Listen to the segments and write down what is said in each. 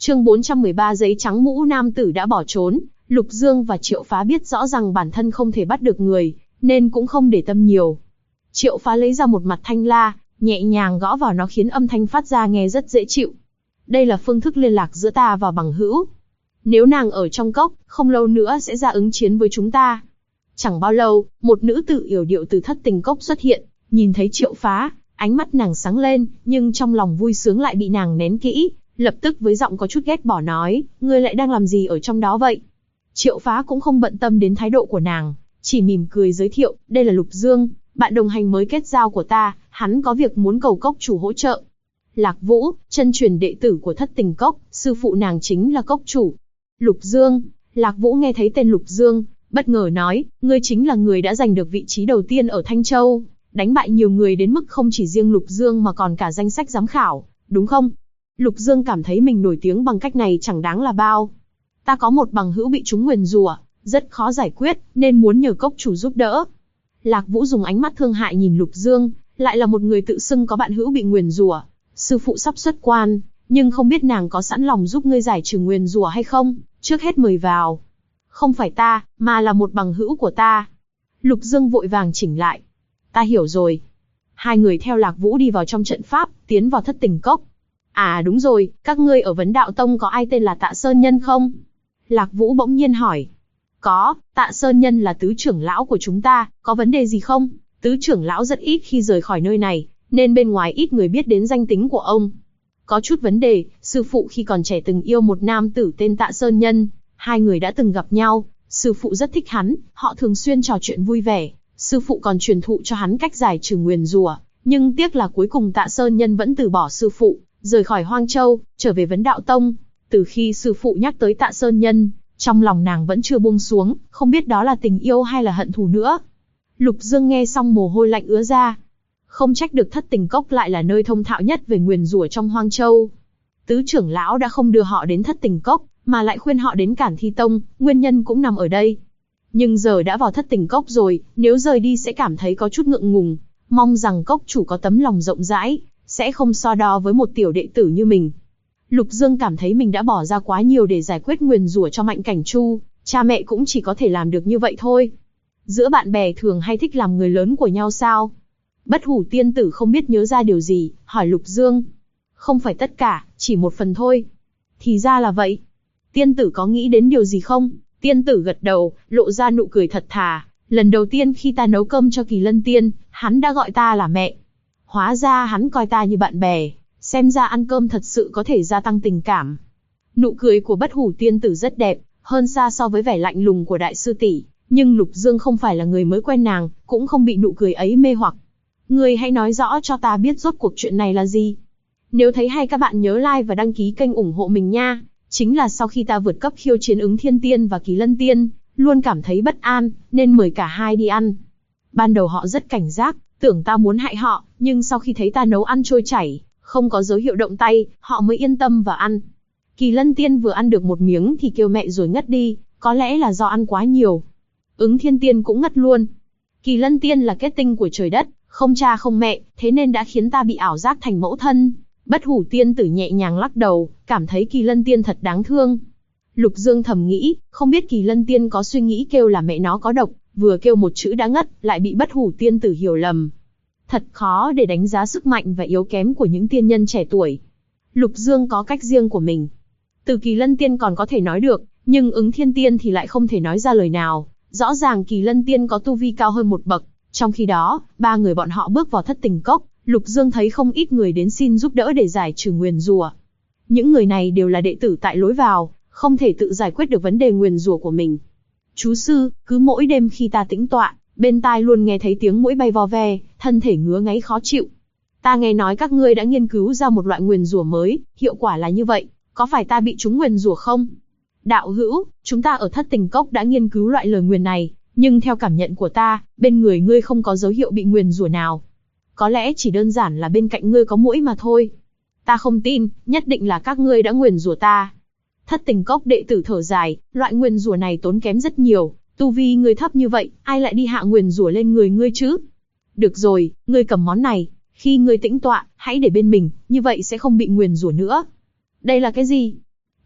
Chương 413 giấy trắng mũ nam tử đã bỏ trốn. Lục Dương và Triệu Phá biết rõ rằng bản thân không thể bắt được người, nên cũng không để tâm nhiều. Triệu Phá lấy ra một mặt thanh la, nhẹ nhàng gõ vào nó khiến âm thanh phát ra nghe rất dễ chịu. Đây là phương thức liên lạc giữa ta và bằng hữu. Nếu nàng ở trong cốc, không lâu nữa sẽ ra ứng chiến với chúng ta. Chẳng bao lâu, một nữ tử yểu điệu từ thất tình cốc xuất hiện, nhìn thấy Triệu Phá, ánh mắt nàng sáng lên, nhưng trong lòng vui sướng lại bị nàng nén kỹ, lập tức với giọng có chút ghét bỏ nói, ngươi lại đang làm gì ở trong đó vậy? Triệu Phá cũng không bận tâm đến thái độ của nàng, chỉ mỉm cười giới thiệu, đây là Lục Dương, bạn đồng hành mới kết giao của ta, hắn có việc muốn cầu cốc chủ hỗ trợ. Lạc Vũ, chân truyền đệ tử của thất tình cốc, sư phụ nàng chính là cốc chủ. Lục Dương, Lạc Vũ nghe thấy tên Lục Dương, bất ngờ nói, ngươi chính là người đã giành được vị trí đầu tiên ở Thanh Châu, đánh bại nhiều người đến mức không chỉ riêng Lục Dương mà còn cả danh sách giám khảo, đúng không? Lục Dương cảm thấy mình nổi tiếng bằng cách này chẳng đáng là bao. Ta có một bằng hữu bị trúng nguyền rủa, rất khó giải quyết, nên muốn nhờ cốc chủ giúp đỡ. Lạc Vũ dùng ánh mắt thương hại nhìn Lục Dương, lại là một người tự xưng có bạn hữu bị nguyền rủa. Sư phụ sắp xuất quan, nhưng không biết nàng có sẵn lòng giúp ngươi giải trừ nguyền rủa hay không, trước hết mời vào. Không phải ta, mà là một bằng hữu của ta. Lục Dương vội vàng chỉnh lại. Ta hiểu rồi. Hai người theo Lạc Vũ đi vào trong trận pháp, tiến vào thất tình cốc. À đúng rồi, các ngươi ở Vấn Đạo Tông có ai tên là Tạ Sơn Nhân không? Lạc Vũ bỗng nhiên hỏi. Có, Tạ Sơn Nhân là tứ trưởng lão của chúng ta, có vấn đề gì không? Tứ trưởng lão rất ít khi rời khỏi nơi này, nên bên ngoài ít người biết đến danh tính của ông. Có chút vấn đề, sư phụ khi còn trẻ từng yêu một nam tử tên Tạ Sơn Nhân, hai người đã từng gặp nhau, sư phụ rất thích hắn, họ thường xuyên trò chuyện vui vẻ, sư phụ còn truyền thụ cho hắn cách giải trừ nguyền rủa, nhưng tiếc là cuối cùng Tạ Sơn Nhân vẫn từ bỏ sư phụ, rời khỏi Hoang Châu, trở về Vấn Đạo Tông. Từ khi sư phụ nhắc tới Tạ Sơn Nhân, trong lòng nàng vẫn chưa buông xuống, không biết đó là tình yêu hay là hận thù nữa. Lục Dương nghe xong mồ hôi lạnh ứa ra. Không trách được thất tình cốc lại là nơi thông thạo nhất về nguyền rủa trong Hoang Châu. Tứ trưởng lão đã không đưa họ đến thất tình cốc, mà lại khuyên họ đến Cản Thi Tông, nguyên nhân cũng nằm ở đây. Nhưng giờ đã vào thất tình cốc rồi, nếu rời đi sẽ cảm thấy có chút ngượng ngùng, mong rằng cốc chủ có tấm lòng rộng rãi, sẽ không so đo với một tiểu đệ tử như mình. Lục Dương cảm thấy mình đã bỏ ra quá nhiều để giải quyết nguyền rủa cho Mạnh Cảnh Chu, cha mẹ cũng chỉ có thể làm được như vậy thôi. Giữa bạn bè thường hay thích làm người lớn của nhau sao? Bất Hủ tiên tử không biết nhớ ra điều gì, hỏi Lục Dương. Không phải tất cả, chỉ một phần thôi. Thì ra là vậy. Tiên tử có nghĩ đến điều gì không? Tiên tử gật đầu, lộ ra nụ cười thật thà. Lần đầu tiên khi ta nấu cơm cho Kỳ Lân Tiên, hắn đã gọi ta là mẹ. Hóa ra hắn coi ta như bạn bè, xem ra ăn cơm thật sự có thể gia tăng tình cảm. Nụ cười của Bất Hủ tiên tử rất đẹp, hơn xa so với vẻ lạnh lùng của đại sư tỷ. Nhưng Lục Dương không phải là người mới quen nàng, cũng không bị nụ cười ấy mê hoặc. Ngươi hãy nói rõ cho ta biết rốt cuộc chuyện này là gì. Nếu thấy hay các bạn nhớ like và đăng ký kênh ủng hộ mình nha. Chính là sau khi ta vượt cấp khiêu chiến Ứng Thiên Tiên và Kỳ Lân Tiên, luôn cảm thấy bất an, nên mời cả hai đi ăn. Ban đầu họ rất cảnh giác, tưởng ta muốn hại họ, nhưng sau khi thấy ta nấu ăn trôi chảy, không có dấu hiệu động tay, họ mới yên tâm và ăn. Kỳ Lân Tiên vừa ăn được một miếng thì kêu mẹ rồi ngất đi, có lẽ là do ăn quá nhiều. Ứng Thiên Tiên cũng ngất luôn. Kỳ Lân Tiên là kết tinh của trời đất, không cha không mẹ, thế nên đã khiến ta bị ảo giác thành mẫu thân. Bất Hủ tiên tử nhẹ nhàng lắc đầu, cảm thấy Kỳ Lân Tiên thật đáng thương. Lục Dương thầm nghĩ, không biết Kỳ Lân Tiên có suy nghĩ kêu là mẹ nó có độc, vừa kêu một chữ đã ngất, lại bị Bất Hủ tiên tử hiểu lầm. Thật khó để đánh giá sức mạnh và yếu kém của những tiên nhân trẻ tuổi. Lục Dương có cách riêng của mình. Từ Kỳ Lân Tiên còn có thể nói được, nhưng Ứng Thiên Tiên thì lại không thể nói ra lời nào. Rõ ràng Kỳ Lân Tiên có tu vi cao hơn một bậc. Trong khi đó, ba người bọn họ bước vào thất tình cốc, Lục Dương thấy không ít người đến xin giúp đỡ để giải trừ nguyền rủa. Những người này đều là đệ tử tại lối vào, không thể tự giải quyết được vấn đề nguyền rủa của mình. Chú sư, cứ mỗi đêm khi ta tĩnh tọa, bên tai luôn nghe thấy tiếng muỗi bay vo ve, thân thể ngứa ngáy khó chịu. Ta nghe nói các ngươi đã nghiên cứu ra một loại nguyền rủa mới, hiệu quả là như vậy, có phải ta bị trúng nguyền rủa không? Đạo hữu, chúng ta ở thất tình cốc đã nghiên cứu loại lời nguyền này, nhưng theo cảm nhận của ta, bên người ngươi không có dấu hiệu bị nguyền rủa nào. Có lẽ chỉ đơn giản là bên cạnh ngươi có muỗi mà thôi. Ta không tin, nhất định là các ngươi đã nguyền rủa ta. Thất tình cốc đệ tử thở dài, loại nguyền rủa này tốn kém rất nhiều, tu vi ngươi thấp như vậy, ai lại đi hạ nguyền rủa lên người ngươi chứ? Được rồi, ngươi cầm món này, khi ngươi tĩnh tọa, hãy để bên mình, như vậy sẽ không bị nguyền rủa nữa. Đây là cái gì?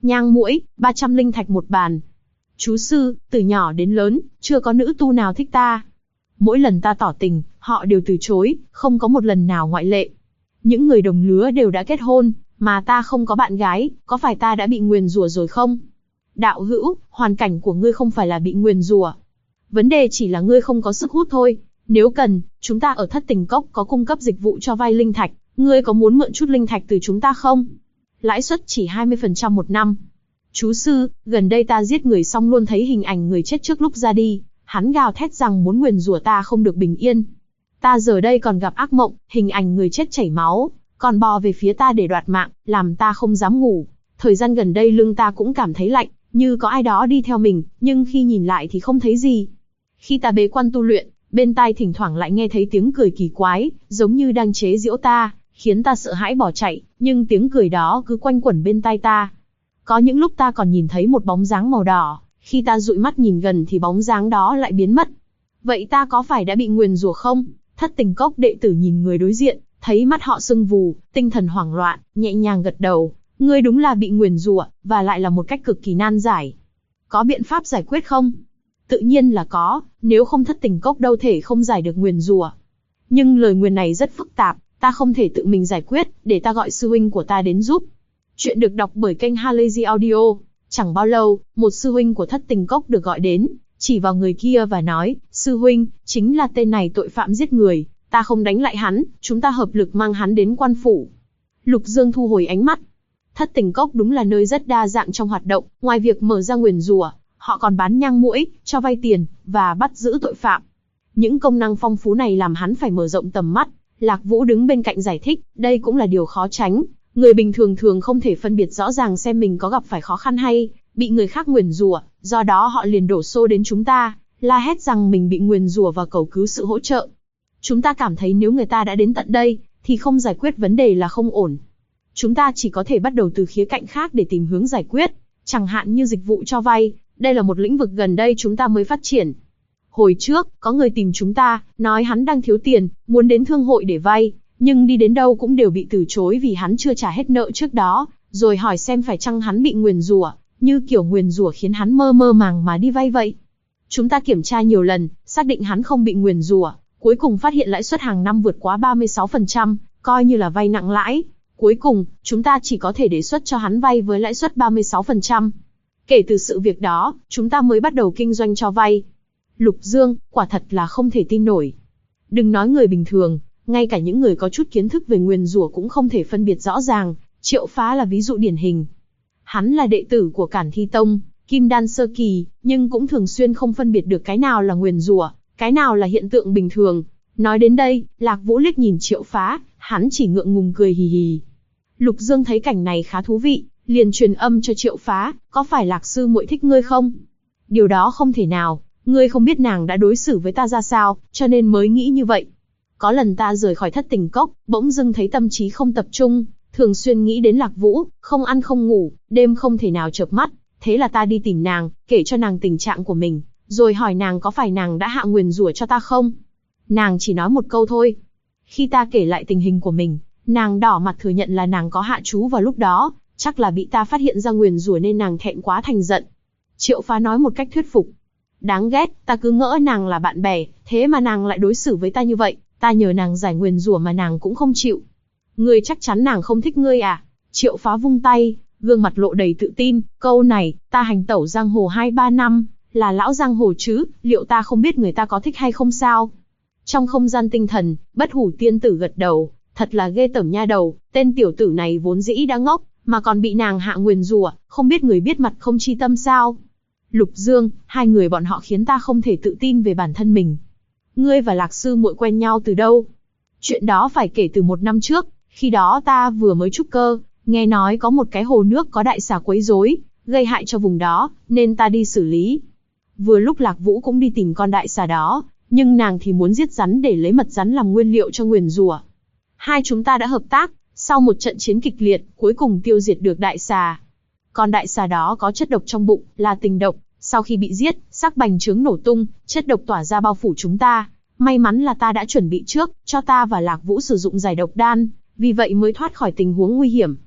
nhang muỗi, 300 linh thạch một bàn. Chú sư, từ nhỏ đến lớn, chưa có nữ tu nào thích ta. Mỗi lần ta tỏ tình, họ đều từ chối, không có một lần nào ngoại lệ. Những người đồng lứa đều đã kết hôn, mà ta không có bạn gái, có phải ta đã bị nguyền rủa rồi không? Đạo hữu, hoàn cảnh của ngươi không phải là bị nguyền rủa. Vấn đề chỉ là ngươi không có sức hút thôi. Nếu cần, chúng ta ở Thất Tình Cốc có cung cấp dịch vụ cho vay linh thạch, ngươi có muốn mượn chút linh thạch từ chúng ta không? Lãi suất chỉ 20% một năm. Chú sư, gần đây ta giết người xong luôn thấy hình ảnh người chết trước lúc ra đi, hắn gào thét rằng muốn nguyền rủa ta không được bình yên. Ta giờ đây còn gặp ác mộng, hình ảnh người chết chảy máu, còn bò về phía ta để đoạt mạng, làm ta không dám ngủ. Thời gian gần đây lưng ta cũng cảm thấy lạnh, như có ai đó đi theo mình, nhưng khi nhìn lại thì không thấy gì. Khi ta bế quan tu luyện, bên tai thỉnh thoảng lại nghe thấy tiếng cười kỳ quái, giống như đang chế giễu ta, khiến ta sợ hãi bỏ chạy, nhưng tiếng cười đó cứ quanh quẩn bên tai ta. Có những lúc ta còn nhìn thấy một bóng dáng màu đỏ, khi ta dụi mắt nhìn gần thì bóng dáng đó lại biến mất. Vậy ta có phải đã bị nguyền rủa không? Thất Tình Cốc đệ tử nhìn người đối diện, thấy mắt họ sưng vù, tinh thần hoảng loạn, nhẹ nhàng gật đầu. Ngươi đúng là bị nguyền rủa, và lại là một cách cực kỳ nan giải. Có biện pháp giải quyết không? Tự nhiên là có, nếu không Thất Tình Cốc đâu thể không giải được nguyền rủa. Nhưng lời nguyền này rất phức tạp, ta không thể tự mình giải quyết, để ta gọi sư huynh của ta đến giúp. Chuyện được đọc bởi kênh Halazy Audio. Chẳng bao lâu, một sư huynh của Thất Tình Cốc được gọi đến, chỉ vào người kia và nói, sư huynh, chính là tên này tội phạm giết người, ta không đánh lại hắn, chúng ta hợp lực mang hắn đến quan phủ. Lục Dương thu hồi ánh mắt. Thất Tình Cốc đúng là nơi rất đa dạng trong hoạt động, ngoài việc mở ra nguyền rủa, họ còn bán nhang muỗi, cho vay tiền, và bắt giữ tội phạm. Những công năng phong phú này làm hắn phải mở rộng tầm mắt. Lạc Vũ đứng bên cạnh giải thích, đây cũng là điều khó tránh. Người bình thường thường không thể phân biệt rõ ràng xem mình có gặp phải khó khăn hay bị người khác nguyền rủa, do đó họ liền đổ xô đến chúng ta, la hét rằng mình bị nguyền rủa và cầu cứu sự hỗ trợ. Chúng ta cảm thấy nếu người ta đã đến tận đây, thì không giải quyết vấn đề là không ổn. Chúng ta chỉ có thể bắt đầu từ khía cạnh khác để tìm hướng giải quyết, chẳng hạn như dịch vụ cho vay, đây là một lĩnh vực gần đây chúng ta mới phát triển. Hồi trước, có người tìm chúng ta, nói hắn đang thiếu tiền, muốn đến thương hội để vay, nhưng đi đến đâu cũng đều bị từ chối vì hắn chưa trả hết nợ trước đó, rồi hỏi xem phải chăng hắn bị nguyền rủa, như kiểu nguyền rủa khiến hắn mơ mơ màng mà đi vay vậy. Chúng ta kiểm tra nhiều lần, xác định hắn không bị nguyền rủa, cuối cùng phát hiện lãi suất hàng năm vượt quá 36%, coi như là vay nặng lãi. Cuối cùng, chúng ta chỉ có thể đề xuất cho hắn vay với lãi suất 36%. Kể từ sự việc đó, chúng ta mới bắt đầu kinh doanh cho vay. Lục Dương, quả thật là không thể tin nổi. Đừng nói người bình thường, ngay cả những người có chút kiến thức về nguyền rủa cũng không thể phân biệt rõ ràng, Triệu Phá là ví dụ điển hình. Hắn là đệ tử của Cản Thi Tông, Kim Đan sơ kỳ, nhưng cũng thường xuyên không phân biệt được cái nào là nguyền rủa, cái nào là hiện tượng bình thường. Nói đến đây, Lạc Vũ liếc nhìn Triệu Phá, hắn chỉ ngượng ngùng cười hì hì. Lục Dương thấy cảnh này khá thú vị, liền truyền âm cho Triệu Phá, có phải Lạc sư muội thích ngươi không? Điều đó không thể nào, ngươi không biết nàng đã đối xử với ta ra sao, cho nên mới nghĩ như vậy. Có lần ta rời khỏi Thất Tình Cốc, bỗng dưng thấy tâm trí không tập trung, thường xuyên nghĩ đến Lạc Vũ, không ăn không ngủ, đêm không thể nào chợp mắt. Thế là ta đi tìm nàng, kể cho nàng tình trạng của mình, rồi hỏi nàng có phải nàng đã hạ nguyền rủa cho ta không? Nàng chỉ nói một câu thôi. Khi ta kể lại tình hình của mình, nàng đỏ mặt thừa nhận là nàng có hạ chú vào lúc đó, chắc là bị ta phát hiện ra nguyền rủa nên nàng thẹn quá thành giận. Triệu Phá nói một cách thuyết phục. Đáng ghét, ta cứ ngỡ nàng là bạn bè, thế mà nàng lại đối xử với ta như vậy, ta nhờ nàng giải nguyền rủa mà nàng cũng không chịu. Ngươi chắc chắn nàng không thích ngươi à? Triệu Phá vung tay, gương mặt lộ đầy tự tin, câu này, ta hành tẩu giang hồ 2-3 năm, là lão giang hồ chứ, liệu ta không biết người ta có thích hay không sao? Trong không gian tinh thần, Bất Hủ tiên tử gật đầu, thật là ghê tởm nha đầu, tên tiểu tử này vốn dĩ đã ngốc, mà còn bị nàng hạ nguyền rủa, không biết người biết mặt không chi tâm sao? Lục Dương, hai người bọn họ khiến ta không thể tự tin về bản thân mình. Ngươi và Lạc sư muội quen nhau từ đâu? Chuyện đó phải kể từ 1 năm trước, khi đó ta vừa mới trúc cơ, nghe nói có một cái hồ nước có đại xà quấy rối, gây hại cho vùng đó, nên ta đi xử lý. Vừa lúc Lạc Vũ cũng đi tìm con đại xà đó, nhưng nàng thì muốn giết rắn để lấy mật rắn làm nguyên liệu cho nguyền rủa. Hai chúng ta đã hợp tác, sau một trận chiến kịch liệt, cuối cùng tiêu diệt được đại xà. Con đại xà đó có chất độc trong bụng, là tình độc, sau khi bị giết, xác bành trướng nổ tung, chất độc tỏa ra bao phủ chúng ta. May mắn là ta đã chuẩn bị trước, cho ta và Lạc Vũ sử dụng giải độc đan, vì vậy mới thoát khỏi tình huống nguy hiểm.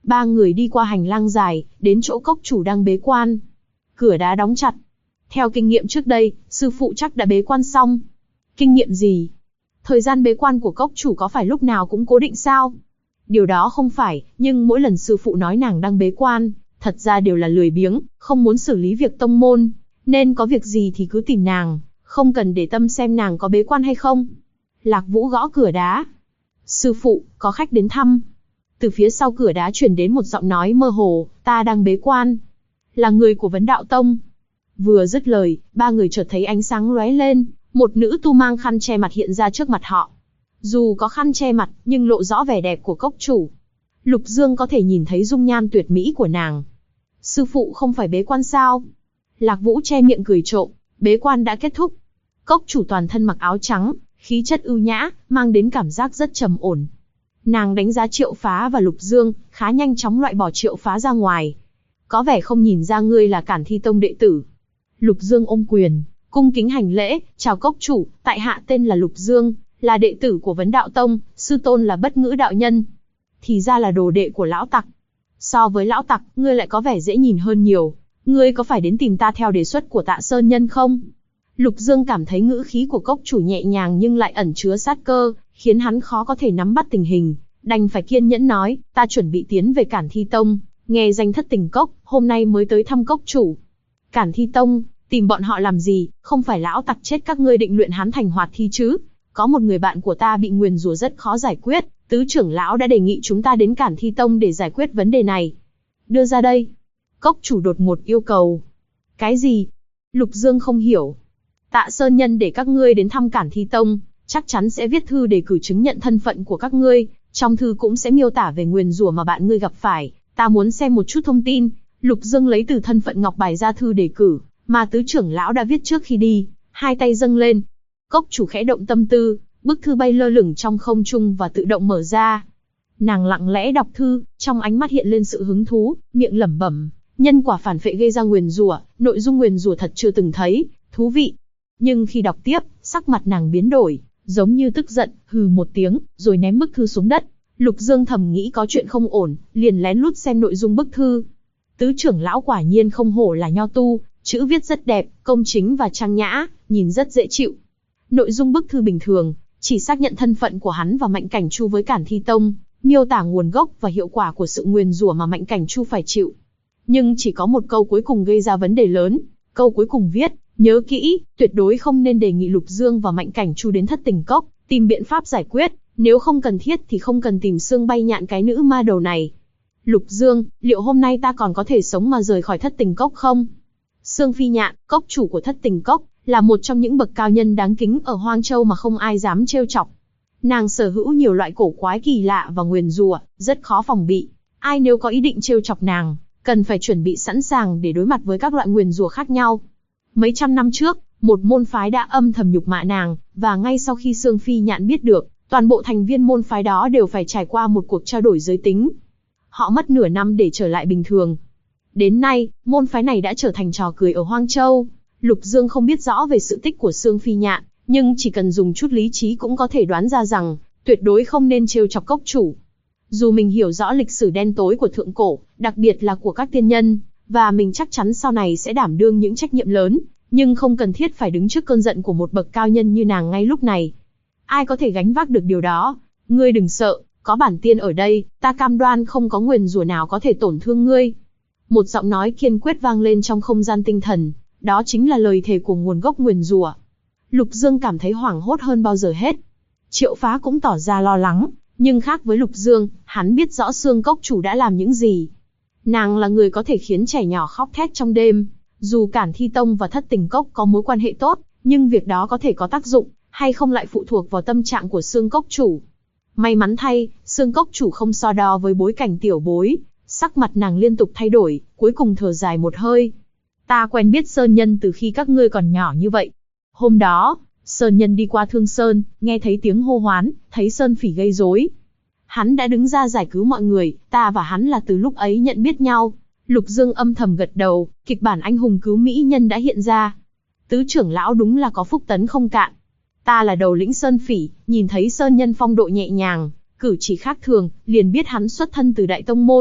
Ba người đi qua hành lang dài, đến chỗ cốc chủ đang bế quan. Cửa đá đóng chặt. Theo kinh nghiệm trước đây, sư phụ chắc đã bế quan xong. Kinh nghiệm gì? Thời gian bế quan của cốc chủ có phải lúc nào cũng cố định sao? Điều đó không phải, nhưng mỗi lần sư phụ nói nàng đang bế quan, thật ra đều là lười biếng, không muốn xử lý việc tông môn, nên có việc gì thì cứ tìm nàng, không cần để tâm xem nàng có bế quan hay không. Lạc Vũ gõ cửa đá. Sư phụ, có khách đến thăm. Từ phía sau cửa đá truyền đến một giọng nói mơ hồ, ta đang bế quan. Là người của Vấn Đạo Tông. Vừa dứt lời, ba người chợt thấy ánh sáng lóe lên, một nữ tu mang khăn che mặt hiện ra trước mặt họ. Dù có khăn che mặt, nhưng lộ rõ vẻ đẹp của cốc chủ. Lục Dương có thể nhìn thấy dung nhan tuyệt mỹ của nàng. Sư phụ không phải bế quan sao? Lạc Vũ che miệng cười trộm, bế quan đã kết thúc. Cốc chủ toàn thân mặc áo trắng, khí chất ưu nhã, mang đến cảm giác rất trầm ổn. Nàng đánh giá Triệu Phá và Lục Dương, khá nhanh chóng loại bỏ Triệu Phá ra ngoài. Có vẻ không nhìn ra ngươi là Cản Thi Tông đệ tử. Lục Dương ôm quyền, cung kính hành lễ, chào cốc chủ, tại hạ tên là Lục Dương, là đệ tử của Vấn Đạo Tông, sư tôn là Bất Ngữ đạo nhân. Thì ra là đồ đệ của lão tặc. So với lão tặc, ngươi lại có vẻ dễ nhìn hơn nhiều. Ngươi có phải đến tìm ta theo đề xuất của Tạ Sơn Nhân không? Lục Dương cảm thấy ngữ khí của cốc chủ nhẹ nhàng nhưng lại ẩn chứa sát cơ, khiến hắn khó có thể nắm bắt tình hình, đành phải kiên nhẫn nói, ta chuẩn bị tiến về Cản Thi Tông, nghe danh Thất Tình Cốc, hôm nay mới tới thăm cốc chủ. Cản Thi Tông, tìm bọn họ làm gì, không phải lão tặc chết các ngươi định luyện hắn thành hoạt thi chứ? Có một người bạn của ta bị nguyền rủa rất khó giải quyết, tứ trưởng lão đã đề nghị chúng ta đến Cản Thi Tông để giải quyết vấn đề này. Đưa ra đây. Cốc chủ đột ngột yêu cầu. Cái gì? Lục Dương không hiểu. Tạ Sơn Nhân để các ngươi đến thăm Cản Thi Tông, chắc chắn sẽ viết thư để cử chứng nhận thân phận của các ngươi, trong thư cũng sẽ miêu tả về nguyền rủa mà bạn ngươi gặp phải, ta muốn xem một chút thông tin. Lục Dương lấy từ thân phận ngọc bài ra thư đề cử, mà tứ trưởng lão đã viết trước khi đi, hai tay dâng lên. Cốc chủ khẽ động tâm tư, bức thư bay lơ lửng trong không trung và tự động mở ra. Nàng lặng lẽ đọc thư, trong ánh mắt hiện lên sự hứng thú, miệng lẩm bẩm, nhân quả phản phệ gây ra nguyền rủa, nội dung nguyền rủa thật chưa từng thấy, thú vị. Nhưng khi đọc tiếp, sắc mặt nàng biến đổi, giống như tức giận, hừ một tiếng, rồi ném bức thư xuống đất. Lục Dương thầm nghĩ có chuyện không ổn, liền lén lút xem nội dung bức thư. Tứ trưởng lão quả nhiên không hổ là nho tu, chữ viết rất đẹp, công chính và trang nhã, nhìn rất dễ chịu. Nội dung bức thư bình thường, chỉ xác nhận thân phận của hắn và Mạnh Cảnh Chu với Cản Thi Tông, miêu tả nguồn gốc và hiệu quả của sự nguyền rủa mà Mạnh Cảnh Chu phải chịu. Nhưng chỉ có một câu cuối cùng gây ra vấn đề lớn. Câu cuối cùng viết, nhớ kỹ, tuyệt đối không nên đề nghị Lục Dương và Mạnh Cảnh Chu đến Thất Tình Cốc, tìm biện pháp giải quyết, nếu không cần thiết thì không cần tìm xương bay nhạn cái nữ ma đầu này. Lục Dương, liệu hôm nay ta còn có thể sống mà rời khỏi Thất Tình Cốc không? Sương Phi Nhạn, cốc chủ của Thất Tình Cốc, là một trong những bậc cao nhân đáng kính ở Hoang Châu mà không ai dám trêu chọc. Nàng sở hữu nhiều loại cổ quái kỳ lạ và nguyền rủa, rất khó phòng bị. Ai nếu có ý định trêu chọc nàng, cần phải chuẩn bị sẵn sàng để đối mặt với các loại nguyền rủa khác nhau. Mấy trăm năm trước, một môn phái đã âm thầm nhục mạ nàng, và ngay sau khi Sương Phi Nhạn biết được, toàn bộ thành viên môn phái đó đều phải trải qua một cuộc trao đổi giới tính. Họ mất nửa năm để trở lại bình thường. Đến nay, môn phái này đã trở thành trò cười ở Hoang Châu. Lục Dương không biết rõ về sự tích của Sương Phi Nhạn, nhưng chỉ cần dùng chút lý trí cũng có thể đoán ra rằng, tuyệt đối không nên trêu chọc cốc chủ. Dù mình hiểu rõ lịch sử đen tối của thượng cổ, đặc biệt là của các tiên nhân, và mình chắc chắn sau này sẽ đảm đương những trách nhiệm lớn, nhưng không cần thiết phải đứng trước cơn giận của một bậc cao nhân như nàng ngay lúc này. Ai có thể gánh vác được điều đó? Ngươi đừng sợ, có bản tiên ở đây, ta cam đoan không có nguyền rủa nào có thể tổn thương ngươi. Một giọng nói kiên quyết vang lên trong không gian tinh thần, đó chính là lời thề của nguồn gốc nguyền rủa. Lục Dương cảm thấy hoảng hốt hơn bao giờ hết. Triệu Phá cũng tỏ ra lo lắng, nhưng khác với Lục Dương, hắn biết rõ Sương cốc chủ đã làm những gì. Nàng là người có thể khiến trẻ nhỏ khóc thét trong đêm. Dù Cản Thi Tông và Thất Tình Cốc có mối quan hệ tốt, nhưng việc đó có thể có tác dụng, hay không lại phụ thuộc vào tâm trạng của Sương cốc chủ. May mắn thay, Sương cốc chủ không so đo với bối cảnh tiểu bối, sắc mặt nàng liên tục thay đổi, cuối cùng thở dài một hơi. Ta quen biết Sơn Nhân từ khi các ngươi còn nhỏ như vậy. Hôm đó, Sơn Nhân đi qua Thương Sơn, nghe thấy tiếng hô hoán, thấy Sơn Phỉ gây rối. Hắn đã đứng ra giải cứu mọi người, ta và hắn là từ lúc ấy nhận biết nhau. Lục Dương âm thầm gật đầu, kịch bản anh hùng cứu mỹ nhân đã hiện ra. Tứ trưởng lão đúng là có phúc tấn không cạn. Ta là đầu lĩnh Sơn Phỉ, nhìn thấy Sơn Nhân phong độ nhẹ nhàng, cử chỉ khác thường, liền biết hắn xuất thân từ Đại Tông Môn,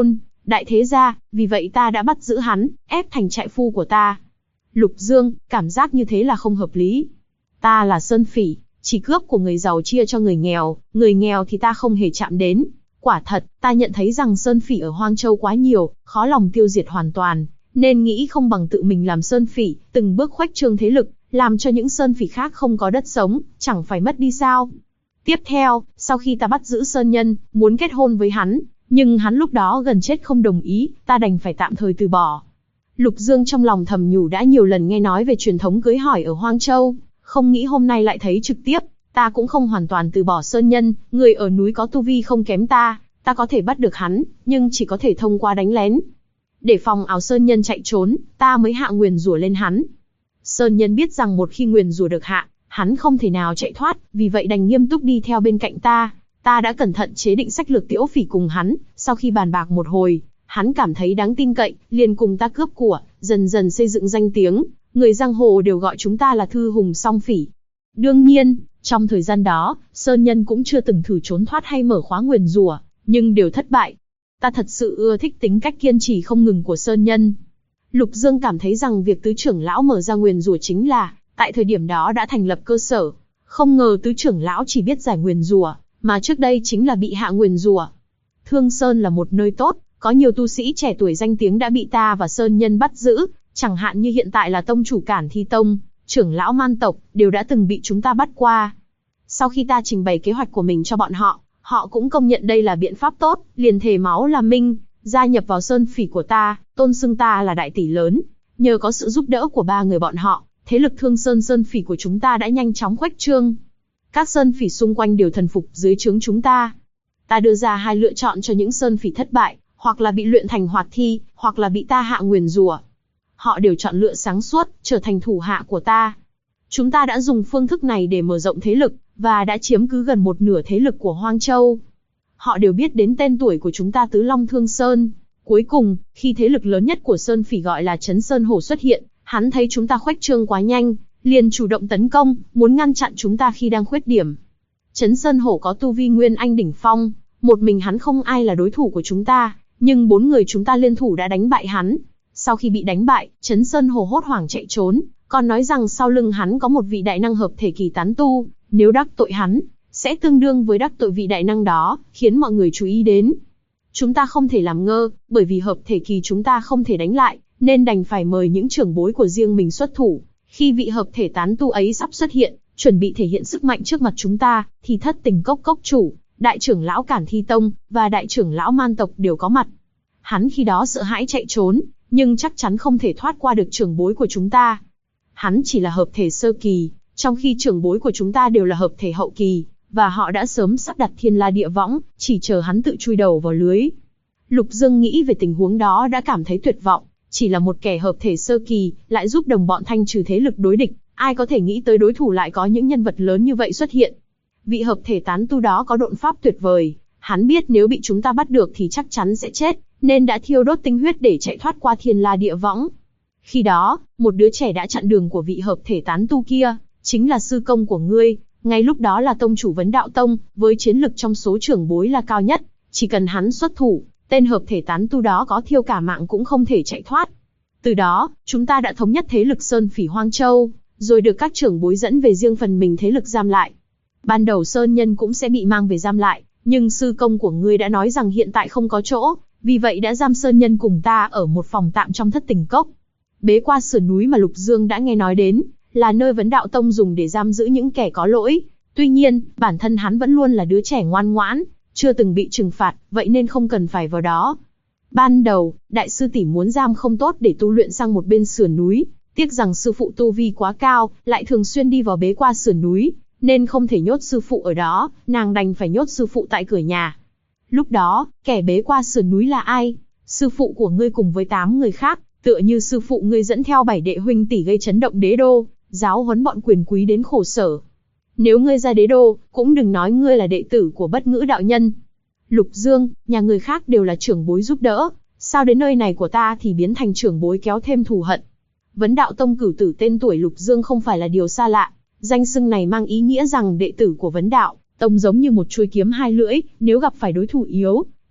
Đại thế gia, vì vậy ta đã bắt giữ hắn, ép thành trại phu của ta. Lục Dương, cảm giác như thế là không hợp lý. Ta là Sơn Phỉ, chỉ cướp của người giàu chia cho người nghèo thì ta không hề chạm đến. Quả thật, ta nhận thấy rằng Sơn Phỉ ở Hoang Châu quá nhiều, khó lòng tiêu diệt hoàn toàn, nên nghĩ không bằng tự mình làm Sơn Phỉ, từng bước khuếch trương thế lực, làm cho những Sơn Phỉ khác không có đất sống, chẳng phải mất đi sao. Tiếp theo, sau khi ta bắt giữ Sơn Nhân, muốn kết hôn với hắn, nhưng hắn lúc đó gần chết không đồng ý, ta đành phải tạm thời từ bỏ. Lục Dương trong lòng thầm nhủ đã nhiều lần nghe nói về truyền thống cưới hỏi ở Hoang Châu, không nghĩ hôm nay lại thấy trực tiếp. Ta cũng không hoàn toàn từ bỏ Sơn Nhân, người ở núi có tu vi không kém ta có thể bắt được hắn, nhưng chỉ có thể thông qua đánh lén. Để phòng áo Sơn Nhân chạy trốn, ta mới hạ nguyền rủa lên hắn. Sơn Nhân biết rằng một khi nguyền rủa được hạ, hắn không thể nào chạy thoát, vì vậy đành nghiêm túc đi theo bên cạnh ta. Ta đã cẩn thận chế định sách lược Tiễu Phỉ cùng hắn, sau khi bàn bạc một hồi, hắn cảm thấy đáng tin cậy, liền cùng ta cướp của, dần dần xây dựng danh tiếng, người giang hồ đều gọi chúng ta là Thư Hùng Song Phỉ. Đương nhiên, trong thời gian đó, Sơn Nhân cũng chưa từng thử trốn thoát hay mở khóa nguyền rủa, nhưng đều thất bại. Ta thật sự ưa thích tính cách kiên trì không ngừng của Sơn Nhân. Lục Dương cảm thấy rằng việc tứ trưởng lão mở ra nguyền rủa chính là, tại thời điểm đó đã thành lập cơ sở. Không ngờ tứ trưởng lão chỉ biết giải nguyền rủa, mà trước đây chính là bị hạ nguyền rủa. Thương Sơn là một nơi tốt, có nhiều tu sĩ trẻ tuổi danh tiếng đã bị ta và Sơn Nhân bắt giữ, chẳng hạn như hiện tại là tông chủ Cản Thi Tông, trưởng lão Man tộc, đều đã từng bị chúng ta bắt qua. Sau khi ta trình bày kế hoạch của mình cho bọn họ, họ cũng công nhận đây là biện pháp tốt, liền thề máu làm minh, gia nhập vào Sơn Phỉ của ta, tôn xưng ta là đại tỷ lớn. Nhờ có sự giúp đỡ của ba người bọn họ, thế lực Thương Sơn Sơn Phỉ của chúng ta đã nhanh chóng khuếch trương. Các Sơn Phỉ xung quanh đều thần phục dưới trướng chúng ta. Ta đưa ra hai lựa chọn cho những Sơn Phỉ thất bại, hoặc là bị luyện thành hoạt thi, hoặc là bị ta hạ nguyền rủa. Họ đều chọn lựa sáng suốt, trở thành thủ hạ của ta. Chúng ta đã dùng phương thức này để mở rộng thế lực, và đã chiếm cứ gần một nửa thế lực của Hoang Châu. Họ đều biết đến tên tuổi của chúng ta Tứ Long Thương Sơn. Cuối cùng, khi thế lực lớn nhất của Sơn Phỉ gọi là Trấn Sơn Hổ xuất hiện, hắn thấy chúng ta khuếch trương quá nhanh, liền chủ động tấn công, muốn ngăn chặn chúng ta khi đang khuyết điểm. Trấn Sơn Hổ có tu vi Nguyên Anh đỉnh phong, một mình hắn không ai là đối thủ của chúng ta, nhưng 4 người chúng ta liên thủ đã đánh bại hắn. Sau khi bị đánh bại, Trấn Sơn Hổ hốt hoảng chạy trốn, còn nói rằng sau lưng hắn có một vị đại năng hợp thể kỳ tán tu, nếu đắc tội hắn, sẽ tương đương với đắc tội vị đại năng đó, khiến mọi người chú ý đến. Chúng ta không thể làm ngơ, bởi vì hợp thể kỳ chúng ta không thể đánh lại, nên đành phải mời những trưởng bối của riêng mình xuất thủ. Khi vị hợp thể tán tu ấy sắp xuất hiện, chuẩn bị thể hiện sức mạnh trước mặt chúng ta, thì Thất Tình Cốc cốc chủ, đại trưởng lão Cản Thi Tông và đại trưởng lão Man tộc đều có mặt. Hắn khi đó sợ hãi chạy trốn, nhưng chắc chắn không thể thoát qua được trưởng bối của chúng ta. Hắn chỉ là hợp thể sơ kỳ, trong khi trưởng bối của chúng ta đều là hợp thể hậu kỳ, và họ đã sớm sắp đặt thiên la địa võng, chỉ chờ hắn tự chui đầu vào lưới. Lục Dương nghĩ về tình huống đó đã cảm thấy tuyệt vọng, chỉ là một kẻ hợp thể sơ kỳ, lại giúp đồng bọn thanh trừ thế lực đối địch, ai có thể nghĩ tới đối thủ lại có những nhân vật lớn như vậy xuất hiện. Vị hợp thể tán tu đó có độn pháp tuyệt vời, hắn biết nếu bị chúng ta bắt được thì chắc chắn sẽ chết, nên đã thiêu đốt tinh huyết để chạy thoát qua thiên la địa võng. Khi đó, một đứa trẻ đã chặn đường của vị hợp thể tán tu kia, chính là sư công của ngươi, ngay lúc đó là tông chủ Vấn Đạo Tông, với chiến lực trong số trưởng bối là cao nhất, chỉ cần hắn xuất thủ, tên hợp thể tán tu đó có thiêu cả mạng cũng không thể chạy thoát. Từ đó, chúng ta đã thống nhất thế lực Sơn Phỉ Hoang Châu, rồi được các trưởng bối dẫn về riêng phần mình thế lực giam lại. Ban đầu Sơn Nhân cũng sẽ bị mang về giam lại, nhưng sư công của ngươi đã nói rằng hiện tại không có chỗ, vì vậy đã giam Sơn Nhân cùng ta ở một phòng tạm trong Thất Tình Cốc. Bế Qua sườn núi mà Lục Dương đã nghe nói đến, là nơi Vấn Đạo Tông dùng để giam giữ những kẻ có lỗi. Tuy nhiên, bản thân hắn vẫn luôn là đứa trẻ ngoan ngoãn, chưa từng bị trừng phạt, vậy nên không cần phải vào đó. Ban đầu, đại sư tỷ muốn giam không tốt để tu luyện sang một bên sườn núi, tiếc rằng sư phụ tu vi quá cao, lại thường xuyên đi vào Bế Qua sườn núi, nên không thể nhốt sư phụ ở đó, nàng đành phải nhốt sư phụ tại cửa nhà. Lúc đó, kẻ Bế Qua sườn núi là ai? Sư phụ của ngươi cùng với 8 người khác, tựa như sư phụ ngươi dẫn theo 7 đệ huynh tỷ gây chấn động đế đô, giáo huấn bọn quyền quý đến khổ sở. Nếu ngươi ra đế đô, cũng đừng nói ngươi là đệ tử của Bất Ngữ đạo nhân. Lục Dương, nhà người khác đều là trưởng bối giúp đỡ, sao đến nơi này của ta thì biến thành trưởng bối kéo thêm thù hận? Vấn Đạo Tông cửu tử tên tuổi Lục Dương không phải là điều xa lạ, danh xưng này mang ý nghĩa rằng đệ tử của Vấn Đạo Tông giống như một chuôi kiếm hai lưỡi, nếu gặp phải đối thủ yếu,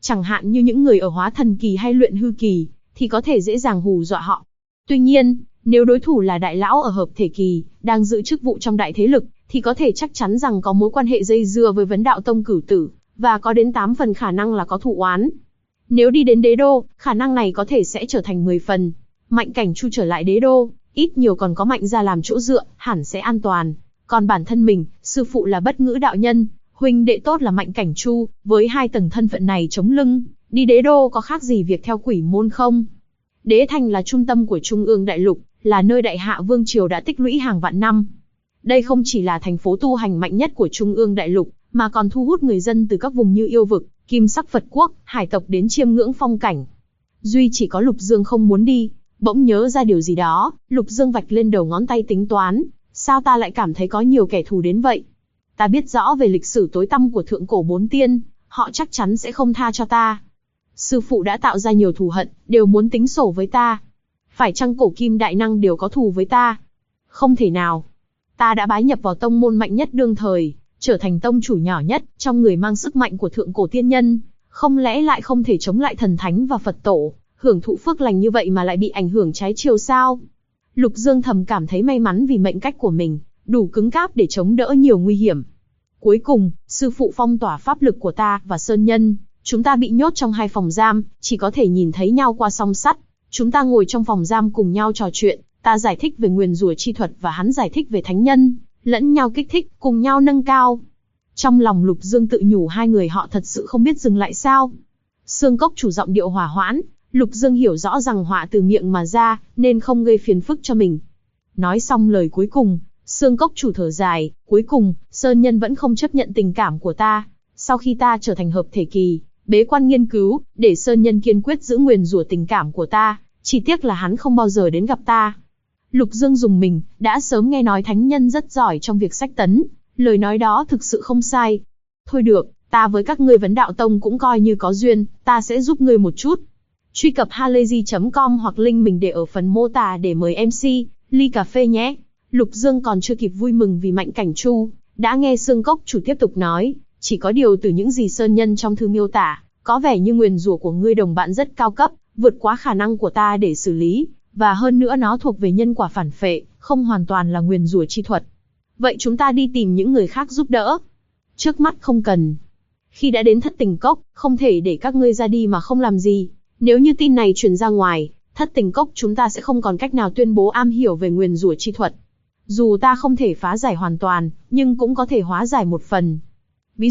Chẳng hạn như những người ở hóa thần kỳ hay luyện hư kỳ, thì có thể dễ dàng hù dọa họ. Tuy nhiên, nếu đối thủ là đại lão ở hợp thể kỳ, đang giữ chức vụ trong đại thế lực, thì có thể chắc chắn rằng có mối quan hệ dây dưa với Vấn Đạo Tông Cửu Tử, và có đến 8 phần khả năng là có thù oán. Nếu đi đến đế đô, khả năng này có thể sẽ trở thành 10 phần. Mạnh Cảnh Chu trở lại đế đô, ít nhiều còn có Mạnh gia làm chỗ dựa, hẳn sẽ an toàn. Còn bản thân mình, sư phụ là Bất Ngữ đạo nhân, huynh đệ tốt là Mạnh Cảnh Chu, với 2 tầng thân phận này chống lưng, đi đế đô có khác gì việc theo quỷ môn không? Đế thành là trung tâm của Trung ương đại lục, là nơi Đại Hạ Vương triều đã tích lũy hàng vạn năm. Đây không chỉ là thành phố tu hành mạnh nhất của Trung ương đại lục, mà còn thu hút người dân từ các vùng như Yêu vực, Kim Sắc Phật quốc, hải tộc đến chiêm ngưỡng phong cảnh. Duy chỉ có Lục Dương không muốn đi, bỗng nhớ ra điều gì đó, Lục Dương vạch lên đầu ngón tay tính toán, sao ta lại cảm thấy có nhiều kẻ thù đến vậy? Ta biết rõ về lịch sử tối tăm của thượng cổ 4 tiên, họ chắc chắn sẽ không tha cho ta. Sư phụ đã tạo ra nhiều thù hận, đều muốn tính sổ với ta. Phải chăng cổ kim đại năng đều có thù với ta? Không thể nào. Ta đã bái nhập vào tông môn mạnh nhất đương thời, trở thành tông chủ nhỏ nhất, trong người mang sức mạnh của thượng cổ tiên nhân, không lẽ lại không thể chống lại thần thánh và Phật tổ, hưởng thụ phước lành như vậy mà lại bị ảnh hưởng trái chiều sao? Lục Dương thầm cảm thấy may mắn vì mệnh cách của mình, đủ cứng cáp để chống đỡ nhiều nguy hiểm. Cuối cùng, sư phụ phong tỏa pháp lực của ta và Sơn Nhân, chúng ta bị nhốt trong 2 phòng giam, chỉ có thể nhìn thấy nhau qua song sắt. Chúng ta ngồi trong phòng giam cùng nhau trò chuyện, ta giải thích về nguyền rủa chi thuật và hắn giải thích về thánh nhân, lẫn nhau kích thích, cùng nhau nâng cao. Trong lòng Lục Dương tự nhủ 2 người họ thật sự không biết dừng lại sao. Xương Cốc chủ giọng điệu hòa hoãn, Lục Dương hiểu rõ rằng họa từ miệng mà ra, nên không gây phiền phức cho mình. Nói xong lời cuối cùng, Xương Cốc chủ thở dài, cuối cùng, Sơn Nhân vẫn không chấp nhận tình cảm của ta. Sau khi ta trở thành hợp thể kỳ, bế quan nghiên cứu, để Sơn Nhân kiên quyết giữ nguyền rủa tình cảm của ta, chỉ tiếc là hắn không bao giờ đến gặp ta. Lục Dương dùng mình, đã sớm nghe nói thánh nhân rất giỏi trong việc sách tấn, lời nói đó thực sự không sai. Thôi được, ta với các ngươi Vấn Đạo Tông cũng coi như có duyên, ta sẽ giúp ngươi một chút. Truy cập halayzi.com hoặc link mình để ở phần mô tả để mời MC, ly cà phê nhé. Lục Dương còn chưa kịp vui mừng vì Mạnh Cảnh Chu, đã nghe Xương Cốc chủ tiếp tục nói, chỉ có điều từ những gì Sơn Nhân trong thư miêu tả, có vẻ như nguyền rủa của ngươi đồng bạn rất cao cấp, vượt quá khả năng của ta để xử lý, và hơn nữa nó thuộc về nhân quả phản phệ, không hoàn toàn là nguyền rủa chi thuật. Vậy chúng ta đi tìm những người khác giúp đỡ. Trước mắt không cần. Khi đã đến Thất Tình Cốc, không thể để các ngươi ra đi mà không làm gì. Nếu như tin này truyền ra ngoài, Thất Tình Cốc chúng ta sẽ không còn cách nào tuyên bố am hiểu về nguyền rủa chi thuật. Dù ta không thể phá giải hoàn toàn, nhưng cũng có thể hóa giải một phần. Ví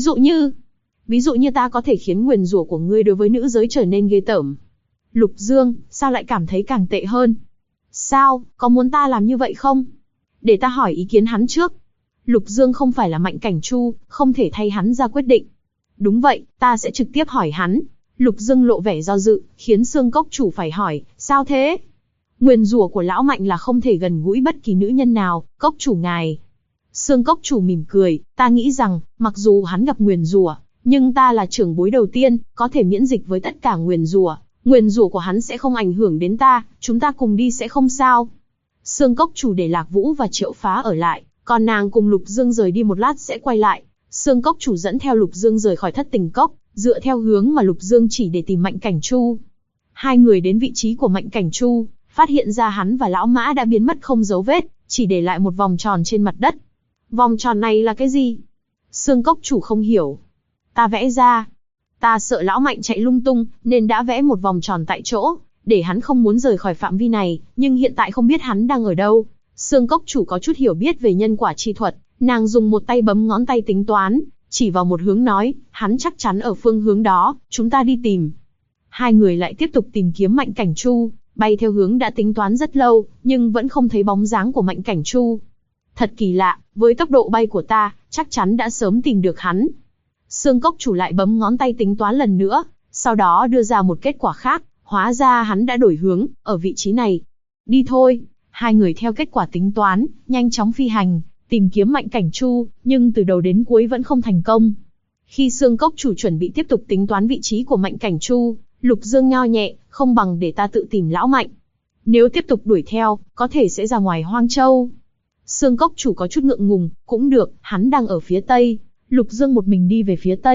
dụ như ta có thể khiến nguyền rủa của ngươi đối với nữ giới trở nên ghê tởm. Lục Dương, sao lại cảm thấy càng tệ hơn? Sao, có muốn ta làm như vậy không? Để ta hỏi ý kiến hắn trước. Lục Dương không phải là Mạnh Cảnh Chu, không thể thay hắn ra quyết định. Đúng vậy, ta sẽ trực tiếp hỏi hắn. Lục Dương lộ vẻ do dự, khiến Xương Cốc chủ phải hỏi, sao thế? Nguyền rủa của lão Mạnh là không thể gần gũi bất kỳ nữ nhân nào, Cốc chủ ngài. Xương Cốc chủ mỉm cười, ta nghĩ rằng, mặc dù hắn gặp nguyền rủa, nhưng ta là trưởng bối đầu tiên, có thể miễn dịch với tất cả nguyền rủa. Nguyền rủa của hắn sẽ không ảnh hưởng đến ta, chúng ta cùng đi sẽ không sao. Xương Cốc chủ để Lạc Vũ và Triệu Phá ở lại, còn nàng cùng Lục Dương rời đi một lát sẽ quay lại. Xương Cốc chủ dẫn theo Lục Dương rời khỏi Thất Tình Cốc, dựa theo hướng mà Lục Dương chỉ để tìm Mạnh Cảnh Chu. 2 người đến vị trí của Mạnh Cảnh Chu, phát hiện ra hắn và lão mã đã biến mất không dấu vết, chỉ để lại một vòng tròn trên mặt đất. Vòng tròn này là cái gì? Xương Cốc chủ không hiểu. Ta vẽ ra. Ta sợ lão Mạnh chạy lung tung, nên đã vẽ một vòng tròn tại chỗ, để hắn không muốn rời khỏi phạm vi này, nhưng hiện tại không biết hắn đang ở đâu. Xương Cốc chủ có chút hiểu biết về nhân quả chi thuật, nàng dùng một tay bấm ngón tay tính toán, chỉ vào một hướng nói, hắn chắc chắn ở phương hướng đó, chúng ta đi tìm. 2 người lại tiếp tục tìm kiếm Mạnh Cảnh Chu, bay theo hướng đã tính toán rất lâu, nhưng vẫn không thấy bóng dáng của Mạnh Cảnh Chu. Thật kỳ lạ, với tốc độ bay của ta, chắc chắn đã sớm tìm được hắn. Xương Cốc chủ lại bấm ngón tay tính toán lần nữa, sau đó đưa ra một kết quả khác, hóa ra hắn đã đổi hướng, ở vị trí này. Đi thôi, 2 người theo kết quả tính toán, nhanh chóng phi hành, tìm kiếm Mạnh Cảnh Chu, nhưng từ đầu đến cuối vẫn không thành công. Khi Xương Cốc chủ chuẩn bị tiếp tục tính toán vị trí của Mạnh Cảnh Chu, Lục Dương nho nhẹ, không bằng để ta tự tìm lão Mạnh. Nếu tiếp tục đuổi theo, có thể sẽ ra ngoài Hoang Châu. Xương Cốc chủ có chút ngượng ngùng, cũng được, hắn đang ở phía tây. Lục Dương một mình đi về phía tây,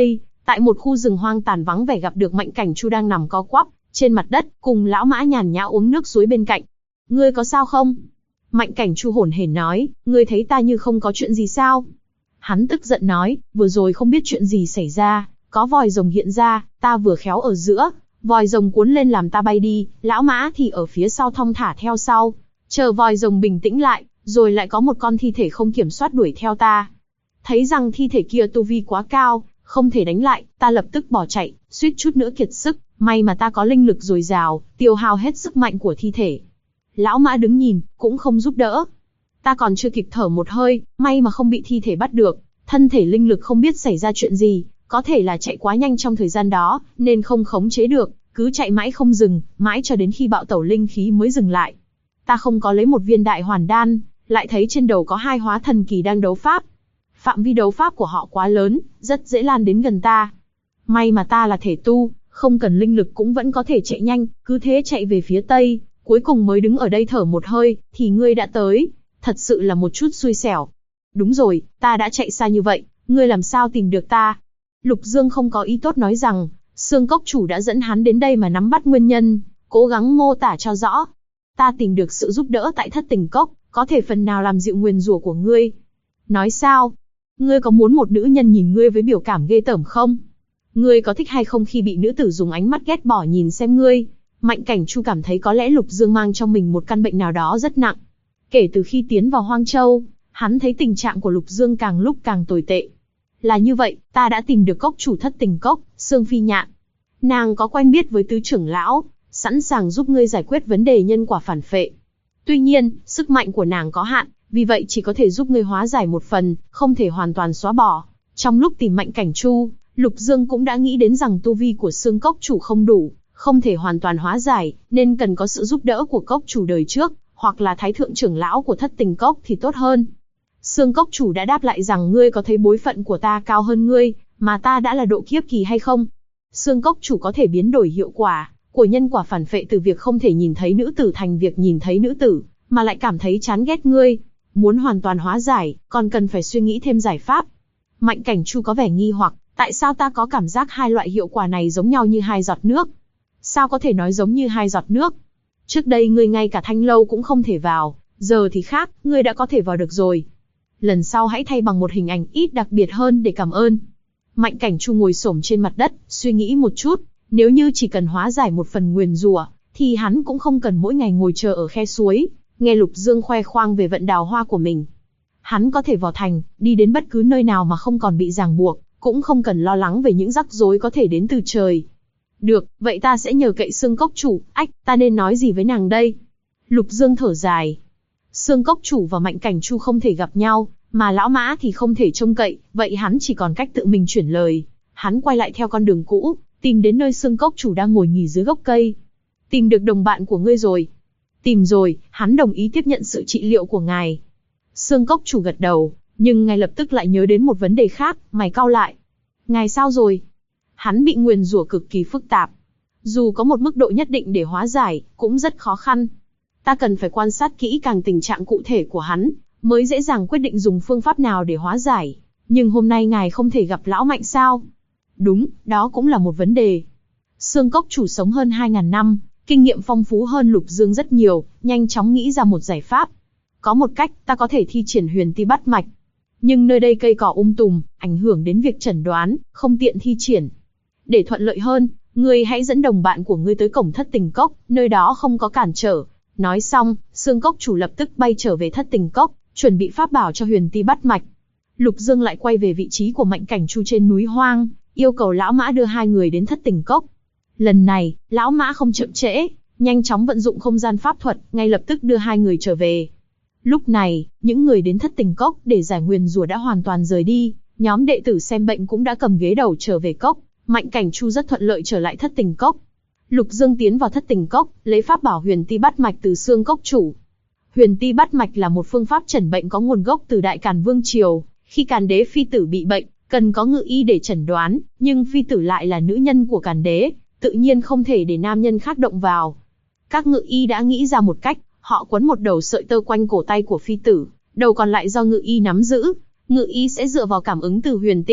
Tại một khu rừng hoang tàn vắng vẻ gặp được Mạnh Cảnh Chu đang nằm co quắp trên mặt đất, cùng lão mã nhàn nhã uống nước suối bên cạnh. Ngươi có sao không? Mạnh Cảnh Chu hổn hển nói, ngươi thấy ta như không có chuyện gì sao? Hắn tức giận nói, vừa rồi không biết chuyện gì xảy ra, có vòi rồng hiện ra, ta vừa khéo ở giữa, vòi rồng cuốn lên làm ta bay đi, lão mã thì ở phía sau thong thả theo sau. Chờ vòi rồng bình tĩnh lại, rồi lại có một con thi thể không kiểm soát đuổi theo ta. Thấy rằng thi thể kia tu vi quá cao, không thể đánh lại, ta lập tức bỏ chạy, suýt chút nữa kiệt sức, may mà ta có linh lực dồi dào, tiêu hao hết sức mạnh của thi thể. Lão mã đứng nhìn, cũng không giúp đỡ. Ta còn chưa kịp thở một hơi, may mà không bị thi thể bắt được, thân thể linh lực không biết xảy ra chuyện gì, có thể là chạy quá nhanh trong thời gian đó, nên không khống chế được, cứ chạy mãi không dừng, mãi cho đến khi bạo tẩu linh khí mới dừng lại. Ta không có lấy một viên đại hoàn đan, lại thấy trên đầu có hai hóa thần kỳ đang đấu pháp. Phạm vi đấu pháp của họ quá lớn, rất dễ lan đến gần ta. May mà ta là thể tu, không cần linh lực cũng vẫn có thể chạy nhanh, cứ thế chạy về phía tây, cuối cùng mới đứng ở đây thở một hơi, thì ngươi đã tới. Thật sự là một chút xui xẻo. Đúng rồi, ta đã chạy xa như vậy, ngươi làm sao tìm được ta? Lục Dương không có ý tốt nói rằng, Xương Cốc chủ đã dẫn hắn đến đây mà nắm bắt nguyên nhân, cố gắng mô tả cho rõ. Ta tìm được sự giúp đỡ tại Thất Tình Cốc, có thể phần nào làm dịu nguyền rủa của ngươi. Nói sao? Ngươi có muốn một nữ nhân nhìn ngươi với biểu cảm ghê tởm không? Ngươi có thích hay không khi bị nữ tử dùng ánh mắt ghét bỏ nhìn xem ngươi? Mạnh Cảnh Chu cảm thấy có lẽ Lục Dương mang trong mình một căn bệnh nào đó rất nặng. Kể từ khi tiến vào Hoang Châu, hắn thấy tình trạng của Lục Dương càng lúc càng tồi tệ. Là như vậy, ta đã tìm được cốc chủ Thất Tình Cốc, Sương Phi Nhạn. Nàng có quen biết với tứ trưởng lão, sẵn sàng giúp ngươi giải quyết vấn đề nhân quả phản phệ. Tuy nhiên, sức mạnh của nàng có hạn, vì vậy chỉ có thể giúp ngươi hóa giải một phần, không thể hoàn toàn xóa bỏ. Trong lúc tìm Mạnh Cảnh Chu, Lục Dương cũng đã nghĩ đến rằng tu vi của Xương Cốc chủ không đủ, không thể hoàn toàn hóa giải, nên cần có sự giúp đỡ của cốc chủ đời trước, hoặc là thái thượng trưởng lão của Thất Tình Cốc thì tốt hơn. Xương Cốc chủ đã đáp lại rằng ngươi có thấy bối phận của ta cao hơn ngươi, mà ta đã là độ kiếp kỳ hay không? Xương Cốc chủ có thể biến đổi hiệu quả của nhân quả phản phệ từ việc không thể nhìn thấy nữ tử thành việc nhìn thấy nữ tử, mà lại cảm thấy chán ghét ngươi. Muốn hoàn toàn hóa giải, còn cần phải suy nghĩ thêm giải pháp. Mạnh Cảnh Chu có vẻ nghi hoặc, tại sao ta có cảm giác hai loại hiệu quả này giống nhau như hai giọt nước? Sao có thể nói giống như hai giọt nước? Trước đây ngươi ngay cả thanh lâu cũng không thể vào, giờ thì khác, ngươi đã có thể vào được rồi. Lần sau hãy thay bằng một hình ảnh ít đặc biệt hơn để cảm ơn. Mạnh Cảnh Chu ngồi xổm trên mặt đất, suy nghĩ một chút, nếu như chỉ cần hóa giải một phần nguyền rủa, thì hắn cũng không cần mỗi ngày ngồi chờ ở khe suối, nghe Lục Dương khoe khoang về vận đào hoa của mình. Hắn có thể vào thành, đi đến bất cứ nơi nào mà không còn bị ràng buộc, cũng không cần lo lắng về những rắc rối có thể đến từ trời. Được, vậy ta sẽ nhờ cậy Xương Cốc chủ. Ta nên nói gì với nàng đây? Lục Dương thở dài. Xương Cốc chủ và Mạnh Cảnh Chu không thể gặp nhau, mà lão mã thì không thể trông cậy, vậy hắn chỉ còn cách tự mình chuyển lời. Hắn quay lại theo con đường cũ, tìm đến nơi Xương Cốc chủ đang ngồi nghỉ dưới gốc cây. Tìm được đồng bạn của ngươi rồi. Tìm rồi, hắn đồng ý tiếp nhận sự trị liệu của ngài. Xương Cốc chủ gật đầu, nhưng ngay lập tức lại nhớ đến một vấn đề khác, mày cau lại. Ngài sao rồi? Hắn bị nguyền rủa cực kỳ phức tạp. Dù có một mức độ nhất định để hóa giải, cũng rất khó khăn. Ta cần phải quan sát kỹ càng tình trạng cụ thể của hắn, mới dễ dàng quyết định dùng phương pháp nào để hóa giải. Nhưng hôm nay ngài không thể gặp lão Mạnh sao? Đúng, đó cũng là một vấn đề. Xương Cốc chủ sống hơn 2.000 năm, kinh nghiệm phong phú hơn Lục Dương rất nhiều, nhanh chóng nghĩ ra một giải pháp. Có một cách, ta có thể thi triển huyền ti bắt mạch. Nhưng nơi đây cây cỏ tùm, ảnh hưởng đến việc chẩn đoán, không tiện thi triển. Để thuận lợi hơn, ngươi hãy dẫn đồng bạn của ngươi tới cổng Thất Tình Cốc, nơi đó không có cản trở. Nói xong, Xương Cốc chủ lập tức bay trở về Thất Tình Cốc, chuẩn bị pháp bảo cho huyền ti bắt mạch. Lục Dương lại quay về vị trí của Mạnh Cảnh Chu trên núi hoang, yêu cầu lão mã đưa hai người đến Thất Tình Cốc. Lần này, lão mã không chậm trễ, nhanh chóng vận dụng không gian pháp thuật, ngay lập tức đưa hai người trở về. Lúc này, những người đến Thất Tình Cốc để giải nguyền rủa đã hoàn toàn rời đi, nhóm đệ tử xem bệnh cũng đã cầm ghế đầu trở về cốc. Mạnh Cảnh Chu rất thuận lợi trở lại Thất Tình Cốc. Lục Dương tiến vào Thất Tình Cốc, lấy pháp bảo huyền ti bắt mạch từ Xương Cốc chủ. Huyền ti bắt mạch là một phương pháp chẩn bệnh có nguồn gốc từ Đại Càn Vương triều. Khi Càn đế phi tử bị bệnh, cần có ngự y để chẩn đoán, nhưng phi tử lại là nữ nhân của Càn đế, tự nhiên không thể để nam nhân khác động vào. Các ngự y đã nghĩ ra một cách, họ quấn một đầu sợi tơ quanh cổ tay của phi tử, đầu còn lại do ngự y nắm giữ. Ngự y sẽ dựa vào cảm ứng từ huyền ti,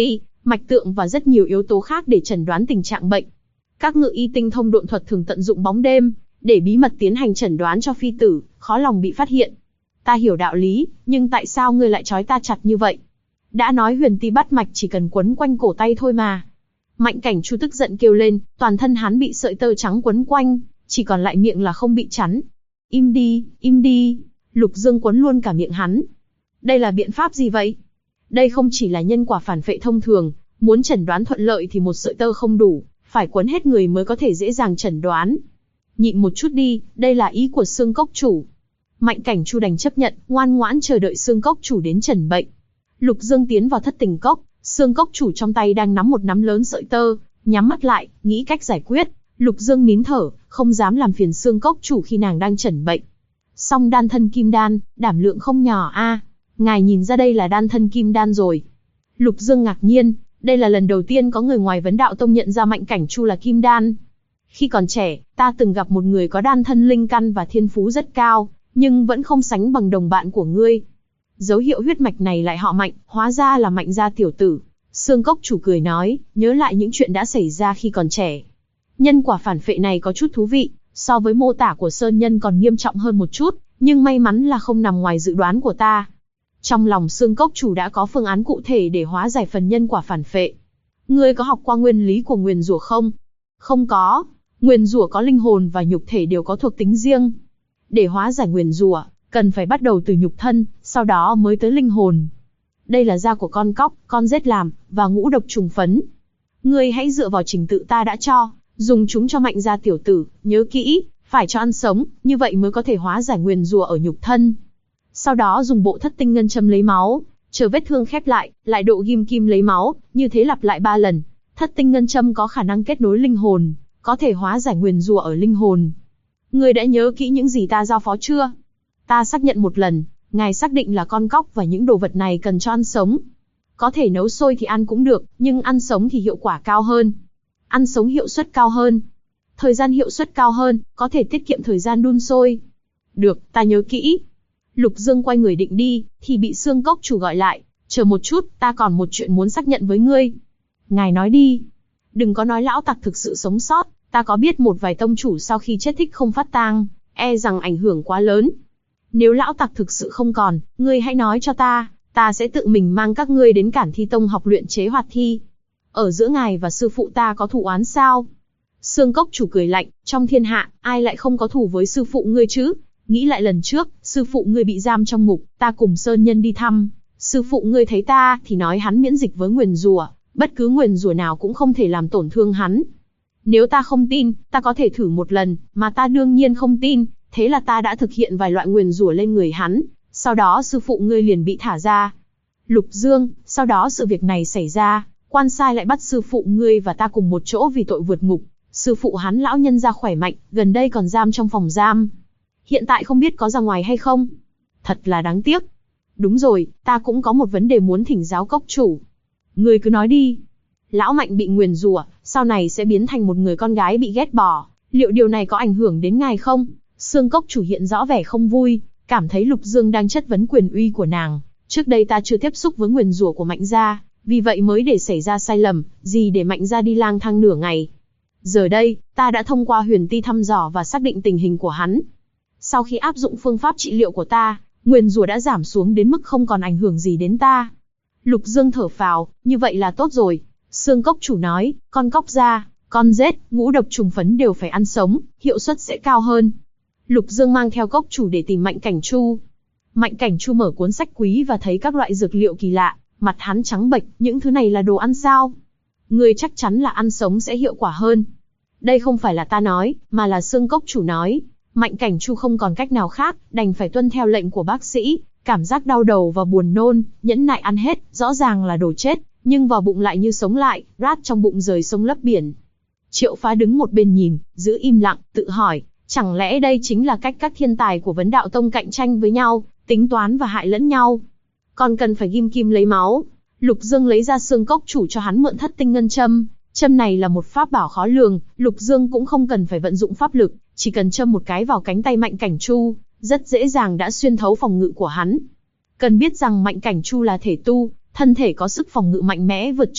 mạch tượng và rất nhiều yếu tố khác để chẩn đoán tình trạng bệnh. Các ngự y tinh thông độn thuật thường tận dụng bóng đêm, để bí mật tiến hành chẩn đoán cho phi tử, khó lòng bị phát hiện. Ta hiểu đạo lý, nhưng tại sao ngươi lại trói ta chặt như vậy? Đã nói huyền ti bắt mạch chỉ cần quấn quanh cổ tay thôi mà. Mạnh Cảnh Chu tức giận kêu lên, toàn thân hắn bị sợi tơ trắng quấn quanh, chỉ còn lại miệng là không bị chắn. Im đi, im đi. Lục Dương quấn luôn cả miệng hắn. Đây là biện pháp gì vậy? Đây không chỉ là nhân quả phản phệ thông thường, muốn chẩn đoán thuận lợi thì một sợi tơ không đủ, phải quấn hết người mới có thể dễ dàng chẩn đoán. Nhịn một chút đi, đây là ý của Xương Cốc chủ. Mạnh Cảnh Chu đành chấp nhận, ngoan ngoãn chờ đợi Xương Cốc chủ đến chẩn bệnh. Lục Dương tiến vào Thất Tình Cốc, Xương Cốc chủ trong tay đang nắm một nắm lớn sợi tơ, nhắm mắt lại, nghĩ cách giải quyết. Lục Dương nín thở, không dám làm phiền Xương Cốc chủ khi nàng đang chẩn bệnh. Song đan thân kim đan, đảm lượng không nhỏ a. Ngài nhìn ra đây là đan thân kim đan rồi. Lục Dương ngạc nhiên, đây là lần đầu tiên có người ngoài Vấn Đạo Tông nhận ra Mạnh Cảnh Chu là kim đan. Khi còn trẻ, ta từng gặp một người có đan thân linh căn và thiên phú rất cao, nhưng vẫn không sánh bằng đồng bạn của ngươi. Dấu hiệu huyết mạch này lại họ Mạnh, hóa ra là Mạnh gia tiểu tử. Xương Cốc chủ cười nói, nhớ lại những chuyện đã xảy ra khi còn trẻ. Nhân quả phản phệ này có chút thú vị, so với mô tả của Sơn Nhân còn nghiêm trọng hơn một chút, nhưng may mắn là không nằm ngoài dự đoán của ta. Trong lòng Xương Cốc chủ đã có phương án cụ thể để hóa giải phần nhân quả phản phệ. Ngươi có học qua nguyên lý của nguyền rủa không? Không có. Nguyền rủa có linh hồn và nhục thể đều có thuộc tính riêng. Để hóa giải nguyền rủa, cần phải bắt đầu từ nhục thân, sau đó mới tới linh hồn. Đây là da của con cóc, con rết làm, và ngũ độc trùng phấn. Ngươi hãy dựa vào trình tự ta đã cho, dùng chúng cho Mạnh gia tiểu tử, nhớ kỹ, phải cho ăn sống, như vậy mới có thể hóa giải nguyền rủa ở nhục thân. Sau đó dùng bộ Thất Tinh Ngân Châm lấy máu, chờ vết thương khép lại độ ghim kim lấy máu, như thế lặp lại 3 lần. Thất Tinh Ngân Châm có khả năng kết nối linh hồn, có thể hóa giải nguyền rủa ở linh hồn. Ngươi đã nhớ kỹ những gì ta giao phó chưa? Ta xác nhận một lần, ngài xác định là con cóc và những đồ vật này cần cho ăn sống. Có thể nấu sôi thì ăn cũng được, nhưng ăn sống thì hiệu quả cao hơn. Ăn sống hiệu suất cao hơn. Thời gian hiệu suất cao hơn, có thể tiết kiệm thời gian đun sôi. Được, ta nhớ kỹ. Lục Dương quay người định đi, thì bị Xương Cốc chủ gọi lại. Chờ một chút, ta còn một chuyện muốn xác nhận với ngươi. Ngài nói đi. Đừng có nói lão tặc thực sự sống sót, ta có biết một vài tông chủ sau khi chết thích không phát tang, e rằng ảnh hưởng quá lớn. Nếu lão tặc thực sự không còn, ngươi hãy nói cho ta sẽ tự mình mang các ngươi đến Cản Thi Tông học luyện chế hoạt thi. Ở giữa ngài và sư phụ ta có thù oán sao? Xương Cốc chủ cười lạnh, trong thiên hạ, ai lại không có thù với sư phụ ngươi chứ? Nghĩ lại lần trước, sư phụ ngươi bị giam trong ngục, ta cùng Sơn Nhân đi thăm. Sư phụ ngươi thấy ta, thì nói hắn miễn dịch với nguyền rủa, bất cứ nguyền rủa nào cũng không thể làm tổn thương hắn. Nếu ta không tin, ta có thể thử một lần, mà ta đương nhiên không tin, thế là ta đã thực hiện vài loại nguyền rủa lên người hắn, sau đó sư phụ ngươi liền bị thả ra. Lục Dương, sau đó sự việc này xảy ra, quan sai lại bắt sư phụ ngươi và ta cùng một chỗ vì tội vượt ngục. Sư phụ hắn lão nhân gia khỏe mạnh, gần đây còn giam trong phòng giam. Hiện tại không biết có ra ngoài hay không? Thật là đáng tiếc. Đúng rồi, ta cũng có một vấn đề muốn thỉnh giáo Cốc chủ. Ngươi cứ nói đi. Lão Mạnh bị nguyền rủa, sau này sẽ biến thành một người con gái bị ghét bỏ. Liệu điều này có ảnh hưởng đến ngài không? Xương Cốc chủ hiện rõ vẻ không vui, cảm thấy Lục Dương đang chất vấn quyền uy của nàng. Trước đây ta chưa tiếp xúc với nguyền rủa của Mạnh gia, vì vậy mới để xảy ra sai lầm, gì để Mạnh gia đi lang thang nửa ngày. Giờ đây, ta đã thông qua huyền ti thăm dò và xác định tình hình của hắn. Sau khi áp dụng phương pháp trị liệu của ta, nguyền rủa đã giảm xuống đến mức không còn ảnh hưởng gì đến ta. Lục Dương thở phào, như vậy là tốt rồi. Xương Cốc chủ nói, con cóc da, con rết, ngũ độc trùng phấn đều phải ăn sống, hiệu suất sẽ cao hơn. Lục Dương mang theo Cốc chủ để tìm Mạnh Cảnh Chu. Mạnh Cảnh Chu mở cuốn sách quý và thấy các loại dược liệu kỳ lạ, mặt hắn trắng bệch, những thứ này là đồ ăn sao? Ngươi chắc chắn là ăn sống sẽ hiệu quả hơn. Đây không phải là ta nói, mà là Xương Cốc chủ nói. Mạnh Cảnh Chu không còn cách nào khác, đành phải tuân theo lệnh của bác sĩ, cảm giác đau đầu và buồn nôn, nhẫn nại ăn hết, rõ ràng là đồ chết, nhưng vào bụng lại như sống lại, rát trong bụng rời sông lấp biển. Triệu Phá đứng một bên nhìn, giữ im lặng, tự hỏi, chẳng lẽ đây chính là cách các thiên tài của Vấn Đạo Tông cạnh tranh với nhau, tính toán và hại lẫn nhau? Còn cần phải ghim kim lấy máu. Lục Dương lấy ra Xương Cốc chủ cho hắn mượn Thất Tinh Ngân Châm. Châm này là một pháp bảo khó lường, Lục Dương cũng không cần phải vận dụng pháp lực, chỉ cần châm một cái vào cánh tay Mạnh Cảnh Chu, rất dễ dàng đã xuyên thấu phòng ngự của hắn. Cần biết rằng Mạnh Cảnh Chu là thể tu, thân thể có sức phòng ngự mạnh mẽ vượt trội,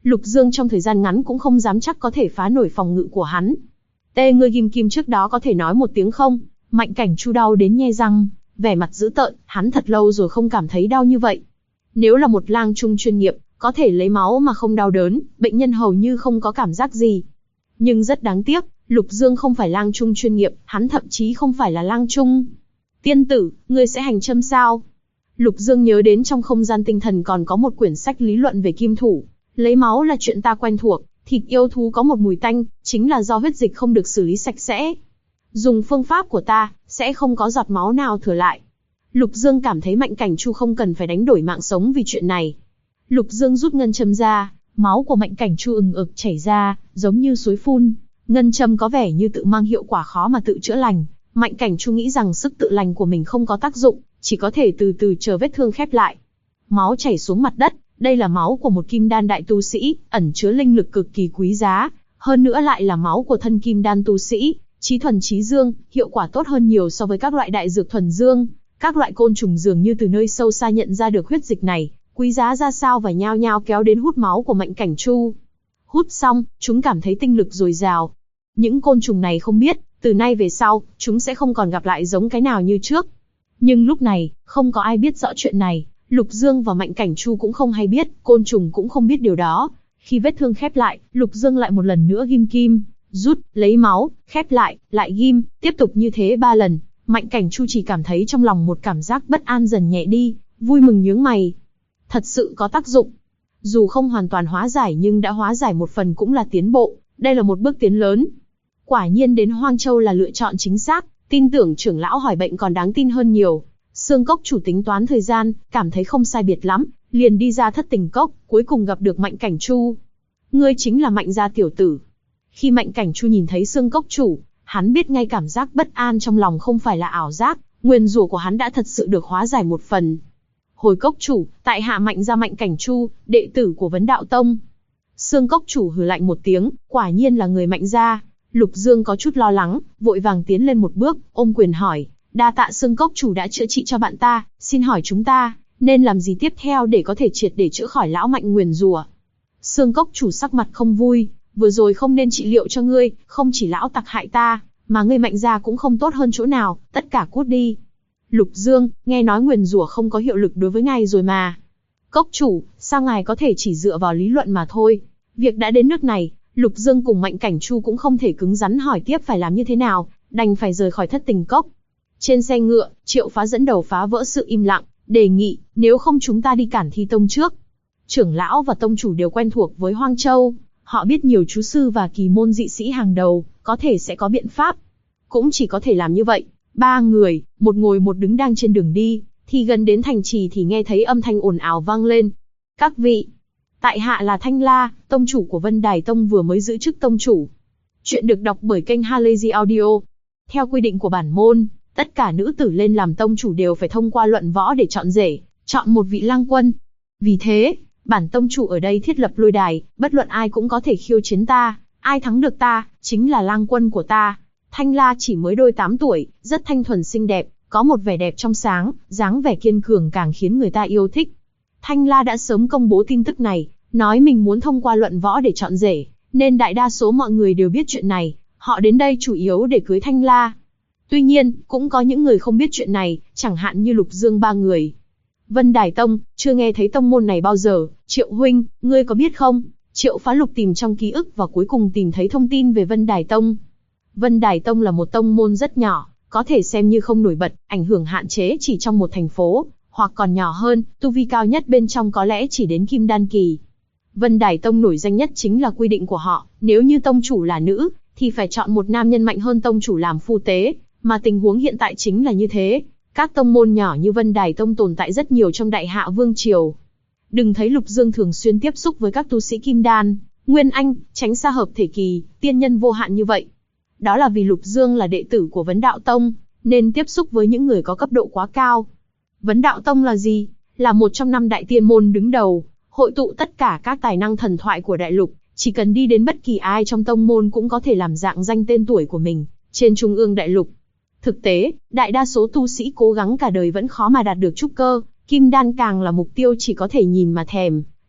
Lục Dương trong thời gian ngắn cũng không dám chắc có thể phá nổi phòng ngự của hắn. Tê ngươi Ghim Kim trước đó có thể nói một tiếng không? Mạnh Cảnh Chu đau đến nhe răng, vẻ mặt dữ tợn, hắn thật lâu rồi không cảm thấy đau như vậy. Nếu là một lang trung chuyên nghiệp, có thể lấy máu mà không đau đớn, bệnh nhân hầu như không có cảm giác gì. Nhưng rất đáng tiếc, Lục Dương không phải lang trung chuyên nghiệp, hắn thậm chí không phải là lang trung. Tiên tử, ngươi sẽ hành châm sao? Lục Dương nhớ đến trong không gian tinh thần còn có một quyển sách lý luận về kim thủ. Lấy máu là chuyện ta quen thuộc, thịt yêu thú có một mùi tanh, chính là do huyết dịch không được xử lý sạch sẽ. Dùng phương pháp của ta, sẽ không có giọt máu nào thừa lại. Lục Dương cảm thấy Mạnh Cảnh Chu không cần phải đánh đổi mạng sống vì chuyện này. Lục Dương rút ngân châm ra, máu của Mạnh Cảnh Chu ừng ực chảy ra, giống như suối phun. Ngân châm có vẻ như tự mang hiệu quả khó mà tự chữa lành. Mạnh Cảnh Chu nghĩ rằng sức tự lành của mình không có tác dụng, chỉ có thể từ từ chờ vết thương khép lại. Máu chảy xuống mặt đất, đây là máu của một kim đan đại tu sĩ, ẩn chứa linh lực cực kỳ quý giá, hơn nữa lại là máu của thân kim đan tu sĩ, chí thuần chí dương, hiệu quả tốt hơn nhiều so với các loại đại dược thuần dương. Các loại côn trùng dường như từ nơi sâu xa nhận ra được huyết dịch này, quý giá ra sao và nhao nhao kéo đến hút máu của Mạnh Cảnh Chu. Hút xong, chúng cảm thấy tinh lực dồi dào. Những côn trùng này không biết, từ nay về sau, chúng sẽ không còn gặp lại giống cái nào như trước. Nhưng lúc này, không có ai biết rõ chuyện này. Lục Dương và Mạnh Cảnh Chu cũng không hay biết, côn trùng cũng không biết điều đó. Khi vết thương khép lại, Lục Dương lại một lần nữa ghim kim, rút, lấy máu, khép lại ghim, tiếp tục như thế 3 lần. Mạnh Cảnh Chu chỉ cảm thấy trong lòng một cảm giác bất an dần nhẹ đi, vui mừng nhướng mày. Thật sự có tác dụng. Dù không hoàn toàn hóa giải nhưng đã hóa giải một phần cũng là tiến bộ, đây là một bước tiến lớn. Quả nhiên đến Hoang Châu là lựa chọn chính xác, tin tưởng trưởng lão hỏi bệnh còn đáng tin hơn nhiều. Xương Cốc chủ tính toán thời gian, cảm thấy không sai biệt lắm, liền đi ra Thất Tình Cốc, cuối cùng gặp được Mạnh Cảnh Chu. Ngươi chính là Mạnh gia tiểu tử. Khi Mạnh Cảnh Chu nhìn thấy Xương Cốc chủ, hắn biết ngay cảm giác bất an trong lòng không phải là ảo giác, nguyền rủa của hắn đã thật sự được hóa giải một phần. Hồi Cốc chủ, tại hạ Mạnh gia Mạnh Cảnh Chu, đệ tử của Vấn Đạo Tông. Xương Cốc chủ hừ lạnh một tiếng, quả nhiên là người Mạnh gia. Lục Dương có chút lo lắng, vội vàng tiến lên một bước, ôm quyền hỏi, đa tạ Xương Cốc chủ đã chữa trị cho bạn ta, xin hỏi chúng ta nên làm gì tiếp theo để có thể triệt để chữa khỏi lão Mạnh nguyền rủa? Xương Cốc chủ sắc mặt không vui, vừa rồi không nên trị liệu cho ngươi, không chỉ lão tặc hại ta, mà ngươi Mạnh gia cũng không tốt hơn chỗ nào, tất cả cút đi. Lục Dương, nghe nói nguyền rủa không có hiệu lực đối với ngài rồi mà. Cốc chủ, sao ngài có thể chỉ dựa vào lý luận mà thôi? Việc đã đến nước này, Lục Dương cùng Mạnh Cảnh Chu cũng không thể cứng rắn hỏi tiếp phải làm như thế nào, đành phải rời khỏi Thất Tình Cốc. Trên xe ngựa, Triệu Phá dẫn đầu phá vỡ sự im lặng, đề nghị, nếu không chúng ta đi Cản Thi Tông trước. Trưởng lão và tông chủ đều quen thuộc với Hoang Châu, họ biết nhiều chú sư và kỳ môn dị sĩ hàng đầu, có thể sẽ có biện pháp. Cũng chỉ có thể làm như vậy. 3 người, một ngồi một đứng đang trên đường đi, thì gần đến thành trì thì nghe thấy âm thanh ồn ào vang lên. Các vị, tại hạ là Thanh La, tông chủ của Vân Đài Tông vừa mới giữ chức tông chủ. Chuyện được đọc bởi kênh Halazy Audio. Theo quy định của bản môn, tất cả nữ tử lên làm tông chủ đều phải thông qua luận võ để chọn rể, chọn một vị lang quân. Vì thế, bản tông chủ ở đây thiết lập lôi đài, bất luận ai cũng có thể khiêu chiến ta, ai thắng được ta, chính là lang quân của ta. Thanh La chỉ mới đôi 8 tuổi, rất thanh thuần xinh đẹp, có một vẻ đẹp trong sáng, dáng vẻ kiên cường càng khiến người ta yêu thích. Thanh La đã sớm công bố tin tức này, nói mình muốn thông qua luận võ để chọn rể, nên đại đa số mọi người đều biết chuyện này, họ đến đây chủ yếu để cưới Thanh La. Tuy nhiên, cũng có những người không biết chuyện này, chẳng hạn như Lục Dương 3 người. Vân Đài Tông, chưa nghe thấy tông môn này bao giờ, Triệu huynh, ngươi có biết không? Triệu Phá lục tìm trong ký ức và cuối cùng tìm thấy thông tin về Vân Đài Tông. Vân Đài Tông là một tông môn rất nhỏ, có thể xem như không nổi bật, ảnh hưởng hạn chế chỉ trong một thành phố, hoặc còn nhỏ hơn, tu vi cao nhất bên trong có lẽ chỉ đến Kim Đan kỳ. Vân Đài Tông nổi danh nhất chính là quy định của họ, nếu như tông chủ là nữ, thì phải chọn một nam nhân mạnh hơn tông chủ làm phu tế, mà tình huống hiện tại chính là như thế. Các tông môn nhỏ như Vân Đài Tông tồn tại rất nhiều trong Đại Hạ Vương Triều. Đừng thấy Lục Dương thường xuyên tiếp xúc với các tu sĩ Kim Đan, Nguyên Anh, tránh xa hợp thể kỳ, tiên nhân vô hạn như vậy. Đó là vì Lục Dương là đệ tử của Vấn Đạo Tông, nên tiếp xúc với những người có cấp độ quá cao. Vấn Đạo Tông là gì? Là một trong 5 đại tiên môn đứng đầu, hội tụ tất cả các tài năng thần thoại của đại lục, chỉ cần đi đến bất kỳ ai trong tông môn cũng có thể làm dạng danh tên tuổi của mình trên trung ương đại lục. Thực tế, đại đa số tu sĩ cố gắng cả đời vẫn khó mà đạt được trúc cơ, Kim Đan càng là mục tiêu chỉ có thể nhìn mà thèm.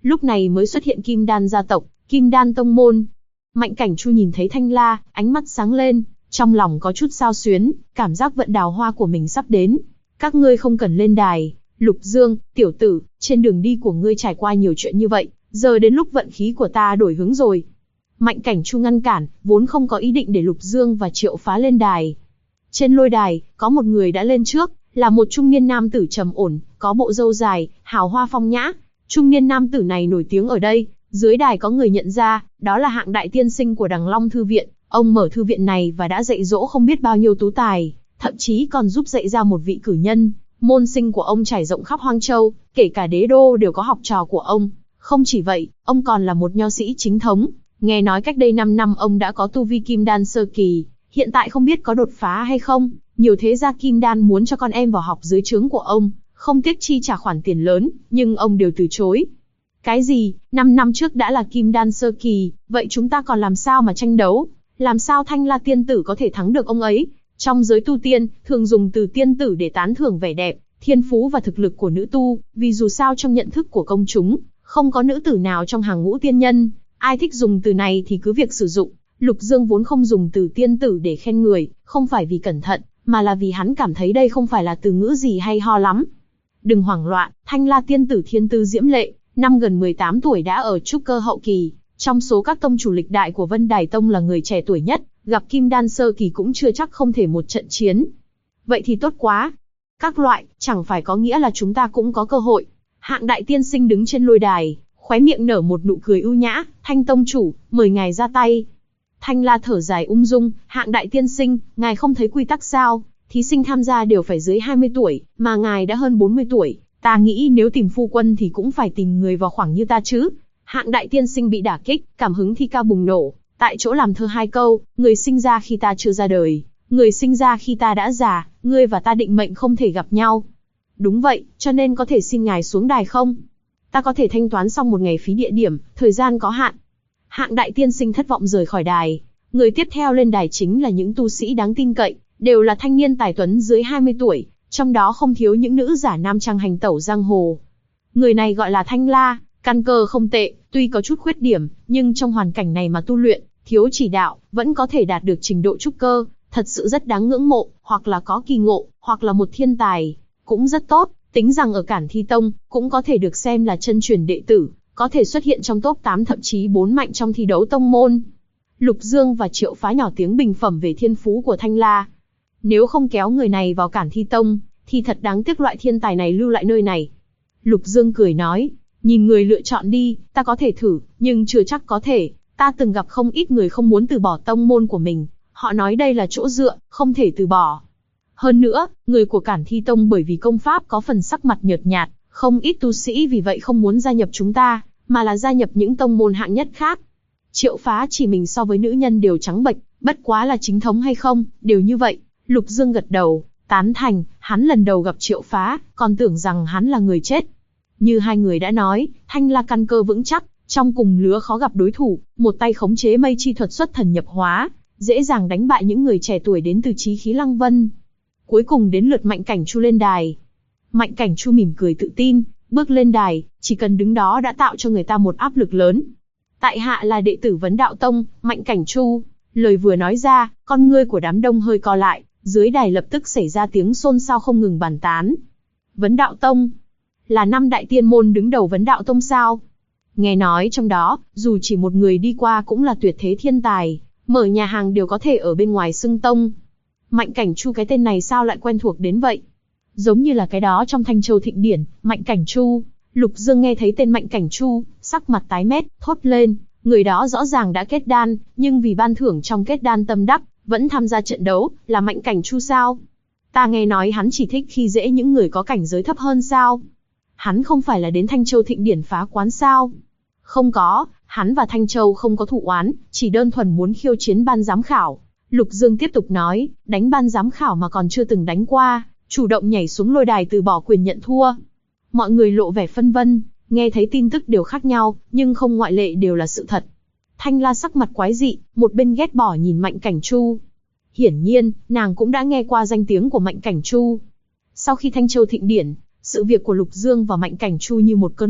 Lúc này mới xuất hiện Kim Đan gia tộc, Kim Đan tông môn. Mạnh Cảnh Chu nhìn thấy Thanh La, ánh mắt sáng lên, trong lòng có chút xao xuyến, cảm giác vận đào hoa của mình sắp đến. Các ngươi không cần lên đài. Lục Dương, tiểu tử, trên đường đi của ngươi trải qua nhiều chuyện như vậy, giờ đến lúc vận khí của ta đổi hướng rồi. Mạnh Cảnh Chu ngăn cản, vốn không có ý định để Lục Dương và Triệu Phá lên đài. Trên lôi đài, có một người đã lên trước, là một trung niên nam tử trầm ổn, có bộ râu dài, hào hoa phong nhã. Trung niên nam tử này nổi tiếng ở đây, dưới đài có người nhận ra, đó là Hạng Đại tiên sinh của Đằng Long Thư viện. Ông mở thư viện này và đã dạy dỗ không biết bao nhiêu tú tài, thậm chí còn giúp dạy ra một vị cử nhân. Môn sinh của ông trải rộng khắp Hoang Châu, kể cả đế đô đều có học trò của ông. Không chỉ vậy, ông còn là một nho sĩ chính thống. Nghe nói cách đây 5 năm ông đã có tu vi Kim Đan sơ kỳ, hiện tại không biết có đột phá hay không. Nhiều thế gia Kim Đan muốn cho con em vào học dưới trướng của ông, không tiếc chi trả khoản tiền lớn, nhưng ông đều từ chối. Cái gì, 5 năm trước đã là Kim Đan sơ kỳ, vậy chúng ta còn làm sao mà tranh đấu? Làm sao Thanh La tiên tử có thể thắng được ông ấy? Trong giới tu tiên, thường dùng từ tiên tử để tán thưởng vẻ đẹp, thiên phú và thực lực của nữ tu, vì dù sao trong nhận thức của công chúng, không có nữ tử nào trong hàng ngũ tiên nhân. Ai thích dùng từ này thì cứ việc sử dụng. Lục Dương vốn không dùng từ tiên tử để khen người, không phải vì cẩn thận, mà là vì hắn cảm thấy đây không phải là từ ngữ gì hay ho lắm. Đừng hoảng loạn, Thanh La tiên tử thiên tư diễm lệ, năm gần 18 tuổi đã ở trúc cơ hậu kỳ, trong số các tông chủ lịch đại của Vân Đài Tông là người trẻ tuổi nhất, gặp Kim Đan sơ kỳ cũng chưa chắc không thể một trận chiến. Vậy thì tốt quá. Các loại, chẳng phải có nghĩa là chúng ta cũng có cơ hội. Hạng Đại tiên sinh đứng trên lôi đài, khóe miệng nở một nụ cười ưu nhã, Thanh tông chủ, mời ngài ra tay. Thanh La thở dài ung dung, Hạng Đại tiên sinh, ngài không thấy quy tắc sao? Thí sinh tham gia đều phải dưới 20 tuổi, mà ngài đã hơn 40 tuổi. Ta nghĩ nếu tìm phu quân thì cũng phải tìm người vào khoảng như ta chứ. Hạng Đại tiên sinh bị đả kích, cảm hứng thi ca bùng nổ, tại chỗ làm thơ 2 câu, người sinh ra khi ta chưa ra đời, người sinh ra khi ta đã già, ngươi và ta định mệnh không thể gặp nhau. Đúng vậy, cho nên có thể xin ngài xuống đài không? Ta có thể thanh toán xong một ngày phí địa điểm, thời gian có hạn. Hạng Đại tiên sinh thất vọng rời khỏi đài. Người tiếp theo lên đài chính là những tu sĩ đáng tin cậy, đều là thanh niên tài tuấn dưới 20 tuổi, trong đó không thiếu những nữ giả nam trang hành tẩu giang hồ. Người này gọi là Thanh La, căn cơ không tệ, tuy có chút khuyết điểm, nhưng trong hoàn cảnh này mà tu luyện, thiếu chỉ đạo, vẫn có thể đạt được trình độ trúc cơ, thật sự rất đáng ngưỡng mộ, hoặc là có kỳ ngộ, hoặc là một thiên tài, cũng rất tốt, tính rằng ở Cản Thi Tông, cũng có thể được xem là chân truyền đệ tử, có thể xuất hiện trong top 8 thậm chí 4 mạnh trong thi đấu tông môn. Lục Dương và Triệu Phá nhỏ tiếng bình phẩm về thiên phú của Thanh La. Nếu không kéo người này vào Cản Thi Tông, thì thật đáng tiếc loại thiên tài này lưu lại nơi này. Lục Dương cười nói, nhìn người lựa chọn đi, ta có thể thử, nhưng chưa chắc có thể. Ta từng gặp không ít người không muốn từ bỏ tông môn của mình, họ nói đây là chỗ dựa, không thể từ bỏ. Hơn nữa, người của Cản Thi Tông bởi vì công pháp có phần sắc mặt nhợt nhạt, không ít tu sĩ vì vậy không muốn gia nhập chúng ta, mà là gia nhập những tông môn hạng nhất khác. Triệu Phá chỉ mình so với nữ nhân đều trắng bệch, bất quá là chính thống hay không, đều như vậy. Lục Dương gật đầu, tán thành, hắn lần đầu gặp Triệu Phá, còn tưởng rằng hắn là người chết. Như hai người đã nói, Thanh La căn cơ vững chắc, trong cùng lứa khó gặp đối thủ, một tay khống chế mây chi thuật xuất thần nhập hóa, dễ dàng đánh bại những người trẻ tuổi đến từ Chí Khí Lăng Vân. Cuối cùng đến lượt Mạnh Cảnh Chu lên đài. Mạnh Cảnh Chu mỉm cười tự tin, bước lên đài, chỉ cần đứng đó đã tạo cho người ta một áp lực lớn. Tại hạ là đệ tử Vấn Đạo Tông, Mạnh Cảnh Chu. Lời vừa nói ra, con ngươi của đám đông hơi co lại, dưới đài lập tức xảy ra tiếng xôn xao không ngừng bàn tán. Vấn Đạo Tông là 5 đại tiên môn đứng đầu Vấn Đạo Tông sao? Nghe nói trong đó, dù chỉ một người đi qua cũng là tuyệt thế thiên tài, mở nhà hàng đều có thể ở bên ngoài xưng tông. Mạnh Cảnh Chu cái tên này sao lại quen thuộc đến vậy? Giống như là cái đó trong Thanh Châu Thịnh Điển, Mạnh Cảnh Chu. Lục Dương nghe thấy tên Mạnh Cảnh Chu, sắc mặt tái mét, thốt lên, người đó rõ ràng đã kết đan, nhưng vì ban thưởng trong kết đan tâm đắc, vẫn tham gia trận đấu, là Mạnh Cảnh Chu sao? Ta nghe nói hắn chỉ thích khi dễ những người có cảnh giới thấp hơn sao? Hắn không phải là đến Thanh Châu Thịnh Điển phá quán sao? Không có, hắn và Thanh Châu không có thù oán, chỉ đơn thuần muốn khiêu chiến ban giám khảo. Lục Dương tiếp tục nói, đánh ban giám khảo mà còn chưa từng đánh qua, chủ động nhảy xuống lôi đài từ bỏ quyền nhận thua. Mọi người lộ vẻ phân vân, nghe thấy tin tức đều khác nhau, nhưng không ngoại lệ đều là sự thật. Thanh La sắc mặt quái dị, một bên ghét bỏ nhìn Mạnh Cảnh Chu. Hiển nhiên, nàng cũng đã nghe qua danh tiếng của Mạnh Cảnh Chu. Sau khi Thanh Châu Thịnh Điển, sự việc của Lục Dương và Mạnh Cảnh Chu như một cơn lốc,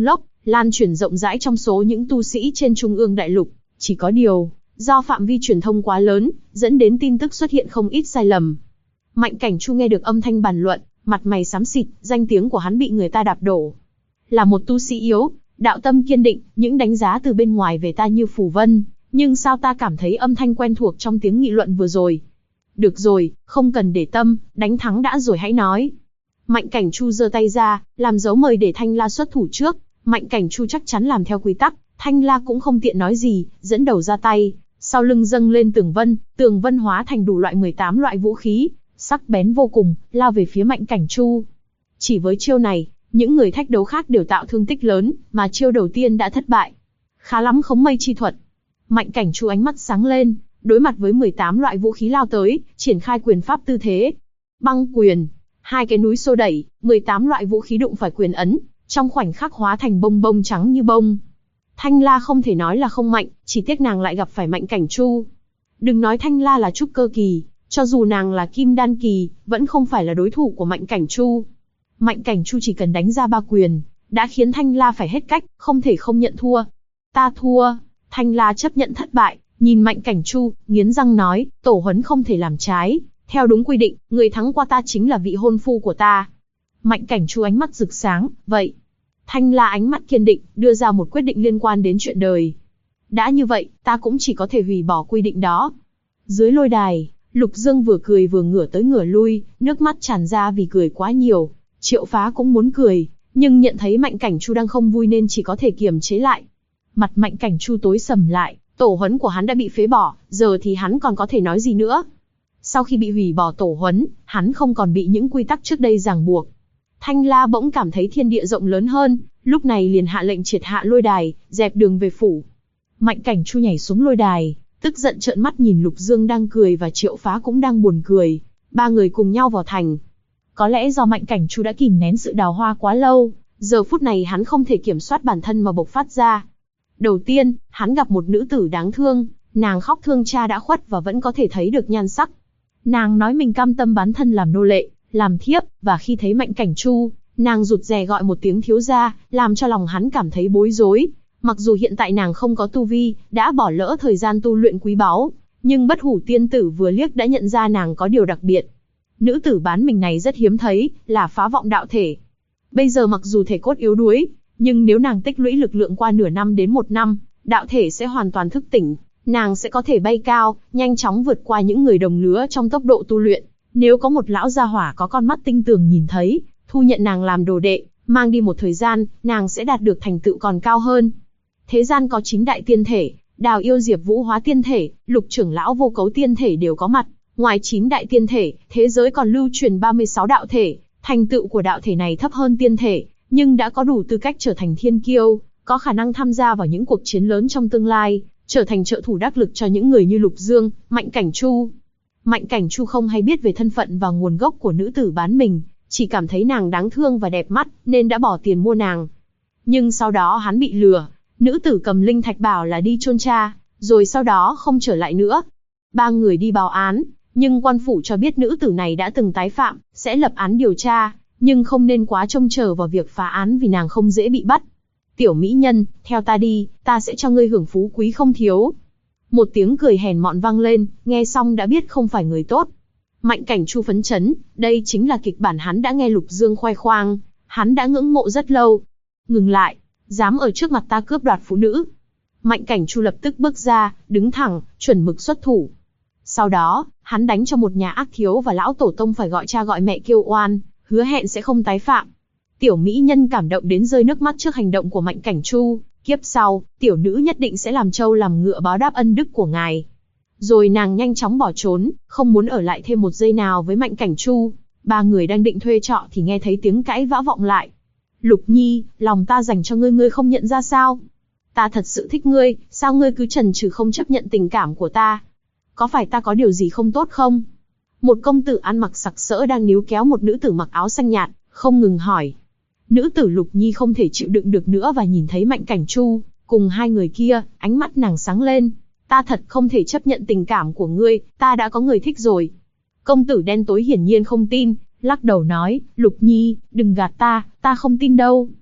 lan truyền rộng rãi trong số những tu sĩ trên Trung ương Đại Lục. Chỉ có điều, do phạm vi truyền thông quá lớn, dẫn đến tin tức xuất hiện không ít sai lầm. Mạnh Cảnh Chu nghe được âm thanh bàn luận, mặt mày xám xịt, danh tiếng của hắn bị người ta đạp đổ. Là một tu sĩ yếu, đạo tâm kiên định, những đánh giá từ bên ngoài về ta như phù vân, nhưng sao ta cảm thấy âm thanh quen thuộc trong tiếng nghị luận vừa rồi. Được rồi, không cần để tâm, đánh thắng đã rồi hãy nói. Mạnh Cảnh Chu giơ tay ra, làm dấu mời để Thanh La xuất thủ trước. Mạnh Cảnh Chu chắc chắn làm theo quy tắc, Thanh La cũng không tiện nói gì, dẫn đầu ra tay, sau lưng dâng lên tường vân hóa thành đủ loại 18 loại vũ khí, sắc bén vô cùng, lao về phía Mạnh Cảnh Chu. Chỉ với chiêu này, những người thách đấu khác đều tạo thương tích lớn, mà chiêu đầu tiên đã thất bại. Khá lắm khống mây chi thuật. Mạnh Cảnh Chu ánh mắt sáng lên, đối mặt với 18 loại vũ khí lao tới, triển khai quyền pháp tư thế. Băng quyền, hai cái núi xô đẩy, 18 loại vũ khí đụng phải quyền ấn, trong khoảnh khắc hóa thành bông bông trắng như bông. Thanh La không thể nói là không mạnh, chỉ tiếc nàng lại gặp phải Mạnh Cảnh Chu. Đừng nói Thanh La là trúc cơ kỳ, cho dù nàng là kim đan kỳ, vẫn không phải là đối thủ của Mạnh Cảnh Chu. Mạnh Cảnh Chu chỉ cần đánh ra 3 quyền, đã khiến Thanh La phải hết cách, không thể không nhận thua. Ta thua. Thanh La chấp nhận thất bại, nhìn Mạnh Cảnh Chu, nghiến răng nói, tổ huấn không thể làm trái. Theo đúng quy định, người thắng qua ta chính là vị hôn phu của ta. Mạnh Cảnh Chu ánh mắt rực sáng, vậy. Thanh La ánh mắt kiên định, đưa ra một quyết định liên quan đến chuyện đời. Đã như vậy, ta cũng chỉ có thể hủy bỏ quy định đó. Dưới lôi đài, Lục Dương vừa cười vừa ngửa tới ngửa lui, nước mắt tràn ra vì cười quá nhiều. Triệu Phá cũng muốn cười, nhưng nhận thấy Mạnh Cảnh Chu đang không vui nên chỉ có thể kiềm chế lại. Mặt Mạnh Cảnh Chu tối sầm lại, tổ huấn của hắn đã bị phế bỏ, giờ thì hắn còn có thể nói gì nữa. Sau khi bị hủy bỏ tổ huấn, hắn không còn bị những quy tắc trước đây ràng buộc. Thanh La bỗng cảm thấy thiên địa rộng lớn hơn, lúc này liền hạ lệnh triệt hạ lôi đài, dẹp đường về phủ. Mạnh Cảnh Chu nhảy xuống lôi đài, tức giận trợn mắt nhìn Lục Dương đang cười và Triệu Phá cũng đang buồn cười. Ba người cùng nhau vào thành. Có lẽ do Mạnh Cảnh Chu đã kìm nén sự đào hoa quá lâu, giờ phút này hắn không thể kiểm soát bản thân mà bộc phát ra. Đầu tiên, hắn gặp một nữ tử đáng thương, nàng khóc thương cha đã khuất và vẫn có thể thấy được nhan sắc. Nàng nói mình cam tâm bán thân làm nô lệ, làm thiếp, và khi thấy Mạnh Cảnh Chu, nàng rụt rè gọi một tiếng thiếu gia, làm cho lòng hắn cảm thấy bối rối. Mặc dù hiện tại nàng không có tu vi, đã bỏ lỡ thời gian tu luyện quý báu, nhưng Bất Hủ tiên tử vừa liếc đã nhận ra nàng có điều đặc biệt. Nữ tử bán mình này rất hiếm thấy, là phá vọng đạo thể. Bây giờ mặc dù thể cốt yếu đuối, nhưng nếu nàng tích lũy lực lượng qua nửa năm đến 1 năm, đạo thể sẽ hoàn toàn thức tỉnh, nàng sẽ có thể bay cao, nhanh chóng vượt qua những người đồng lứa trong tốc độ tu luyện. Nếu có một lão gia hỏa có con mắt tinh tường nhìn thấy, thu nhận nàng làm đồ đệ, mang đi một thời gian, nàng sẽ đạt được thành tựu còn cao hơn. Thế gian có 9 đại tiên thể, Đào Yêu Diệp Vũ Hóa tiên thể, Lục trưởng lão Vô Cấu tiên thể đều có mặt. Ngoài 9 đại tiên thể, thế giới còn lưu truyền 36 đạo thể, thành tựu của đạo thể này thấp hơn tiên thể, nhưng đã có đủ tư cách trở thành thiên kiêu, có khả năng tham gia vào những cuộc chiến lớn trong tương lai, trở thành trợ thủ đắc lực cho những người như Lục Dương, Mạnh Cảnh Chu. Mạnh Cảnh Chu không hay biết về thân phận và nguồn gốc của nữ tử bán mình, chỉ cảm thấy nàng đáng thương và đẹp mắt, nên đã bỏ tiền mua nàng. Nhưng sau đó hắn bị lừa, nữ tử cầm linh thạch bảo là đi chôn cha, rồi sau đó không trở lại nữa. 3 người đi báo án, nhưng quan phủ cho biết nữ tử này đã từng tái phạm, sẽ lập án điều tra, nhưng không nên quá trông chờ vào việc phá án vì nàng không dễ bị bắt. Tiểu mỹ nhân, theo ta đi, ta sẽ cho ngươi hưởng phú quý không thiếu. Một tiếng cười hèn mọn vang lên, nghe xong đã biết không phải người tốt. Mạnh Cảnh Chu phấn chấn, đây chính là kịch bản hắn đã nghe Lục Dương khoe khoang, hắn đã ngưỡng mộ rất lâu. Ngừng lại, dám ở trước mặt ta cướp đoạt phụ nữ. Mạnh Cảnh Chu lập tức bước ra, đứng thẳng, chuẩn mực xuất thủ. Sau đó, hắn đánh cho một nhà ác thiếu và lão tổ tông phải gọi cha gọi mẹ kêu oan, hứa hẹn sẽ không tái phạm. Tiểu mỹ nhân cảm động đến rơi nước mắt trước hành động của Mạnh Cảnh Chu, kiếp sau, tiểu nữ nhất định sẽ làm trâu làm ngựa báo đáp ân đức của ngài. Rồi nàng nhanh chóng bỏ trốn, không muốn ở lại thêm một giây nào với Mạnh Cảnh Chu. 3 người đang định thuê trọ thì nghe thấy tiếng cãi vã vọng lại. Lục Nhi, lòng ta dành cho ngươi ngươi không nhận ra sao? Ta thật sự thích ngươi, sao ngươi cứ chần chừ không chấp nhận tình cảm của ta? Có phải ta có điều gì không tốt không? Một công tử ăn mặc sặc sỡ đang níu kéo một nữ tử mặc áo xanh nhạt, không ngừng hỏi. Nữ tử Lục Nhi không thể chịu đựng được nữa và nhìn thấy Mạnh Cảnh Chu cùng 2 người kia, ánh mắt nàng sáng lên. Ta thật không thể chấp nhận tình cảm của ngươi, ta đã có người thích rồi. Công tử đen tối hiển nhiên không tin, lắc đầu nói, Lục Nhi, đừng gạt ta không tin đâu.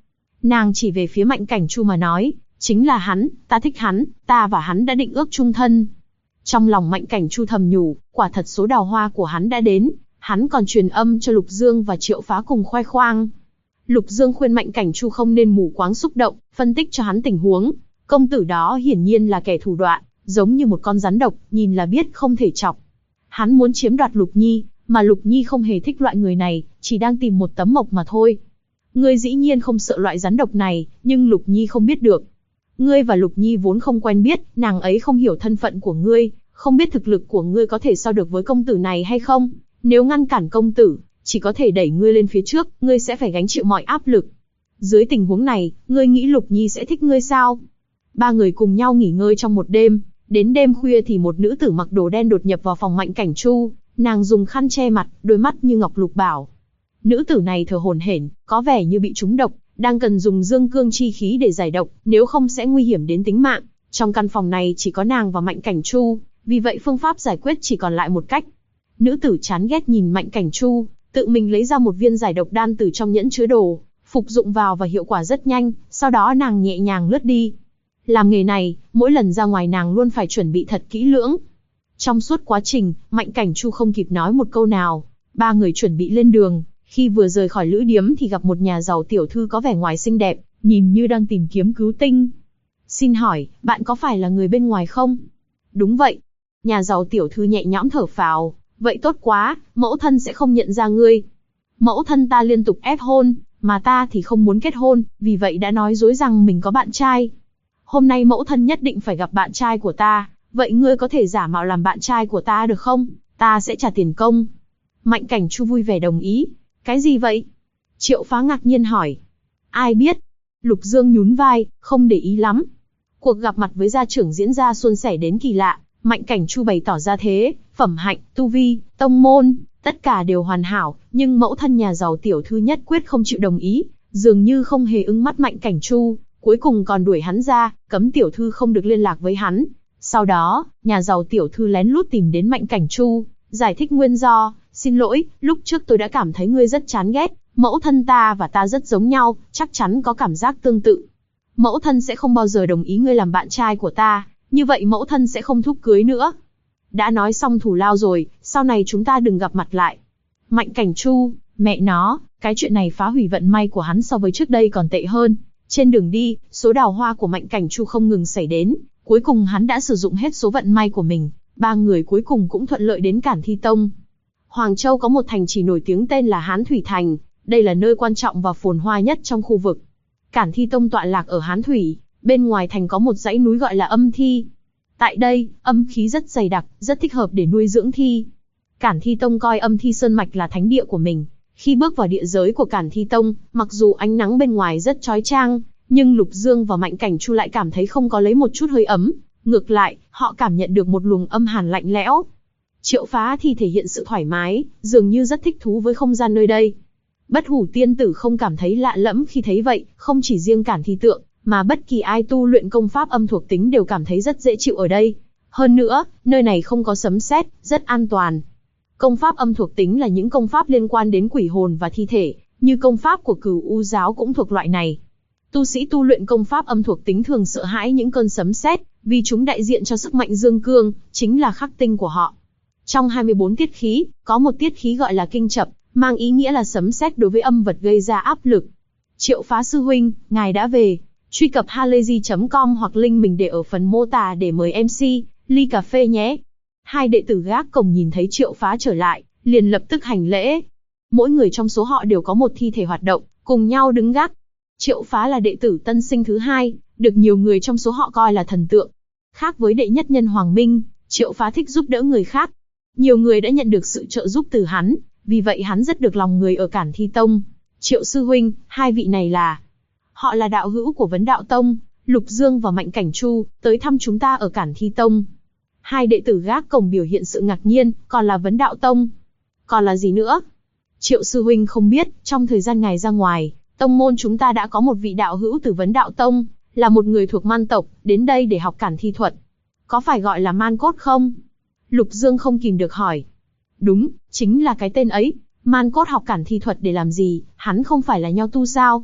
Nàng chỉ về phía Mạnh Cảnh Chu mà nói, chính là hắn, ta thích hắn, ta và hắn đã định ước chung thân. Trong lòng Mạnh Cảnh Chu thầm nhủ, quả thật số đào hoa của hắn đã đến, hắn còn truyền âm cho Lục Dương và Triệu Phá cùng khoe khoang. Lục Dương khuyên Mạnh Cảnh Chu không nên mù quáng xúc động, phân tích cho hắn tình huống. Công tử đó hiển nhiên là kẻ thủ đoạn, giống như một con rắn độc, nhìn là biết không thể chọc. Hắn muốn chiếm đoạt Lục Nhi, mà Lục Nhi không hề thích loại người này, chỉ đang tìm một tấm mộc mà thôi. Ngươi dĩ nhiên không sợ loại rắn độc này, nhưng Lục Nhi không biết được. Ngươi và Lục Nhi vốn không quen biết, nàng ấy không hiểu thân phận của ngươi, không biết thực lực của ngươi có thể so được với công tử này hay không. Nếu ngăn cản công tử, chỉ có thể đẩy ngươi lên phía trước, ngươi sẽ phải gánh chịu mọi áp lực. Dưới tình huống này, ngươi nghĩ Lục Nhi sẽ thích ngươi sao? Ba người cùng nhau nghỉ ngơi trong một đêm, đến đêm khuya thì một nữ tử mặc đồ đen đột nhập vào phòng Mạnh Cảnh Chu, nàng dùng khăn che mặt, đôi mắt như ngọc lục bảo. Nữ tử này thở hổn hển, có vẻ như bị trúng độc, đang cần dùng dương cương chi khí để giải độc, nếu không sẽ nguy hiểm đến tính mạng. Trong căn phòng này chỉ có nàng và Mạnh Cảnh Chu, vì vậy phương pháp giải quyết chỉ còn lại một cách. Nữ tử chán ghét nhìn Mạnh Cảnh Chu, tự mình lấy ra một viên giải độc đan từ trong nhẫn chứa đồ, phục dụng vào và hiệu quả rất nhanh, sau đó nàng nhẹ nhàng lướt đi. Làm nghề này, mỗi lần ra ngoài nàng luôn phải chuẩn bị thật kỹ lưỡng. Trong suốt quá trình, Mạnh Cảnh Chu không kịp nói một câu nào, ba người chuẩn bị lên đường. Khi vừa rời khỏi lữ điếm thì gặp một nhà giàu tiểu thư có vẻ ngoài xinh đẹp, nhìn như đang tìm kiếm cứu tinh. Xin hỏi, bạn có phải là người bên ngoài không? Đúng vậy. Nhà giàu tiểu thư nhẹ nhõm thở phào, vậy tốt quá, mẫu thân sẽ không nhận ra ngươi. Mẫu thân ta liên tục ép hôn, mà ta thì không muốn kết hôn, vì vậy đã nói dối rằng mình có bạn trai. Hôm nay mẫu thân nhất định phải gặp bạn trai của ta, vậy ngươi có thể giả mạo làm bạn trai của ta được không? Ta sẽ trả tiền công. Mạnh Cảnh Chu vui vẻ đồng ý. Cái gì vậy? Triệu Phá ngạc nhiên hỏi. Ai biết? Lục Dương nhún vai, không để ý lắm. Cuộc gặp mặt với gia trưởng diễn ra suôn sẻ đến kỳ lạ, Mạnh Cảnh Chu bày tỏ ra thế, phẩm hạnh, tu vi, tông môn, tất cả đều hoàn hảo, nhưng mẫu thân nhà giàu tiểu thư nhất quyết không chịu đồng ý, dường như không hề ưng mắt Mạnh Cảnh Chu, cuối cùng còn đuổi hắn ra, cấm tiểu thư không được liên lạc với hắn. Sau đó, nhà giàu tiểu thư lén lút tìm đến Mạnh Cảnh Chu, giải thích nguyên do. Xin lỗi, lúc trước tôi đã cảm thấy ngươi rất chán ghét, mẫu thân ta và ta rất giống nhau, chắc chắn có cảm giác tương tự. Mẫu thân sẽ không bao giờ đồng ý ngươi làm bạn trai của ta, như vậy mẫu thân sẽ không thúc cưới nữa. Đã nói xong thù lao rồi, sau này chúng ta đừng gặp mặt lại. Mạnh Cảnh Chu, mẹ nó, cái chuyện này phá hủy vận may của hắn so với trước đây còn tệ hơn. Trên đường đi, số đào hoa của Mạnh Cảnh Chu không ngừng xảy đến, cuối cùng hắn đã sử dụng hết số vận may của mình, ba người cuối cùng cũng thuận lợi đến Cản Thi Tông. Hoàng Châu có một thành trì nổi tiếng tên là Hán Thủy Thành, đây là nơi quan trọng và phồn hoa nhất trong khu vực. Cản Thi Tông tọa lạc ở Hán Thủy, bên ngoài thành có một dãy núi gọi là Âm Thi. Tại đây, âm khí rất dày đặc, rất thích hợp để nuôi dưỡng thi. Cản Thi Tông coi Âm Thi Sơn Mạch là thánh địa của mình. Khi bước vào địa giới của Cản Thi Tông, mặc dù ánh nắng bên ngoài rất chói chang, nhưng Lục Dương và Mạnh Cảnh Chu lại cảm thấy không có lấy một chút hơi ấm. Ngược lại, họ cảm nhận được một luồng âm hàn lạnh lẽo. Triệu Phá thì thể hiện sự thoải mái, dường như rất thích thú với không gian nơi đây. Bất Hủ Tiên Tử không cảm thấy lạ lẫm khi thấy vậy, không chỉ riêng Cản Thi Tượng, mà bất kỳ ai tu luyện công pháp âm thuộc tính đều cảm thấy rất dễ chịu ở đây. Hơn nữa, nơi này không có sấm sét, rất an toàn. Công pháp âm thuộc tính là những công pháp liên quan đến quỷ hồn và thi thể, như công pháp của Cửu U giáo cũng thuộc loại này. Tu sĩ tu luyện công pháp âm thuộc tính thường sợ hãi những cơn sấm sét, vì chúng đại diện cho sức mạnh dương cương, chính là khắc tinh của họ. Trong 24 tiết khí, có một tiết khí gọi là kinh chập, mang ý nghĩa là sấm sét đối với âm vật gây ra áp lực. Triệu Phá sư huynh, ngài đã về. Truy cập halayzi.com hoặc link mình để ở phần mô tả để mời MC, ly cà phê nhé. Hai đệ tử gác cổng nhìn thấy Triệu Phá trở lại, liền lập tức hành lễ. Mỗi người trong số họ đều có một thi thể hoạt động, cùng nhau đứng gác. Triệu Phá là đệ tử tân sinh thứ hai, được nhiều người trong số họ coi là thần tượng. Khác với đệ nhất nhân Hoàng Minh, Triệu Phá thích giúp đỡ người khác. Nhiều người đã nhận được sự trợ giúp từ hắn, vì vậy hắn rất được lòng người ở Cản Thi Tông. Triệu sư huynh, hai vị này là... Họ là đạo hữu của Vấn Đạo Tông, Lục Dương và Mạnh Cảnh Chu, tới thăm chúng ta ở Cản Thi Tông. Hai đệ tử gác cổng biểu hiện sự ngạc nhiên, còn là Vấn Đạo Tông. Còn là gì nữa? Triệu sư huynh không biết, trong thời gian ngài ra ngoài, tông môn chúng ta đã có một vị đạo hữu từ Vấn Đạo Tông, là một người thuộc Man tộc, đến đây để học Cản Thi thuật. Có phải gọi là Man Cốt không? Lục Dương không kìm được hỏi. Đúng, chính là cái tên ấy. Man Cốt học Cản Thi thuật để làm gì, hắn không phải là nho tu sao?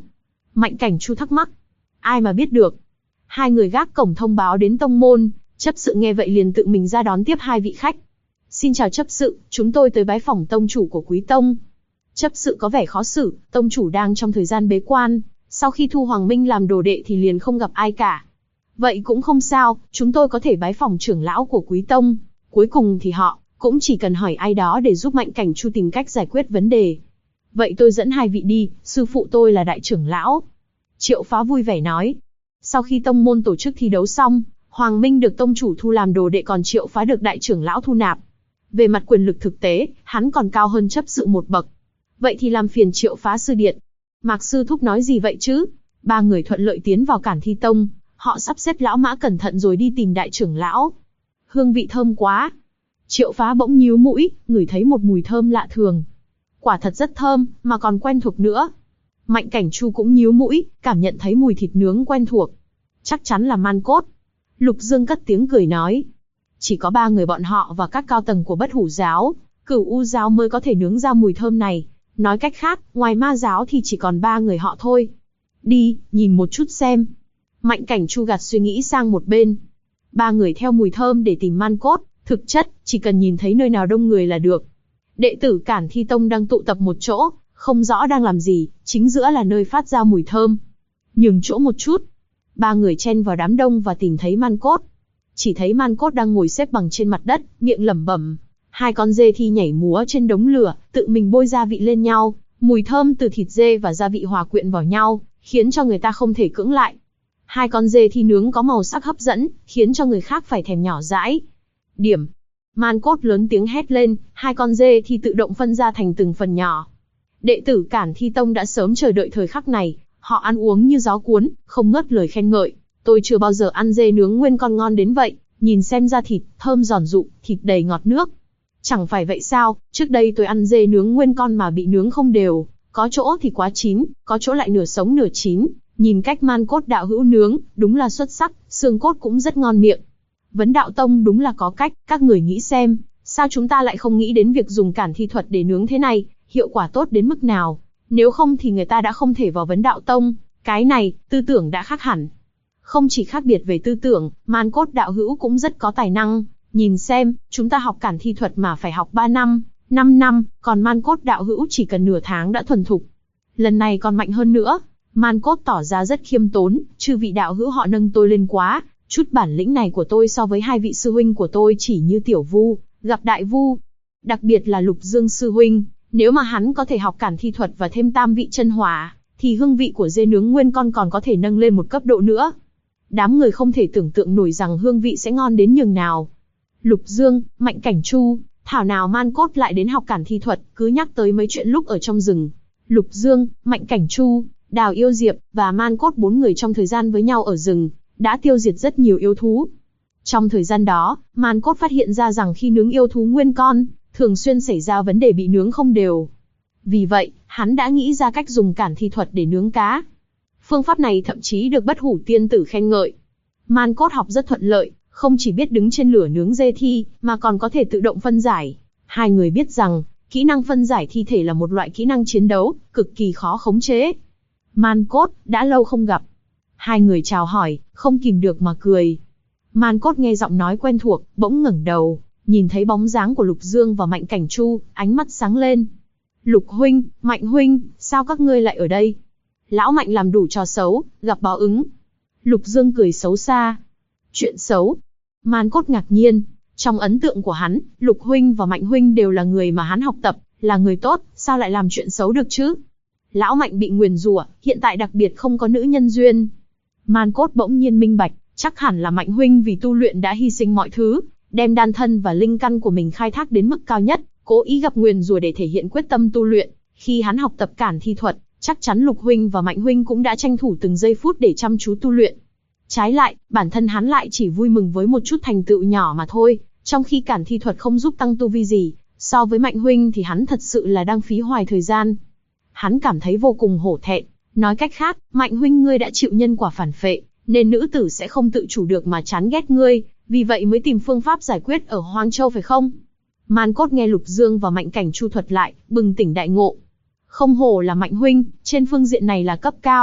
Mạnh Cảnh Chu thắc mắc. Ai mà biết được. Hai người gác cổng thông báo đến tông môn, chấp sự nghe vậy liền tự mình ra đón tiếp hai vị khách. Xin chào chấp sự, chúng tôi tới bái phỏng tông chủ của Quý Tông. Chấp sự có vẻ khó xử, tông chủ đang trong thời gian bế quan, sau khi thu Hoàng Minh làm đồ đệ thì liền không gặp ai cả. Vậy cũng không sao, chúng tôi có thể bái phỏng trưởng lão của Quý Tông. Cuối cùng thì họ cũng chỉ cần hỏi ai đó để giúp Mạnh Cảnh Chu tìm cách giải quyết vấn đề. Vậy tôi dẫn hai vị đi, sư phụ tôi là đại trưởng lão. Triệu Phá vui vẻ nói. Sau khi tông môn tổ chức thi đấu xong, Hoàng Minh được tông chủ thu làm đồ đệ, còn Triệu Phá được đại trưởng lão thu nạp. Về mặt quyền lực thực tế, hắn còn cao hơn chấp sự một bậc. Vậy thì làm phiền Triệu Phá sư điện. Mạc sư thúc nói gì vậy chứ? Ba người thuận lợi tiến vào Cản Thi Tông, họ sắp xếp lão mã cẩn thận rồi đi tìm đại trưởng lão. Hương vị thơm quá. Triệu Phá bỗng nhíu mũi, ngửi thấy một mùi thơm lạ thường. Quả thật rất thơm, mà còn quen thuộc nữa. Mạnh Cảnh Chu cũng nhíu mũi, cảm nhận thấy mùi thịt nướng quen thuộc. Chắc chắn là man cốt. Lục Dương cất tiếng cười nói. Chỉ có ba người bọn họ và các cao tầng của Bất Hủ giáo, Cửu U giáo mới có thể nướng ra mùi thơm này. Nói cách khác, ngoài ma giáo thì chỉ còn ba người họ thôi. Đi, nhìn một chút xem. Mạnh Cảnh Chu gạt suy nghĩ sang một bên. Ba người theo mùi thơm để tìm man cốt, thực chất, chỉ cần nhìn thấy nơi nào đông người là được. Đệ tử Cản Thi Tông đang tụ tập một chỗ, không rõ đang làm gì, chính giữa là nơi phát ra mùi thơm. Nhường chỗ một chút. Ba người chen vào đám đông và tìm thấy man cốt. Chỉ thấy man cốt đang ngồi xếp bằng trên mặt đất, miệng lẩm bẩm. Hai con dê thi nhảy múa trên đống lửa, tự mình bôi gia vị lên nhau, mùi thơm từ thịt dê và gia vị hòa quyện vào nhau, khiến cho người ta không thể cưỡng lại. Hai con dê thi nướng có màu sắc hấp dẫn, khiến cho người khác phải thèm nhỏ dãi. Điểm. Man cốt lớn tiếng hét lên, hai con dê thi tự động phân ra thành từng phần nhỏ. Đệ tử Cản Thi Tông đã sớm chờ đợi thời khắc này, họ ăn uống như gió cuốn, không ngớt lời khen ngợi. Tôi chưa bao giờ ăn dê nướng nguyên con ngon đến vậy, nhìn xem da thịt, thơm giòn rụm, thịt đầy ngọt nước. Chẳng phải vậy sao, trước đây tôi ăn dê nướng nguyên con mà bị nướng không đều, có chỗ thì quá chín, có chỗ lại nửa sống nửa chín. Nhìn cách man cốt đạo hữu nướng, đúng là xuất sắc, xương cốt cũng rất ngon miệng. Vấn Đạo Tông đúng là có cách, các người nghĩ xem, sao chúng ta lại không nghĩ đến việc dùng Cản Thi thuật để nướng thế này, hiệu quả tốt đến mức nào. Nếu không thì người ta đã không thể vào Vấn Đạo Tông, cái này, tư tưởng đã khác hẳn. Không chỉ khác biệt về tư tưởng, man cốt đạo hữu cũng rất có tài năng. Nhìn xem, chúng ta học Cản Thi thuật mà phải học 3 năm, 5 năm, còn man cốt đạo hữu chỉ cần nửa tháng đã thuần thục. Lần này còn mạnh hơn nữa. Man cốt tỏ ra rất khiêm tốn, chư vị đạo hữu họ nâng tôi lên quá, chút bản lĩnh này của tôi so với hai vị sư huynh của tôi chỉ như tiểu vu, gặp đại vu. Đặc biệt là Lục Dương sư huynh, nếu mà hắn có thể học Cản Thi thuật và thêm tam vị chân hỏa, thì hương vị của dê nướng nguyên con còn có thể nâng lên một cấp độ nữa. Đám người không thể tưởng tượng nổi rằng hương vị sẽ ngon đến nhường nào. Lục Dương, Mạnh Cảnh Chu, thảo nào man cốt lại đến học Cản Thi thuật, cứ nhắc tới mấy chuyện lúc ở trong rừng. Lục Dương, Mạnh Cảnh Chu, Đào Yêu Diệp và man cốt bốn người trong thời gian với nhau ở rừng, đã tiêu diệt rất nhiều yêu thú. Trong thời gian đó, man cốt phát hiện ra rằng khi nướng yêu thú nguyên con, thường xuyên xảy ra vấn đề bị nướng không đều. Vì vậy, hắn đã nghĩ ra cách dùng Cản Thi thuật để nướng cá. Phương pháp này thậm chí được Bất Hủ tiên tử khen ngợi. Man cốt học rất thuận lợi, không chỉ biết đứng trên lửa nướng dê thi, mà còn có thể tự động phân giải. Hai người biết rằng, kỹ năng phân giải thi thể là một loại kỹ năng chiến đấu, cực kỳ khó khống chế. Man cốt, đã lâu không gặp. Hai người chào hỏi, không kìm được mà cười. Man cốt nghe giọng nói quen thuộc, bỗng ngẩng đầu, nhìn thấy bóng dáng của Lục Dương và Mạnh Cảnh Chu, ánh mắt sáng lên. Lục huynh, Mạnh huynh, sao các ngươi lại ở đây? Lão Mạnh làm đủ trò xấu, gặp báo ứng. Lục Dương cười xấu xa. Chuyện xấu? Man cốt ngạc nhiên. Trong ấn tượng của hắn, Lục huynh và Mạnh huynh đều là người mà hắn học tập, là người tốt, sao lại làm chuyện xấu được chứ? Lão Mạnh bị nguyền rủa, hiện tại đặc biệt không có nữ nhân duyên. Man cốt bỗng nhiên minh bạch, chắc hẳn là Mạnh huynh vì tu luyện đã hy sinh mọi thứ, đem đan thân và linh căn của mình khai thác đến mức cao nhất, cố ý gặp nguyền rủa để thể hiện quyết tâm tu luyện. Khi hắn học tập Cản Thi thuật, chắc chắn Lục huynh và Mạnh huynh cũng đã tranh thủ từng giây phút để chăm chú tu luyện. Trái lại, bản thân hắn lại chỉ vui mừng với một chút thành tựu nhỏ mà thôi, trong khi Cản Thi thuật không giúp tăng tu vi gì, so với Mạnh huynh thì hắn thật sự là đang phí hoài thời gian. Hắn cảm thấy vô cùng hổ thẹn, nói cách khác, Mạnh huynh ngươi đã chịu nhân quả phản phệ, nên nữ tử sẽ không tự chủ được mà chán ghét ngươi, vì vậy mới tìm phương pháp giải quyết ở Hoang Châu phải không? Man cốt nghe Lục Dương và Mạnh Cảnh Chu thuật lại, bừng tỉnh đại ngộ. Không hổ là Mạnh huynh, trên phương diện này là cấp cao,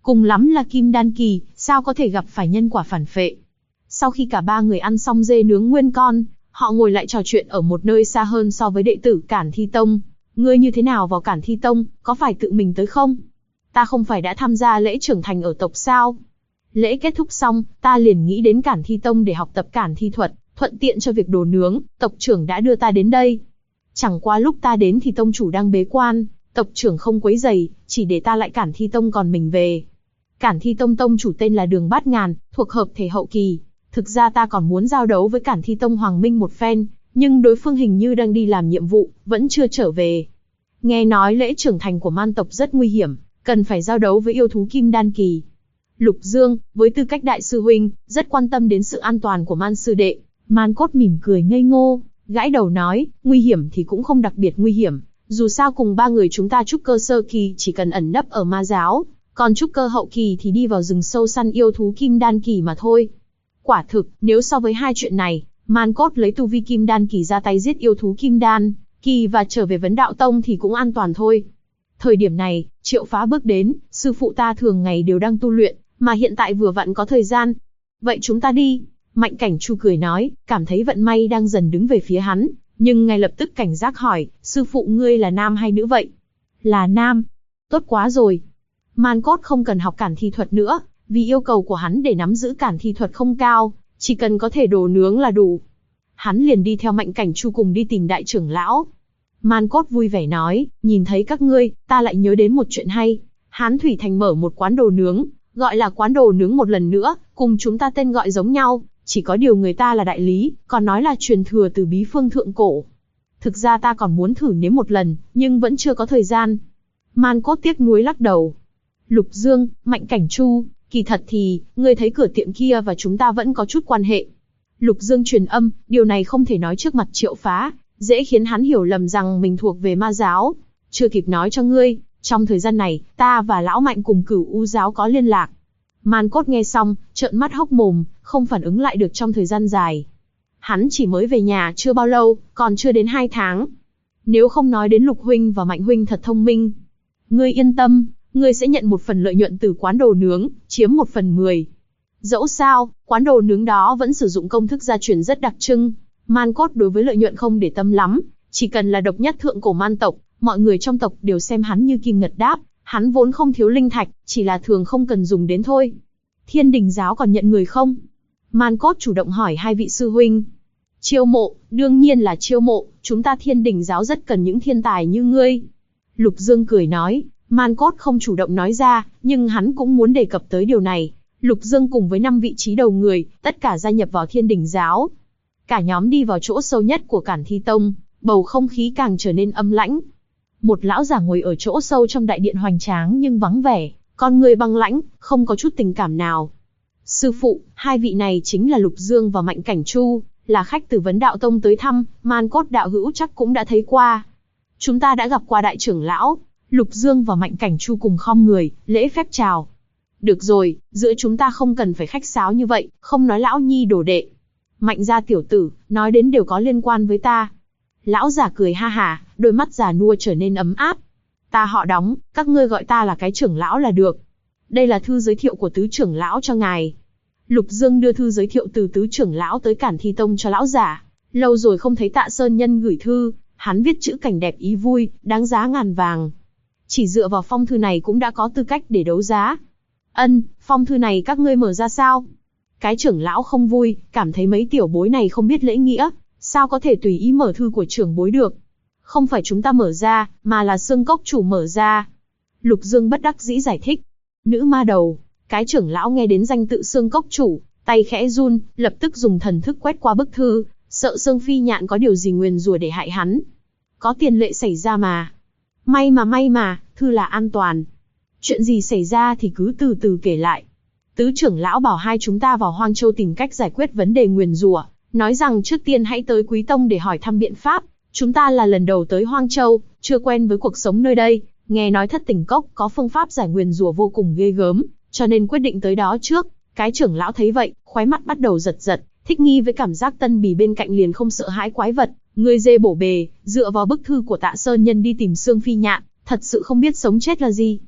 cùng lắm là kim đan kỳ, sao có thể gặp phải nhân quả phản phệ. Sau khi cả ba người ăn xong dê nướng nguyên con, họ ngồi lại trò chuyện ở một nơi xa hơn so với đệ tử Cản Thi Tông. Ngươi như thế nào vào Cản Thi Tông, có phải tự mình tới không? Ta không phải đã tham gia lễ trưởng thành ở tộc sao? Lễ kết thúc xong, ta liền nghĩ đến Cản Thi Tông để học tập Cản Thi thuật, thuận tiện cho việc đồ nướng, tộc trưởng đã đưa ta đến đây. Chẳng qua lúc ta đến thì tông chủ đang bế quan, tộc trưởng không quấy rầy, chỉ để ta lại Cản Thi Tông còn mình về. Cản Thi Tông tông chủ tên là Đường Bát Ngàn, thuộc hợp thể hậu kỳ. Thực ra ta còn muốn giao đấu với Cản Thi Tông Hoàng Minh một phen, nhưng đối phương hình như đang đi làm nhiệm vụ, vẫn chưa trở về. Nghe nói lễ trưởng thành của man tộc rất nguy hiểm, cần phải giao đấu với yêu thú kim đan kỳ. Lục Dương, với tư cách đại sư huynh, rất quan tâm đến sự an toàn của man sư đệ. Man Cốt mỉm cười ngây ngô, gãi đầu nói, nguy hiểm thì cũng không đặc biệt nguy hiểm. Dù sao cùng ba người chúng ta trúc cơ sơ kỳ chỉ cần ẩn nấp ở ma giáo, còn trúc cơ hậu kỳ thì đi vào rừng sâu săn yêu thú kim đan kỳ mà thôi. Quả thực, nếu so với hai chuyện này, Man Cốt lấy tu vi kim đan kỳ ra tay giết yêu thú kim đan kỳ và trở về Vấn Đạo Tông thì cũng an toàn thôi. Thời điểm này, Triệu Phá bước đến, sư phụ ta thường ngày đều đang tu luyện, mà hiện tại vừa vặn có thời gian. Vậy chúng ta đi. Mạnh Cảnh Chu cười nói, cảm thấy vận may đang dần đứng về phía hắn, nhưng ngay lập tức cảnh giác hỏi, sư phụ ngươi là nam hay nữ vậy? Là nam. Tốt quá rồi. Man Cốt không cần học Cản Thi thuật nữa, vì yêu cầu của hắn để nắm giữ Cản Thi thuật không cao, chỉ cần có thể đồ nướng là đủ. Hắn liền đi theo Mạnh Cảnh Chu cùng đi tìm đại trưởng lão. Man Cốt vui vẻ nói, nhìn thấy các ngươi, ta lại nhớ đến một chuyện hay. Hán Thủy Thành mở một quán đồ nướng, gọi là quán đồ nướng một lần nữa, cùng chúng ta tên gọi giống nhau, chỉ có điều người ta là đại lý, còn nói là truyền thừa từ bí phương thượng cổ. Thực ra ta còn muốn thử nếm một lần, nhưng vẫn chưa có thời gian. Man Cốt tiếc nuối lắc đầu. Lục Dương, Mạnh Cảnh Chu, kỳ thật thì, ngươi thấy cửa tiệm kia và chúng ta vẫn có chút quan hệ. Lục Dương truyền âm, điều này không thể nói trước mặt Triệu Phá, dễ khiến hắn hiểu lầm rằng mình thuộc về ma giáo. Chưa kịp nói cho ngươi, trong thời gian này, ta và lão Mạnh cùng Cửu U giáo có liên lạc. Man Cốt nghe xong, trợn mắt hốc mồm, không phản ứng lại được trong thời gian dài. Hắn chỉ mới về nhà chưa bao lâu, còn chưa đến 2 tháng. Nếu không nói đến Lục huynh và Mạnh huynh thật thông minh. Ngươi yên tâm, ngươi sẽ nhận một phần lợi nhuận từ quán đồ nướng, chiếm 1/10. Dẫu sao, quán đồ nướng đó vẫn sử dụng công thức gia truyền rất đặc trưng. Man Cốt đối với lợi nhuận không để tâm lắm, chỉ cần là độc nhất thượng cổ man tộc, mọi người trong tộc đều xem hắn như kim ngật đáp. Hắn vốn không thiếu linh thạch, chỉ là thường không cần dùng đến thôi. Thiên Đình giáo còn nhận người không? Man Cốt chủ động hỏi hai vị sư huynh. Chiêu mộ, đương nhiên là chiêu mộ, chúng ta Thiên Đình giáo rất cần những thiên tài như ngươi. Lục Dương cười nói, Man Cốt không chủ động nói ra, nhưng hắn cũng muốn đề cập tới điều này. Lục Dương cùng với 5 vị trí đầu người, tất cả gia nhập vào Thiên Đình giáo. Cả nhóm đi vào chỗ sâu nhất của Cản Thi Tông, bầu không khí càng trở nên âm lãnh. Một lão giả ngồi ở chỗ sâu trong đại điện hoành tráng nhưng vắng vẻ, con người băng lãnh, không có chút tình cảm nào. Sư phụ, hai vị này chính là Lục Dương và Mạnh Cảnh Chu, là khách từ Vấn Đạo Tông tới thăm, Man Cốt đạo hữu chắc cũng đã thấy qua. Chúng ta đã gặp qua đại trưởng lão. Lục Dương và Mạnh Cảnh Chu cùng khom người, lễ phép chào. Được rồi, giữa chúng ta không cần phải khách sáo như vậy, không nói lão nhi đồ đệ. Mạnh gia tiểu tử, nói đến đều có liên quan với ta. Lão giả cười ha hả, đôi mắt già nua trở nên ấm áp. Ta họ Đóng, các ngươi gọi ta là cái trưởng lão là được. Đây là thư giới thiệu của tứ trưởng lão cho ngài. Lục Dương đưa thư giới thiệu từ tứ trưởng lão tới Cản Thi Tông cho lão giả. Lâu rồi không thấy Tạ Sơn Nhân gửi thư, hắn viết chữ cảnh đẹp ý vui, đáng giá ngàn vàng. Chỉ dựa vào phong thư này cũng đã có tư cách để đấu giá. Ân, phong thư này các ngươi mở ra sao? Cái trưởng lão không vui, cảm thấy mấy tiểu bối này không biết lễ nghĩa, sao có thể tùy ý mở thư của trưởng bối được? Không phải chúng ta mở ra, mà là Xương Cốc chủ mở ra. Lục Dương bất đắc dĩ giải thích. Nữ ma đầu, cái trưởng lão nghe đến danh tự Xương Cốc chủ, tay khẽ run, lập tức dùng thần thức quét qua bức thư, sợ Xương Phi Nhạn có điều gì nguyền rủa để hại hắn. Có tiền lệ xảy ra mà. May mà, thư là an toàn. Chuyện gì xảy ra thì cứ từ từ kể lại. Tứ trưởng lão bảo hai chúng ta vào Hoang Châu tìm cách giải quyết vấn đề nguyền rủa, nói rằng trước tiên hãy tới Quý Tông để hỏi thăm biện pháp. Chúng ta là lần đầu tới Hoang Châu, chưa quen với cuộc sống nơi đây, nghe nói Thất Tình Cốc có phương pháp giải nguyền rủa vô cùng ghê gớm, cho nên quyết định tới đó trước. Cái trưởng lão thấy vậy, khóe mắt bắt đầu giật giật, thích nghi với cảm giác tân bì bên cạnh liền không sợ hãi quái vật. Người dê bổ bề, dựa vào bức thư của Tạ Sơn Nhân đi tìm Xương Phi Nhạn, thật sự không biết sống chết là gì.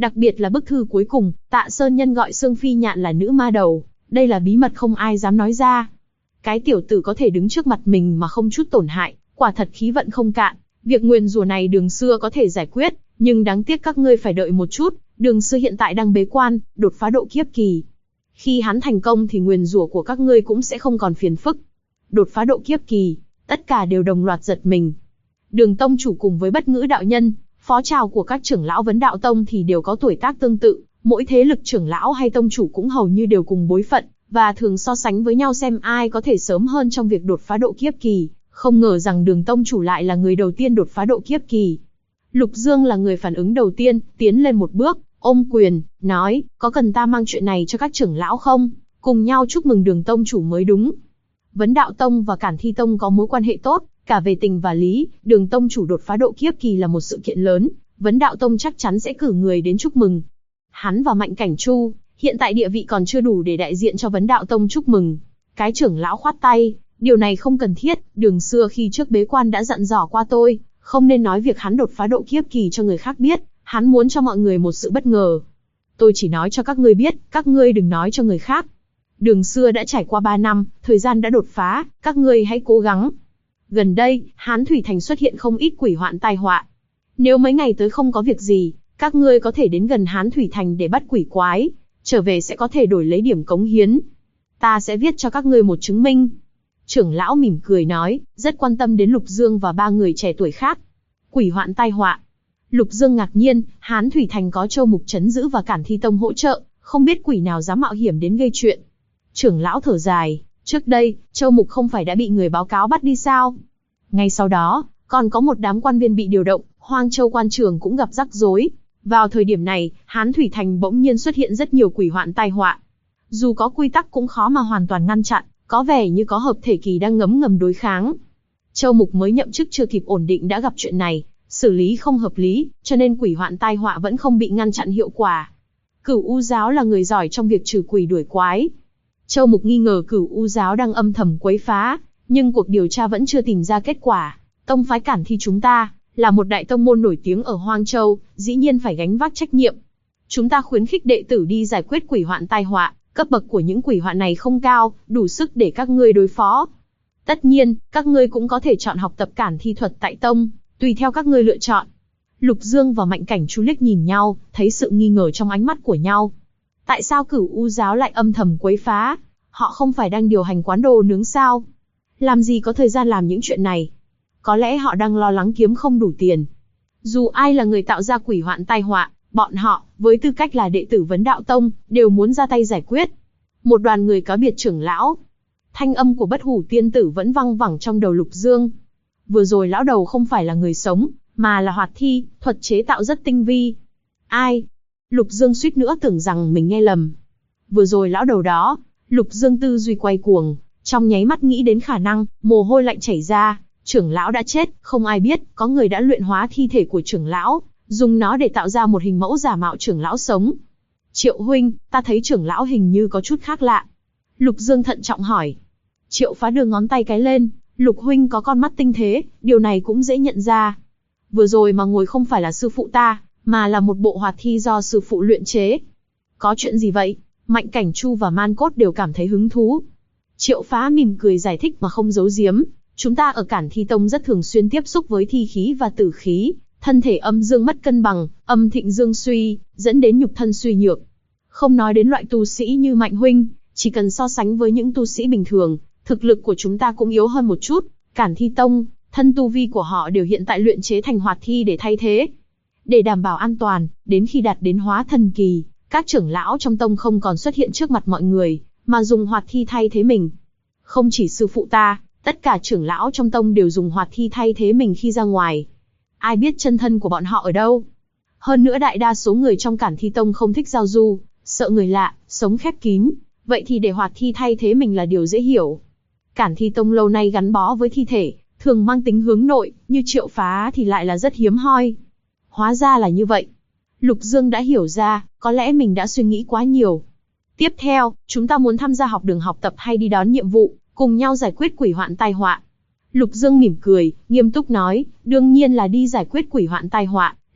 Đặc biệt là bức thư cuối cùng, Tạ Sơn Nhân gọi Sương Phi Nhạn là nữ ma đầu, đây là bí mật không ai dám nói ra. Cái tiểu tử có thể đứng trước mặt mình mà không chút tổn hại, quả thật khí vận không cạn. Việc nguyền rủa này Đường Xưa có thể giải quyết, nhưng đáng tiếc các ngươi phải đợi một chút. Đường Xưa hiện tại đang bế quan, đột phá độ kiếp kỳ. Khi hắn thành công thì nguyền rủa của các ngươi cũng sẽ không còn phiền phức. Đột phá độ kiếp kỳ, tất cả đều đồng loạt giật mình. Đường tông chủ cùng với Bất Ngữ đạo nhân, phó trào của các trưởng lão Vấn Đạo Tông thì đều có tuổi tác tương tự, mỗi thế lực trưởng lão hay tông chủ cũng hầu như đều cùng bối phận, và thường so sánh với nhau xem ai có thể sớm hơn trong việc đột phá độ kiếp kỳ. Không ngờ rằng Đường tông chủ lại là người đầu tiên đột phá độ kiếp kỳ. Lục Dương là người phản ứng đầu tiên, tiến lên một bước, ôm quyền, nói, có cần ta mang chuyện này cho các trưởng lão không? Cùng nhau chúc mừng Đường tông chủ mới đúng. Vấn Đạo Tông và Cản Thi Tông có mối quan hệ tốt, cả về tình và lý, Đường tông chủ đột phá độ kiếp kỳ là một sự kiện lớn, Vấn Đạo Tông chắc chắn sẽ cử người đến chúc mừng. Hắn và Mạnh Cảnh Chu, hiện tại địa vị còn chưa đủ để đại diện cho Vấn Đạo Tông chúc mừng. Cái trưởng lão khoát tay, điều này không cần thiết, Đường Xưa khi trước bế quan đã dặn dò qua tôi, không nên nói việc hắn đột phá độ kiếp kỳ cho người khác biết, hắn muốn cho mọi người một sự bất ngờ. Tôi chỉ nói cho các ngươi biết, các ngươi đừng nói cho người khác. Đường Xưa đã trải qua 3 năm, thời gian đã đột phá, các ngươi hãy cố gắng. Gần đây, Hán Thủy Thành xuất hiện không ít quỷ hoạn tai họa. Nếu mấy ngày tới không có việc gì, các ngươi có thể đến gần Hán Thủy Thành để bắt quỷ quái, trở về sẽ có thể đổi lấy điểm cống hiến. Ta sẽ viết cho các ngươi một chứng minh. Trưởng lão mỉm cười nói, rất quan tâm đến Lục Dương và 3 người trẻ tuổi khác. Quỷ hoạn tai họa. Lục Dương ngạc nhiên, Hán Thủy Thành có Châu Mục trấn giữ và Cản Thi Tông hỗ trợ, không biết quỷ nào dám mạo hiểm đến gây chuyện. Trưởng lão thở dài, trước đây, Châu Mục không phải đã bị người báo cáo bắt đi sao? Ngay sau đó, còn có một đám quan viên bị điều động, Hoang Châu quan trường cũng gặp rắc rối. Vào thời điểm này, Hán Thủy Thành bỗng nhiên xuất hiện rất nhiều quỷ hoạn tai họa. Dù có quy tắc cũng khó mà hoàn toàn ngăn chặn, có vẻ như có hợp thể kỳ đang ngấm ngầm đối kháng. Châu Mục mới nhậm chức chưa kịp ổn định đã gặp chuyện này, xử lý không hợp lý, cho nên quỷ hoạn tai họa vẫn không bị ngăn chặn hiệu quả. Cửu U giáo là người giỏi trong việc trừ quỷ đuổi quái. Châu Mục nghi ngờ Cửu U giáo đang âm thầm quấy phá, nhưng cuộc điều tra vẫn chưa tìm ra kết quả. Tông phái Cản Thi chúng ta, là một đại tông môn nổi tiếng ở Hoang Châu, dĩ nhiên phải gánh vác trách nhiệm. Chúng ta khuyến khích đệ tử đi giải quyết quỷ hoạn tai họa, cấp bậc của những quỷ hoạn này không cao, đủ sức để các ngươi đối phó. Tất nhiên, các ngươi cũng có thể chọn học tập Cản Thi thuật tại tông, tùy theo các ngươi lựa chọn. Lục Dương và Mạnh Cảnh Chu liếc nhìn nhau, thấy sự nghi ngờ trong ánh mắt của nhau. Tại sao Cửu U giáo lại âm thầm quấy phá? Họ không phải đang điều hành quán đồ nướng sao? Làm gì có thời gian làm những chuyện này? Có lẽ họ đang lo lắng kiếm không đủ tiền. Dù ai là người tạo ra quỷ hoạn tai họa, bọn họ, với tư cách là đệ tử Vấn Đạo Tông, đều muốn ra tay giải quyết. Một đoàn người cáo biệt trưởng lão. Thanh âm của Bất Hủ tiên tử vẫn văng vẳng trong đầu Lục Dương. Vừa rồi lão đầu không phải là người sống, mà là hoạt thi, thuật chế tạo rất tinh vi. Ai? Lục Dương suýt nữa tưởng rằng mình nghe lầm. Vừa rồi lão đầu đó, Lục Dương tư duy quay cuồng, trong nháy mắt nghĩ đến khả năng, mồ hôi lạnh chảy ra. Trưởng lão đã chết, không ai biết, có người đã luyện hóa thi thể của trưởng lão, dùng nó để tạo ra một hình mẫu giả mạo trưởng lão sống. Triệu huynh, ta thấy trưởng lão hình như có chút khác lạ. Lục Dương thận trọng hỏi. Triệu Phá đưa ngón tay cái lên, Lục huynh có con mắt tinh thế, điều này cũng dễ nhận ra. Vừa rồi mà ngồi không phải là sư phụ ta, mà là một bộ hoạt thi do sư phụ luyện chế. Có chuyện gì vậy? Mạnh Cảnh Chu và Man Cốt đều cảm thấy hứng thú. Triệu Phá mỉm cười giải thích mà không giấu giếm. Chúng ta ở Cản Thi Tông rất thường xuyên tiếp xúc với thi khí và tử khí, thân thể âm dương mất cân bằng, âm thịnh dương suy, dẫn đến nhục thân suy nhược. Không nói đến loại tu sĩ như Mạnh huynh, chỉ cần so sánh với những tu sĩ bình thường, thực lực của chúng ta cũng yếu hơn một chút. Cản Thi Tông, thân tu vi của họ đều hiện tại luyện chế thành hoạt thi để thay thế. Để đảm bảo an toàn, đến khi đạt đến hóa thần kỳ, các trưởng lão trong tông không còn xuất hiện trước mặt mọi người, mà dùng hoạt thi thay thế mình. Không chỉ sư phụ ta, tất cả trưởng lão trong tông đều dùng hoạt thi thay thế mình khi ra ngoài. Ai biết chân thân của bọn họ ở đâu? Hơn nữa đại đa số người trong Cản Thi Tông không thích giao du, sợ người lạ, sống khép kín. Vậy thì để hoạt thi thay thế mình là điều dễ hiểu. Cản Thi Tông lâu nay gắn bó với thi thể, thường mang tính hướng nội, như Triệu Phá thì lại là rất hiếm hoi. Hóa ra là như vậy. Lục Dương đã hiểu ra, có lẽ mình đã suy nghĩ quá nhiều. Tiếp theo, chúng ta muốn tham gia học đường học tập hay đi đón nhiệm vụ, cùng nhau giải quyết quỷ hoạn tai họa. Lục Dương mỉm cười, nghiêm túc nói, đương nhiên là đi giải quyết quỷ hoạn tai họa,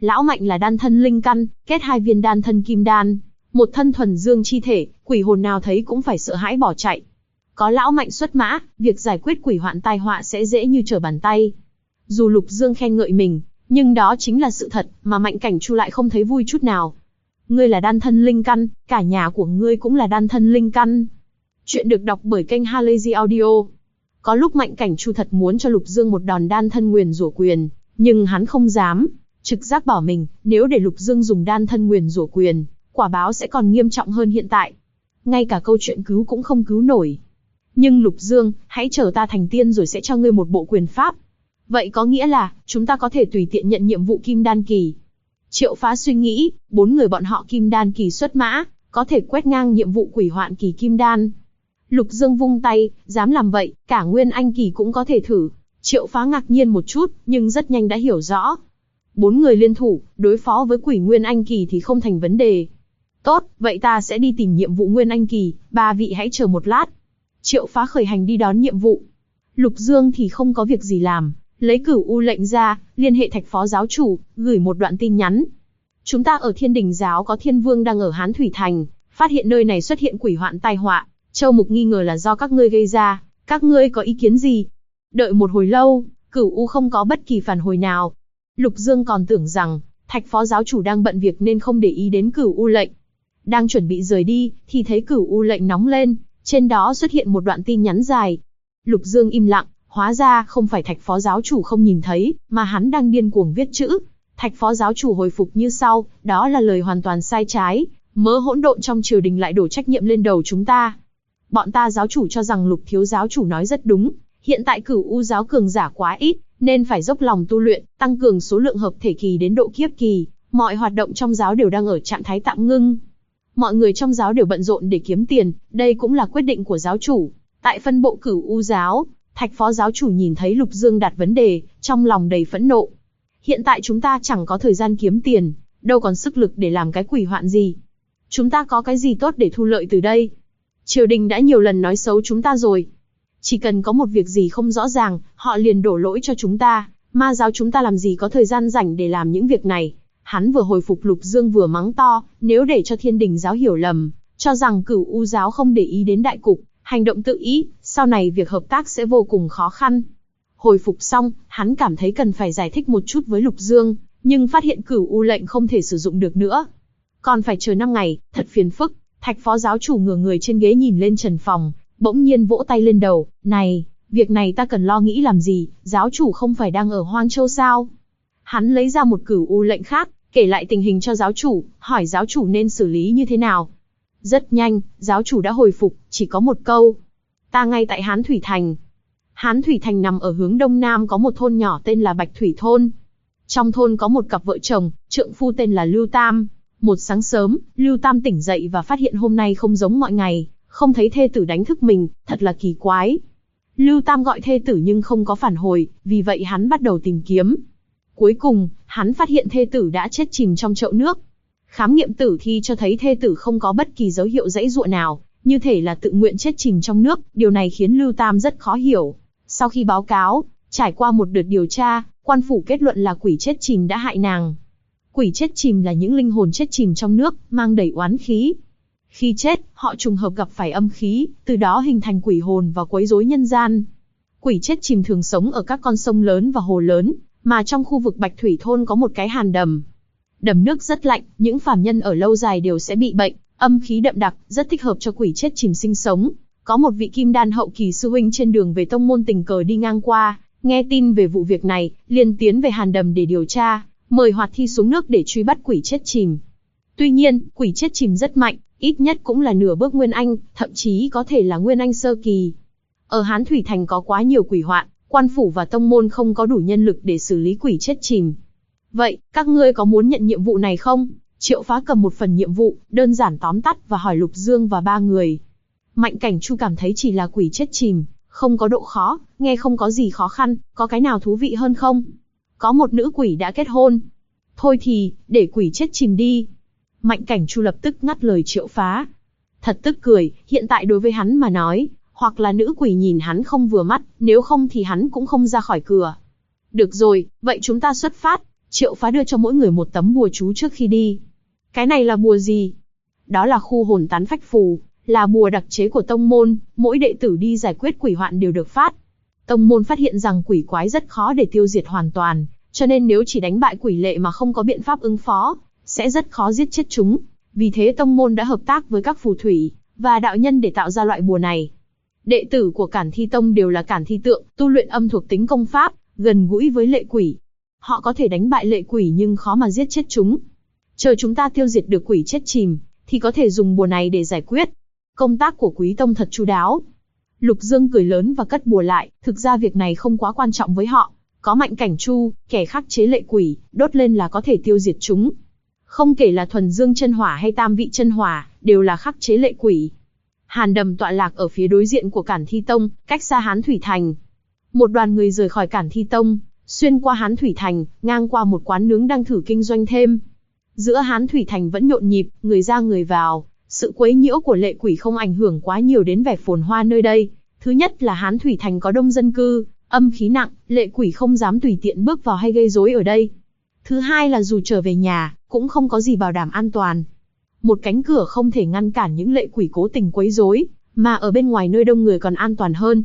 Lão Mạnh là đan thân linh căn, kết 2 viên đan thân kim đan, một thân thuần dương chi thể, quỷ hồn nào thấy cũng phải sợ hãi bỏ chạy. Có Lão Mạnh xuất mã, việc giải quyết quỷ hoạn tai họa sẽ dễ như trở bàn tay. Dù Lục Dương khen ngợi mình, nhưng đó chính là sự thật, mà Mạnh Cảnh Chu lại không thấy vui chút nào. Ngươi là đan thân linh căn, cả nhà của ngươi cũng là đan thân linh căn. Chuyện được đọc bởi kênh Halazy Audio. Có lúc Mạnh Cảnh Chu thật muốn cho Lục Dương một đòn đan thân nguyền rủa quyền, nhưng hắn không dám. Trực giác bảo mình, nếu để Lục Dương dùng đan thân nguyền rủa quyền, quả báo sẽ còn nghiêm trọng hơn hiện tại. Ngay cả câu chuyện cứu cũng không cứu nổi. Nhưng Lục Dương, hãy chờ ta thành tiên rồi sẽ cho ngươi một bộ quyền pháp. Vậy có nghĩa là, chúng ta có thể tùy tiện nhận nhiệm vụ kim đan kỳ. Triệu Phá suy nghĩ, 4 người bọn họ kim đan kỳ xuất mã, có thể quét ngang nhiệm vụ quỷ hoạn kỳ kim đan. Lục Dương vung tay, dám làm vậy, cả Nguyên Anh kỳ cũng có thể thử. Triệu Phá ngạc nhiên một chút, nhưng rất nhanh đã hiểu rõ. 4 người liên thủ, đối phó với quỷ Nguyên Anh kỳ thì không thành vấn đề. Tốt, vậy ta sẽ đi tìm nhiệm vụ Nguyên Anh kỳ, 3 vị hãy chờ một lát. Triệu Phá khởi hành đi đón nhiệm vụ. Lục Dương thì không có việc gì làm, lấy Cửu U lệnh ra, liên hệ Thạch Phó giáo chủ, gửi một đoạn tin nhắn. Chúng ta ở Thiên Đình giáo có Thiên Vương đang ở Hán Thủy Thành, phát hiện nơi này xuất hiện quỷ hoạn tai họa, Châu Mục nghi ngờ là do các ngươi gây ra, các ngươi có ý kiến gì? Đợi một hồi lâu, Cửu U không có bất kỳ phản hồi nào. Lục Dương còn tưởng rằng Thạch Phó giáo chủ đang bận việc nên không để ý đến Cửu U lệnh. Đang chuẩn bị rời đi, thì thấy Cửu U lệnh nóng lên, trên đó xuất hiện một đoạn tin nhắn dài. Lục Dương im lặng, hóa ra không phải Thạch Phó giáo chủ không nhìn thấy, mà hắn đang điên cuồng viết chữ. Thạch Phó giáo chủ hồi phục như sau, đó là lời hoàn toàn sai trái, mớ hỗn độn trong triều đình lại đổ trách nhiệm lên đầu chúng ta. Bọn ta giáo chủ cho rằng Lục thiếu giáo chủ nói rất đúng, hiện tại Cửu U giáo cường giả quá ít, nên phải dốc lòng tu luyện, tăng cường số lượng hợp thể kỳ đến độ kiếp kỳ, mọi hoạt động trong giáo đều đang ở trạng thái tạm ngưng. Mọi người trong giáo đều bận rộn để kiếm tiền, đây cũng là quyết định của giáo chủ. Tại phân bộ Cửu U giáo, Thạch Phó giáo chủ nhìn thấy Lục Dương đặt vấn đề, trong lòng đầy phẫn nộ. Hiện tại chúng ta chẳng có thời gian kiếm tiền, đâu còn sức lực để làm cái quỷ hoạn gì. Chúng ta có cái gì tốt để thu lợi từ đây? Triều đình đã nhiều lần nói xấu chúng ta rồi. Chỉ cần có một việc gì không rõ ràng, họ liền đổ lỗi cho chúng ta. Ma giáo chúng ta làm gì có thời gian rảnh để làm những việc này. Hắn vừa hồi phục Lục Dương vừa mắng to, nếu để cho Thiên Đình giáo hiểu lầm, cho rằng Cửu U giáo không để ý đến đại cục, hành động tự ý, sau này việc hợp tác sẽ vô cùng khó khăn. Hồi phục xong, hắn cảm thấy cần phải giải thích một chút với Lục Dương, nhưng phát hiện Cửu U lệnh không thể sử dụng được nữa. Còn phải chờ 5 ngày, thật phiền phức. Thạch Phó giáo chủ ngửa người trên ghế nhìn lên trần phòng, bỗng nhiên vỗ tay lên đầu, này, việc này ta cần lo nghĩ làm gì, giáo chủ không phải đang ở Hoang Châu sao? Hắn lấy ra một Cửu U lệnh khác, kể lại tình hình cho giáo chủ, hỏi giáo chủ nên xử lý như thế nào. Rất nhanh, giáo chủ đã hồi phục, chỉ có một câu. Ta ngay tại Hán Thủy Thành. Hán Thủy Thành nằm ở hướng đông nam có một thôn nhỏ tên là Bạch Thủy Thôn. Trong thôn có một cặp vợ chồng, trượng phu tên là Lưu Tam. Một sáng sớm, Lưu Tam tỉnh dậy và phát hiện hôm nay không giống mọi ngày, không thấy thê tử đánh thức mình, thật là kỳ quái. Lưu Tam gọi thê tử nhưng không có phản hồi, vì vậy hắn bắt đầu tìm kiếm. Cuối cùng, hắn phát hiện thê tử đã chết chìm trong chậu nước. Khám nghiệm tử thi cho thấy thê tử không có bất kỳ dấu hiệu giãy giụa nào, như thể là tự nguyện chết chìm trong nước, điều này khiến Lưu Tam rất khó hiểu. Sau khi báo cáo, trải qua một đợt điều tra, quan phủ kết luận là quỷ chết chìm đã hại nàng. Quỷ chết chìm là những linh hồn chết chìm trong nước, mang đầy oán khí. Khi chết, họ trùng hợp gặp phải âm khí, từ đó hình thành quỷ hồn và quấy rối nhân gian. Quỷ chết chìm thường sống ở các con sông lớn và hồ lớn, mà trong khu vực Bạch Thủy Thôn có một cái hàn đầm. Đầm nước rất lạnh, những phàm nhân ở lâu dài đều sẽ bị bệnh, âm khí đậm đặc, rất thích hợp cho quỷ chết chìm sinh sống. Có một vị kim đan hậu kỳ sư huynh trên đường về tông môn tình cờ đi ngang qua, nghe tin về vụ việc này, liền tiến về hàn đầm để điều tra, mời Hoạt Thi xuống nước để truy bắt quỷ chết chìm. Tuy nhiên, quỷ chết chìm rất mạnh, ít nhất cũng là nửa bước Nguyên Anh, thậm chí có thể là Nguyên Anh sơ kỳ. Ở Hán Thủy Thành có quá nhiều quỷ hoạn, quan phủ và tông môn không có đủ nhân lực để xử lý quỷ chết chìm. Vậy, các ngươi có muốn nhận nhiệm vụ này không? Triệu Phá cầm một phần nhiệm vụ, đơn giản tóm tắt và hỏi Lục Dương và 3 người. Mạnh Cảnh Chu cảm thấy chỉ là quỷ chết chìm, không có độ khó, nghe không có gì khó khăn, có cái nào thú vị hơn không? Có một nữ quỷ đã kết hôn. Thôi thì, để quỷ chết chìm đi. Mạnh Cảnh Chu lập tức ngắt lời Triệu Phá. Thật tức cười, hiện tại đối với hắn mà nói, hoặc là nữ quỷ nhìn hắn không vừa mắt, nếu không thì hắn cũng không ra khỏi cửa. Được rồi, vậy chúng ta xuất phát. Triệu Phá đưa cho mỗi người một tấm bùa chú trước khi đi. Cái này là bùa gì? Đó là khu hồn tán phách phù, là bùa đặc chế của tông môn, mỗi đệ tử đi giải quyết quỷ hoạn đều được phát. Tông môn phát hiện rằng quỷ quái rất khó để tiêu diệt hoàn toàn, cho nên nếu chỉ đánh bại quỷ lệ mà không có biện pháp ứng phó, sẽ rất khó giết chết chúng. Vì thế tông môn đã hợp tác với các phù thủy và đạo nhân để tạo ra loại bùa này. Đệ tử của Cản Thi Tông đều là Cản Thi Tượng, tu luyện âm thuộc tính công pháp, gần gũi với lệ quỷ. Họ có thể đánh bại lệ quỷ nhưng khó mà giết chết chúng. Chờ chúng ta tiêu diệt được quỷ chết chìm, thì có thể dùng bùa này để giải quyết. Công tác của Quý Tông thật chu đáo. Lục Dương cười lớn và cất bùa lại, thực ra việc này không quá quan trọng với họ. Có Mạnh Cảnh Chu, kẻ khắc chế lệ quỷ, đốt lên là có thể tiêu diệt chúng. Không kể là Thuần Dương chân hỏa hay Tam Vị chân hỏa, đều là khắc chế lệ quỷ. Hàn Đầm tọa lạc ở phía đối diện của Cản Thi Tông, cách xa Hán Thủy Thành. Một đoàn người rời khỏi Cản Thi Tông, xuyên qua Hán Thủy Thành, ngang qua một quán nướng đang thử kinh doanh thêm. Giữa Hán Thủy Thành vẫn nhộn nhịp, người ra người vào, sự quấy nhiễu của lệ quỷ không ảnh hưởng quá nhiều đến vẻ phồn hoa nơi đây. Thứ nhất là Hán Thủy Thành có đông dân cư, âm khí nặng, lệ quỷ không dám tùy tiện bước vào hay gây rối ở đây. Thứ hai là dù trở về nhà, cũng không có gì bảo đảm an toàn. Một cánh cửa không thể ngăn cản những lệ quỷ cố tình quấy rối, mà ở bên ngoài nơi đông người còn an toàn hơn.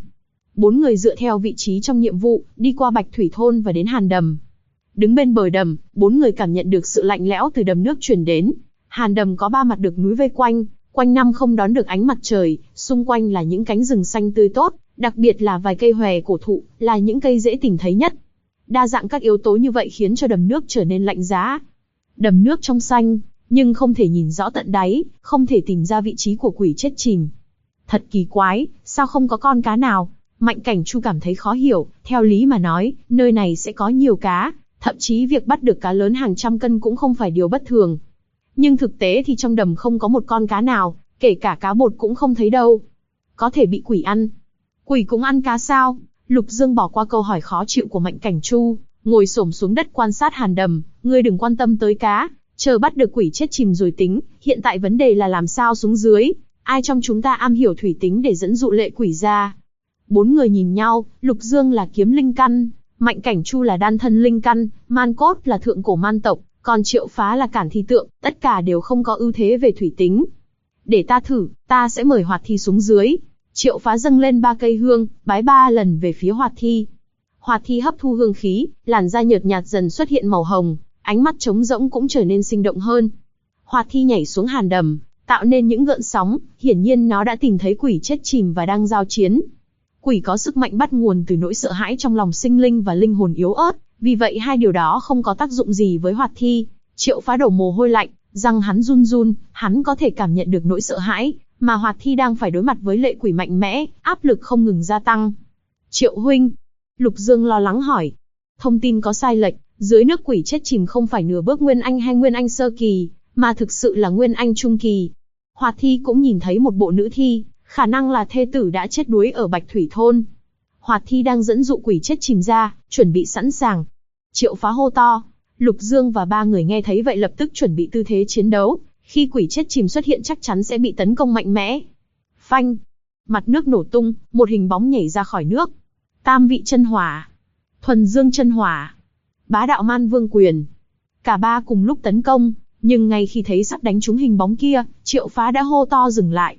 4 người dựa theo vị trí trong nhiệm vụ, đi qua Bạch Thủy Thôn và đến Hàn Đầm. Đứng bên bờ đầm, 4 người cảm nhận được sự lạnh lẽo từ đầm nước truyền đến. Hàn Đầm có 3 mặt được núi vây quanh, quanh năm không đón được ánh mặt trời, xung quanh là những cánh rừng xanh tươi tốt, đặc biệt là vài cây hòe cổ thụ, là những cây dễ tìm thấy nhất. Đa dạng các yếu tố như vậy khiến cho đầm nước trở nên lạnh giá. Đầm nước trong xanh, nhưng không thể nhìn rõ tận đáy, không thể tìm ra vị trí của quỷ chết chìm. Thật kỳ quái, sao không có con cá nào? Mạnh Cảnh Chu cảm thấy khó hiểu, theo lý mà nói, nơi này sẽ có nhiều cá, thậm chí việc bắt được cá lớn hàng trăm cân cũng không phải điều bất thường. Nhưng thực tế thì trong đầm không có một con cá nào, kể cả cá bột cũng không thấy đâu. Có thể bị quỷ ăn. Quỷ cũng ăn cá sao? Lục Dương bỏ qua câu hỏi khó chịu của Mạnh Cảnh Chu, ngồi xổm xuống đất quan sát Hàn Đầm. Ngươi đừng quan tâm tới cá, chờ bắt được quỷ chết chìm rồi tính, hiện tại vấn đề là làm sao xuống dưới. Ai trong chúng ta am hiểu thủy tính để dẫn dụ lệ quỷ ra? 4 người nhìn nhau, Lục Dương là kiếm linh căn, Mạnh Cảnh Chu là đan thân linh căn, Man Cốt là thượng cổ man tộc, còn Triệu Phá là Cản Thi Tượng, tất cả đều không có ưu thế về thủy tính. Để ta thử, ta sẽ mời Hoạt Thi xuống dưới. Triệu Phá dâng lên 3 cây hương, bái 3 lần về phía Hoạt Thi. Hoạt Thi hấp thu hương khí, làn da nhợt nhạt dần xuất hiện màu hồng, ánh mắt trống rỗng cũng trở nên sinh động hơn. Hoạt Thi nhảy xuống Hàn Đầm, tạo nên những gợn sóng, hiển nhiên nó đã tìm thấy quỷ chết chìm và đang giao chiến. Quỷ có sức mạnh bắt nguồn từ nỗi sợ hãi trong lòng sinh linh và linh hồn yếu ớt, vì vậy hai điều đó không có tác dụng gì với Hoạt Thi. Triệu Phá đổ mồ hôi lạnh, răng hắn run run, hắn có thể cảm nhận được nỗi sợ hãi mà Hoạt Thi đang phải đối mặt với lệ quỷ mạnh mẽ, áp lực không ngừng gia tăng. Triệu huynh, Lục Dương lo lắng hỏi. Thông tin có sai lệch, dưới nước quỷ chết chìm không phải nửa bước Nguyên Anh hay Nguyên Anh sơ kỳ, mà thực sự là Nguyên Anh trung kỳ. Hoạt Thi cũng nhìn thấy một bộ nữ thi, khả năng là thê tử đã chết đuối ở Bạch Thủy Thôn. Hoạt Thi đang dẫn dụ quỷ chết chìm ra, chuẩn bị sẵn sàng. Triệu Phá hô to. Lục Dương và 3 người nghe thấy vậy lập tức chuẩn bị tư thế chiến đấu. Khi quỷ chết chìm xuất hiện chắc chắn sẽ bị tấn công mạnh mẽ. Phanh! Mặt nước nổ tung, một hình bóng nhảy ra khỏi nước. Tam Vị chân hỏa, Thuần Dương chân hỏa, Bá Đạo Man Vương quyền. Cả 3 cùng lúc tấn công, nhưng ngay khi thấy sắp đánh trúng hình bóng kia, Triệu Phá đã hô to dừng lại.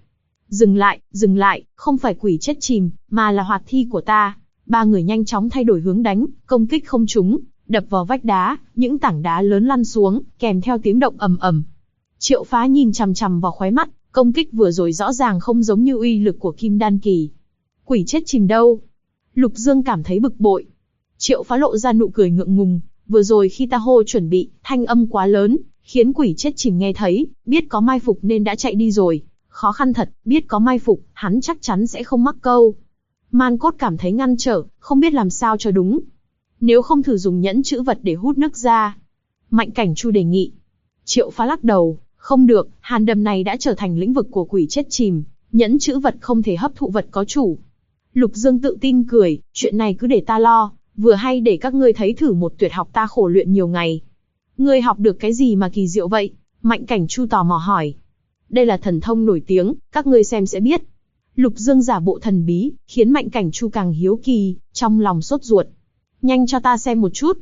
Dừng lại, không phải quỷ chết chìm, mà là Hoạt Thi của ta. 3 người nhanh chóng thay đổi hướng đánh, công kích không trúng, đập vào vách đá, những tảng đá lớn lăn xuống, kèm theo tiếng động ầm ầm. Triệu Phá nhìn chằm chằm vào khóe mắt, công kích vừa rồi rõ ràng không giống như uy lực của Kim Đan kỳ. Quỷ chết chìm đâu? Lục Dương cảm thấy bực bội. Triệu Phá lộ ra nụ cười ngượng ngùng, vừa rồi khi ta hô chuẩn bị, thanh âm quá lớn, khiến quỷ chết chìm nghe thấy, biết có mai phục nên đã chạy đi rồi. Khó khăn thật, biết có mai phục, hắn chắc chắn sẽ không mắc câu. Man Cốt cảm thấy ngăn trở, không biết làm sao cho đúng. Nếu không thử dùng nhẫn chữ vật để hút nước ra. Mạnh Cảnh Chu đề nghị. Triệu Phá lắc đầu, không được, Hàn Đầm này đã trở thành lĩnh vực của quỷ chết chìm, nhẫn chữ vật không thể hấp thụ vật có chủ. Lục Dương tự tin cười, chuyện này cứ để ta lo, vừa hay để các ngươi thấy thử một tuyệt học ta khổ luyện nhiều ngày. Ngươi học được cái gì mà kỳ diệu vậy? Mạnh Cảnh Chu tò mò hỏi. Đây là thần thông nổi tiếng, các ngươi xem sẽ biết. Lục Dương giả bộ thần bí, khiến Mạnh Cảnh Chu càng hiếu kỳ, trong lòng sốt ruột. Nhanh cho ta xem một chút.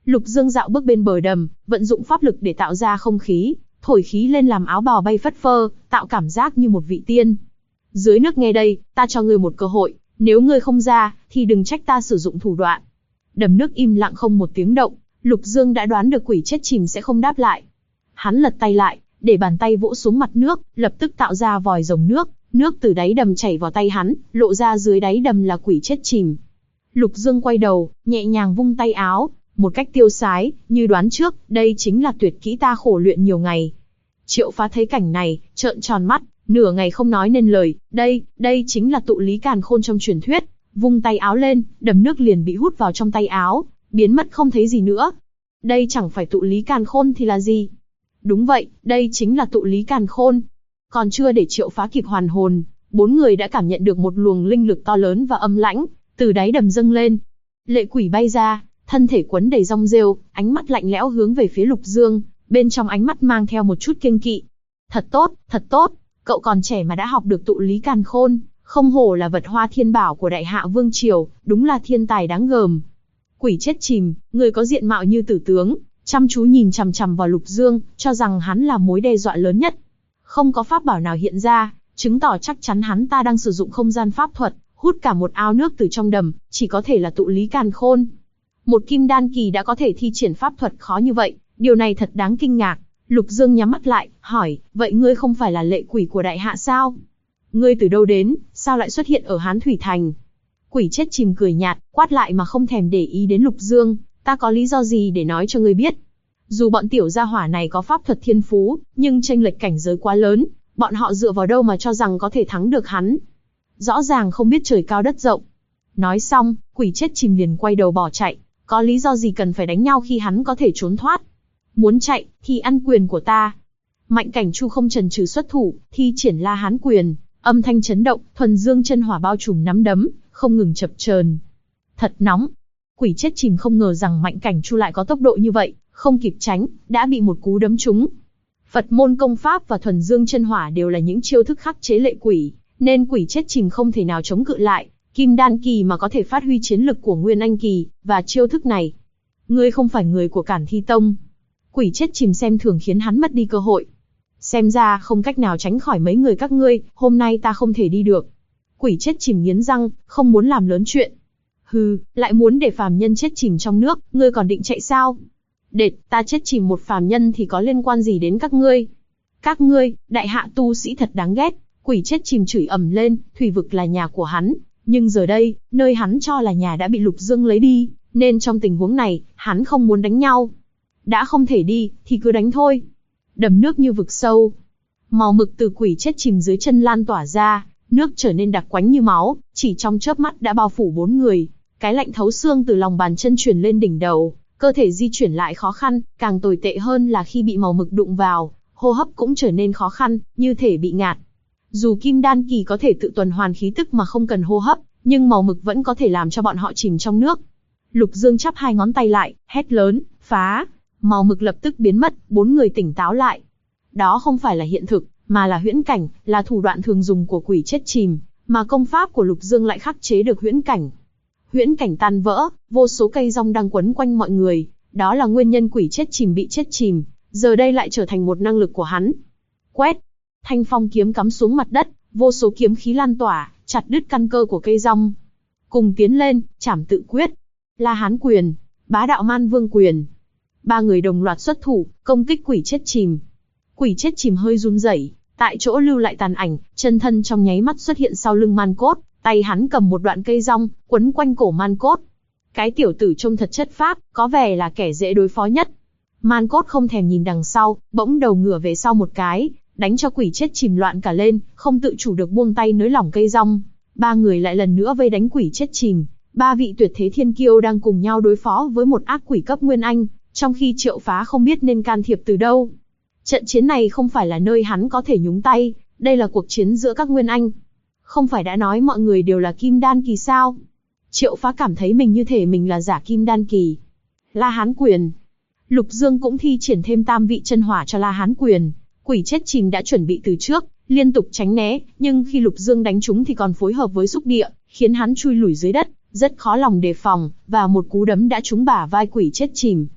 Lục Dương dạo bước bên bờ đầm, vận dụng pháp lực để tạo ra không khí, thổi khí lên làm áo bào bay phất phơ, tạo cảm giác như một vị tiên. Dưới nước nghe đây, ta cho ngươi một cơ hội, nếu ngươi không ra, thì đừng trách ta sử dụng thủ đoạn. Đầm nước im lặng không một tiếng động, Lục Dương đã đoán được quỷ chết chìm sẽ không đáp lại. Hắn lật tay lại, để bàn tay vỗ xuống mặt nước, lập tức tạo ra vòi rồng nước, nước từ đáy đầm chảy vào tay hắn, lộ ra dưới đáy đầm là quỷ chết chìm. Lục Dương quay đầu, nhẹ nhàng vung tay áo, một cách tiêu sái, như đoán trước, đây chính là tuyệt kỹ ta khổ luyện nhiều ngày. Triệu Phá thấy cảnh này, trợn tròn mắt, nửa ngày không nói nên lời, đây chính là tụ lý càn khôn trong truyền thuyết. Vung tay áo lên, đầm nước liền bị hút vào trong tay áo, biến mất không thấy gì nữa. Đây chẳng phải tụ lý càn khôn thì là gì? Đúng vậy, đây chính là tụ lý càn khôn. Còn chưa để Triệu Phá kịp hoàn hồn, bốn người đã cảm nhận được một luồng linh lực to lớn và âm lãnh, từ đáy đầm dâng lên. Lệ quỷ bay ra, thân thể quấn đầy rong rêu, ánh mắt lạnh lẽo hướng về phía Lục Dương, bên trong ánh mắt mang theo một chút kiêng kỵ. Thật tốt, cậu còn trẻ mà đã học được tụ lý càn khôn, không hổ là vật hoa thiên bảo của Đại Hạ Vương Triều, đúng là thiên tài đáng gờm. Quỷ chết chìm, người có diện mạo như tử tướng, chăm chú nhìn chằm chằm vào Lục Dương, cho rằng hắn là mối đe dọa lớn nhất. Không có pháp bảo nào hiện ra, chứng tỏ chắc chắn hắn ta đang sử dụng không gian pháp thuật, hút cả một ao nước từ trong đầm, chỉ có thể là tụ lý càn khôn. Một kim đan kỳ đã có thể thi triển pháp thuật khó như vậy, điều này thật đáng kinh ngạc. Lục Dương nhắm mắt lại, hỏi, vậy ngươi không phải là lệ quỷ của Đại Hạ sao? Ngươi từ đâu đến, sao lại xuất hiện ở Hán Thủy Thành? Quỷ chết chìm cười nhạt, quát lại mà không thèm để ý đến Lục Dương, ta có lý do gì để nói cho ngươi biết? Dù bọn tiểu gia hỏa này có pháp thuật thiên phú, nhưng chênh lệch cảnh giới quá lớn, bọn họ dựa vào đâu mà cho rằng có thể thắng được hắn? Rõ ràng không biết trời cao đất rộng. Nói xong, quỷ chết chìm liền quay đầu bỏ chạy, có lý do gì cần phải đánh nhau khi hắn có thể trốn thoát? Muốn chạy, thì ăn quyền của ta. Mạnh Cảnh Chu không chần chừ xuất thủ, thi triển La Hán quyền, âm thanh chấn động, thuần dương chân hỏa bao trùm nắm đấm, không ngừng chập chờn. Thật nóng. Quỷ chết chìm không ngờ rằng Mạnh Cảnh Chu lại có tốc độ như vậy, không kịp tránh, đã bị một cú đấm trúng. Phật môn công pháp và thuần dương chân hỏa đều là những chiêu thức khắc chế lệ quỷ, nên quỷ chết chìm không thể nào chống cự lại. Kim đan kỳ mà có thể phát huy chiến lực của Nguyên Anh kỳ, và chiêu thức này. Ngươi không phải người của Cản Thi Tông. Quỷ chết chìm xem thường khiến hắn mất đi cơ hội. Xem ra không cách nào tránh khỏi mấy người các ngươi, hôm nay ta không thể đi được. Quỷ chết chìm nghiến răng, không muốn làm lớn chuyện. Hừ, lại muốn để phàm nhân chết chìm trong nước, ngươi còn định chạy sao? Đệt, ta chết chìm một phàm nhân thì có liên quan gì đến các ngươi? Các ngươi, Đại Hạ tu sĩ thật đáng ghét. Quỷ chết chìm chửi ầm lên, thủy vực là nhà của hắn, nhưng giờ đây, nơi hắn cho là nhà đã bị Lục Dương lấy đi, nên trong tình huống này, hắn không muốn đánh nhau. Đã không thể đi, thì cứ đánh thôi. Đầm nước như vực sâu. Màu mực từ quỷ chết chìm dưới chân lan tỏa ra, nước trở nên đặc quánh như máu, chỉ trong chớp mắt đã bao phủ bốn người. Cái lạnh thấu xương từ lòng bàn chân truyền lên đỉnh đầu, cơ thể di chuyển lại khó khăn, càng tồi tệ hơn là khi bị màu mực đụng vào, hô hấp cũng trở nên khó khăn, như thể bị ngạt. Dù kim đan kỳ có thể tự tuần hoàn khí tức mà không cần hô hấp, nhưng màu mực vẫn có thể làm cho bọn họ chìm trong nước. Lục Dương chắp hai ngón tay lại, hét lớn, phá! Màu mực lập tức biến mất, bốn người tỉnh táo lại. Đó không phải là hiện thực, mà là huyễn cảnh, là thủ đoạn thường dùng của quỷ chết chìm, mà công pháp của Lục Dương lại khắc chế được huyễn cảnh. Huyễn cảnh tan vỡ, vô số cây rong đang quấn quanh mọi người, đó là nguyên nhân quỷ chết chìm bị chết chìm, giờ đây lại trở thành một năng lực của hắn. Quét! Thanh phong kiếm cắm xuống mặt đất, vô số kiếm khí lan tỏa, chặt đứt căn cơ của cây rong. Cùng tiến lên, chảm tự quyết. La Hán quyền, Bá Đạo Man Vương quyền. Ba người đồng loạt xuất thủ, công kích quỷ chết chìm. Quỷ chết chìm hơi run rẩy, tại chỗ lưu lại tàn ảnh, chân thân trong nháy mắt xuất hiện sau lưng Man Cốt, tay hắn cầm một đoạn cây rong, quấn quanh cổ Man Cốt. Cái tiểu tử trông thật chất phác, có vẻ là kẻ dễ đối phó nhất. Man Cốt không thèm nhìn đằng sau, bỗng đầu ngửa về sau một cái, đánh cho quỷ chết chìm loạn cả lên, không tự chủ được buông tay nới lỏng cây rong. Ba người lại lần nữa vây đánh quỷ chết chìm. Ba vị tuyệt thế thiên kiêu đang cùng nhau đối phó với một ác quỷ cấp Nguyên Anh, trong khi Triệu Phá không biết nên can thiệp từ đâu. Trận chiến này không phải là nơi hắn có thể nhúng tay, đây là cuộc chiến giữa các Nguyên Anh. Không phải đã nói mọi người đều là kim đan kỳ sao? Triệu Phá cảm thấy mình như thể mình là giả kim đan kỳ. La Hán quyền. Lục Dương cũng thi triển thêm tam vị chân hỏa cho La Hán quyền. Quỷ chết chìm đã chuẩn bị từ trước, liên tục tránh né, nhưng khi Lục Dương đánh trúng thì còn phối hợp với xúc địa, khiến hắn chui lùi dưới đất, rất khó lòng đề phòng, và một cú đấm đã trúng bả vai quỷ chết chìm.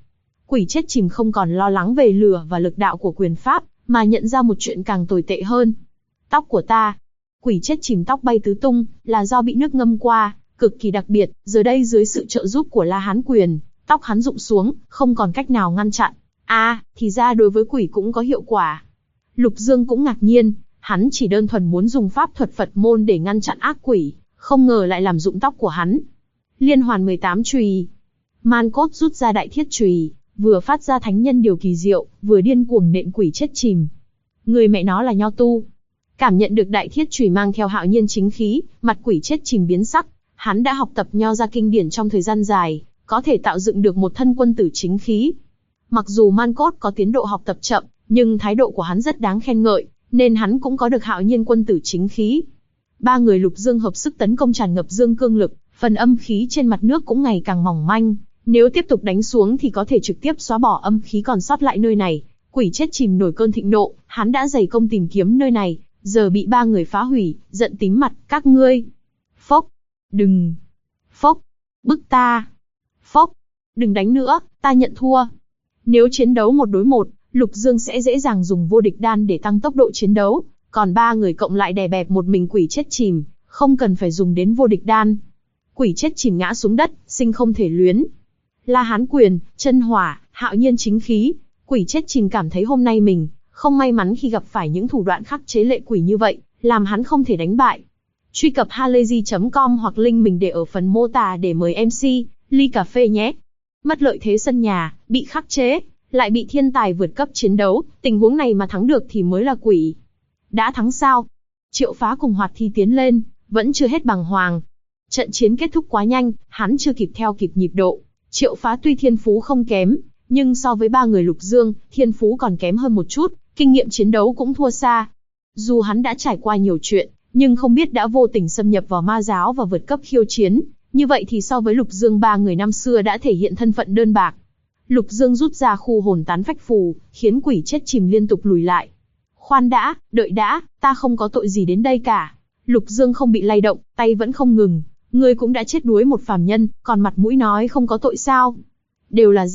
Quỷ chết chìm không còn lo lắng về lửa và lực đạo của quyền pháp, mà nhận ra một chuyện càng tồi tệ hơn. Tóc của ta. Quỷ chết chìm tóc bay tứ tung, là do bị nước ngâm qua, cực kỳ đặc biệt, giờ đây dưới sự trợ giúp của La Hán Quyền, tóc hắn rụng xuống, không còn cách nào ngăn chặn. Thì ra đối với quỷ cũng có hiệu quả. Lục Dương cũng ngạc nhiên, hắn chỉ đơn thuần muốn dùng pháp thuật Phật môn để ngăn chặn ác quỷ, không ngờ lại làm rụng tóc của hắn. Liên hoàn 18 chùy. Man Cốt rút ra đại thiết chùy, vừa phát ra thánh nhân điều kỳ diệu, vừa điên cuồng nện quỷ chết chìm. Người mẹ nó là nho tu. Cảm nhận được đại thiết chùy mang theo hạo nhiên chính khí, mặt quỷ chết chìm biến sắc. Hắn đã học tập nho gia kinh điển trong thời gian dài, có thể tạo dựng được một thân quân tử chính khí. Mặc dù Man Cốt có tiến độ học tập chậm, nhưng thái độ của hắn rất đáng khen ngợi, nên hắn cũng có được hạo nhiên quân tử chính khí. Ba người Lục Dương hợp sức tấn công tràn ngập dương cương lực, phần âm khí trên mặt nước cũng ngày càng mỏng manh. Nếu tiếp tục đánh xuống thì có thể trực tiếp xóa bỏ âm khí còn sót lại nơi này. Quỷ chết chìm nổi cơn thịnh nộ, hắn đã dày công tìm kiếm nơi này, giờ bị ba người phá hủy, giận tím mặt. Các ngươi. Phốc. Đừng. Phốc. Bức ta. Phốc. Đừng đánh nữa, ta nhận thua. Nếu chiến đấu 1 đối 1, Lục Dương sẽ dễ dàng dùng vô địch đan để tăng tốc độ chiến đấu, còn ba người cộng lại đè bẹp một mình quỷ chết chìm, không cần phải dùng đến vô địch đan. Quỷ chết chìm ngã xuống đất, sinh không thể luyến. La Hán Quyền, chân hỏa, hạo nhiên chính khí. Quỷ chết chìm cảm thấy hôm nay mình không may mắn khi gặp phải những thủ đoạn khắc chế lệ quỷ như vậy, làm hắn không thể đánh bại. Truy cập halayzi.com hoặc link mình để ở phần mô tả để mời MC ly cà phê nhé. Mất lợi thế sân nhà, bị khắc chế, lại bị thiên tài vượt cấp chiến đấu, tình huống này mà thắng được thì mới là quỷ. Đã thắng sao? Triệu Phá cùng Hoạt Thi tiến lên, vẫn chưa hết bàng hoàng. Trận chiến kết thúc quá nhanh, hắn chưa kịp theo kịp nhịp độ. Triệu Phá tuy thiên phú không kém, nhưng so với ba người Lục Dương, thiên phú còn kém hơn một chút, kinh nghiệm chiến đấu cũng thua xa. Dù hắn đã trải qua nhiều chuyện, nhưng không biết đã vô tình xâm nhập vào ma giáo và vượt cấp khiêu chiến. Như vậy thì so với Lục Dương ba người năm xưa đã thể hiện thân phận đơn bạc. Lục Dương rút ra khu hồn tán phách phù, khiến quỷ chết chìm liên tục lùi lại. Khoan đã, đợi đã, ta không có tội gì đến đây cả. Lục Dương không bị lay động, tay vẫn không ngừng. Ngươi cũng đã chết đuối một phàm nhân, còn mặt mũi nói không có tội sao? Đều là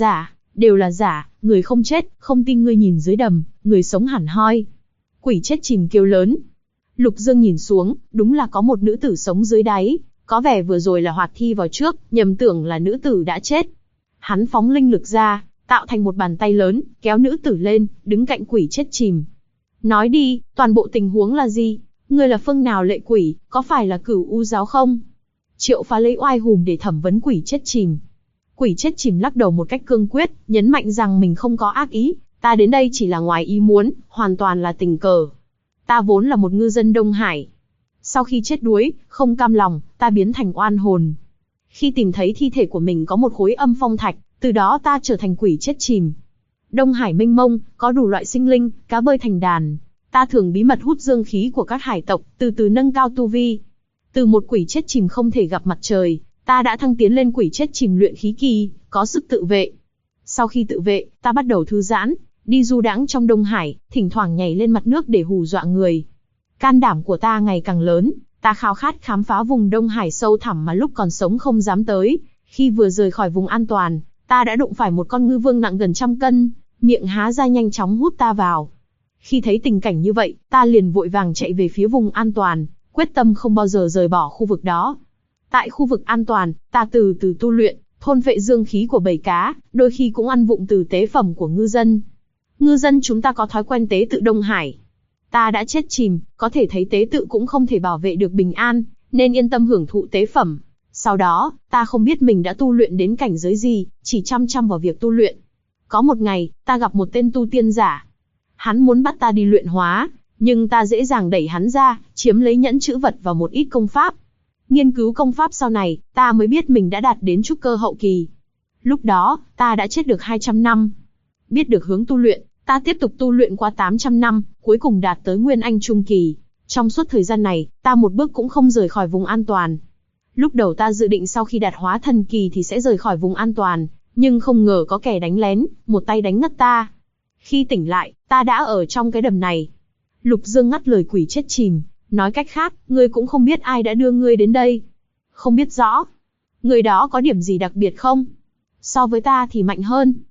giả, người không chết, không tin ngươi nhìn dưới đầm, người sống hẳn hoi. Quỷ chết chìm kêu lớn. Lục Dương nhìn xuống, đúng là có một nữ tử sống dưới đáy, có vẻ vừa rồi là Hoạt Thi vào trước, nhầm tưởng là nữ tử đã chết. Hắn phóng linh lực ra, tạo thành một bàn tay lớn, kéo nữ tử lên, đứng cạnh quỷ chết chìm. Nói đi, toàn bộ tình huống là gì? Ngươi là phương nào lệ quỷ, có phải là Cửu U giáo không? Triệu Phá lấy oai hùm để thẩm vấn quỷ chết chìm. Quỷ chết chìm lắc đầu một cách cương quyết, nhấn mạnh rằng mình không có ác ý, ta đến đây chỉ là ngoài ý muốn, hoàn toàn là tình cờ. Ta vốn là một ngư dân Đông Hải. Sau khi chết đuối, không cam lòng, ta biến thành oan hồn. Khi tìm thấy thi thể của mình có một khối âm phong thạch, từ đó ta trở thành quỷ chết chìm. Đông Hải mênh mông, có đủ loại sinh linh, cá bơi thành đàn. Ta thường bí mật hút dương khí của các hải tộc, từ từ nâng cao tu vi. Từ một quỷ chết chìm không thể gặp mặt trời, ta đã thăng tiến lên quỷ chết chìm luyện khí kỳ, có sức tự vệ. Sau khi tự vệ, ta bắt đầu thư giãn, đi du đãng trong Đông Hải, thỉnh thoảng nhảy lên mặt nước để hù dọa người. Can đảm của ta ngày càng lớn, ta khao khát khám phá vùng Đông Hải sâu thẳm mà lúc còn sống không dám tới. Khi vừa rời khỏi vùng an toàn, ta đã đụng phải một con ngư vương nặng gần 100 cân, miệng há ra nhanh chóng hút ta vào. Khi thấy tình cảnh như vậy, ta liền vội vàng chạy về phía vùng an toàn, quyết tâm không bao giờ rời bỏ khu vực đó. Tại khu vực an toàn, ta từ từ tu luyện, thôn phệ dương khí của bầy cá, đôi khi cũng ăn vụng từ tế phẩm của ngư dân. Ngư dân chúng ta có thói quen tế tự Đông Hải. Ta đã chết chìm, có thể thấy tế tự cũng không thể bảo vệ được bình an, nên yên tâm hưởng thụ tế phẩm. Sau đó, ta không biết mình đã tu luyện đến cảnh giới gì, chỉ chăm chăm vào việc tu luyện. Có một ngày, ta gặp một tên tu tiên giả. Hắn muốn bắt ta đi luyện hóa, nhưng ta dễ dàng đẩy hắn ra, chiếm lấy nhẫn chữ vật và một ít công pháp. Nghiên cứu công pháp sau này, ta mới biết mình đã đạt đến trúc cơ hậu kỳ. Lúc đó, ta đã chết được 200 năm. Biết được hướng tu luyện, ta tiếp tục tu luyện qua 800 năm, cuối cùng đạt tới Nguyên Anh Trung Kỳ. Trong suốt thời gian này, ta một bước cũng không rời khỏi vùng an toàn. Lúc đầu ta dự định sau khi đạt hóa thần kỳ thì sẽ rời khỏi vùng an toàn, nhưng không ngờ có kẻ đánh lén, một tay đánh ngất ta. Khi tỉnh lại, ta đã ở trong cái đầm này. Lục Dương ngắt lời quỷ chết chìm, nói cách khác, ngươi cũng không biết ai đã đưa ngươi đến đây. Không biết rõ. Người đó có điểm gì đặc biệt không? So với ta thì mạnh hơn.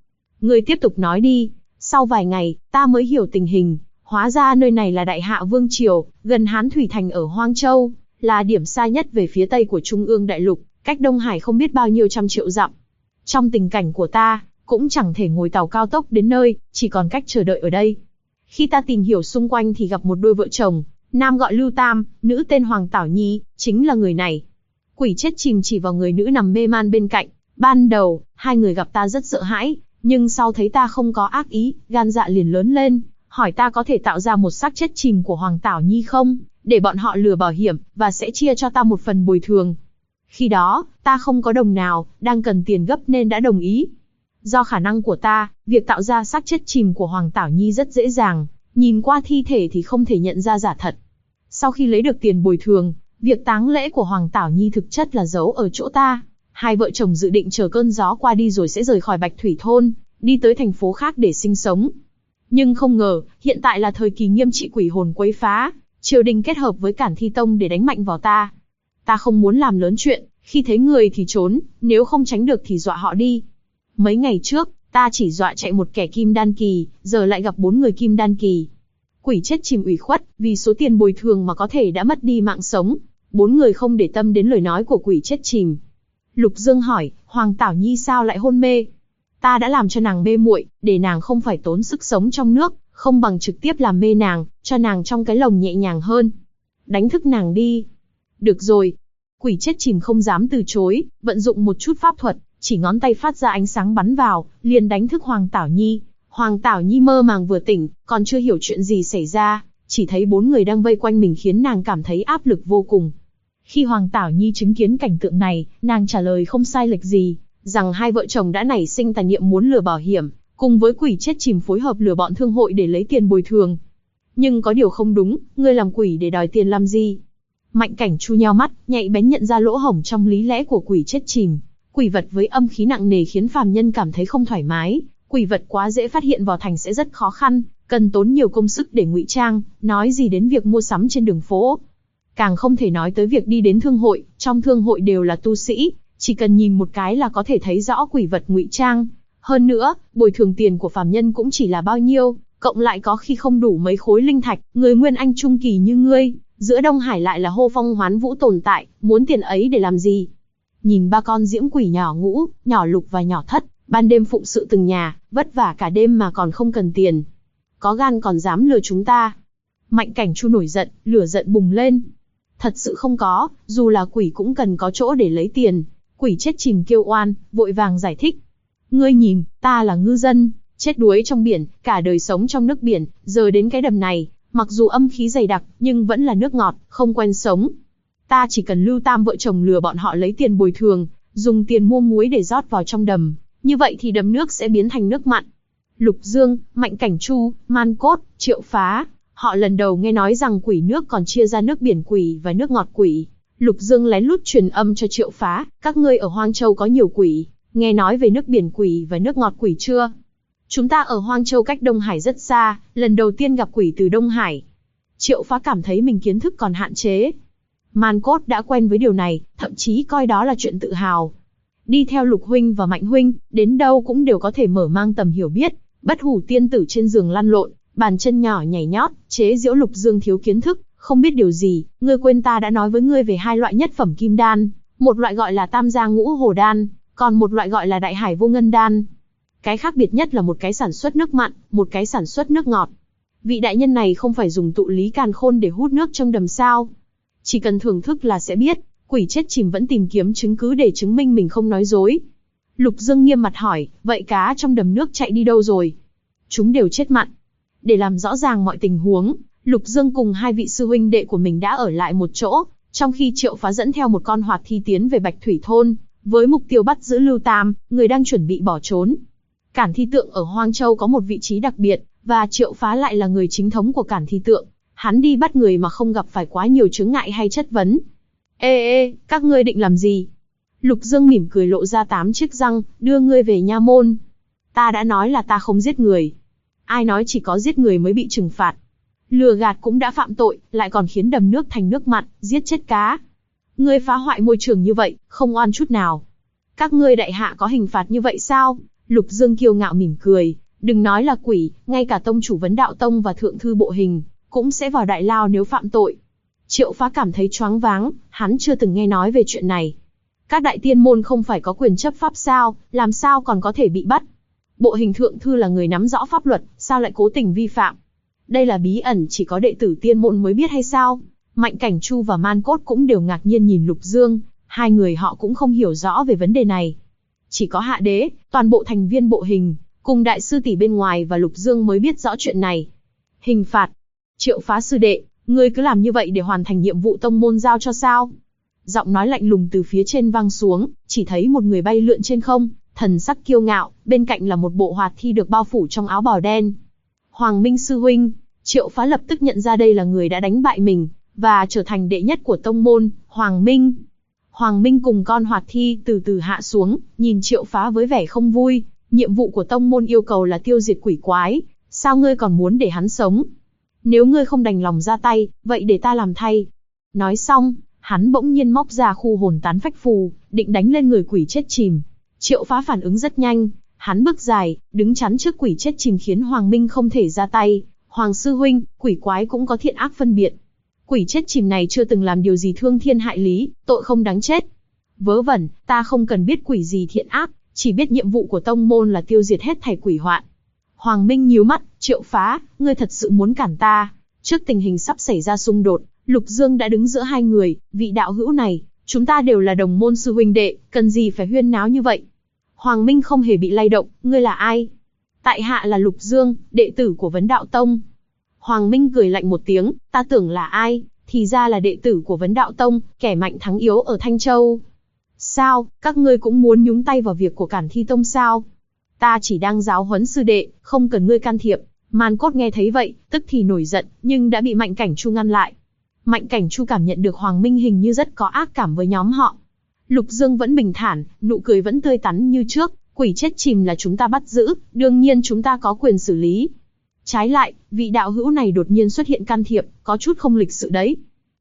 Ngươi tiếp tục nói đi. Sau vài ngày, ta mới hiểu tình hình, hóa ra nơi này là Đại Hạ Vương Triều, gần Hán Thủy Thành ở Hoang Châu, là điểm xa nhất về phía tây của Trung ương Đại Lục, cách Đông Hải không biết bao nhiêu trăm triệu dặm. Trong tình cảnh của ta, cũng chẳng thể ngồi tàu cao tốc đến nơi, chỉ còn cách chờ đợi ở đây. Khi ta tìm hiểu xung quanh thì gặp một đôi vợ chồng, nam gọi Lưu Tam, nữ tên Hoàng Tảo Nhi, chính là người này. Quỷ chết chìm chỉ vào người nữ nằm mê man bên cạnh. Ban đầu, hai người gặp ta rất sợ hãi, nhưng sau thấy ta không có ác ý, gan dạ liền lớn lên, hỏi ta có thể tạo ra một xác chết chìm của Hoàng Tảo Nhi không, để bọn họ lừa bảo hiểm, và sẽ chia cho ta một phần bồi thường. Khi đó, ta không có đồng nào, đang cần tiền gấp nên đã đồng ý. Do khả năng của ta, việc tạo ra xác chết chìm của Hoàng Tảo Nhi rất dễ dàng, nhìn qua thi thể thì không thể nhận ra giả thật. Sau khi lấy được tiền bồi thường, việc táng lễ của Hoàng Tảo Nhi thực chất là giấu ở chỗ ta. Hai vợ chồng dự định chờ cơn gió qua đi rồi sẽ rời khỏi Bạch Thủy Thôn, đi tới thành phố khác để sinh sống. Nhưng không ngờ, hiện tại là thời kỳ nghiêm trị quỷ hồn quấy phá, triều đình kết hợp với Cản Thi Tông để đánh mạnh vào ta. Ta không muốn làm lớn chuyện, khi thấy người thì trốn, nếu không tránh được thì dọa họ đi. Mấy ngày trước, ta chỉ dọa chạy một kẻ kim đan kỳ, giờ lại gặp 4 người kim đan kỳ. Quỷ chết chìm ủy khuất, vì số tiền bồi thường mà có thể đã mất đi mạng sống. 4 người không để tâm đến lời nói của quỷ chết chìm. Lục Dương hỏi, Hoàng Tảo Nhi sao lại hôn mê? Ta đã làm cho nàng mê muội, để nàng không phải tốn sức sống trong nước, không bằng trực tiếp làm mê nàng, cho nàng trong cái lồng nhẹ nhàng hơn. Đánh thức nàng đi. Được rồi. Quỷ chết chìm không dám từ chối, vận dụng một chút pháp thuật, chỉ ngón tay phát ra ánh sáng bắn vào, liền đánh thức Hoàng Tảo Nhi. Hoàng Tảo Nhi mơ màng vừa tỉnh, còn chưa hiểu chuyện gì xảy ra, chỉ thấy 4 người đang vây quanh mình khiến nàng cảm thấy áp lực vô cùng. Khi Hoàng Tảo Nhi chứng kiến cảnh tượng này, nàng trả lời không sai lệch gì, rằng hai vợ chồng đã nảy sinh tà niệm muốn lừa bảo hiểm, cùng với quỷ chết chìm phối hợp lừa bọn thương hội để lấy tiền bồi thường. Nhưng có điều không đúng, ngươi làm quỷ để đòi tiền làm gì? Mạnh Cảnh Chu nheo mắt, nhạy bén nhận ra lỗ hổng trong lý lẽ của quỷ chết chìm. Quỷ vật với âm khí nặng nề khiến phàm nhân cảm thấy không thoải mái, quỷ vật quá dễ phát hiện vào thành sẽ rất khó khăn, cần tốn nhiều công sức để ngụy trang, nói gì đến việc mua sắm trên đường phố. Càng không thể nói tới việc đi đến thương hội, trong thương hội đều là tu sĩ, chỉ cần nhìn một cái là có thể thấy rõ quỷ vật ngụy trang. Hơn nữa, bồi thường tiền của phàm nhân cũng chỉ là bao nhiêu, cộng lại có khi không đủ mấy khối linh thạch, người nguyên anh trung kỳ như ngươi, giữa Đông Hải lại là hô phong hoán vũ tồn tại, muốn tiền ấy để làm gì? Nhìn 3 con diễm quỷ nhỏ Ngũ, nhỏ Lục và nhỏ Thất, ban đêm phụng sự từng nhà, vất vả cả đêm mà còn không cần tiền. Có gan còn dám lừa chúng ta. Mạnh Cảnh Chu nổi giận, lửa giận bùng lên. Thật sự không có, dù là quỷ cũng cần có chỗ để lấy tiền. Quỷ chết chìm kêu oan, vội vàng giải thích. Ngươi nhìn, ta là ngư dân, chết đuối trong biển, cả đời sống trong nước biển, giờ đến cái đầm này, mặc dù âm khí dày đặc, nhưng vẫn là nước ngọt, không quen sống. Ta chỉ cần Lưu Tam vợ chồng lừa bọn họ lấy tiền bồi thường, dùng tiền mua muối để rót vào trong đầm, như vậy thì đầm nước sẽ biến thành nước mặn. Lục Dương, Mạnh Cảnh Chu, Man Cốt, Triệu Phá, họ lần đầu nghe nói rằng quỷ nước còn chia ra nước biển quỷ và nước ngọt quỷ. Lục Dương lén lút truyền âm cho Triệu Phá, các ngươi ở Hoang Châu có nhiều quỷ, nghe nói về nước biển quỷ và nước ngọt quỷ chưa? Chúng ta ở Hoang Châu cách Đông Hải rất xa, lần đầu tiên gặp quỷ từ Đông Hải. Triệu Phá cảm thấy mình kiến thức còn hạn chế. Man Cốt đã quen với điều này, thậm chí coi đó là chuyện tự hào. Đi theo Lục Huynh và Mạnh Huynh, đến đâu cũng đều có thể mở mang tầm hiểu biết, bất hủ tiên tử trên giường lăn lộn, bàn chân nhỏ nhảy nhót, chế giễu Lục Dương thiếu kiến thức, không biết điều gì. Ngươi quên ta đã nói với ngươi về 2 loại nhất phẩm kim đan, một loại gọi là Tam Gia Ngũ Hồ Đan, còn một loại gọi là Đại Hải Vô Ngân Đan. Cái khác biệt nhất là một cái sản xuất nước mặn, một cái sản xuất nước ngọt. Vị đại nhân này không phải dùng tụ lý càn khôn để hút nước trong đầm sao? Chỉ cần thưởng thức là sẽ biết. Quỷ chết chìm vẫn tìm kiếm chứng cứ để chứng minh mình không nói dối. Lục Dương nghiêm mặt hỏi, vậy cá trong đầm nước chạy đi đâu rồi? Chúng đều chết mặn. Để làm rõ ràng mọi tình huống, Lục Dương cùng 2 vị sư huynh đệ của mình đã ở lại một chỗ, trong khi Triệu Phá dẫn theo một con hoạt thi tiến về Bạch Thủy Thôn, với mục tiêu bắt giữ Lưu Tam, người đang chuẩn bị bỏ trốn. Cản Thi Tượng ở Hoang Châu có một vị trí đặc biệt, và Triệu Phá lại là người chính thống của Cản Thi Tượng. Hắn đi bắt người mà không gặp phải quá nhiều chướng ngại hay chất vấn. Ê, các ngươi định làm gì? Lục Dương mỉm cười lộ ra 8 chiếc răng, đưa ngươi về nha môn. Ta đã nói là ta không giết người. Ai nói chỉ có giết người mới bị trừng phạt? Lừa gạt cũng đã phạm tội, lại còn khiến đầm nước thành nước mặn, giết chết cá. Ngươi phá hoại môi trường như vậy, không oan chút nào. Các ngươi đại hạ có hình phạt như vậy sao? Lục Dương kiêu ngạo mỉm cười, đừng nói là quỷ, ngay cả tông chủ Vấn Đạo Tông và thượng thư bộ hình, cũng sẽ vào đại lao nếu phạm tội. Triệu Phá cảm thấy choáng váng, hắn chưa từng nghe nói về chuyện này. Các đại tiên môn không phải có quyền chấp pháp sao, làm sao còn có thể bị bắt? Bộ hình thượng thư là người nắm rõ pháp luật, sao lại cố tình vi phạm? Đây là bí ẩn chỉ có đệ tử tiên môn mới biết hay sao? Mạnh Cảnh Chu và Man Cốt cũng đều ngạc nhiên nhìn Lục Dương, hai người họ cũng không hiểu rõ về vấn đề này. Chỉ có Hạ Đế, toàn bộ thành viên bộ hình, cùng đại sư tỷ bên ngoài và Lục Dương mới biết rõ chuyện này. Hình phạt. Triệu Phá sư đệ, ngươi cứ làm như vậy để hoàn thành nhiệm vụ tông môn giao cho sao? Giọng nói lạnh lùng từ phía trên vang xuống, chỉ thấy một người bay lượn trên không, thần sắc kiêu ngạo, bên cạnh là một bộ hoạt thi được bao phủ trong áo bào đen. Hoàng Minh sư huynh. Triệu Phá lập tức nhận ra đây là người đã đánh bại mình, và trở thành đệ nhất của tông môn, Hoàng Minh. Hoàng Minh cùng con hoạt thi từ từ hạ xuống, nhìn Triệu Phá với vẻ không vui. Nhiệm vụ của tông môn yêu cầu là tiêu diệt quỷ quái, sao ngươi còn muốn để hắn sống? Nếu ngươi không đành lòng ra tay, vậy để ta làm thay. Nói xong, hắn bỗng nhiên móc ra khu hồn tán phách phù, định đánh lên người quỷ chết chìm. Triệu Phá phản ứng rất nhanh, hắn bước dài, đứng chắn trước quỷ chết chìm khiến Hoàng Minh không thể ra tay. Hoàng sư huynh, quỷ quái cũng có thiện ác phân biệt. Quỷ chết chìm này chưa từng làm điều gì thương thiên hại lý, tội không đáng chết. Vớ vẩn, ta không cần biết quỷ gì thiện ác, chỉ biết nhiệm vụ của tông môn là tiêu diệt hết thảy quỷ hoạn. Hoàng Minh nhíu mắt, Triệu Phá, ngươi thật sự muốn cản ta? Trước tình hình sắp xảy ra xung đột, Lục Dương đã đứng giữa hai người, vị đạo hữu này, chúng ta đều là đồng môn sư huynh đệ, cần gì phải huyên náo như vậy? Hoàng Minh không hề bị lay động, ngươi là ai? Tại hạ là Lục Dương, đệ tử của Vấn Đạo Tông. Hoàng Minh cười lạnh một tiếng, ta tưởng là ai, thì ra là đệ tử của Vấn Đạo Tông, kẻ mạnh thắng yếu ở Thanh Châu. Sao, các ngươi cũng muốn nhúng tay vào việc của Cản Thi Tông sao? Ta chỉ đang giáo huấn sư đệ, không cần ngươi can thiệp. Man Cốt nghe thấy vậy, tức thì nổi giận, nhưng đã bị Mạnh Cảnh Chu ngăn lại. Mạnh Cảnh Chu cảm nhận được Hoàng Minh hình như rất có ác cảm với nhóm họ. Lục Dương vẫn bình thản, nụ cười vẫn tươi tắn như trước, quỷ chết chìm là chúng ta bắt giữ, đương nhiên chúng ta có quyền xử lý. Trái lại, vị đạo hữu này đột nhiên xuất hiện can thiệp, có chút không lịch sự đấy.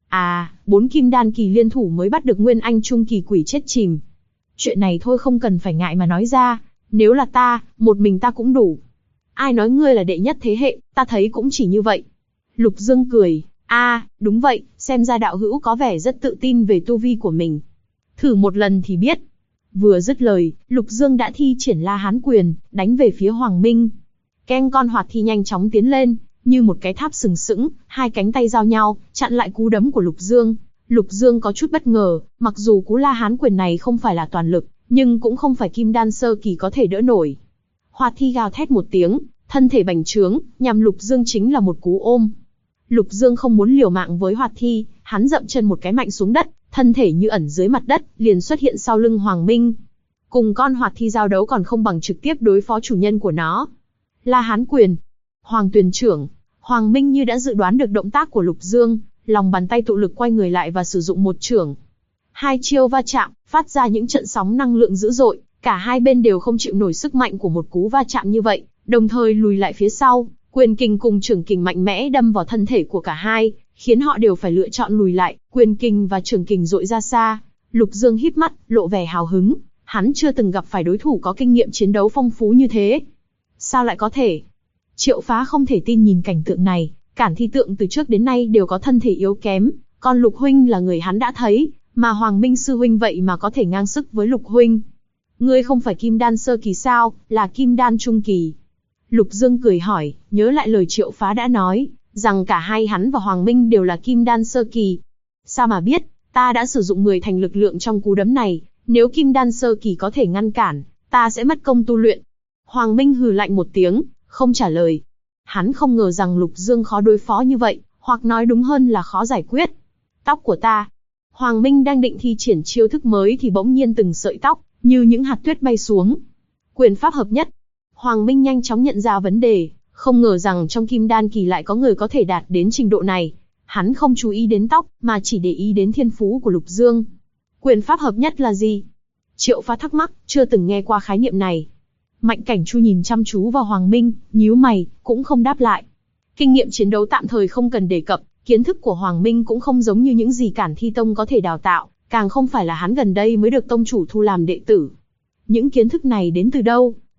À, 4 kim đan kỳ liên thủ mới bắt được Nguyên Anh trung kỳ quỷ chết chìm. Chuyện này thôi không cần phải ngại mà nói ra, nếu là ta, một mình ta cũng đủ. Ai nói ngươi là đệ nhất thế hệ, ta thấy cũng chỉ như vậy. Lục Dương cười, đúng vậy, xem ra đạo hữu có vẻ rất tự tin về tu vi của mình. Thử một lần thì biết. Vừa dứt lời, Lục Dương đã thi triển La Hán quyền, đánh về phía Hoàng Minh. Keng con hoạt thi nhanh chóng tiến lên, như một cái tháp sừng sững, hai cánh tay giao nhau, chặn lại cú đấm của Lục Dương. Lục Dương có chút bất ngờ, mặc dù cú La Hán quyền này không phải là toàn lực, nhưng cũng không phải kim đan sơ kỳ có thể đỡ nổi. Hoạt thi gào thét một tiếng, thân thể bành trướng, nhằm Lục Dương chính là một cú ôm. Lục Dương không muốn liều mạng với hoạt thi, hắn dậm chân một cái mạnh xuống đất, thân thể như ẩn dưới mặt đất, liền xuất hiện sau lưng Hoàng Minh. Cùng con hoạt thi giao đấu còn không bằng trực tiếp đối phó chủ nhân của nó. La Hán quyền, Hoàng Tuyền trưởng. Hoàng Minh như đã dự đoán được động tác của Lục Dương, lòng bàn tay tụ lực quay người lại và sử dụng một chưởng. Hai chiêu va chạm, phát ra những trận sóng năng lượng dữ dội, cả hai bên đều không chịu nổi sức mạnh của một cú va chạm như vậy, đồng thời lùi lại phía sau, quyền kình cùng chưởng kình mạnh mẽ đâm vào thân thể của cả hai, khiến họ đều phải lựa chọn lùi lại, quyền kình và chưởng kình dội ra xa. Lục Dương híp mắt, lộ vẻ hào hứng, hắn chưa từng gặp phải đối thủ có kinh nghiệm chiến đấu phong phú như thế. Sao lại có thể? Triệu Phá không thể tin nhìn cảnh tượng này, Cản Thi tượng từ trước đến nay đều có thân thể yếu kém, còn Lục huynh là người hắn đã thấy, mà Hoàng Minh sư huynh vậy mà có thể ngang sức với Lục huynh. Ngươi không phải kim đan sơ kỳ sao, là kim đan trung kỳ. Lục Dương cười hỏi, nhớ lại lời Triệu Phá đã nói, rằng cả hai hắn và Hoàng Minh đều là kim đan sơ kỳ. Sao mà biết, ta đã sử dụng 10 thành lực lượng trong cú đấm này, nếu kim đan sơ kỳ có thể ngăn cản, ta sẽ mất công tu luyện. Hoàng Minh hừ lạnh một tiếng, không trả lời. Hắn không ngờ rằng Lục Dương khó đối phó như vậy, hoặc nói đúng hơn là khó giải quyết. Tóc của ta. Hoàng Minh đang định thi triển chiêu thức mới thì bỗng nhiên từng sợi tóc, như những hạt tuyết bay xuống. Quyền pháp hợp nhất. Hoàng Minh nhanh chóng nhận ra vấn đề, không ngờ rằng trong kim đan kỳ lại có người có thể đạt đến trình độ này. Hắn không chú ý đến tóc, mà chỉ để ý đến thiên phú của Lục Dương. Quyền pháp hợp nhất là gì? Triệu Phá thắc mắc, chưa từng nghe qua khái niệm này. Mạnh Cảnh Chu nhìn chăm chú vào Hoàng Minh, nhíu mày, cũng không đáp lại. Kinh nghiệm chiến đấu tạm thời không cần đề cập, kiến thức của Hoàng Minh cũng không giống như những gì Cản Thi Tông có thể đào tạo, càng không phải là hắn gần đây mới được tông chủ thu làm đệ tử. Những kiến thức này đến từ đâu?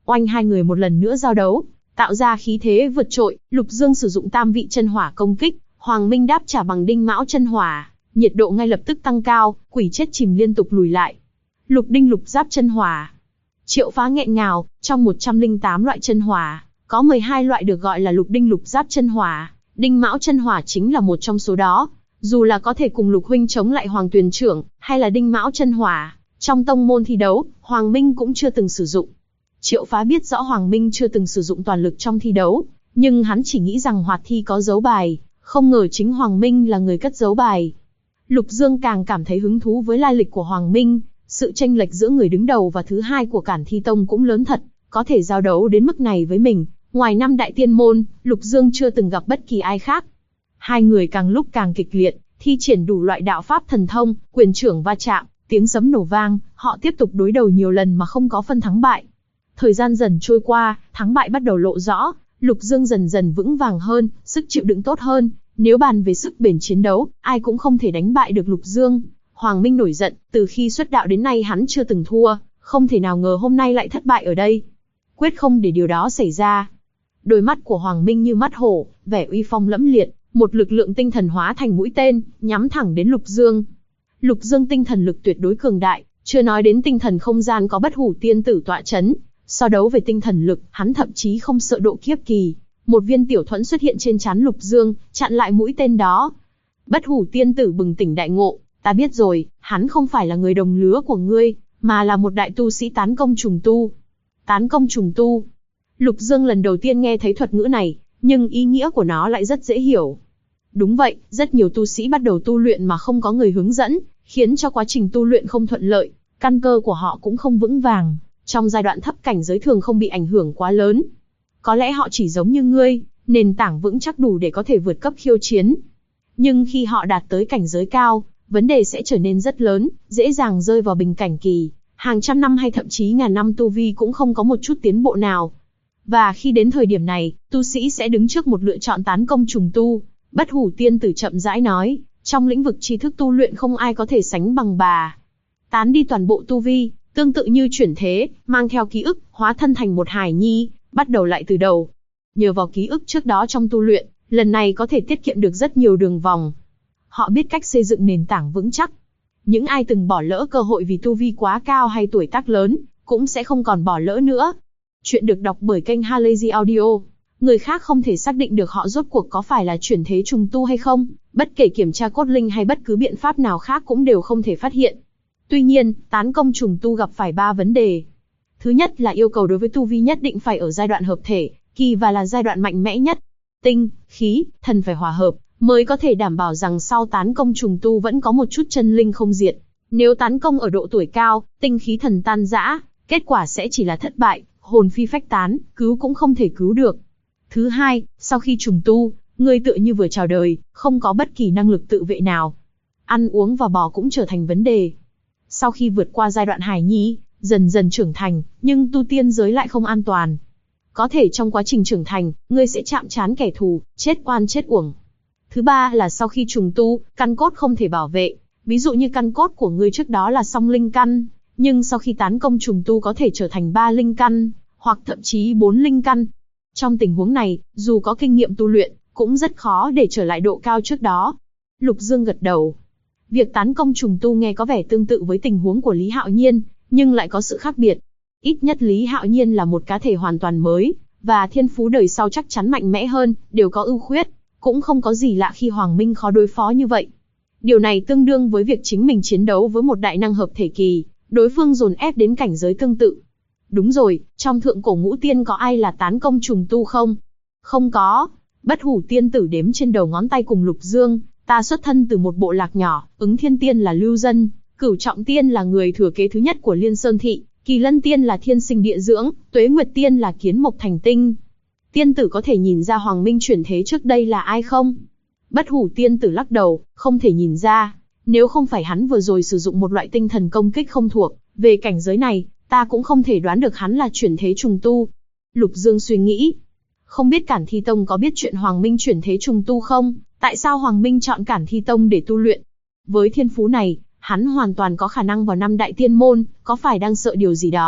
Oanh, hai người một lần nữa giao đấu, tạo ra khí thế vượt trội. Lục Dương sử dụng tam vị chân hỏa công kích, Hoàng Minh đáp trả bằng đinh mão chân hỏa, nhiệt độ ngay lập tức tăng cao, quỷ chết chìm liên tục lùi lại. Lục đinh lục giáp chân hỏa. Triệu Phá nghẹn ngào, trong 108 loại chân hỏa, có 12 loại được gọi là lục đinh lục giáp chân hỏa, đinh mão chân hỏa chính là một trong số đó. Dù là có thể cùng Lục huynh chống lại Hoàng Tuyền trưởng, hay là đinh mão chân hỏa, trong tông môn thi đấu, Hoàng Minh cũng chưa từng sử dụng. Triệu Phá biết rõ Hoàng Minh chưa từng sử dụng toàn lực trong thi đấu, nhưng hắn chỉ nghĩ rằng hoạt thi có giấu bài, không ngờ chính Hoàng Minh là người cất giấu bài. Lục Dương càng cảm thấy hứng thú với lai lịch của Hoàng Minh, sự chênh lệch giữa người đứng đầu và thứ hai của Cản Thi Tông cũng lớn thật, có thể giao đấu đến mức này với mình, ngoài 5 đại tiên môn, Lục Dương chưa từng gặp bất kỳ ai khác. Hai người càng lúc càng kịch liệt, thi triển đủ loại đạo pháp thần thông, quyền trưởng va chạm, tiếng sấm nổ vang, họ tiếp tục đối đầu nhiều lần mà không có phân thắng bại. Thời gian dần trôi qua, thắng bại bắt đầu lộ rõ, Lục Dương dần dần vững vàng hơn, sức chịu đựng tốt hơn. Nếu bàn về sức bền chiến đấu, ai cũng không thể đánh bại được Lục Dương. Hoàng Minh nổi giận, từ khi xuất đạo đến nay hắn chưa từng thua, không thể nào ngờ hôm nay lại thất bại ở đây. Quyết không để điều đó xảy ra. Đôi mắt của Hoàng Minh như mắt hổ, vẻ uy phong lẫm liệt, một lực lượng tinh thần hóa thành mũi tên, nhắm thẳng đến Lục Dương. Lục Dương tinh thần lực tuyệt đối cường đại, chưa nói đến tinh thần không gian có Bất Hủ Tiên Tử tọa chấn. So đấu về tinh thần lực, hắn thậm chí không sợ độ kiếp kỳ. Một viên tiểu thuẫn xuất hiện trên trán Lục Dương, chặn lại mũi tên đó. Bất Hủ Tiên Tử bừng tỉnh đại ngộ, ta biết rồi, hắn không phải là người đồng lứa của ngươi, mà là một đại tu sĩ tán công trùng tu. Tán công trùng tu. Lục Dương lần đầu tiên nghe thấy thuật ngữ này, nhưng ý nghĩa của nó lại rất dễ hiểu. Đúng vậy, rất nhiều tu sĩ bắt đầu tu luyện mà không có người hướng dẫn, khiến cho quá trình tu luyện không thuận lợi, căn cơ của họ cũng không vững vàng. Trong giai đoạn thấp cảnh giới thường không bị ảnh hưởng quá lớn. Có lẽ họ chỉ giống như ngươi, nền tảng vững chắc đủ để có thể vượt cấp khiêu chiến. Nhưng khi họ đạt tới cảnh giới cao, vấn đề sẽ trở nên rất lớn, dễ dàng rơi vào bình cảnh kỳ. Hàng trăm năm hay thậm chí ngàn năm tu vi cũng không có một chút tiến bộ nào. Và khi đến thời điểm này, tu sĩ sẽ đứng trước một lựa chọn tán công trùng tu. Bất Hủ Tiên Tử chậm rãi nói, trong lĩnh vực tri thức tu luyện không ai có thể sánh bằng bà. Tán đi toàn bộ tu vi, tương tự như chuyển thế, mang theo ký ức, hóa thân thành một hài nhi, bắt đầu lại từ đầu. Nhờ vào ký ức trước đó trong tu luyện, lần này có thể tiết kiệm được rất nhiều đường vòng. Họ biết cách xây dựng nền tảng vững chắc. Những ai từng bỏ lỡ cơ hội vì tu vi quá cao hay tuổi tác lớn, cũng sẽ không còn bỏ lỡ nữa. Chuyện được đọc bởi kênh Halazy Audio. Người khác không thể xác định được họ rốt cuộc có phải là chuyển thế trùng tu hay không, bất kể kiểm tra cốt linh hay bất cứ biện pháp nào khác cũng đều không thể phát hiện. Tuy nhiên, tán công trùng tu gặp phải 3 vấn đề. Thứ nhất là yêu cầu đối với tu vi nhất định phải ở giai đoạn hợp thể, kỳ và là giai đoạn mạnh mẽ nhất. Tinh, khí, thần phải hòa hợp, mới có thể đảm bảo rằng sau tán công trùng tu vẫn có một chút chân linh không diệt. Nếu tán công ở độ tuổi cao, tinh khí thần tan rã, kết quả sẽ chỉ là thất bại, hồn phi phách tán, cứu cũng không thể cứu được. Thứ hai, sau khi trùng tu, người tựa như vừa chào đời, không có bất kỳ năng lực tự vệ nào. Ăn uống và bò cũng trở thành vấn đề. Sau khi vượt qua giai đoạn hài nhi, dần dần trưởng thành, nhưng tu tiên giới lại không an toàn. Có thể trong quá trình trưởng thành, ngươi sẽ chạm trán kẻ thù, chết oan chết uổng. Thứ ba là sau khi trùng tu, căn cốt không thể bảo vệ. Ví dụ như căn cốt của ngươi trước đó là song linh căn, nhưng sau khi tán công trùng tu có thể trở thành 3 linh căn, hoặc thậm chí 4 linh căn. Trong tình huống này, dù có kinh nghiệm tu luyện, cũng rất khó để trở lại độ cao trước đó. Lục Dương gật đầu. Việc tán công trùng tu nghe có vẻ tương tự với tình huống của Lý Hạo Nhiên, nhưng lại có sự khác biệt. Ít nhất Lý Hạo Nhiên là một cá thể hoàn toàn mới, và thiên phú đời sau chắc chắn mạnh mẽ hơn, đều có ưu khuyết. Cũng không có gì lạ khi Hoàng Minh khó đối phó như vậy. Điều này tương đương với việc chính mình chiến đấu với một đại năng hợp thể kỳ, đối phương dồn ép đến cảnh giới tương tự. Đúng rồi, trong thượng cổ ngũ tiên có ai là tán công trùng tu không? Không có. Bất Hủ Tiên Tử đếm trên đầu ngón tay cùng Lục Dương, ta xuất thân từ một bộ lạc nhỏ, Ứng Thiên Tiên là lưu dân, Cửu Trọng Tiên là người thừa kế thứ nhất của Liên Sơn Thị, Kỳ Lân Tiên là thiên sinh địa dưỡng, Tuế Nguyệt Tiên là kiến mộc thành tinh. Tiên tử có thể nhìn ra Hoàng Minh chuyển thế trước đây là ai không? Bất Hủ Tiên Tử lắc đầu, không thể nhìn ra. Nếu không phải hắn vừa rồi sử dụng một loại tinh thần công kích không thuộc, về cảnh giới này, ta cũng không thể đoán được hắn là chuyển thế trùng tu. Lục Dương suy nghĩ. Không biết Cản Thi Tông có biết chuyện Hoàng Minh chuyển thế trùng tu không? Tại sao Hoàng Minh chọn Cản Thi Tông để tu luyện? Với thiên phú này, hắn hoàn toàn có khả năng vào 5 đại tiên môn, có phải đang sợ điều gì đó?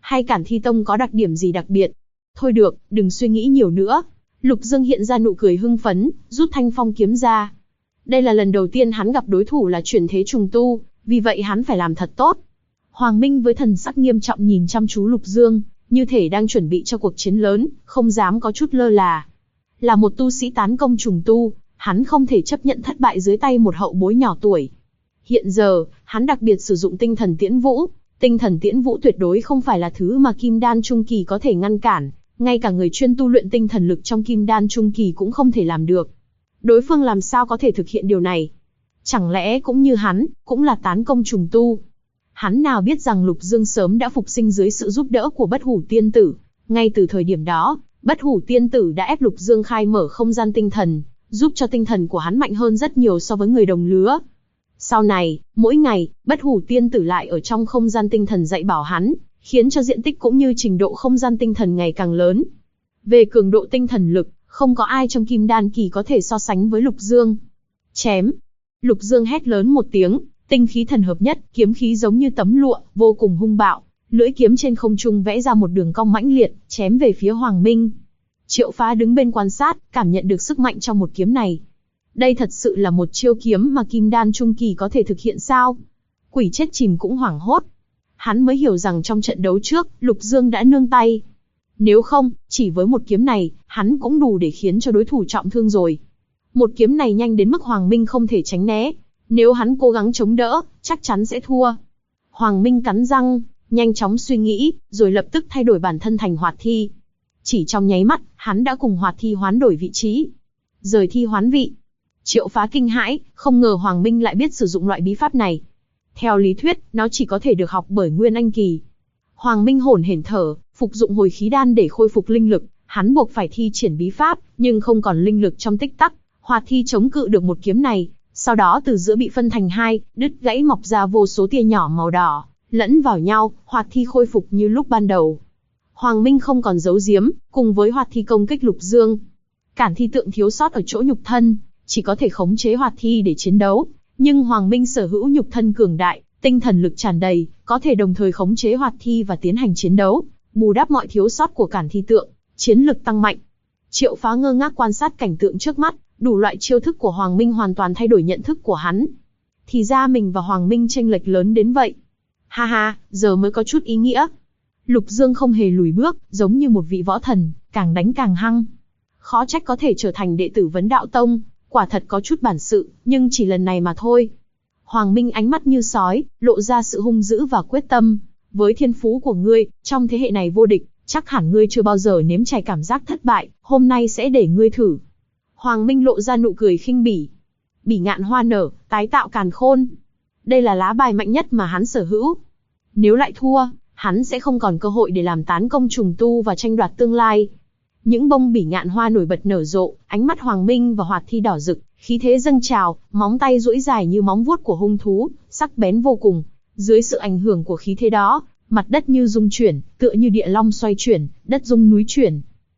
Hay Cản Thi Tông có đặc điểm gì đặc biệt? Thôi được, đừng suy nghĩ nhiều nữa. Lục Dương hiện ra nụ cười hưng phấn, rút thanh phong kiếm ra. Đây là lần đầu tiên hắn gặp đối thủ là chuyển thế trùng tu, vì vậy hắn phải làm thật tốt. Hoàng Minh với thần sắc nghiêm trọng nhìn chăm chú Lục Dương, như thể đang chuẩn bị cho cuộc chiến lớn, không dám có chút lơ là. Là một tu sĩ tán công trùng tu, hắn không thể chấp nhận thất bại dưới tay một hậu bối nhỏ tuổi. Hiện giờ, hắn đặc biệt sử dụng tinh thần tiễn vũ. Tinh thần tiễn vũ tuyệt đối không phải là thứ mà kim đan trung kỳ có thể ngăn cản, ngay cả người chuyên tu luyện tinh thần lực trong kim đan trung kỳ cũng không thể làm được. Đối phương làm sao có thể thực hiện điều này? Chẳng lẽ cũng như hắn, cũng là tán công trùng tu? Hắn nào biết rằng Lục Dương sớm đã phục sinh dưới sự giúp đỡ của Bất Hủ Tiên Tử. Ngay từ thời điểm đó, Bất Hủ Tiên Tử đã ép Lục Dương khai mở không gian tinh thần, giúp cho tinh thần của hắn mạnh hơn rất nhiều so với người đồng lứa. Sau này, mỗi ngày, Bất Hủ Tiên Tử lại ở trong không gian tinh thần dạy bảo hắn, khiến cho diện tích cũng như trình độ không gian tinh thần ngày càng lớn. Về cường độ tinh thần lực, không có ai trong kim đan kỳ có thể so sánh với Lục Dương. Chém! Lục Dương hét lớn một tiếng, tinh khí thần hợp nhất, kiếm khí giống như tấm lụa, vô cùng hung bạo, lưỡi kiếm trên không trung vẽ ra một đường cong mãnh liệt, chém về phía Hoàng Minh. Triệu Phá đứng bên quan sát, cảm nhận được sức mạnh trong một kiếm này. Đây thật sự là một chiêu kiếm mà kim đan trung kỳ có thể thực hiện sao? Quỷ chết chìm cũng hoảng hốt. Hắn mới hiểu rằng trong trận đấu trước, Lục Dương đã nương tay. Nếu không, chỉ với một kiếm này, hắn cũng đủ để khiến cho đối thủ trọng thương rồi. Một kiếm này nhanh đến mức Hoàng Minh không thể tránh né. Nếu hắn cố gắng chống đỡ, chắc chắn sẽ thua. Hoàng Minh cắn răng, nhanh chóng suy nghĩ, rồi lập tức thay đổi bản thân thành hoạt thi. Chỉ trong nháy mắt, hắn đã cùng hoạt thi hoán đổi vị trí. Rời thi hoán vị. Triệu Phá kinh hãi, không ngờ Hoàng Minh lại biết sử dụng loại bí pháp này. Theo lý thuyết, nó chỉ có thể được học bởi Nguyên Anh kỳ. Hoàng Minh hổn hển thở, phục dụng hồi khí đan để khôi phục linh lực, hắn buộc phải thi triển bí pháp, nhưng không còn linh lực trong tích tắc, hoạt thi chống cự được một kiếm này, sau đó từ giữa bị phân thành hai, đứt gãy mọc ra vô số tia nhỏ màu đỏ, lẫn vào nhau, hoạt thi khôi phục như lúc ban đầu. Hoàng Minh không còn giấu giếm, cùng với hoạt thi công kích Lục Dương. Cản Thi Tượng thiếu sót ở chỗ nhục thân, chỉ có thể khống chế hoạt thi để chiến đấu, nhưng Hoàng Minh sở hữu nhục thân cường đại, tinh thần lực tràn đầy, có thể đồng thời khống chế hoạt thi và tiến hành chiến đấu, bù đắp mọi thiếu sót của Cản Thi Tượng, chiến lực tăng mạnh. Triệu Phá ngơ ngác quan sát cảnh tượng trước mắt, đủ loại chiêu thức của Hoàng Minh hoàn toàn thay đổi nhận thức của hắn. Thì ra mình và Hoàng Minh chênh lệch lớn đến vậy. Ha ha, giờ mới có chút ý nghĩa. Lục Dương không hề lùi bước, giống như một vị võ thần, càng đánh càng hăng. Khó trách có thể trở thành đệ tử Vấn Đạo Tông, quả thật có chút bản sự, nhưng chỉ lần này mà thôi. Hoàng Minh ánh mắt như sói, lộ ra sự hung dữ và quyết tâm. Với thiên phú của ngươi, trong thế hệ này vô địch, chắc hẳn ngươi chưa bao giờ nếm trải cảm giác thất bại, hôm nay sẽ để ngươi thử. Hoàng Minh lộ ra nụ cười khinh bỉ. Bỉ ngạn hoa nở, tái tạo càn khôn. Đây là lá bài mạnh nhất mà hắn sở hữu. Nếu lại thua, hắn sẽ không còn cơ hội để làm tán công trùng tu và tranh đoạt tương lai. Những bông bỉ ngạn hoa nổi bật nở rộ, ánh mắt Hoàng Minh và hoạt thi đỏ rực, khí thế dâng trào, móng tay duỗi dài như móng vuốt của hung thú, sắc bén vô cùng. Dưới sự ảnh hưởng của khí thế đó, mặt đất như rung chuyển, tựa như địa long xoay chuyển, đất rung núi chuyển.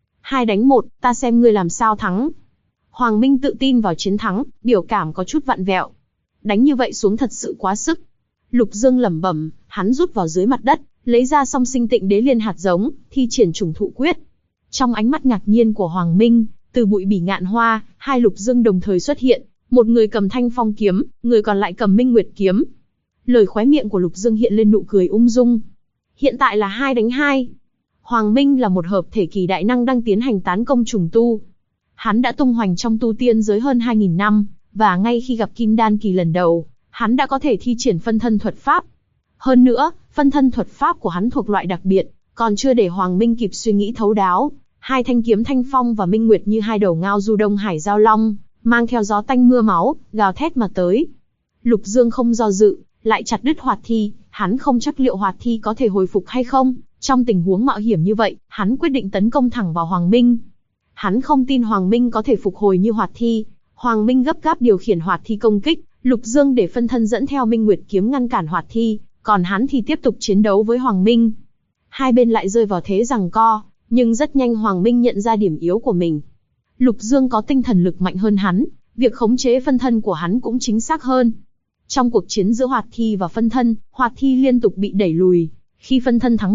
2 đánh 1, ta xem ngươi làm sao thắng. Hoàng Minh tự tin vào chiến thắng, biểu cảm có chút vặn vẹo. Đánh như vậy xuống thật sự quá sức. Lục Dương lẩm bẩm, hắn rút vào dưới mặt đất, lấy ra Song Sinh Tịnh Đế Liên hạt giống, thi triển Trùng Thụ Quyết. Trong ánh mắt ngạc nhiên của Hoàng Minh, từ bụi bỉ ngạn hoa, 2 Lục Dương đồng thời xuất hiện, một người cầm Thanh Phong kiếm, người còn lại cầm Minh Nguyệt kiếm. Lời khóe miệng của Lục Dương hiện lên nụ cười ung dung. Hiện tại là 2 đánh 2. Hoàng Minh là một hợp thể kỳ đại năng đang tiến hành tán công trùng tu. Hắn đã tung hoành trong tu tiên giới hơn 2000 năm, và ngay khi gặp Kim Đan kỳ lần đầu, hắn đã có thể thi triển phân thân thuật pháp. Hơn nữa, phân thân thuật pháp của hắn thuộc loại đặc biệt, còn chưa để Hoàng Minh kịp suy nghĩ thấu đáo, 2 thanh kiếm Thanh Phong và Minh Nguyệt như 2 đầu ngao du Đông Hải giao long, mang theo gió tanh mưa máu, gào thét mà tới. Lục Dương không do dự, lại chặt đứt hoạt thi, hắn không chắc liệu hoạt thi có thể hồi phục hay không. Trong tình huống mạo hiểm như vậy, hắn quyết định tấn công thẳng vào Hoàng Minh. Hắn không tin Hoàng Minh có thể phục hồi như hoạt thi. Hoàng Minh gấp gáp điều khiển hoạt thi công kích, Lục Dương để phân thân dẫn theo Minh Nguyệt kiếm ngăn cản hoạt thi, còn hắn thì tiếp tục chiến đấu với Hoàng Minh. Hai bên lại rơi vào thế giằng co, nhưng rất nhanh Hoàng Minh nhận ra điểm yếu của mình. Lục Dương có tinh thần lực mạnh hơn hắn, việc khống chế phân thân của hắn cũng chính xác hơn. Trong cuộc chiến giữa hoạt thi và phân thân, hoạt thi liên tục bị đẩy lùi. Khi phân thân thắng lợi,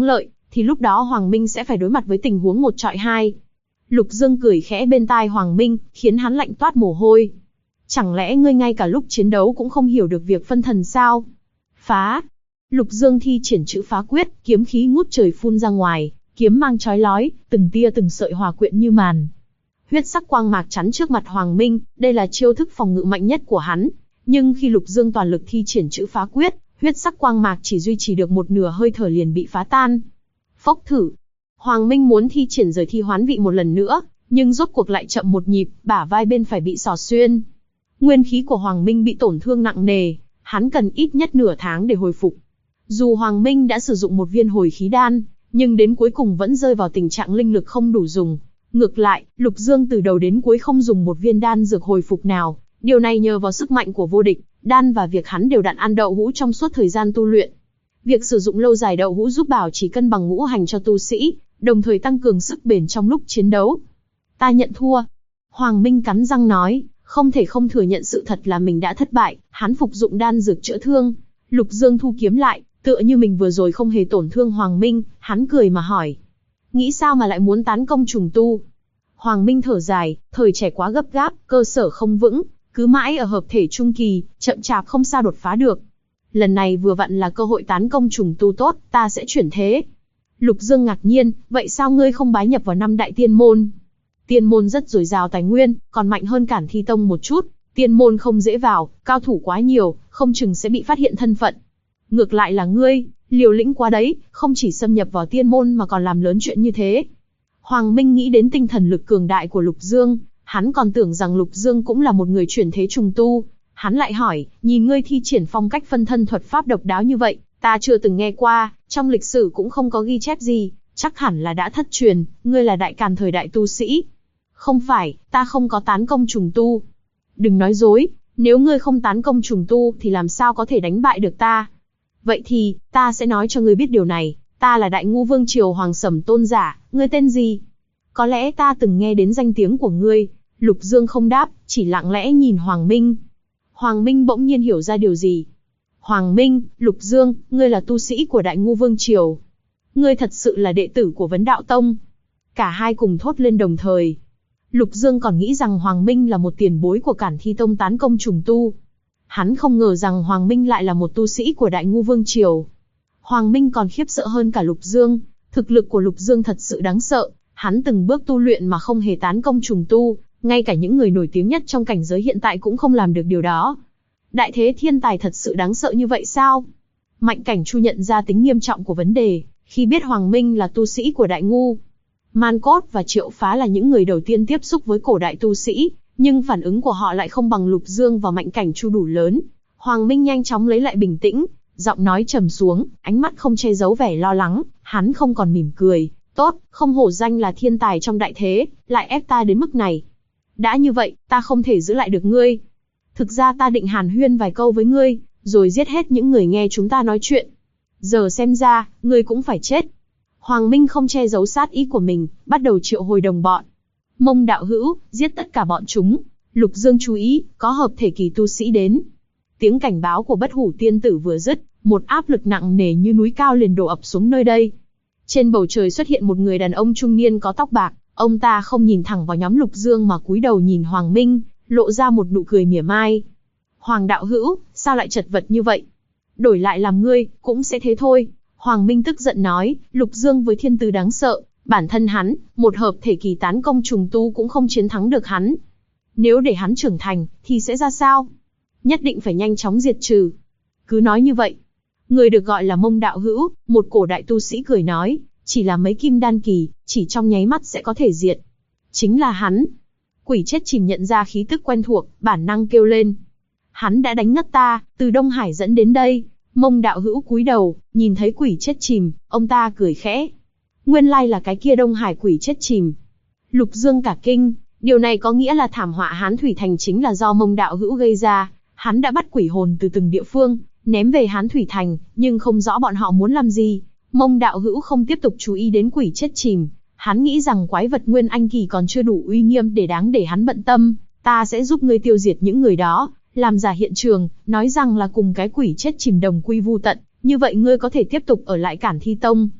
thì lúc đó Hoàng Minh sẽ phải đối mặt với tình huống 1 chọi 2. Lục Dương cười khẽ bên tai Hoàng Minh, khiến hắn lạnh toát mồ hôi. Chẳng lẽ ngươi ngay cả lúc chiến đấu cũng không hiểu được việc phân thần sao? Phá! Lục Dương thi triển chữ phá quyết, kiếm khí ngút trời phun ra ngoài, kiếm mang chói lói, từng tia từng sợi hòa quyện như màn. Huyết sắc quang mạc chắn trước mặt Hoàng Minh, đây là chiêu thức phòng ngự mạnh nhất của hắn. Nhưng khi Lục Dương toàn lực thi triển chữ phá quyết, huyết sắc quang mạc chỉ duy trì được một nửa hơi thở liền bị phá tan. Phốc thử! Hoàng Minh muốn thi triển rời thi hoán vị một lần nữa, nhưng rốt cuộc lại chậm một nhịp, bả vai bên phải bị xỏ xuyên. Nguyên khí của Hoàng Minh bị tổn thương nặng nề, hắn cần ít nhất nửa tháng để hồi phục. Dù Hoàng Minh đã sử dụng một viên hồi khí đan, nhưng đến cuối cùng vẫn rơi vào tình trạng linh lực không đủ dùng. Ngược lại, Lục Dương từ đầu đến cuối không dùng một viên đan dược hồi phục nào, điều này nhờ vào sức mạnh của vô địch, đan và việc hắn đều đặn ăn đậu hũ trong suốt thời gian tu luyện. Việc sử dụng lâu dài đậu hũ giúp bảo trì cân bằng ngũ hành cho tu sĩ, đồng thời tăng cường sức bền trong lúc chiến đấu. Ta nhận thua. Hoàng Minh cắn răng nói, không thể không thừa nhận sự thật là mình đã thất bại, hắn phục dụng đan dược chữa thương. Lục Dương thu kiếm lại, tựa như mình vừa rồi không hề tổn thương Hoàng Minh, hắn cười mà hỏi. Nghĩ sao mà lại muốn tán công trùng tu? Hoàng Minh thở dài, thời trẻ quá gấp gáp, cơ sở không vững, cứ mãi ở hợp thể trung kỳ, chậm chạp không sao đột phá được. Lần này vừa vặn là cơ hội tán công trùng tu tốt, ta sẽ chuyển thế. Lục Dương ngạc nhiên, vậy sao ngươi không bái nhập vào 5 đại tiên môn? Tiên môn rất dồi dào tài nguyên, còn mạnh hơn Cản Thi Tông một chút. Tiên môn không dễ vào, cao thủ quá nhiều, không chừng sẽ bị phát hiện thân phận. Ngược lại là ngươi, liều lĩnh quá đấy, không chỉ xâm nhập vào tiên môn mà còn làm lớn chuyện như thế. Hoàng Minh nghĩ đến tinh thần lực cường đại của Lục Dương, hắn còn tưởng rằng Lục Dương cũng là một người chuyển thế trùng tu. Hắn lại hỏi, nhìn ngươi thi triển phong cách phân thân thuật pháp độc đáo như vậy, ta chưa từng nghe qua, trong lịch sử cũng không có ghi chép gì, chắc hẳn là đã thất truyền, ngươi là đại càn thời đại tu sĩ. Không phải, ta không có tán công trùng tu. Đừng nói dối, nếu ngươi không tán công trùng tu thì làm sao có thể đánh bại được ta? Vậy thì, ta sẽ nói cho ngươi biết điều này, ta là Đại Ngu Vương Triều Hoàng Sẩm Tôn Giả, ngươi tên gì? Có lẽ ta từng nghe đến danh tiếng của ngươi. Lục Dương không đáp, chỉ lặng lẽ nhìn Hoàng Minh. Hoàng Minh bỗng nhiên hiểu ra điều gì. Hoàng Minh, Lục Dương, ngươi là tu sĩ của Đại Ngu Vương Triều. Ngươi thật sự là đệ tử của Vấn Đạo Tông. Cả hai cùng thốt lên đồng thời. Lục Dương còn nghĩ rằng Hoàng Minh là một tiền bối của Cản Thi Tông tán công trùng tu. Hắn không ngờ rằng Hoàng Minh lại là một tu sĩ của Đại Ngu Vương Triều. Hoàng Minh còn khiếp sợ hơn cả Lục Dương. Thực lực của Lục Dương thật sự đáng sợ. Hắn từng bước tu luyện mà không hề tán công trùng tu. Ngay cả những người nổi tiếng nhất trong cảnh giới hiện tại cũng không làm được điều đó. Đại thế thiên tài thật sự đáng sợ như vậy sao? Mạnh Cảnh Chu nhận ra tính nghiêm trọng của vấn đề, khi biết Hoàng Minh là tu sĩ của Đại Ngu. Man Cốt và Triệu Phá là những người đầu tiên tiếp xúc với cổ đại tu sĩ, nhưng phản ứng của họ lại không bằng Lục Dương và Mạnh Cảnh Chu đủ lớn. Hoàng Minh nhanh chóng lấy lại bình tĩnh, giọng nói trầm xuống, ánh mắt không che giấu vẻ lo lắng, hắn không còn mỉm cười. Tốt, không hổ danh là thiên tài trong đại thế, lại ép ta đến mức này. Đã như vậy, ta không thể giữ lại được ngươi. Thực ra ta định hàn huyên vài câu với ngươi, rồi giết hết những người nghe chúng ta nói chuyện. Giờ xem ra, ngươi cũng phải chết. Hoàng Minh không che giấu sát ý của mình, bắt đầu triệu hồi đồng bọn. Mông đạo hữu, giết tất cả bọn chúng. Lục Dương chú ý, có hợp thể kỳ tu sĩ đến. Tiếng cảnh báo của Bất Hủ Tiên Tử vừa dứt, một áp lực nặng nề như núi cao liền đổ ập xuống nơi đây. Trên bầu trời xuất hiện một người đàn ông trung niên có tóc bạc, ông ta không nhìn thẳng vào nhóm Lục Dương mà cúi đầu nhìn Hoàng Minh, lộ ra một nụ cười mỉa mai. Hoàng đạo hữu, sao lại chật vật như vậy? Đổi lại làm ngươi, cũng sẽ thế thôi. Hoàng Minh tức giận nói, Lục Dương với thiên tư đáng sợ, bản thân hắn, một hợp thể kỳ tán công trùng tu cũng không chiến thắng được hắn. Nếu để hắn trưởng thành, thì sẽ ra sao? Nhất định phải nhanh chóng diệt trừ. Cứ nói như vậy. Người được gọi là Mông đạo hữu, một cổ đại tu sĩ cười nói, chỉ là mấy kim đan kỳ, chỉ trong nháy mắt sẽ có thể diệt. Chính là hắn. Quỷ chết chìm nhận ra khí tức quen thuộc, bản năng kêu lên. Hắn đã đánh ngất ta, từ Đông Hải dẫn đến đây. Mông đạo hữu cúi đầu, nhìn thấy quỷ chết chìm, ông ta cười khẽ. Nguyên lai là cái kia Đông Hải quỷ chết chìm. Lục Dương cả kinh, điều này có nghĩa là thảm họa Hán Thủy Thành chính là do Mông đạo hữu gây ra. Hắn đã bắt quỷ hồn từ từng địa phương, ném về Hán Thủy Thành, nhưng không rõ bọn họ muốn làm gì. Mông đạo hữu không tiếp tục chú ý đến quỷ chết chìm. Hắn nghĩ rằng quái vật Nguyên Anh kỳ còn chưa đủ uy nghiêm để đáng để hắn bận tâm. Ta sẽ giúp ngươi tiêu diệt những người đó, làm giả hiện trường, nói rằng là cùng cái quỷ chết chìm đồng quy vu tận, như vậy ngươi có thể tiếp tục ở lại Cản Thi Tông.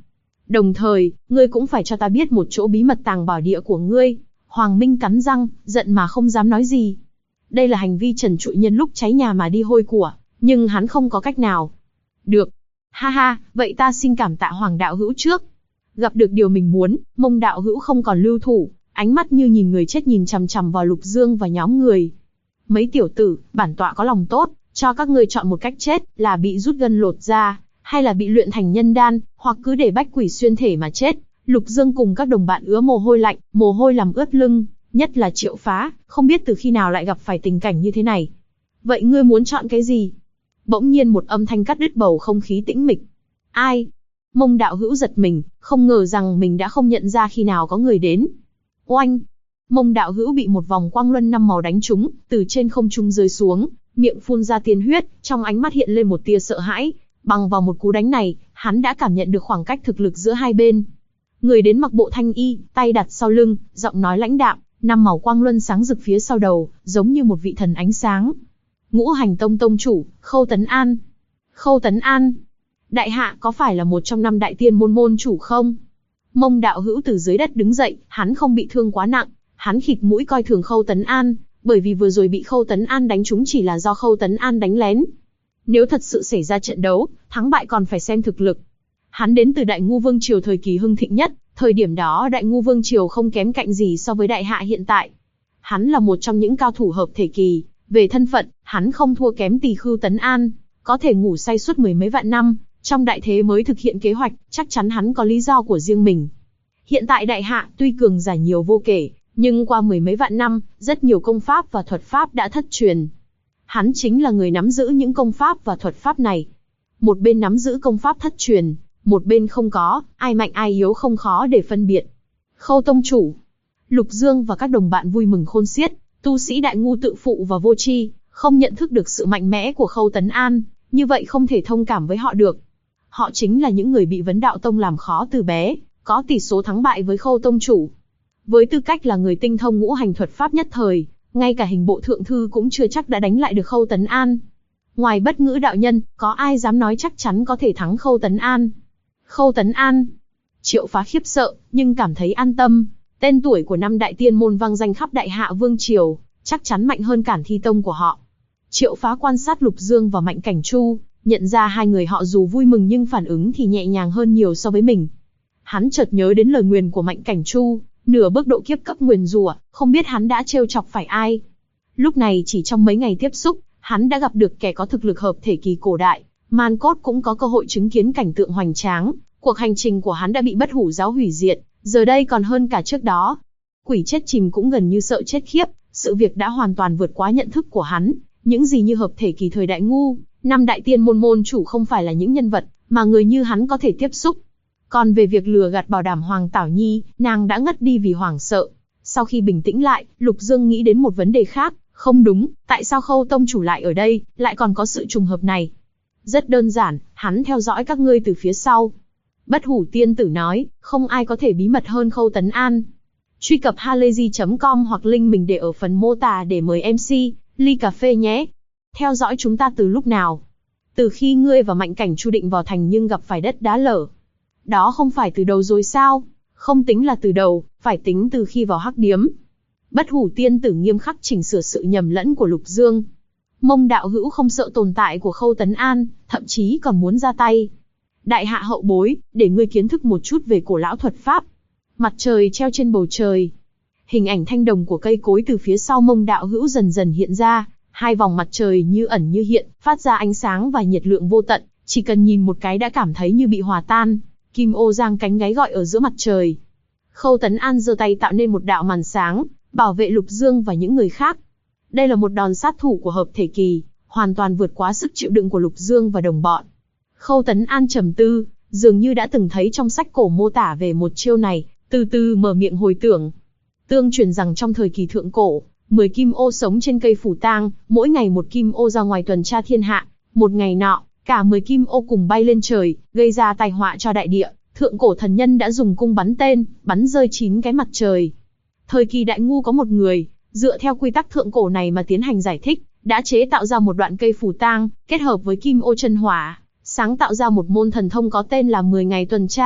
Đồng thời, ngươi cũng phải cho ta biết một chỗ bí mật tàng bảo địa của ngươi. Hoàng Minh cắn răng, giận mà không dám nói gì. Đây là hành vi trần trụi nhân lúc cháy nhà mà đi hôi của, nhưng hắn không có cách nào. Được. Ha ha, vậy ta xin cảm tạ Hoàng đạo hữu trước. Gặp được điều mình muốn, Mông đạo hữu không còn lưu thủ, ánh mắt như nhìn người chết nhìn chằm chằm vào Lục Dương và nhóm người. Mấy tiểu tử, bản tọa có lòng tốt, cho các ngươi chọn một cách chết, là bị rút gân lột da, hay là bị luyện thành nhân đan, hoặc cứ để bách quỷ xuyên thể mà chết. Lục Dương cùng các đồng bạn ứa mồ hôi lạnh, mồ hôi làm ướt lưng, nhất là Triệu Phá, không biết từ khi nào lại gặp phải tình cảnh như thế này. Vậy ngươi muốn chọn cái gì? Bỗng nhiên một âm thanh cắt đứt bầu không khí tĩnh mịch. Ai? Mông đạo hữu giật mình, không ngờ rằng mình đã không nhận ra khi nào có người đến. Oanh! Mông đạo hữu bị một vòng quang luân 5 màu đánh trúng, từ trên không trung rơi xuống, miệng phun ra tiên huyết, trong ánh mắt hiện lên một tia sợ hãi. Bằng vào một cú đánh này, hắn đã cảm nhận được khoảng cách thực lực giữa hai bên. Người đến mặc bộ thanh y, tay đặt sau lưng, giọng nói lãnh đạm, 5 màu quang luân sáng rực phía sau đầu, giống như một vị thần ánh sáng. Ngũ Hành Tông tông chủ, Khâu Tấn An. Khâu Tấn An. Đại hạ có phải là một trong 5 đại tiên môn môn chủ không? Mông đạo hữu từ dưới đất đứng dậy, hắn không bị thương quá nặng, hắn khịt mũi coi thường Khâu Tấn An, bởi vì vừa rồi bị Khâu Tấn An đánh trúng chỉ là do Khâu Tấn An đánh lén. Nếu thật sự xảy ra trận đấu, thắng bại còn phải xem thực lực. Hắn đến từ Đại Ngu Vương Triều thời kỳ hưng thịnh nhất, thời điểm đó Đại Ngu Vương Triều không kém cạnh gì so với Đại Hạ hiện tại. Hắn là một trong những cao thủ hợp thể kỳ, về thân phận, hắn không thua kém Tỳ Khưu Tấn An, có thể ngủ say suốt mười mấy vạn năm, trong đại thế mới thực hiện kế hoạch, chắc chắn hắn có lý do của riêng mình. Hiện tại Đại Hạ tuy cường giả nhiều vô kể, nhưng qua mười mấy vạn năm, rất nhiều công pháp và thuật pháp đã thất truyền. Hắn chính là người nắm giữ những công pháp và thuật pháp này. Một bên nắm giữ công pháp thất truyền, một bên không có, ai mạnh ai yếu không khó để phân biệt. Khâu tông chủ. Lục Dương và các đồng bạn vui mừng khôn xiết, tu sĩ Đại Ngu tự phụ và vô tri, không nhận thức được sự mạnh mẽ của Khâu Tấn An, như vậy không thể thông cảm với họ được. Họ chính là những người bị Vấn Đạo Tông làm khó từ bé, có tỷ số thắng bại với Khâu tông chủ. Với tư cách là người tinh thông ngũ hành thuật pháp nhất thời, ngay cả hình bộ thượng thư cũng chưa chắc đã đánh lại được Khâu Tấn An. Ngoài Bất Ngữ đạo nhân, có ai dám nói chắc chắn có thể thắng Khâu Tấn An? Khâu Tấn An. Triệu Phá khiếp sợ, nhưng cảm thấy an tâm. Tên tuổi của 5 đại tiên môn vang danh khắp Đại Hạ Vương Triều, chắc chắn mạnh hơn Cản Thi Tông của họ. Triệu Phá quan sát Lục Dương và Mạnh Cảnh Chu, nhận ra hai người họ dù vui mừng nhưng phản ứng thì nhẹ nhàng hơn nhiều so với mình. Hắn chợt nhớ đến lời nguyền của Mạnh Cảnh Chu, nửa bước độ kiếp cấp nguyền rủa, không biết hắn đã trêu chọc phải ai. Lúc này chỉ trong mấy ngày tiếp xúc, hắn đã gặp được kẻ có thực lực hợp thể kỳ cổ đại, Man Cốt cũng có cơ hội chứng kiến cảnh tượng hoành tráng. Cuộc hành trình của hắn đã bị Bất Hủ giáo hủy diệt, giờ đây còn hơn cả trước đó. Quỷ chết chìm cũng gần như sợ chết khiếp, sự việc đã hoàn toàn vượt quá nhận thức của hắn. Những gì như hợp thể kỳ thời Đại Ngu, 5 đại tiên môn môn chủ không phải là những nhân vật mà người như hắn có thể tiếp xúc. Còn về việc lừa gạt bảo đảm Hoàng Tảo Nhi, nàng đã ngất đi vì hoảng sợ. Sau khi bình tĩnh lại, Lục Dương nghĩ đến một vấn đề khác. Không đúng, tại sao Khâu tông chủ lại ở đây, lại còn có sự trùng hợp này? Rất đơn giản, hắn theo dõi các ngươi từ phía sau. Bất Hủ tiên tử nói, không ai có thể bí mật hơn Khâu Tấn An. Truy cập halayzi.com hoặc link mình để ở phần mô tả để mời MC, ly cà phê nhé. Theo dõi chúng ta từ lúc nào? Từ khi ngươi và Mạnh Cảnh Chu định vào thành nhưng gặp phải đất đá lở. Đó không phải từ đầu rồi sao? Không tính là từ đầu, phải tính từ khi vào Hắc Điếm. Bất Hủ tiên tử nghiêm khắc chỉnh sửa sự nhầm lẫn của Lục Dương. Mông đạo hữu không sợ tồn tại của Khâu Tấn An, thậm chí còn muốn ra tay. Đại hạ hậu bối, để ngươi kiến thức một chút về cổ lão thuật pháp. Mặt trời treo trên bầu trời. Hình ảnh thanh đồng của cây cối từ phía sau Mông đạo hữu dần dần hiện ra, hai vòng mặt trời như ẩn như hiện, phát ra ánh sáng và nhiệt lượng vô tận, chỉ cần nhìn một cái đã cảm thấy như bị hòa tan. Kim ô giang cánh gáy gọi ở giữa mặt trời. Khâu Tấn An giơ tay tạo nên một đạo màn sáng, bảo vệ Lục Dương và những người khác. Đây là một đòn sát thủ của hợp thể kỳ, hoàn toàn vượt quá sức chịu đựng của Lục Dương và đồng bọn. Khâu Tấn An trầm tư, dường như đã từng thấy trong sách cổ mô tả về một chiêu này, từ từ mở miệng hồi tưởng. Tương truyền rằng trong thời kỳ thượng cổ, 10 kim ô sống trên cây phủ tang, mỗi ngày một kim ô ra ngoài tuần tra thiên hạ. Một ngày nọ, cả 10 kim ô cùng bay lên trời, gây ra tai họa cho đại địa. Thượng cổ thần nhân đã dùng cung bắn tên, bắn rơi 9 cái mặt trời. Thời kỳ Đại Ngu có một người, dựa theo quy tắc thượng cổ này mà tiến hành giải thích, đã chế tạo ra một đoạn cây phủ tang, kết hợp với kim ô chân hỏa, sáng tạo ra một môn thần thông có tên là 10 ngày tuần tra.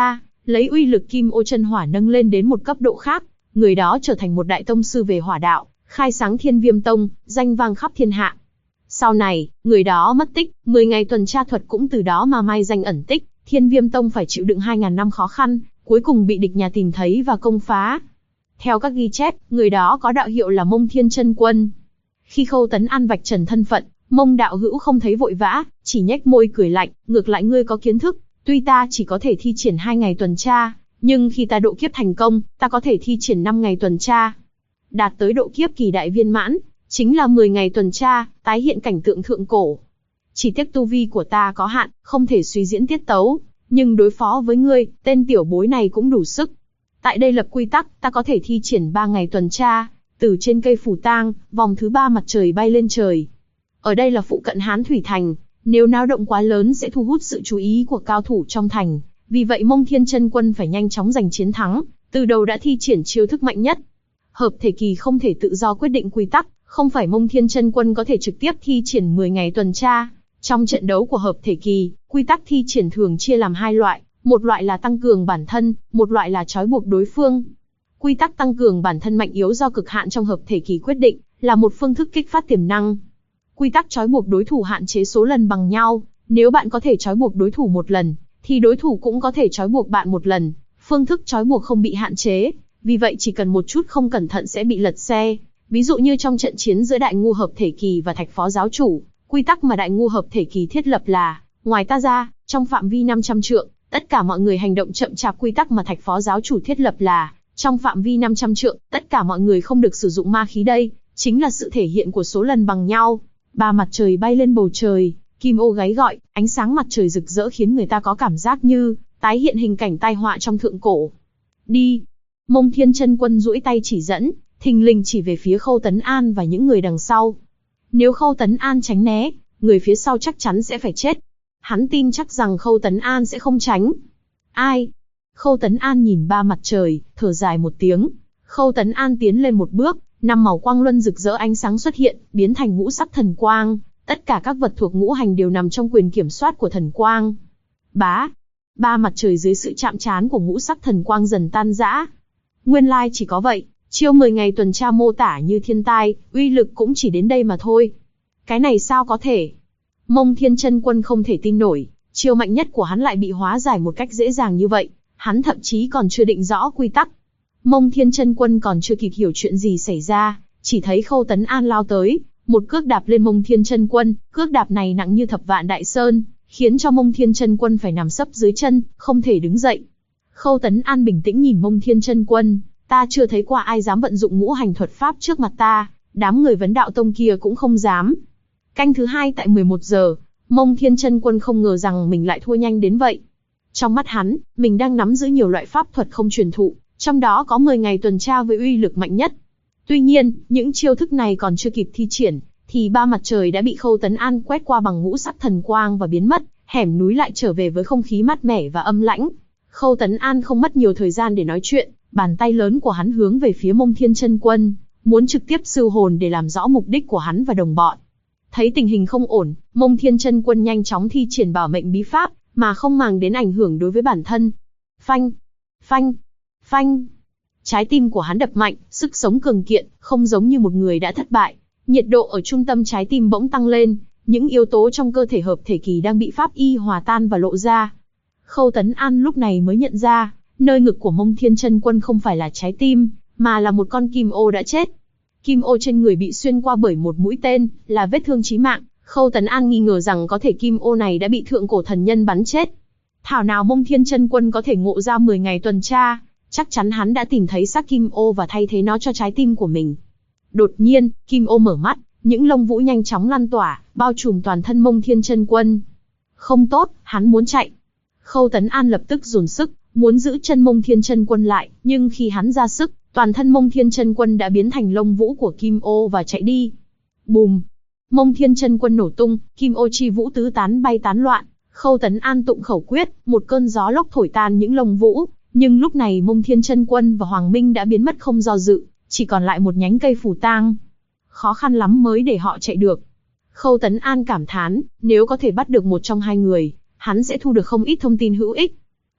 lấy uy lực kim ô chân hỏa nâng lên đến một cấp độ khác, người đó trở thành một đại tông sư về hỏa đạo, khai sáng Thiên Viêm Tông, danh vang khắp thiên hạ. Sau này, người đó mất tích, 10 ngày tuần tra thuật cũng từ đó mà mai danh ẩn tích, Thiên Viêm Tông phải chịu đựng 2000 năm khó khăn, cuối cùng bị địch nhà tìm thấy và công phá. Theo các ghi chép, người đó có đạo hiệu là Mông Thiên Chân Quân. Khi Khâu Tấn An vạch trần thân phận, Mông đạo hữu không thấy vội vã, chỉ nhếch môi cười lạnh, ngược lại ngươi có kiến thức, tuy ta chỉ có thể thi triển 2 ngày tuần tra, nhưng khi ta độ kiếp thành công, ta có thể thi triển 5 ngày tuần tra. Đạt tới độ kiếp kỳ đại viên mãn, chính là 10 ngày tuần tra, tái hiện cảnh tượng thượng cổ. Chỉ tiếc tu vi của ta có hạn, không thể suy diễn tiết tấu, nhưng đối phó với ngươi, tên tiểu bối này cũng đủ sức. Tại đây lập quy tắc, ta có thể thi triển 3 ngày tuần tra, từ trên cây phủ tang, vòng thứ 3 mặt trời bay lên trời. Ở đây là phụ cận Hán Thủy Thành, nếu náo động quá lớn sẽ thu hút sự chú ý của cao thủ trong thành, vì vậy Mông Thiên Chân Quân phải nhanh chóng giành chiến thắng, từ đầu đã thi triển chiêu thức mạnh nhất. Hợp thể kỳ không thể tự do quyết định quy tắc, không phải Mông Thiên Chân Quân có thể trực tiếp thi triển 10 ngày tuần tra. Trong trận đấu của hợp thể kỳ, quy tắc thi triển thường chia làm 2 loại, một loại là tăng cường bản thân, một loại là trói buộc đối phương. Quy tắc tăng cường bản thân mạnh yếu do cực hạn trong hợp thể kỳ quyết định, là một phương thức kích phát tiềm năng. Quy tắc trói buộc đối thủ hạn chế số lần bằng nhau, nếu bạn có thể trói buộc đối thủ một lần, thì đối thủ cũng có thể trói buộc bạn một lần. Phương thức trói buộc không bị hạn chế, vì vậy chỉ cần một chút không cẩn thận sẽ bị lật xe. Ví dụ như trong trận chiến giữa Đại Ngu hợp thể kỳ và Thạch Phó giáo chủ, quy tắc mà Đại Ngu hợp thể kỳ thiết lập là, ngoài ta ra, trong phạm vi 500 trượng, tất cả mọi người hành động chậm chạp. Quy tắc mà Thạch Phó giáo chủ thiết lập là, trong phạm vi 500 trượng, tất cả mọi người không được sử dụng ma khí. Đây chính là sự thể hiện của số lần bằng nhau. 3 mặt trời bay lên bầu trời, kim ô gáy gọi, ánh sáng mặt trời rực rỡ khiến người ta có cảm giác như tái hiện hình cảnh tai họa trong thượng cổ. Đi! Mông Thiên Chân Quân duỗi tay chỉ dẫn, thình lình chỉ về phía Khâu Tấn An và những người đằng sau. Nếu Khâu Tấn An tránh né, người phía sau chắc chắn sẽ phải chết. Hắn tin chắc rằng Khâu Tấn An sẽ không tránh. Ai? Khâu Tấn An nhìn 3 mặt trời, thở dài một tiếng. Khâu Tấn An tiến lên một bước, 5 màu quang luân rực rỡ ánh sáng xuất hiện, biến thành ngũ sắc thần quang. Tất cả các vật thuộc ngũ hành đều nằm trong quyền kiểm soát của thần quang. Bá! 3 mặt trời dưới sự chạm trán của ngũ sắc thần quang dần tan rã. Nguyên lai chỉ có vậy, chiêu 10 ngày tuần tra mô tả như thiên tai, uy lực cũng chỉ đến đây mà thôi. Cái này sao có thể? Mông Thiên Chân Quân không thể tin nổi, chiêu mạnh nhất của hắn lại bị hóa giải một cách dễ dàng như vậy. Hắn thậm chí còn chưa định rõ quy tắc. Mông Thiên Chân Quân còn chưa kịp hiểu chuyện gì xảy ra, chỉ thấy Khâu Tấn An lao tới, một cước đạp lên Mông Thiên Chân Quân, cước đạp này nặng như thập vạn đại sơn, khiến cho Mông Thiên Chân Quân phải nằm sấp dưới chân, không thể đứng dậy. Khâu Tấn An bình tĩnh nhìn Mông Thiên Chân Quân, ta chưa thấy qua ai dám vận dụng ngũ hành thuật pháp trước mặt ta, đám người vấn đạo tông kia cũng không dám. Canh thứ 2 tại 11 giờ, Mông Thiên Chân Quân không ngờ rằng mình lại thua nhanh đến vậy. Trong mắt hắn, mình đang nắm giữ nhiều loại pháp thuật không truyền thụ, trong đó có 10 ngày tuần tra với uy lực mạnh nhất. Tuy nhiên, những chiêu thức này còn chưa kịp thi triển, thì 3 mặt trời đã bị Khâu Tấn An quét qua bằng ngũ sắc thần quang và biến mất, hẻm núi lại trở về với không khí mát mẻ và âm lãnh. Khâu Tấn An không mất nhiều thời gian để nói chuyện, bàn tay lớn của hắn hướng về phía Mông Thiên Chân Quân, muốn trực tiếp siêu hồn để làm rõ mục đích của hắn và đồng bọn. Thấy tình hình không ổn, Mông Thiên Chân Quân nhanh chóng thi triển bảo mệnh bí pháp, mà không màng đến ảnh hưởng đối với bản thân. Phanh, phanh, phanh. Trái tim của hắn đập mạnh, sức sống cường kiện, không giống như một người đã thất bại. Nhiệt độ ở trung tâm trái tim bỗng tăng lên, những yếu tố trong cơ thể hợp thể kỳ đang bị pháp y hòa tan và lộ ra. Khâu Tấn An lúc này mới nhận ra, nơi ngực của Mông Thiên Chân Quân không phải là trái tim, mà là một con kim ô đã chết. Kim ô trên người bị xuyên qua bởi một mũi tên, là vết thương chí mạng. Khâu Tấn An nghi ngờ rằng có thể kim ô này đã bị thượng cổ thần nhân bắn chết. Thảo nào Mông Thiên Chân Quân có thể ngộ ra 10 ngày tuần tra, chắc chắn hắn đã tìm thấy xác kim ô và thay thế nó cho trái tim của mình. Đột nhiên, kim ô mở mắt, những lông vũ nhanh chóng lan tỏa, bao trùm toàn thân Mông Thiên Chân Quân. Không tốt, hắn muốn chạy. Khâu Tấn An lập tức dồn sức, muốn giữ chân Mông Thiên Chân Quân lại, nhưng khi hắn ra sức, toàn thân Mông Thiên Chân Quân đã biến thành lông vũ của kim ô và chạy đi. Bùm! Mông Thiên Chân Quân nổ tung, kim ô chi vũ tứ tán bay tán loạn. Khâu Tấn An tụng khẩu quyết, một cơn gió lốc thổi tan những lông vũ, nhưng lúc này Mông Thiên Chân Quân và Hoàng Minh đã biến mất không do dự, chỉ còn lại một nhánh cây phủ tang. Khó khăn lắm mới để họ chạy được. Khâu Tấn An cảm thán, nếu có thể bắt được một trong hai người, hắn sẽ thu được không ít thông tin hữu ích.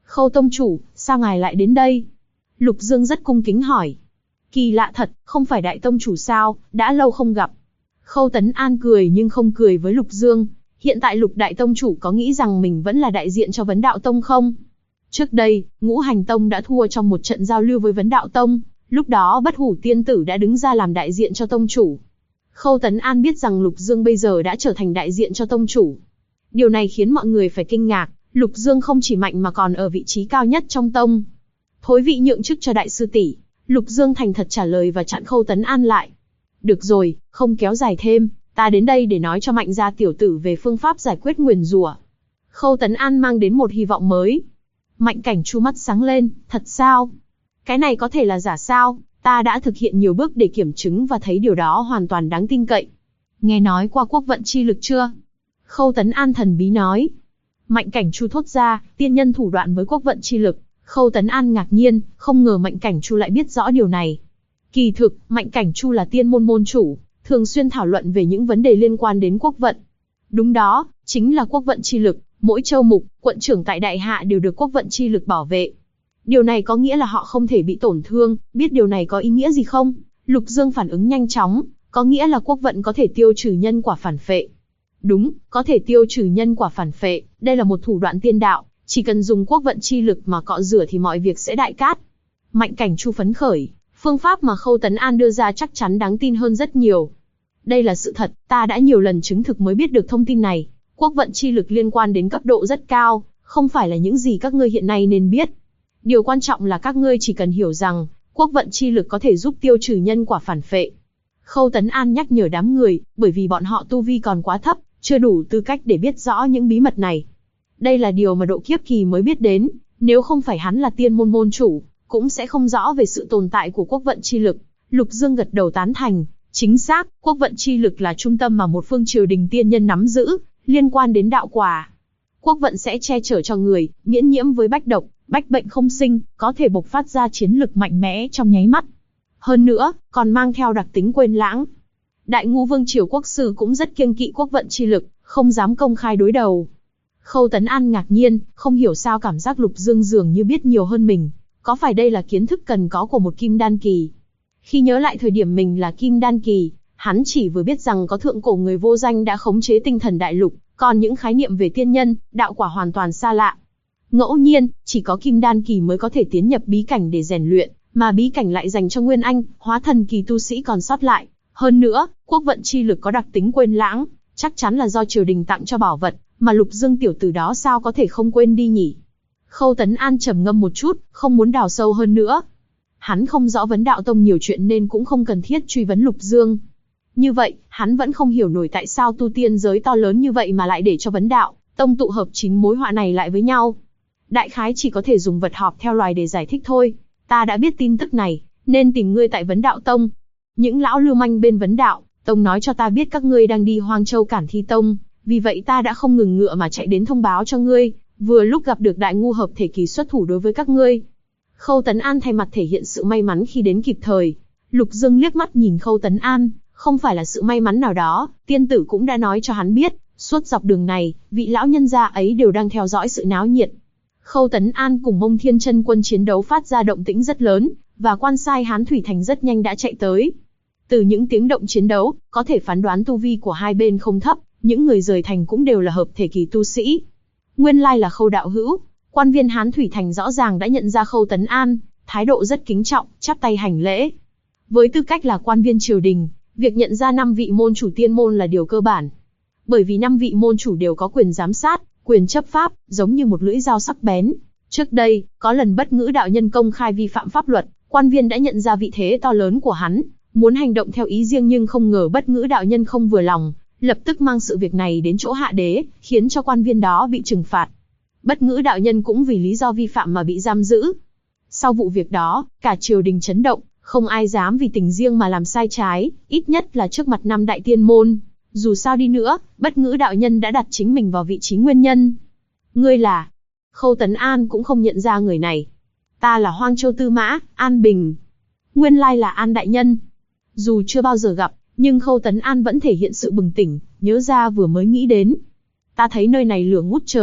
Khâu tông chủ, sao ngài lại đến đây? Lục Dương rất cung kính hỏi. Kỳ lạ thật, không phải đại tông chủ sao, đã lâu không gặp. Khâu Tấn An cười nhưng không cười với Lục Dương. Hiện tại Lục đại tông chủ có nghĩ rằng mình vẫn là đại diện cho Vấn Đạo Tông không? Trước đây, Ngũ Hành Tông đã thua trong một trận giao lưu với Vấn Đạo Tông, lúc đó Bất Hủ Tiên Tử đã đứng ra làm đại diện cho tông chủ. Khâu Tấn An biết rằng Lục Dương bây giờ đã trở thành đại diện cho tông chủ. Điều này khiến mọi người phải kinh ngạc, Lục Dương không chỉ mạnh mà còn ở vị trí cao nhất trong tông. Thối vị nhượng chức cho đại sư tỷ. Lục Dương thành thật trả lời và chặn Khâu Tấn An lại. Được rồi, không kéo dài thêm, ta đến đây để nói cho Mạnh gia tiểu tử về phương pháp giải quyết nguyền rủa. Khâu Tấn An mang đến một hy vọng mới. Mạnh Cảnh Chu mắt sáng lên, thật sao? Cái này có thể là giả sao? Ta đã thực hiện nhiều bước để kiểm chứng và thấy điều đó hoàn toàn đáng tin cậy. Nghe nói qua quốc vận chi lực chưa? Khâu Tấn An thần bí nói. Mạnh Cảnh Chu thốt ra, tiên nhân thủ đoạn với quốc vận chi lực. Khâu Tấn An ngạc nhiên, không ngờ Mạnh Cảnh Chu lại biết rõ điều này. Kỳ thực, Mạnh Cảnh Chu là tiên môn môn chủ, thường xuyên thảo luận về những vấn đề liên quan đến quốc vận. Đúng đó, chính là quốc vận chi lực, mỗi châu mục, quận trưởng tại Đại Hạ đều được quốc vận chi lực bảo vệ. Điều này có nghĩa là họ không thể bị tổn thương, biết điều này có ý nghĩa gì không? Lục Dương phản ứng nhanh chóng, có nghĩa là quốc vận có thể tiêu trừ nhân quả phản phệ. Đúng, có thể tiêu trừ nhân quả phản phệ, đây là một thủ đoạn tiên đạo, chỉ cần dùng quốc vận chi lực mà cọ rửa thì mọi việc sẽ đại cát. Mạnh Cảnh Chu phấn khởi, phương pháp mà Khâu Tấn An đưa ra chắc chắn đáng tin hơn rất nhiều. Đây là sự thật, ta đã nhiều lần chứng thực mới biết được thông tin này. Quốc vận chi lực liên quan đến cấp độ rất cao, không phải là những gì các ngươi hiện nay nên biết. Điều quan trọng là các ngươi chỉ cần hiểu rằng, quốc vận chi lực có thể giúp tiêu trừ nhân quả phản phệ. Khâu Tấn An nhắc nhở đám người, bởi vì bọn họ tu vi còn quá thấp, chưa đủ tư cách để biết rõ những bí mật này. Đây là điều mà độ kiếp kỳ mới biết đến, nếu không phải hắn là tiên môn môn chủ, cũng sẽ không rõ về sự tồn tại của quốc vận chi lực. Lục Dương gật đầu tán thành, chính xác, quốc vận chi lực là trung tâm mà một phương triều đình tiên nhân nắm giữ, liên quan đến đạo quả. Quốc vận sẽ che chở cho người, miễn nhiễm với bách độc, bách bệnh không sinh, có thể bộc phát ra chiến lực mạnh mẽ trong nháy mắt. Hơn nữa, còn mang theo đặc tính quên lãng. Đại Ngũ Vương triều quốc sư cũng rất kiêng kỵ quốc vận chi lực, không dám công khai đối đầu. Khâu Tấn An ngạc nhiên, không hiểu sao cảm giác Lục Dương dường như biết nhiều hơn mình. Có phải đây là kiến thức cần có của một kim đan kỳ? Khi nhớ lại thời điểm mình là kim đan kỳ, hắn chỉ vừa biết rằng có thượng cổ người vô danh đã khống chế tinh thần đại lục, còn những khái niệm về tiên nhân, đạo quả hoàn toàn xa lạ. Ngẫu nhiên, chỉ có kim đan kỳ mới có thể tiến nhập bí cảnh để rèn luyện, mà bí cảnh lại dành cho nguyên anh, hóa thần kỳ tu sĩ còn sót lại. Hơn nữa, quốc vận chi lực có đặc tính quên lãng, chắc chắn là do triều đình tặng cho bảo vật, mà Lục Dương tiểu tử đó sao có thể không quên đi nhỉ? Khâu Tấn An trầm ngâm một chút, không muốn đào sâu hơn nữa. Hắn không rõ Vấn Đạo Tông nhiều chuyện nên cũng không cần thiết truy vấn Lục Dương. Như vậy, hắn vẫn không hiểu nổi tại sao tu tiên giới to lớn như vậy mà lại để cho Vấn Đạo Tông tụ hợp chính mối họa này lại với nhau. Đại khái chỉ có thể dùng vật họp theo loài để giải thích thôi. Ta đã biết tin tức này, nên tìm ngươi tại Vấn Đạo Tông. Những lão lưu manh bên Vấn Đạo Tông nói cho ta biết các ngươi đang đi Hoang Châu Cản Thi Tông, vì vậy ta đã không ngừng ngựa mà chạy đến thông báo cho ngươi, vừa lúc gặp được Đại Ngu hợp thể kỳ xuất thủ đối với các ngươi. Khâu Tấn An thay mặt thể hiện sự may mắn khi đến kịp thời. Lục Dương liếc mắt nhìn Khâu Tấn An, không phải là sự may mắn nào đó, tiên tử cũng đã nói cho hắn biết, suốt dọc đường này, vị lão nhân gia ấy đều đang theo dõi sự náo nhiệt. Khâu Tấn An cùng Mông Thiên Chân Quân chiến đấu phát ra động tĩnh rất lớn, và quan sai Hán Thủy Thành rất nhanh đã chạy tới. Từ những tiếng động chiến đấu, có thể phán đoán tu vi của hai bên không thấp, những người rời thành cũng đều là hợp thể kỳ tu sĩ. Nguyên lai là Khâu đạo hữu. Quan viên Hán Thủy Thành rõ ràng đã nhận ra Khâu Tấn An, thái độ rất kính trọng, chắp tay hành lễ. Với tư cách là quan viên triều đình, việc nhận ra 5 vị môn chủ tiên môn là điều cơ bản. Bởi vì 5 vị môn chủ đều có quyền giám sát, quyền chấp pháp, giống như một lưỡi dao sắc bén. Trước đây, có lần Bất Ngữ đạo nhân công khai vi phạm pháp luật, quan viên đã nhận ra vị thế to lớn của hắn, muốn hành động theo ý riêng nhưng không ngờ Bất Ngữ đạo nhân không vừa lòng, lập tức mang sự việc này đến chỗ hạ đế, khiến cho quan viên đó bị trừng phạt. Bất Ngữ đạo nhân cũng vì lý do vi phạm mà bị giam giữ. Sau vụ việc đó, cả triều đình chấn động, không ai dám vì tình riêng mà làm sai trái, ít nhất là trước mặt 5 đại tiên môn. Dù sao đi nữa, Bất Ngữ đạo nhân đã đặt chính mình vào vị trí nguyên nhân. Ngươi là? Khâu Tấn An cũng không nhận ra người này. Ta là Hoang Châu Tư Mã, An Bình. Nguyên lai là An đại nhân. Dù chưa bao giờ gặp, nhưng Khâu Tấn An vẫn thể hiện sự bừng tỉnh, nhớ ra vừa mới nghĩ đến. Ta thấy nơi này lửa ngút trời,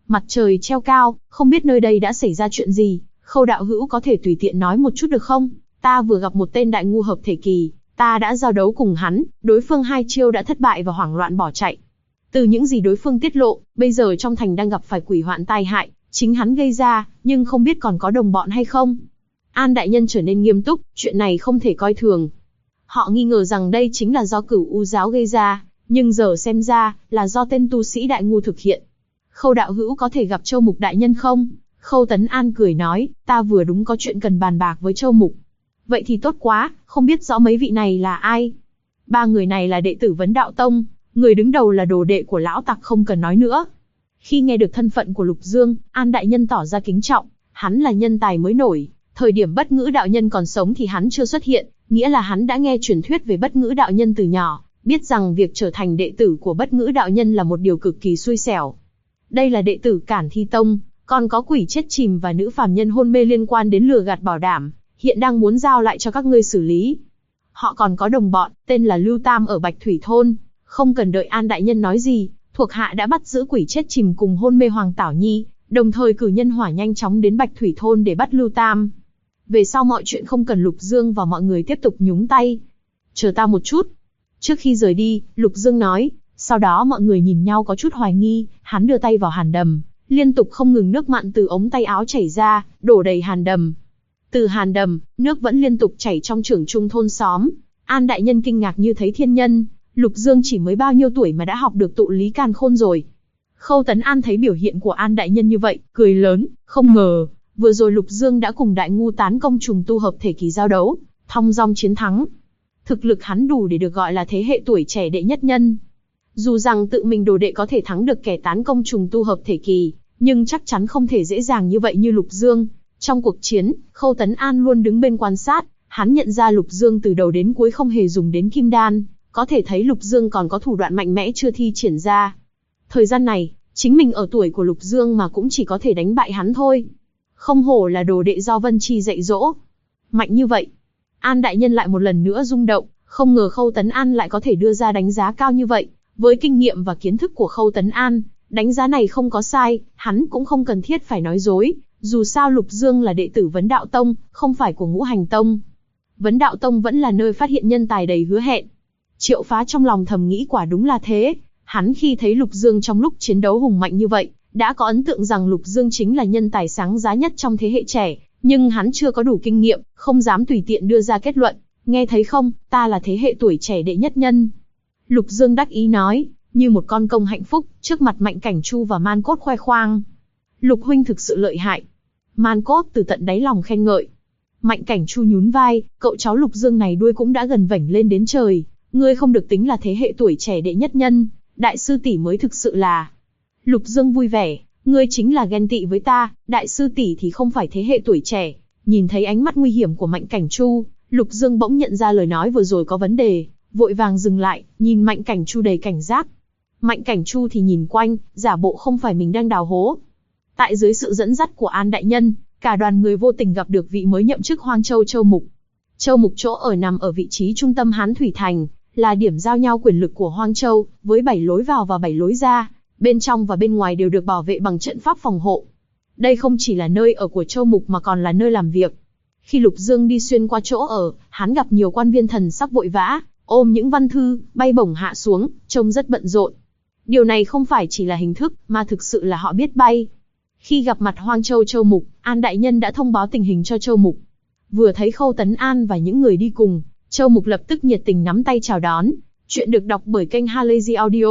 Mặt trời treo cao, không biết nơi đây đã xảy ra chuyện gì, Khâu đạo hữu có thể tùy tiện nói một chút được không? Ta vừa gặp một tên đại ngu hợp thể kỳ, ta đã giao đấu cùng hắn, đối phương 2 chiêu đã thất bại và hoảng loạn bỏ chạy. Từ những gì đối phương tiết lộ, bây giờ trong thành đang gặp phải quỷ hoạn tai hại, chính hắn gây ra, nhưng không biết còn có đồng bọn hay không. An đại nhân trở nên nghiêm túc, chuyện này không thể coi thường. Họ nghi ngờ rằng đây chính là do Cửu U giáo gây ra, nhưng giờ xem ra, là do tên tu sĩ đại ngu thực hiện. Khâu đạo hữu có thể gặp Châu Mục đại nhân không? Khâu Tấn An cười nói, ta vừa đúng có chuyện cần bàn bạc với Châu Mục. Vậy thì tốt quá, không biết rõ mấy vị này là ai? 3 người này là đệ tử Vấn Đạo Tông, người đứng đầu là đồ đệ của lão tặc không cần nói nữa. Khi nghe được thân phận của Lục Dương, An đại nhân tỏ ra kính trọng, hắn là nhân tài mới nổi, thời điểm Bất Ngữ đạo nhân còn sống thì hắn chưa xuất hiện, nghĩa là hắn đã nghe truyền thuyết về Bất Ngữ đạo nhân từ nhỏ, biết rằng việc trở thành đệ tử của Bất Ngữ đạo nhân là một điều cực kỳ xui xẻo. Đây là đệ tử Cản Thi Tông, còn có quỷ chết chìm và nữ phàm nhân hôn mê liên quan đến lừa gạt bảo đảm, hiện đang muốn giao lại cho các ngươi xử lý. Họ còn có đồng bọn, tên là Lưu Tam ở Bạch Thủy Thôn, không cần đợi An đại nhân nói gì, thuộc hạ đã bắt giữ quỷ chết chìm cùng hôn mê Hoàng Tảo Nhi, đồng thời cử nhân hỏa nhanh chóng đến Bạch Thủy Thôn để bắt Lưu Tam. Về sau mọi chuyện không cần Lục Dương và mọi người tiếp tục nhúng tay. Chờ ta một chút. Trước khi rời đi, Lục Dương nói, sau đó mọi người nhìn nhau có chút hoài nghi, hắn đưa tay vào hàn đầm, liên tục không ngừng nước mặn từ ống tay áo chảy ra, đổ đầy hàn đầm. Từ hàn đầm, nước vẫn liên tục chảy trong trưởng trung thôn xóm. An đại nhân kinh ngạc như thấy thiên nhân, Lục Dương chỉ mới bao nhiêu tuổi mà đã học được tụ lý càn khôn rồi. Khâu Tấn An thấy biểu hiện của An đại nhân như vậy, cười lớn, không ngờ, vừa rồi Lục Dương đã cùng đại ngu tán công trùng tu hợp thể kỳ giao đấu, thong dong chiến thắng. Thực lực hắn đủ để được gọi là thế hệ tuổi trẻ đệ nhất nhân. Dù rằng tự mình đồ đệ có thể thắng được kẻ tán công trùng tu hợp thể kỳ, nhưng chắc chắn không thể dễ dàng như vậy như Lục Dương. Trong cuộc chiến, Khâu Tấn An luôn đứng bên quan sát, hắn nhận ra Lục Dương từ đầu đến cuối không hề dùng đến kim đan, có thể thấy Lục Dương còn có thủ đoạn mạnh mẽ chưa thi triển ra. Thời gian này, chính mình ở tuổi của Lục Dương mà cũng chỉ có thể đánh bại hắn thôi. Không hổ là đồ đệ do Vân Chi dạy dỗ. Mạnh như vậy. An đại nhân lại một lần nữa rung động, không ngờ Khâu Tấn An lại có thể đưa ra đánh giá cao như vậy. Với kinh nghiệm và kiến thức của Khâu Tấn An, đánh giá này không có sai, hắn cũng không cần thiết phải nói dối. Dù sao Lục Dương là đệ tử Vấn Đạo Tông, không phải của Ngũ Hành Tông. Vấn Đạo Tông vẫn là nơi phát hiện nhân tài đầy hứa hẹn. Triệu Phá trong lòng thầm nghĩ quả đúng là thế. Hắn khi thấy Lục Dương trong lúc chiến đấu hùng mạnh như vậy, đã có ấn tượng rằng Lục Dương chính là nhân tài sáng giá nhất trong thế hệ trẻ, nhưng hắn chưa có đủ kinh nghiệm, không dám tùy tiện đưa ra kết luận. Nghe thấy không, ta là thế hệ tuổi trẻ đệ nhất nhân. Lục Dương đắc ý nói, như một con công hạnh phúc, trước mặt Mạnh Cảnh Chu và Man Cốt khoe khoang. Lục huynh thực sự lợi hại. Man Cốt từ tận đáy lòng khen ngợi. Mạnh Cảnh Chu nhún vai, cậu cháu Lục Dương này đuôi cũng đã gần vểnh lên đến trời. Ngươi không được tính là thế hệ tuổi trẻ đệ nhất nhân, đại sư tỷ mới thực sự là. Lục Dương vui vẻ, ngươi chính là ghen tị với ta, đại sư tỷ thì không phải thế hệ tuổi trẻ. Nhìn thấy ánh mắt nguy hiểm của Mạnh Cảnh Chu, Lục Dương bỗng nhận ra lời nói vừa rồi có vấn đề, vội vàng dừng lại, nhìn Mạnh Cảnh Chu đầy cảnh giác. Mạnh Cảnh Chu thì nhìn quanh, giả bộ không phải mình đang đào hố. Tại dưới sự dẫn dắt của An đại nhân, cả đoàn người vô tình gặp được vị mới nhậm chức Hoang Châu Châu Mục. Châu Mục chỗ ở nằm ở vị trí trung tâm Hán Thủy Thành, là điểm giao nhau quyền lực của Hoang Châu, với 7 lối vào và 7 lối ra, bên trong và bên ngoài đều được bảo vệ bằng trận pháp phòng hộ. Đây không chỉ là nơi ở của Châu Mục mà còn là nơi làm việc. Khi Lục Dương đi xuyên qua chỗ ở, hắn gặp nhiều quan viên thần sắc vội vã, ôm những văn thư, bay bổng hạ xuống, trông rất bận rộn. Điều này không phải chỉ là hình thức, mà thực sự là họ biết bay. Khi gặp mặt Hoang Châu Châu Mục, An đại nhân đã thông báo tình hình cho Châu Mục. Vừa thấy Khâu Tấn An và những người đi cùng, Châu Mục lập tức nhiệt tình nắm tay chào đón. Chuyện được đọc bởi kênh Halazy Audio.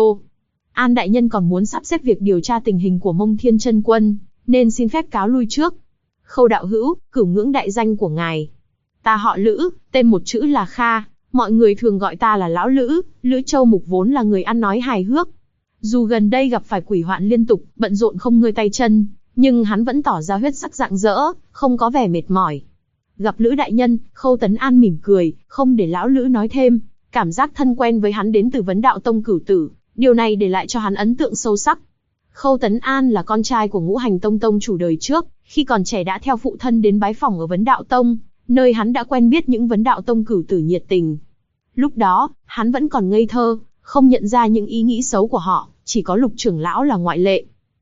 An đại nhân còn muốn sắp xếp việc điều tra tình hình của Mông Thiên Chân Quân, nên xin phép cáo lui trước. Khâu đạo hữu, cửu ngưỡng đại danh của ngài. Ta họ Lữ, tên một chữ là Kha, mọi người thường gọi ta là Lão Lữ. Lữ Châu Mục vốn là người ăn nói hài hước. Dù gần đây gặp phải quỷ hoạn liên tục, bận rộn không ngơi tay chân, nhưng hắn vẫn tỏ ra huyết sắc rạng rỡ, không có vẻ mệt mỏi. Gặp Lữ đại nhân, Khâu Tấn An mỉm cười, không để Lão Lữ nói thêm. Cảm giác thân quen với hắn đến từ Vấn Đạo Tông cửu tử, điều này để lại cho hắn ấn tượng sâu sắc. Khâu Tấn An là con trai của Ngũ Hành Tông tông chủ đời trước, khi còn trẻ đã theo phụ thân đến bái phỏng ở Vấn Đạo Tông, nơi hắn đã quen biết những Vấn Đạo Tông cửu tử nhiệt tình. Lúc đó, hắn vẫn còn ngây thơ, không nhận ra những ý nghĩ xấu của họ, chỉ có Lục trưởng lão là ngoại lệ.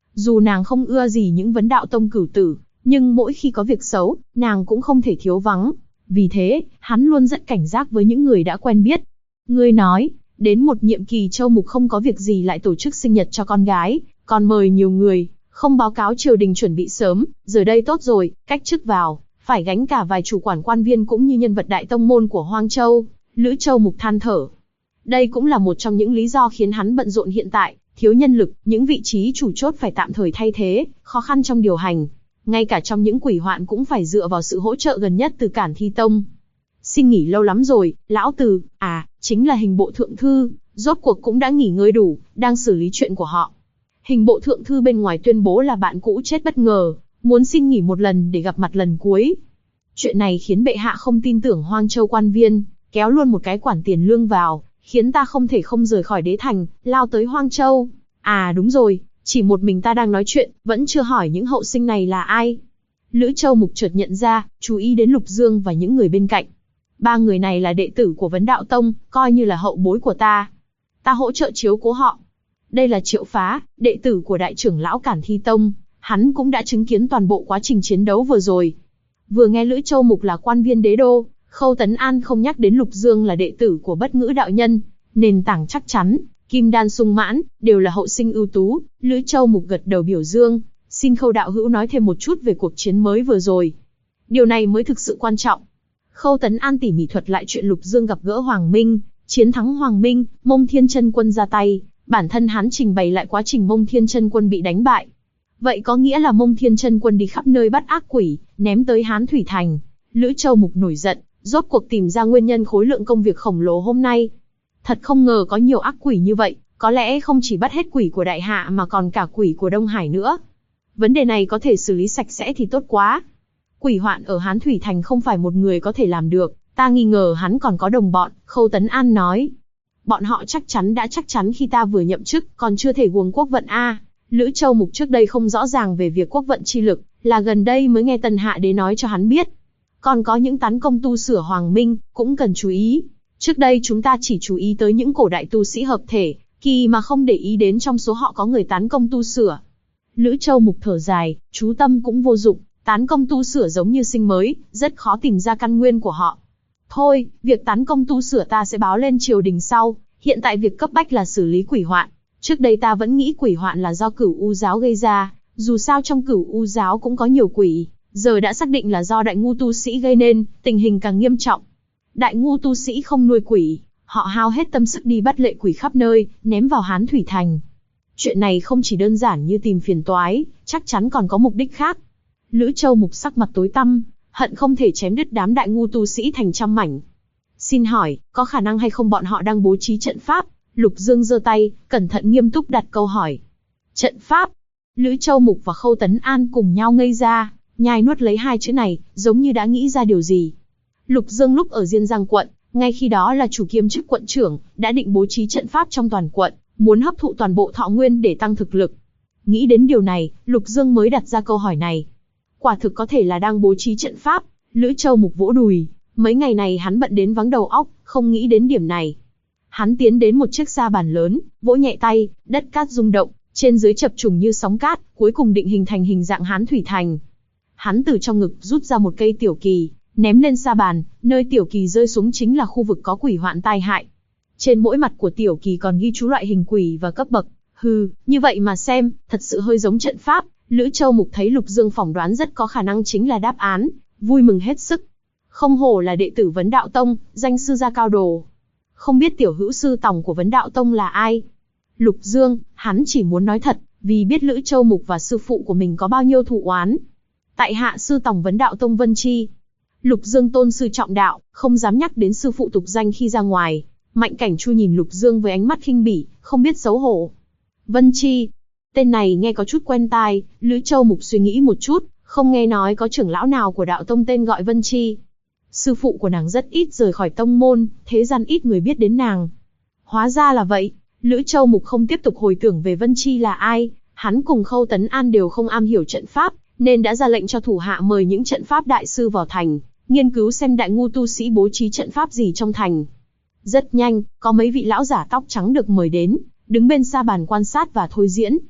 Dù nàng không ưa gì những vấn đạo tông cửu tử, nhưng mỗi khi có việc xấu, nàng cũng không thể thiếu vắng. Vì thế, hắn luôn rất cảnh giác với những người đã quen biết. Ngươi nói, đến một nhiệm kỳ Châu Mục không có việc gì lại tổ chức sinh nhật cho con gái, còn mời nhiều người, không báo cáo triều đình chuẩn bị sớm, giờ đây tốt rồi, cách chức vào, phải gánh cả vài chủ quản quan viên cũng như nhân vật đại tông môn của Hoang Châu. Lữ Châu Mục than thở. Đây cũng là một trong những lý do khiến hắn bận rộn hiện tại, thiếu nhân lực, những vị trí chủ chốt phải tạm thời thay thế, khó khăn trong điều hành. Ngay cả trong những quỷ hoạn cũng phải dựa vào sự hỗ trợ gần nhất từ Cản Thi Tông. Xin nghỉ lâu lắm rồi, lão Từ, chính là hình bộ thượng thư, rốt cuộc cũng đã nghỉ ngơi đủ, đang xử lý chuyện của họ. Hình bộ thượng thư bên ngoài tuyên bố là bạn cũ chết bất ngờ, muốn xin nghỉ một lần để gặp mặt lần cuối. Chuyện này khiến bệ hạ không tin tưởng Hoang Châu quan viên, kéo luôn một cái quản tiền lương vào, khiến ta không thể không rời khỏi đế thành, lao tới Hoang Châu. Đúng rồi, chỉ một mình ta đang nói chuyện, vẫn chưa hỏi những hậu sinh này là ai. Lữ Châu Mục chợt nhận ra, chú ý đến Lục Dương và những người bên cạnh. 3 người này là đệ tử của Vấn Đạo Tông, coi như là hậu bối của ta. Ta hỗ trợ chiếu cố họ. Đây là Triệu Phá, đệ tử của đại trưởng lão Cản Thi Tông, hắn cũng đã chứng kiến toàn bộ quá trình chiến đấu vừa rồi. Vừa nghe Lữ Châu Mục là quan viên đế đô, Khâu Tấn An không nhắc đến Lục Dương là đệ tử của Bất Ngữ đạo nhân, nền tảng chắc chắn, kim đan sung mãn, đều là hậu sinh ưu tú. Lữ Châu Mục gật đầu biểu dương, xin Khâu đạo hữu nói thêm một chút về cuộc chiến mới vừa rồi. Điều này mới thực sự quan trọng. Khâu Tấn An tỉ mỉ thuật lại chuyện Lục Dương gặp gỡ Hoàng Minh, chiến thắng Hoàng Minh, Mông Thiên Chân Quân ra tay, bản thân hắn trình bày lại quá trình Mông Thiên Chân Quân bị đánh bại. Vậy có nghĩa là Mông Thiên Chân Quân đi khắp nơi bắt ác quỷ, ném tới Hán Thủy Thành. Lữ Châu Mục nổi giận, rốt cuộc tìm ra nguyên nhân khối lượng công việc khổng lồ hôm nay. Thật không ngờ có nhiều ác quỷ như vậy, có lẽ không chỉ bắt hết quỷ của Đại Hạ mà còn cả quỷ của Đông Hải nữa. Vấn đề này có thể xử lý sạch sẽ thì tốt quá. Quỷ hoạn ở Hán Thủy Thành không phải một người có thể làm được, ta nghi ngờ hắn còn có đồng bọn, Khâu Tấn An nói. Bọn họ chắc chắn khi ta vừa nhậm chức, còn chưa thể guồng quốc vận Lữ Châu Mục trước đây không rõ ràng về việc quốc vận chi lực, là gần đây mới nghe Tần Hạ Đế nói cho hắn biết. Còn có những tán công tu sửa Hoàng Minh, cũng cần chú ý. Trước đây chúng ta chỉ chú ý tới những cổ đại tu sĩ hợp thể, kỳ mà không để ý đến trong số họ có người tán công tu sửa. Lữ Châu Mục thở dài, chú tâm cũng vô dụng, tán công tu sửa giống như sinh mới, rất khó tìm ra căn nguyên của họ. Thôi, việc tán công tu sửa ta sẽ báo lên triều đình sau, hiện tại việc cấp bách là xử lý quỷ hoạn. Trước đây ta vẫn nghĩ quỷ hoạn là do Cửu U giáo gây ra, dù sao trong Cửu U giáo cũng có nhiều quỷ, giờ đã xác định là do đại ngu tu sĩ gây nên, tình hình càng nghiêm trọng. Đại ngu tu sĩ không nuôi quỷ, họ hao hết tâm sức đi bắt lệ quỷ khắp nơi, ném vào Hán Thủy Thành. Chuyện này không chỉ đơn giản như tìm phiền toái, chắc chắn còn có mục đích khác. Lữ Châu Mục sắc mặt tối tăm, hận không thể chém đứt đám đại ngu tu sĩ thành trăm mảnh. Xin hỏi, có khả năng hay không bọn họ đang bố trí trận pháp? Lục Dương giơ tay, cẩn thận nghiêm túc đặt câu hỏi. Trận pháp? Lữ Châu Mục và Khâu Tấn An cùng nhau ngây ra, nhai nuốt lấy hai chữ này, giống như đã nghĩ ra điều gì. Lục Dương lúc ở Diên Giang quận, ngay khi đó là chủ kiêm chức quận trưởng, đã định bố trí trận pháp trong toàn quận, muốn hấp thụ toàn bộ thọ nguyên để tăng thực lực. Nghĩ đến điều này, Lục Dương mới đặt ra câu hỏi này. Quả thực có thể là đang bố trí trận pháp. Lữ Châu Mục vỗ đùi, mấy ngày này hắn bận đến vắng đầu óc, không nghĩ đến điểm này. Hắn tiến đến một chiếc sa bàn lớn, vỗ nhẹ tay, đất cát rung động, trên dưới chập trùng như sóng cát, cuối cùng định hình thành hình dạng Hán Thủy Thành. Hắn từ trong ngực rút ra một cây tiểu kỳ, ném lên sa bàn, nơi tiểu kỳ rơi xuống chính là khu vực có quỷ hoạn tai hại. Trên mỗi mặt của tiểu kỳ còn ghi chú loại hình quỷ và cấp bậc. Như vậy mà xem, thật sự hơi giống trận pháp. Lữ Châu Mục thấy Lục Dương phỏng đoán rất có khả năng chính là đáp án, vui mừng hết sức. Không hổ là đệ tử Vấn Đạo Tông, danh sư gia cao đồ. Không biết tiểu hữu sư tòng của Vấn Đạo Tông là ai? Lục Dương, hắn chỉ muốn nói thật, vì biết Lữ Châu Mục và sư phụ của mình có bao nhiêu thù oán. Tại hạ sư tòng Vấn Đạo Tông Vân Chi. Lục Dương tôn sư trọng đạo, không dám nhắc đến sư phụ tục danh khi ra ngoài. Mạnh Cảnh Chu nhìn Lục Dương với ánh mắt khinh bỉ, không biết xấu hổ. Vân Chi, tên này nghe có chút quen tai. Lữ Châu Mục suy nghĩ một chút, không nghe nói có trưởng lão nào của đạo tông tên gọi Vân Chi. Sư phụ của nàng rất ít rời khỏi tông môn, thế gian ít người biết đến nàng. Hóa ra là vậy. Lữ Châu Mục không tiếp tục hồi tưởng về Vân Chi là ai, hắn cùng Khâu Tấn An đều không am hiểu trận pháp, nên đã ra lệnh cho thủ hạ mời những trận pháp đại sư vào thành, nghiên cứu xem đại ngu tu sĩ bố trí trận pháp gì trong thành. Rất nhanh, có mấy vị lão giả tóc trắng được mời đến, đứng bên sa bàn quan sát và thôi diễn.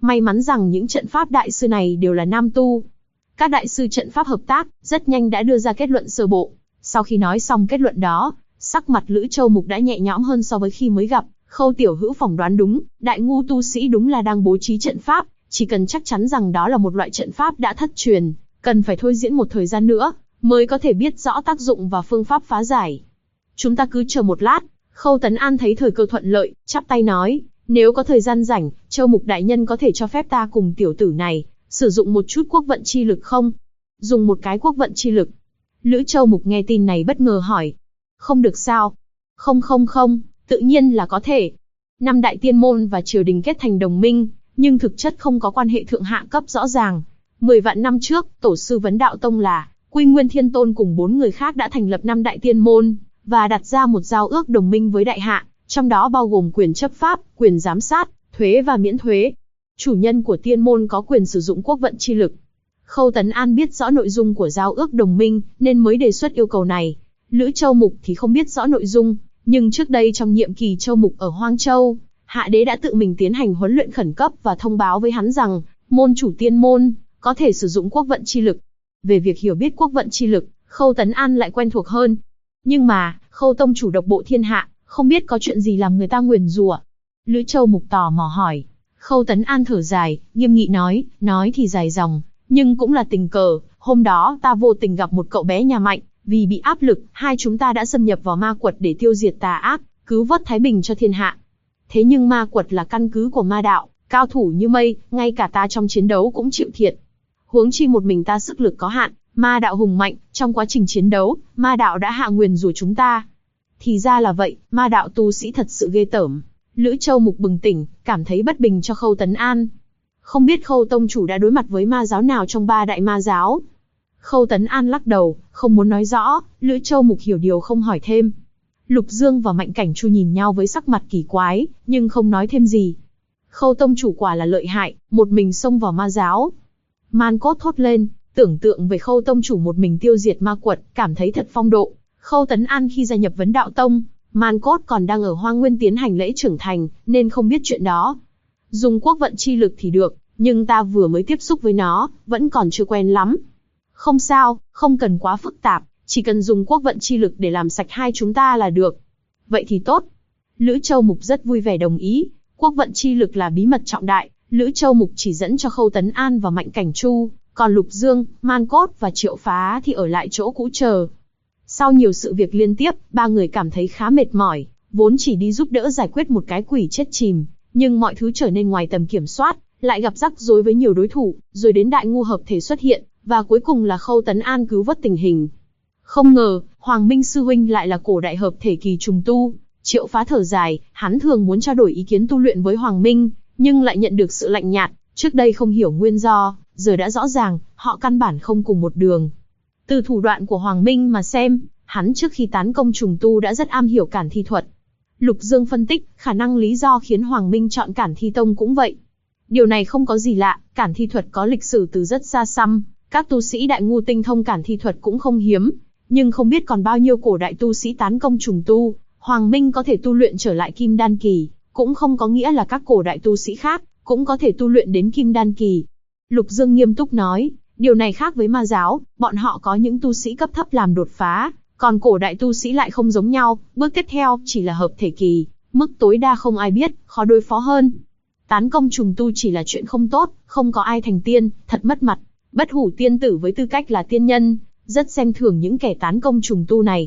May mắn rằng những trận pháp đại sư này đều là nam tu. Các đại sư trận pháp hợp tác, rất nhanh đã đưa ra kết luận sơ bộ. Sau khi nói xong kết luận đó, sắc mặt Lữ Châu Mục đã nhẹ nhõm hơn so với khi mới gặp. Khâu Tiểu Hữu phỏng đoán đúng, đại ngu tu sĩ đúng là đang bố trí trận pháp, chỉ cần chắc chắn rằng đó là một loại trận pháp đã thất truyền, cần phải thôi diễn một thời gian nữa, mới có thể biết rõ tác dụng và phương pháp phá giải. Chúng ta cứ chờ một lát. Khâu Tấn An thấy thời cơ thuận lợi, chắp tay nói, nếu có thời gian rảnh, Châu Mục đại nhân có thể cho phép ta cùng tiểu tử này sử dụng một chút quốc vận chi lực không? Dùng một cái quốc vận chi lực. Lữ Châu Mục nghe tin này bất ngờ hỏi. Không được sao? Không, tự nhiên là có thể. Năm đại tiên môn và triều đình kết thành đồng minh, nhưng thực chất không có quan hệ thượng hạ cấp rõ ràng. 10 vạn năm trước, tổ sư Vấn Đạo Tông là Quy Nguyên Thiên Tôn cùng 4 người khác đã thành lập năm đại tiên môn, và đặt ra một giao ước đồng minh với đại hạ, trong đó bao gồm quyền chấp pháp, quyền giám sát, thuế và miễn thuế. Chủ nhân của tiên môn có quyền sử dụng quốc vận chi lực. Khâu Tấn An biết rõ nội dung của giao ước đồng minh, nên mới đề xuất yêu cầu này. Lữ Châu Mục thì không biết rõ nội dung, nhưng trước đây trong nhiệm kỳ Châu Mục ở Hoang Châu, Hạ Đế đã tự mình tiến hành huấn luyện khẩn cấp và thông báo với hắn rằng, môn chủ tiên môn có thể sử dụng quốc vận chi lực. Về việc hiểu biết quốc vận chi lực, Khâu Tấn An lại quen thuộc hơn. Nhưng mà, Khâu tông chủ độc bộ thiên hạ, không biết có chuyện gì làm người ta nguyền rủa? Lữ Châu Mục tò mò hỏi. Khâu Tấn An thở dài, nghiêm nghị nói thì dài dòng, nhưng cũng là tình cờ. Hôm đó ta vô tình gặp một cậu bé nhà Mạnh, vì bị áp lực, hai chúng ta đã xâm nhập vào ma quật để tiêu diệt tà ác, cứu vớt thái bình cho thiên hạ. Thế nhưng ma quật là căn cứ của ma đạo, cao thủ như mây, ngay cả ta trong chiến đấu cũng chịu thiệt. Huống chi một mình ta sức lực có hạn, ma đạo hùng mạnh, trong quá trình chiến đấu, ma đạo đã hạ nguyền rủa chúng ta. Thì ra là vậy, ma đạo tu sĩ thật sự ghê tởm. Lữ Châu Mục bừng tỉnh, cảm thấy bất bình cho Khâu Tấn An. Không biết Khâu tông chủ đã đối mặt với ma giáo nào trong ba đại ma giáo? Khâu Tấn An lắc đầu, không muốn nói rõ. Lữ Châu Mục hiểu điều không hỏi thêm. Lục Dương và Mạnh Cảnh Chu nhìn nhau với sắc mặt kỳ quái, nhưng không nói thêm gì. Khâu tông chủ quả là lợi hại, một mình xông vào ma giáo. Man Cốt thốt lên, tưởng tượng về Khâu tông chủ một mình tiêu diệt ma quật, cảm thấy thật phong độ. Khâu Tấn An khi gia nhập Vấn Đạo Tông, Man Cốt còn đang ở Hoang Nguyên tiến hành lễ trưởng thành, nên không biết chuyện đó. Dùng quốc vận chi lực thì được, nhưng ta vừa mới tiếp xúc với nó, vẫn còn chưa quen lắm. Không sao, không cần quá phức tạp, chỉ cần dùng quốc vận chi lực để làm sạch hai chúng ta là được. Vậy thì tốt. Lữ Châu Mục rất vui vẻ đồng ý. Quốc vận chi lực là bí mật trọng đại, Lữ Châu Mục chỉ dẫn cho Khâu Tấn An và Mạnh Cảnh Chu, còn Lục Dương, Man Cốt và Triệu Phá thì ở lại chỗ cũ chờ. Sau nhiều sự việc liên tiếp, ba người cảm thấy khá mệt mỏi, vốn chỉ đi giúp đỡ giải quyết một cái quỷ chết chìm, nhưng mọi thứ trở nên ngoài tầm kiểm soát, lại gặp rắc rối với nhiều đối thủ, rồi đến đại ngu hợp thể xuất hiện, và cuối cùng là Khâu Tấn An cứu vớt tình hình. Không ngờ, Hoàng Minh sư huynh lại là cổ đại hợp thể kỳ trùng tu. Triệu Phá thở dài, hắn thường muốn trao đổi ý kiến tu luyện với Hoàng Minh, nhưng lại nhận được sự lạnh nhạt, trước đây không hiểu nguyên do, giờ đã rõ ràng, họ căn bản không cùng một đường. Từ thủ đoạn của Hoàng Minh mà xem, hắn trước khi tán công trùng tu đã rất am hiểu Cản Thi thuật. Lục Dương phân tích, khả năng lý do khiến Hoàng Minh chọn Cản Thi tông cũng vậy. Điều này không có gì lạ, Cản Thi thuật có lịch sử từ rất xa xăm, các tu sĩ đại ngu tinh thông Cản Thi thuật cũng không hiếm, nhưng không biết còn bao nhiêu cổ đại tu sĩ tán công trùng tu. Hoàng Minh có thể tu luyện trở lại Kim Đan kỳ, cũng không có nghĩa là các cổ đại tu sĩ khác cũng có thể tu luyện đến Kim Đan kỳ. Lục Dương nghiêm túc nói, điều này khác với ma giáo, bọn họ có những tu sĩ cấp thấp làm đột phá, còn cổ đại tu sĩ lại không giống nhau, bước tiếp theo chỉ là hợp thể kỳ, mức tối đa không ai biết, khó đối phó hơn. Tán công trùng tu chỉ là chuyện không tốt, không có ai thành tiên, thật mất mặt. Bất Hủ tiên tử với tư cách là tiên nhân, rất xem thường những kẻ tán công trùng tu này.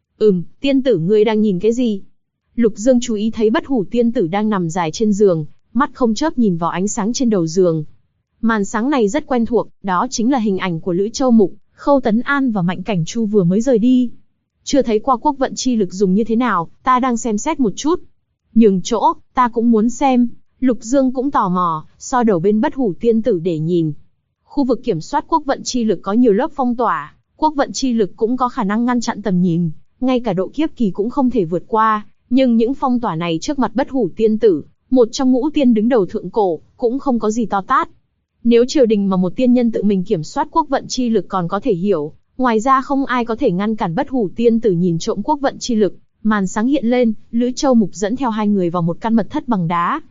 Tiên tử ngươi đang nhìn cái gì? Lục Dương chú ý thấy Bất Hủ tiên tử đang nằm dài trên giường, mắt không chớp nhìn vào ánh sáng trên đầu giường. Màn sáng này rất quen thuộc, đó chính là hình ảnh của Lữ Châu Mục, Khâu Tấn An và Mạnh Cảnh Chu vừa mới rời đi. Chưa thấy qua quốc vận chi lực dùng như thế nào, ta đang xem xét một chút. Nhường chỗ, ta cũng muốn xem. Lục Dương cũng tò mò, so đầu bên Bất Hủ tiên tử để nhìn. Khu vực kiểm soát quốc vận chi lực có nhiều lớp phong tỏa, quốc vận chi lực cũng có khả năng ngăn chặn tầm nhìn, ngay cả độ kiếp kỳ cũng không thể vượt qua, nhưng những phong tỏa này trước mặt Bất Hủ tiên tử, một trong ngũ tiên đứng đầu thượng cổ, cũng không có gì to tát. Nếu triều đình mà một tiên nhân tự mình kiểm soát quốc vận chi lực còn có thể hiểu, ngoài ra không ai có thể ngăn cản Bất Hủ tiên tử nhìn trộm quốc vận chi lực. Màn sáng hiện lên, Lữ Châu Mục dẫn theo hai người vào một căn mật thất bằng đá.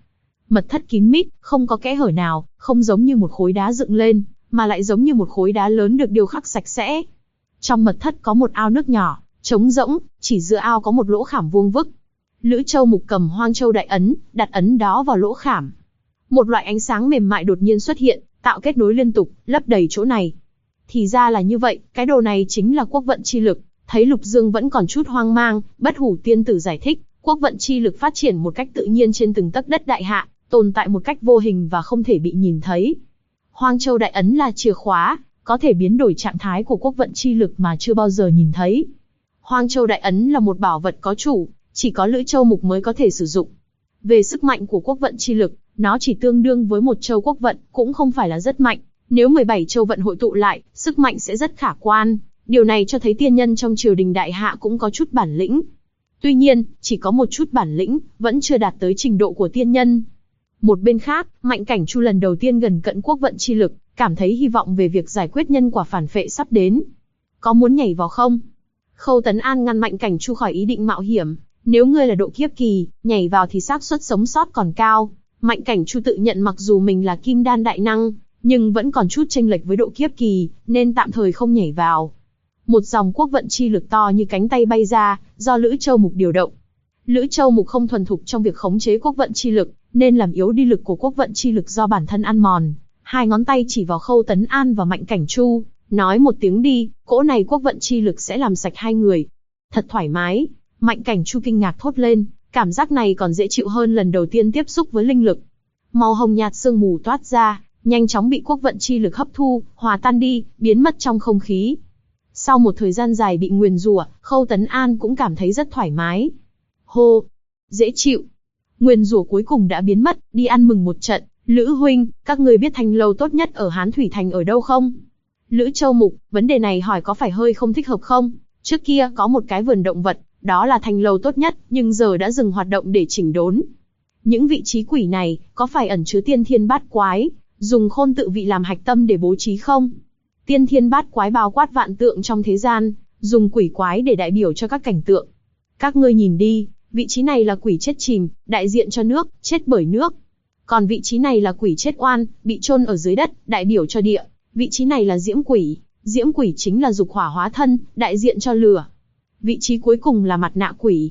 Mật thất kín mít, không có kẽ hở nào, không giống như một khối đá dựng lên, mà lại giống như một khối đá lớn được điêu khắc sạch sẽ. Trong mật thất có một ao nước nhỏ, trống rỗng, chỉ giữa ao có một lỗ khảm vuông vức. Lữ Châu Mục cầm Hoang Châu Đại Ấn, đặt ấn đó vào lỗ khảm. Một loại ánh sáng mềm mại đột nhiên xuất hiện, tạo kết nối liên tục, lấp đầy chỗ này. Thì ra là như vậy, cái đồ này chính là quốc vận chi lực. Thấy Lục Dương vẫn còn chút hoang mang, Bất Hủ Tiên Tử giải thích, quốc vận chi lực phát triển một cách tự nhiên trên từng tấc đất đại hạ, tồn tại một cách vô hình và không thể bị nhìn thấy. Hoang Châu Đại Ấn là chìa khóa, có thể biến đổi trạng thái của quốc vận chi lực mà chưa bao giờ nhìn thấy. Hoang Châu Đại Ấn là một bảo vật có chủ, chỉ có Lữ Châu Mục mới có thể sử dụng. Về sức mạnh của quốc vận chi lực, nó chỉ tương đương với một châu quốc vận, cũng không phải là rất mạnh. Nếu 17 châu vận hội tụ lại, sức mạnh sẽ rất khả quan. Điều này cho thấy tiên nhân trong triều đình đại hạ cũng có chút bản lĩnh. Tuy nhiên, chỉ có một chút bản lĩnh, vẫn chưa đạt tới trình độ của tiên nhân. Một bên khác, Mạnh Cảnh Chu lần đầu tiên gần cận quốc vận chi lực, cảm thấy hy vọng về việc giải quyết nhân quả phản phệ sắp đến. Có muốn nhảy vào không? Khâu Tấn An ngăn Mạnh Cảnh Chu khỏi ý định mạo hiểm. Nếu ngươi là độ kiếp kỳ, nhảy vào thì xác suất sống sót còn cao. Mạnh Cảnh Chu tự nhận mặc dù mình là kim đan đại năng, nhưng vẫn còn chút chênh lệch với độ kiếp kỳ, nên tạm thời không nhảy vào. Một dòng quốc vận chi lực to như cánh tay bay ra, do Lữ Châu Mục điều động. Lữ Châu Mục không thuần thục trong việc khống chế quốc vận chi lực, nên làm yếu đi lực của quốc vận chi lực do bản thân ăn mòn. Hai ngón tay chỉ vào Khâu Tấn An và Mạnh Cảnh Chu, nói một tiếng đi, cỗ này quốc vận chi lực sẽ làm sạch hai người. Thật thoải mái. Mạnh Cảnh Chu kinh ngạc thốt lên, cảm giác này còn dễ chịu hơn lần đầu tiên tiếp xúc với linh lực. Màu hồng nhạt sương mù toát ra, nhanh chóng bị quốc vận chi lực hấp thu, hòa tan đi, biến mất trong không khí. Sau một thời gian dài bị nguyền rủa, Khâu Tấn An cũng cảm thấy rất thoải mái. Hô, dễ chịu. Nguyền rủa cuối cùng đã biến mất, đi ăn mừng một trận. Lữ huynh, các ngươi biết thanh lâu tốt nhất ở Hán Thủy Thành ở đâu không? Lữ Châu Mục, vấn đề này hỏi có phải hơi không thích hợp không? Trước kia có một cái vườn động vật, đó là thanh lâu tốt nhất, nhưng giờ đã dừng hoạt động để chỉnh đốn. Những vị trí quỷ này, có phải ẩn chứa tiên thiên bát quái, dùng khôn tự vị làm hạch tâm để bố trí không? Tiên thiên bát quái bao quát vạn tượng trong thế gian, dùng quỷ quái để đại biểu cho các cảnh tượng. Các ngươi nhìn đi, vị trí này là quỷ chết chìm, đại diện cho nước, chết bởi nước. Còn vị trí này là quỷ chết oan, bị chôn ở dưới đất, đại biểu cho địa. Vị trí này là diễm quỷ chính là dục hỏa hóa thân, đại diện cho lửa. Vị trí cuối cùng là mặt nạ quỷ.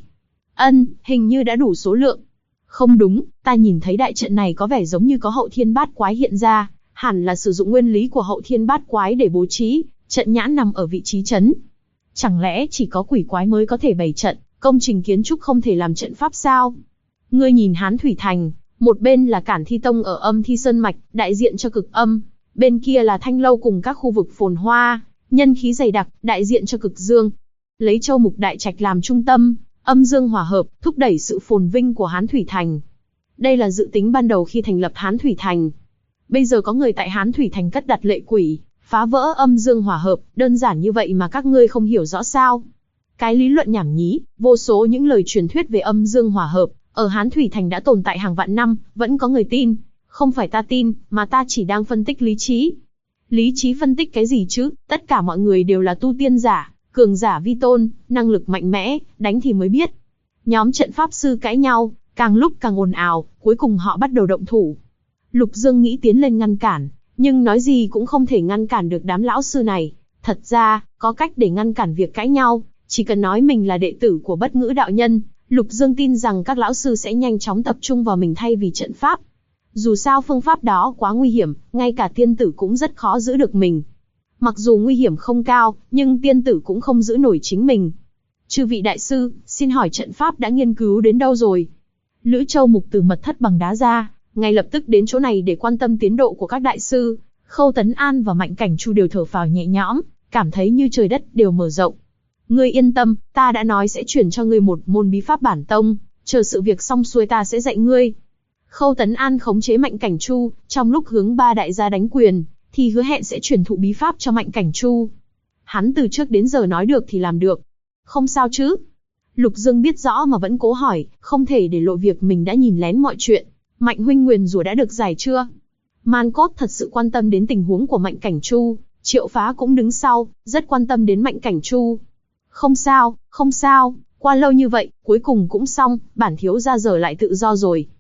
Hình như đã đủ số lượng. Không đúng, ta nhìn thấy đại trận này có vẻ giống như có hậu thiên bát quái hiện ra, hẳn là sử dụng nguyên lý của hậu thiên bát quái để bố trí, trận nhãn nằm ở vị trí trấn. Chẳng lẽ chỉ có quỷ quái mới có thể bày trận, công trình kiến trúc không thể làm trận pháp sao? Ngươi nhìn Hán Thủy Thành, một bên là Cản Thi Tông ở Âm Thi Sơn Mạch, đại diện cho cực âm, bên kia là Thanh Lâu cùng các khu vực phồn hoa, nhân khí dày đặc, đại diện cho cực dương. Lấy Châu Mục Đại Trạch làm trung tâm, âm dương hòa hợp, thúc đẩy sự phồn vinh của Hán Thủy Thành. Đây là dự tính ban đầu khi thành lập Hán Thủy Thành. Bây giờ có người tại Hán Thủy Thành cất đặt lệ quỷ, phá vỡ âm dương hòa hợp, đơn giản như vậy mà các ngươi không hiểu rõ sao? Cái lý luận nhảm nhí, vô số những lời truyền thuyết về âm dương hòa hợp, ở Hán Thủy Thành đã tồn tại hàng vạn năm, vẫn có người tin. Không phải ta tin, mà ta chỉ đang phân tích lý trí. Lý trí phân tích cái gì chứ? Tất cả mọi người đều là tu tiên giả, cường giả vi tôn, năng lực mạnh mẽ, đánh thì mới biết. Nhóm trận pháp sư cãi nhau, càng lúc càng ồn ào, cuối cùng họ bắt đầu động thủ. Lục Dương nghĩ tiến lên ngăn cản, nhưng nói gì cũng không thể ngăn cản được đám lão sư này. Thật ra, có cách để ngăn cản việc cãi nhau, chỉ cần nói mình là đệ tử của Bất Ngữ đạo nhân, Lục Dương tin rằng các lão sư sẽ nhanh chóng tập trung vào mình thay vì trận pháp. Dù sao phương pháp đó quá nguy hiểm, ngay cả tiên tử cũng rất khó giữ được mình. Mặc dù nguy hiểm không cao, nhưng tiên tử cũng không giữ nổi chính mình. Chư vị đại sư, xin hỏi trận pháp đã nghiên cứu đến đâu rồi? Lữ Châu Mục từ mật thất bằng đá ra, ngay lập tức đến chỗ này để quan tâm tiến độ của các đại sư. Khâu Tấn An và Mạnh Cảnh Chu đều thở phào nhẹ nhõm, cảm thấy như trời đất đều mở rộng. Ngươi yên tâm, ta đã nói sẽ chuyển cho ngươi một môn bí pháp bản tông, chờ sự việc xong xuôi ta sẽ dạy ngươi. Khâu Tấn An khống chế Mạnh Cảnh Chu, trong lúc hướng ba đại gia đánh quyền, thì hứa hẹn sẽ truyền thụ bí pháp cho Mạnh Cảnh Chu. Hắn từ trước đến giờ nói được thì làm được. Không sao chứ? Lục Dương biết rõ mà vẫn cố hỏi, không thể để lộ việc mình đã nhìn lén mọi chuyện. Mạnh huynh nguyền rủa đã được giải chưa? Man Cốt thật sự quan tâm đến tình huống của Mạnh Cảnh Chu, Triệu Phá cũng đứng sau, rất quan tâm đến Mạnh Cảnh Chu. Không sao, không sao, qua lâu như vậy, cuối cùng cũng xong, bản thiếu gia giờ lại tự do rồi.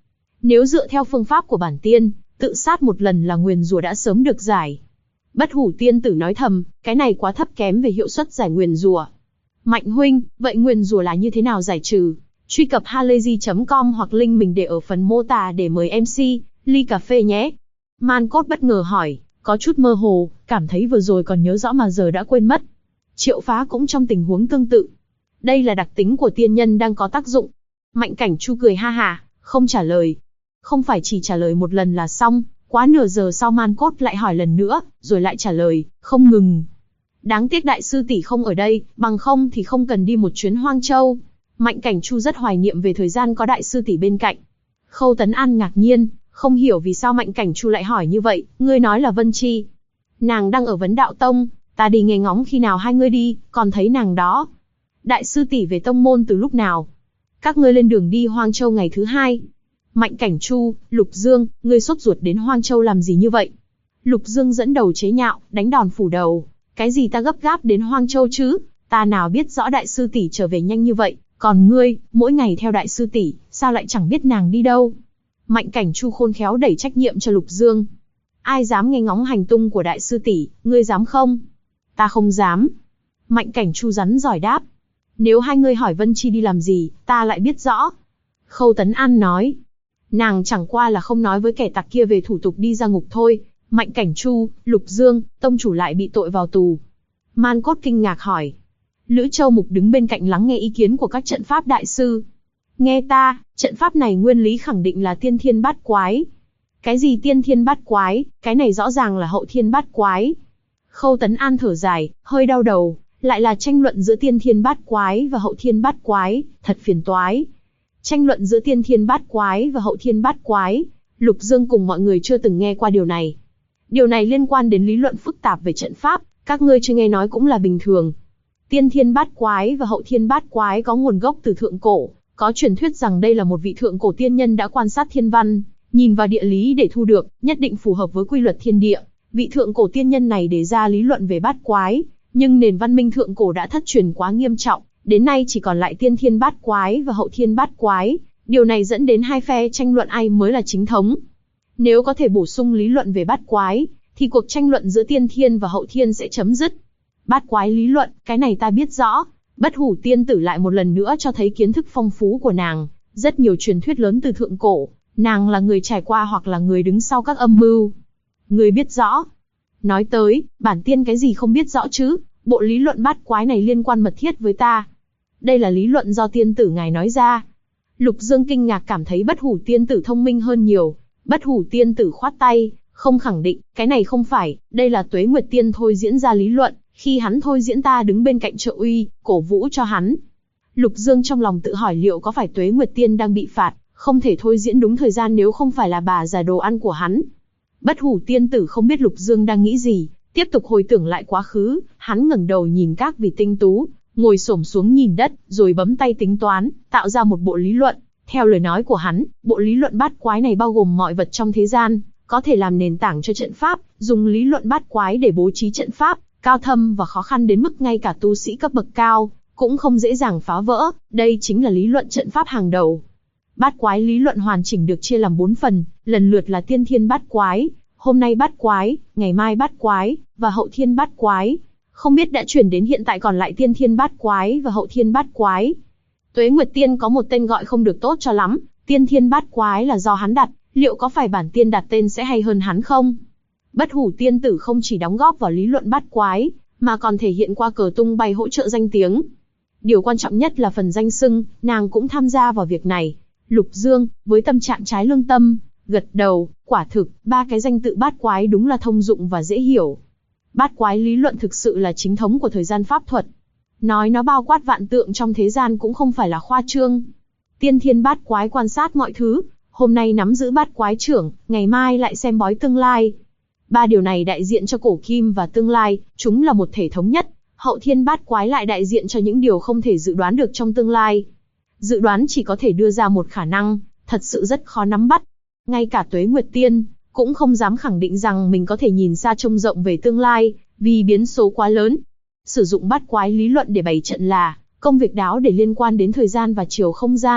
Nếu dựa theo phương pháp của bản tiên, tự sát một lần là nguyền rủa đã sớm được giải. Bất Hủ tiên tử nói thầm, cái này quá thấp kém về hiệu suất giải nguyền rủa. Mạnh huynh, vậy nguyền rủa là như thế nào giải trừ? Truy cập halayzi.com hoặc link mình để ở phần mô tả để mời MC, ly cà phê nhé. Man Cốt bất ngờ hỏi, có chút mơ hồ, cảm thấy vừa rồi còn nhớ rõ mà giờ đã quên mất. Triệu Phá cũng trong tình huống tương tự. Đây là đặc tính của tiên nhân đang có tác dụng. Mạnh Cảnh Chu cười ha hả, không trả lời. Không phải chỉ trả lời một lần là xong, quá nửa giờ sau Man Cốt lại hỏi lần nữa, rồi lại trả lời, không ngừng. Đáng tiếc đại sư tỷ không ở đây, bằng không thì không cần đi một chuyến Hoang Châu. Mạnh Cảnh Chu rất hoài niệm về thời gian có đại sư tỷ bên cạnh. Khâu Tấn An ngạc nhiên, không hiểu vì sao Mạnh Cảnh Chu lại hỏi như vậy, ngươi nói là Vân Chi. Nàng đang ở Vấn Đạo Tông, ta đi nghe ngóng khi nào hai ngươi đi, còn thấy nàng đó. Đại sư tỷ về tông môn từ lúc nào? Các ngươi lên đường đi Hoang Châu ngày thứ 2. Mạnh Cảnh Chu, Lục Dương, ngươi sốt ruột đến Hoang Châu làm gì như vậy? Lục Dương dẫn đầu chế nhạo, đánh đòn phủ đầu. Cái gì ta gấp gáp đến Hoang Châu chứ? Ta nào biết rõ đại sư tỷ trở về nhanh như vậy, còn ngươi, mỗi ngày theo đại sư tỷ, sao lại chẳng biết nàng đi đâu? Mạnh Cảnh Chu khôn khéo đẩy trách nhiệm cho Lục Dương. Ai dám nghe ngóng hành tung của đại sư tỷ, ngươi dám không? Ta không dám. Mạnh Cảnh Chu rắn giỏi đáp. Nếu hai ngươi hỏi Vân Chi đi làm gì, ta lại biết rõ. Khâu Tấn An nói. Nàng chẳng qua là không nói với kẻ tặc kia về thủ tục đi ra ngục thôi. Mạnh Cảnh Chu, Lục Dương, tông chủ lại bị tội vào tù. Man Cốt kinh ngạc hỏi. Lữ Châu Mục đứng bên cạnh lắng nghe ý kiến của các trận pháp đại sư. Nghe ta, trận pháp này nguyên lý khẳng định là tiên thiên bát quái. Cái gì tiên thiên bát quái, cái này rõ ràng là hậu thiên bát quái. Khâu Tấn An thở dài, hơi đau đầu, lại là tranh luận giữa tiên thiên bát quái và hậu thiên bát quái, thật phiền toái. Tranh luận giữa tiên thiên bát quái và hậu thiên bát quái, Lục Dương cùng mọi người chưa từng nghe qua điều này. Điều này liên quan đến lý luận phức tạp về trận pháp, các ngươi chưa nghe nói cũng là bình thường. Tiên thiên bát quái và hậu thiên bát quái có nguồn gốc từ thượng cổ, có truyền thuyết rằng đây là một vị thượng cổ tiên nhân đã quan sát thiên văn, nhìn vào địa lý để thu được, nhất định phù hợp với quy luật thiên địa. Vị thượng cổ tiên nhân này đề ra lý luận về bát quái, nhưng nền văn minh thượng cổ đã thất truyền quá nghiêm trọng, đến nay chỉ còn lại tiên thiên bát quái và hậu thiên bát quái. Điều này dẫn đến hai phe tranh luận ai mới là chính thống. Nếu có thể bổ sung lý luận về bát quái, thì cuộc tranh luận giữa tiên thiên và hậu thiên sẽ chấm dứt. Bát quái lý luận, cái này ta biết rõ. Bất Hủ tiên tử lại một lần nữa cho thấy kiến thức phong phú của nàng, rất nhiều truyền thuyết lớn từ thượng cổ, nàng là người trải qua hoặc là người đứng sau các âm mưu. Người biết rõ. Nói tới, bản tiên cái gì không biết rõ chứ, bộ lý luận bát quái này liên quan mật thiết với ta. Đây là lý luận do tiên tử ngài nói ra. Lục Dương kinh ngạc cảm thấy Bất Hủ tiên tử thông minh hơn nhiều. Bất Hủ tiên tử khoát tay, không khẳng định, cái này không phải, đây là Tuế Nguyệt Tiên thôi diễn ra lý luận, khi hắn thôi diễn ta đứng bên cạnh trợ uy, cổ vũ cho hắn. Lục Dương trong lòng tự hỏi liệu có phải Tuế Nguyệt Tiên đang bị phạt, không thể thôi diễn đúng thời gian nếu không phải là bà già đồ ăn của hắn. Bất Hủ tiên tử không biết Lục Dương đang nghĩ gì, tiếp tục hồi tưởng lại quá khứ, hắn ngẩng đầu nhìn các vì tinh tú, ngồi xổm xuống nhìn đất, rồi bấm tay tính toán, tạo ra một bộ lý luận. Theo lời nói của hắn, bộ lý luận bát quái này bao gồm mọi vật trong thế gian, có thể làm nền tảng cho trận pháp, dùng lý luận bát quái để bố trí trận pháp, cao thâm và khó khăn đến mức ngay cả tu sĩ cấp bậc cao cũng không dễ dàng phá vỡ, đây chính là lý luận trận pháp hàng đầu. Bát quái lý luận hoàn chỉnh được chia làm 4 phần, lần lượt là tiên thiên bát quái, hôm nay bát quái, ngày mai bát quái, và hậu thiên bát quái. Không biết đã chuyển đến hiện tại còn lại tiên thiên bát quái và hậu thiên bát quái. Tuế Nguyệt Tiên có một tên gọi không được tốt cho lắm, tiên thiên bát quái là do hắn đặt, liệu có phải bản tiên đặt tên sẽ hay hơn hắn không? Bất Hủ tiên tử không chỉ đóng góp vào lý luận bát quái, mà còn thể hiện qua cờ tung bay hỗ trợ danh tiếng. Điều quan trọng nhất là phần danh xưng, nàng cũng tham gia vào việc này. Lục Dương, với tâm trạng trái lương tâm, gật đầu, quả thực, 3 cái danh tự bát quái đúng là thông dụng và dễ hiểu. Bát quái lý luận thực sự là chính thống của thời gian pháp thuật. Nói nó bao quát vạn tượng trong thế gian cũng không phải là khoa trương. Tiên thiên bát quái quan sát mọi thứ, hôm nay nắm giữ bát quái trưởng, ngày mai lại xem bói tương lai. 3 điều này đại diện cho cổ kim và tương lai, chúng là một thể thống nhất. Hậu thiên bát quái lại đại diện cho những điều không thể dự đoán được trong tương lai. Dự đoán chỉ có thể đưa ra một khả năng, thật sự rất khó nắm bắt. Ngay cả Tuế Nguyệt Tiên cũng không dám khẳng định rằng mình có thể nhìn xa trông rộng về tương lai, vì biến số quá lớn. Sử dụng bát quái lý luận để bày trận là công việc đáo để liên quan đến thời gian và chiều không gian,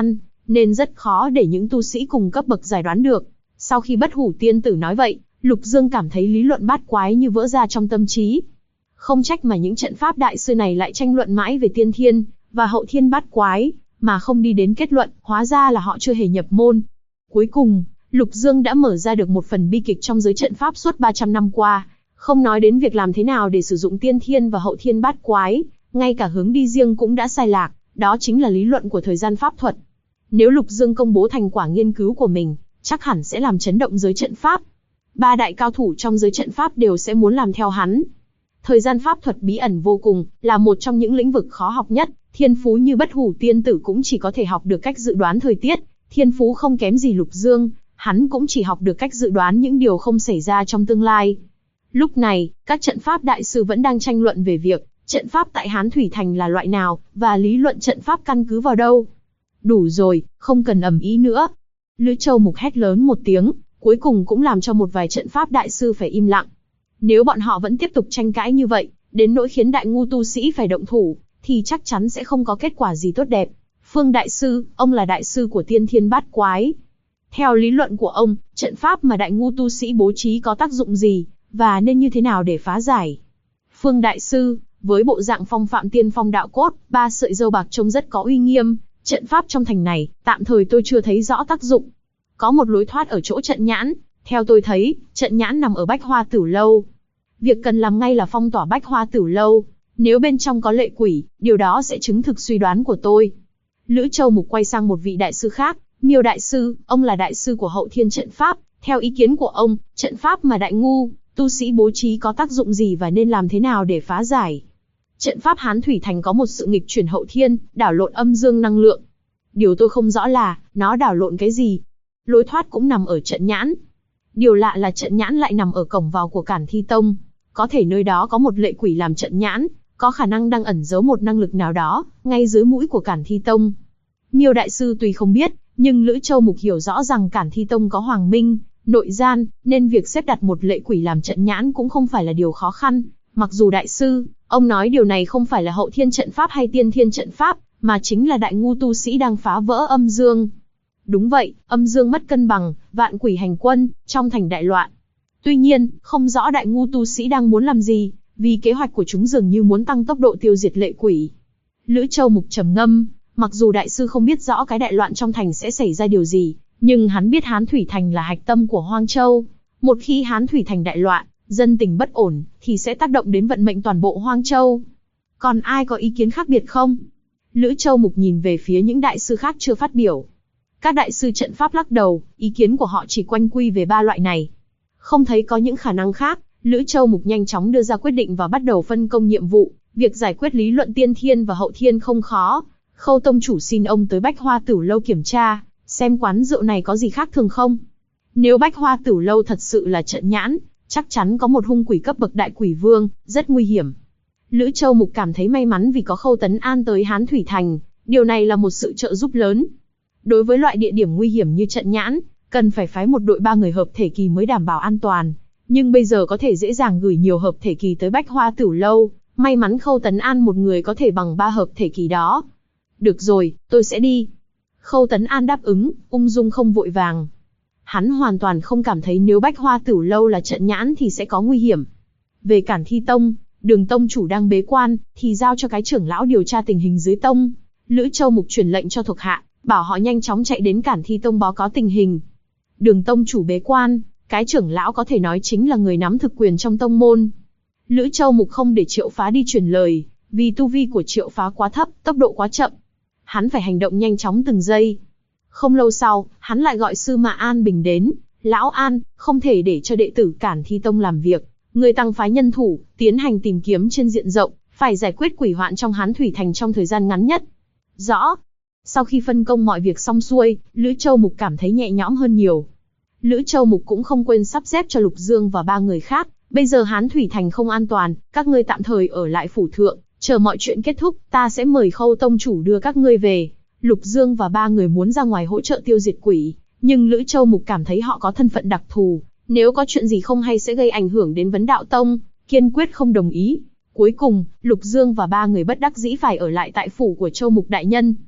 nên rất khó để những tu sĩ cùng cấp bậc giải đoán được. Sau khi Bất Hủ tiên tử nói vậy, Lục Dương cảm thấy lý luận bát quái như vỡ ra trong tâm trí. Không trách mà những trận pháp đại sư này lại tranh luận mãi về tiên thiên và hậu thiên bát quái, mà không đi đến kết luận, hóa ra là họ chưa hề nhập môn. Cuối cùng, Lục Dương đã mở ra được một phần bi kịch trong giới trận pháp suốt 300 năm qua, không nói đến việc làm thế nào để sử dụng tiên thiên và hậu thiên bát quái, ngay cả hướng đi riêng cũng đã sai lạc, đó chính là lý luận của thời gian pháp thuật. Nếu Lục Dương công bố thành quả nghiên cứu của mình, chắc hẳn sẽ làm chấn động giới trận pháp. 3 đại cao thủ trong giới trận pháp đều sẽ muốn làm theo hắn. Thời gian pháp thuật bí ẩn vô cùng, là một trong những lĩnh vực khó học nhất, thiên phú như Bất Hủ tiên tử cũng chỉ có thể học được cách dự đoán thời tiết, thiên phú không kém gì Lục Dương, hắn cũng chỉ học được cách dự đoán những điều không xảy ra trong tương lai. Lúc này, các trận pháp đại sư vẫn đang tranh luận về việc, trận pháp tại Hán Thủy Thành là loại nào, và lý luận trận pháp căn cứ vào đâu. Đủ rồi, không cần ầm ĩ nữa. Lữ Châu Mục hét lớn một tiếng, cuối cùng cũng làm cho một vài trận pháp đại sư phải im lặng. Nếu bọn họ vẫn tiếp tục tranh cãi như vậy, đến nỗi khiến đại ngu tu sĩ phải động thủ, thì chắc chắn sẽ không có kết quả gì tốt đẹp. Phương đại sư, ông là đại sư của tiên thiên bát quái. Theo lý luận của ông, trận pháp mà đại ngu tu sĩ bố trí có tác dụng gì, và nên như thế nào để phá giải? Phương đại sư, với bộ dạng phong phạm tiên phong đạo cốt, 3 sợi râu bạc trông rất có uy nghiêm, trận pháp trong thành này, tạm thời tôi chưa thấy rõ tác dụng. Có một lối thoát ở chỗ trận nhãn, theo tôi thấy, trận nhãn nằm ở Bách Hoa Tử Lâu. Việc cần làm ngay là phong tỏa Bách Hoa Tử Lâu, nếu bên trong có lệ quỷ, điều đó sẽ chứng thực suy đoán của tôi. Lữ Châu Mục quay sang một vị đại sư khác, Miêu đại sư, ông là đại sư của hậu thiên trận pháp, theo ý kiến của ông, trận pháp mà đại ngu tu sĩ bố trí có tác dụng gì và nên làm thế nào để phá giải? Trận pháp Hán Thủy Thành có một sự nghịch chuyển hậu thiên, đảo lộn âm dương năng lượng. Điều tôi không rõ là, nó đảo lộn cái gì? Lối thoát cũng nằm ở trận nhãn. Điều lạ là trận nhãn lại nằm ở cổng vào của Cản Thi Tông. Có thể nơi đó có một lệ quỷ làm trận nhãn, có khả năng đang ẩn giấu một năng lực nào đó, ngay dưới mũi của Cản Thi Tông. Miêu đại sư tuy không biết, nhưng Lữ Châu Mục hiểu rõ rằng Cản Thi Tông có hoàng minh, nội gian, nên việc xếp đặt một lệ quỷ làm trận nhãn cũng không phải là điều khó khăn. Mặc dù đại sư, ông nói điều này không phải là hậu thiên trận pháp hay tiên thiên trận pháp, mà chính là đại ngu tu sĩ đang phá vỡ âm dương. Đúng vậy, âm dương mất cân bằng, vạn quỷ hành quân, trong thành đại loạn. Tuy nhiên, không rõ đại ngu tu sĩ đang muốn làm gì, vì kế hoạch của chúng dường như muốn tăng tốc độ tiêu diệt lệ quỷ. Lữ Châu Mục trầm ngâm, mặc dù đại sư không biết rõ cái đại loạn trong thành sẽ xảy ra điều gì, nhưng hắn biết Hán Thủy Thành là hạch tâm của Hoang Châu. Một khi Hán Thủy Thành đại loạn, dân tình bất ổn, thì sẽ tác động đến vận mệnh toàn bộ Hoang Châu. Còn ai có ý kiến khác biệt không? Lữ Châu Mục nhìn về phía những đại sư khác chưa phát biểu. Các đại sư trận pháp lắc đầu, ý kiến của họ chỉ quanh quy về 3 loại này. Không thấy có những khả năng khác, Lữ Châu Mục nhanh chóng đưa ra quyết định và bắt đầu phân công nhiệm vụ. Việc giải quyết lý luận tiên thiên và hậu thiên không khó. Khâu tông chủ xin ông tới Bách Hoa Tử Lâu kiểm tra, xem quán rượu này có gì khác thường không. Nếu Bách Hoa Tử Lâu thật sự là trận nhãn, chắc chắn có một hung quỷ cấp bậc đại quỷ vương, rất nguy hiểm. Lữ Châu Mục cảm thấy may mắn vì có Khâu Tấn An tới Hán Thủy Thành, điều này là một sự trợ giúp lớn. Đối với loại địa điểm nguy hiểm như trận nhãn, cần phải phái một đội 3 người hợp thể kỳ mới đảm bảo an toàn. Nhưng bây giờ có thể dễ dàng gửi nhiều hợp thể kỳ tới Bách Hoa Tử Lâu, may mắn Khâu Tấn An một người có thể bằng 3 hợp thể kỳ đó. Được rồi, tôi sẽ đi. Khâu Tấn An đáp ứng, ung dung không vội vàng. Hắn hoàn toàn không cảm thấy nếu Bách Hoa Tử Lâu là trận nhãn thì sẽ có nguy hiểm. Về Cản Thi Tông, Đường tông chủ đang bế quan, thì giao cho cái trưởng lão điều tra tình hình dưới tông. Lữ Châu Mục truyền lệnh cho thuộc hạ, bảo họ nhanh chóng chạy đến Cản Thi Tông báo cáo tình hình. Đường tông chủ bế quan, cái trưởng lão có thể nói chính là người nắm thực quyền trong tông môn. Lữ Châu Mục không để Triệu Phá đi truyền lời, vì tu vi của Triệu Phá quá thấp, tốc độ quá chậm. Hắn phải hành động nhanh chóng từng giây. Không lâu sau, hắn lại gọi Sư Mạ An Bình đến. Lão An, không thể để cho đệ tử Cản Thi Tông làm việc. Người tăng phái nhân thủ, tiến hành tìm kiếm trên diện rộng, phải giải quyết quỷ hoạn trong Hán Thủy Thành trong thời gian ngắn nhất. Rõ. Sau khi phân công mọi việc xong xuôi, Lữ Châu Mục cảm thấy nhẹ nhõm hơn nhiều. Lữ Châu Mục cũng không quên sắp xếp cho Lục Dương và 3 người khác. Bây giờ Hán Thủy Thành không an toàn, các ngươi tạm thời ở lại phủ thượng, chờ mọi chuyện kết thúc, ta sẽ mời Khâu tông chủ đưa các ngươi về. Lục Dương và 3 người muốn ra ngoài hỗ trợ tiêu diệt quỷ, nhưng Lữ Châu Mục cảm thấy họ có thân phận đặc thù, nếu có chuyện gì không hay sẽ gây ảnh hưởng đến Vấn Đạo Tông, kiên quyết không đồng ý. Cuối cùng, Lục Dương và 3 người bất đắc dĩ phải ở lại tại phủ của Châu Mục đại nhân.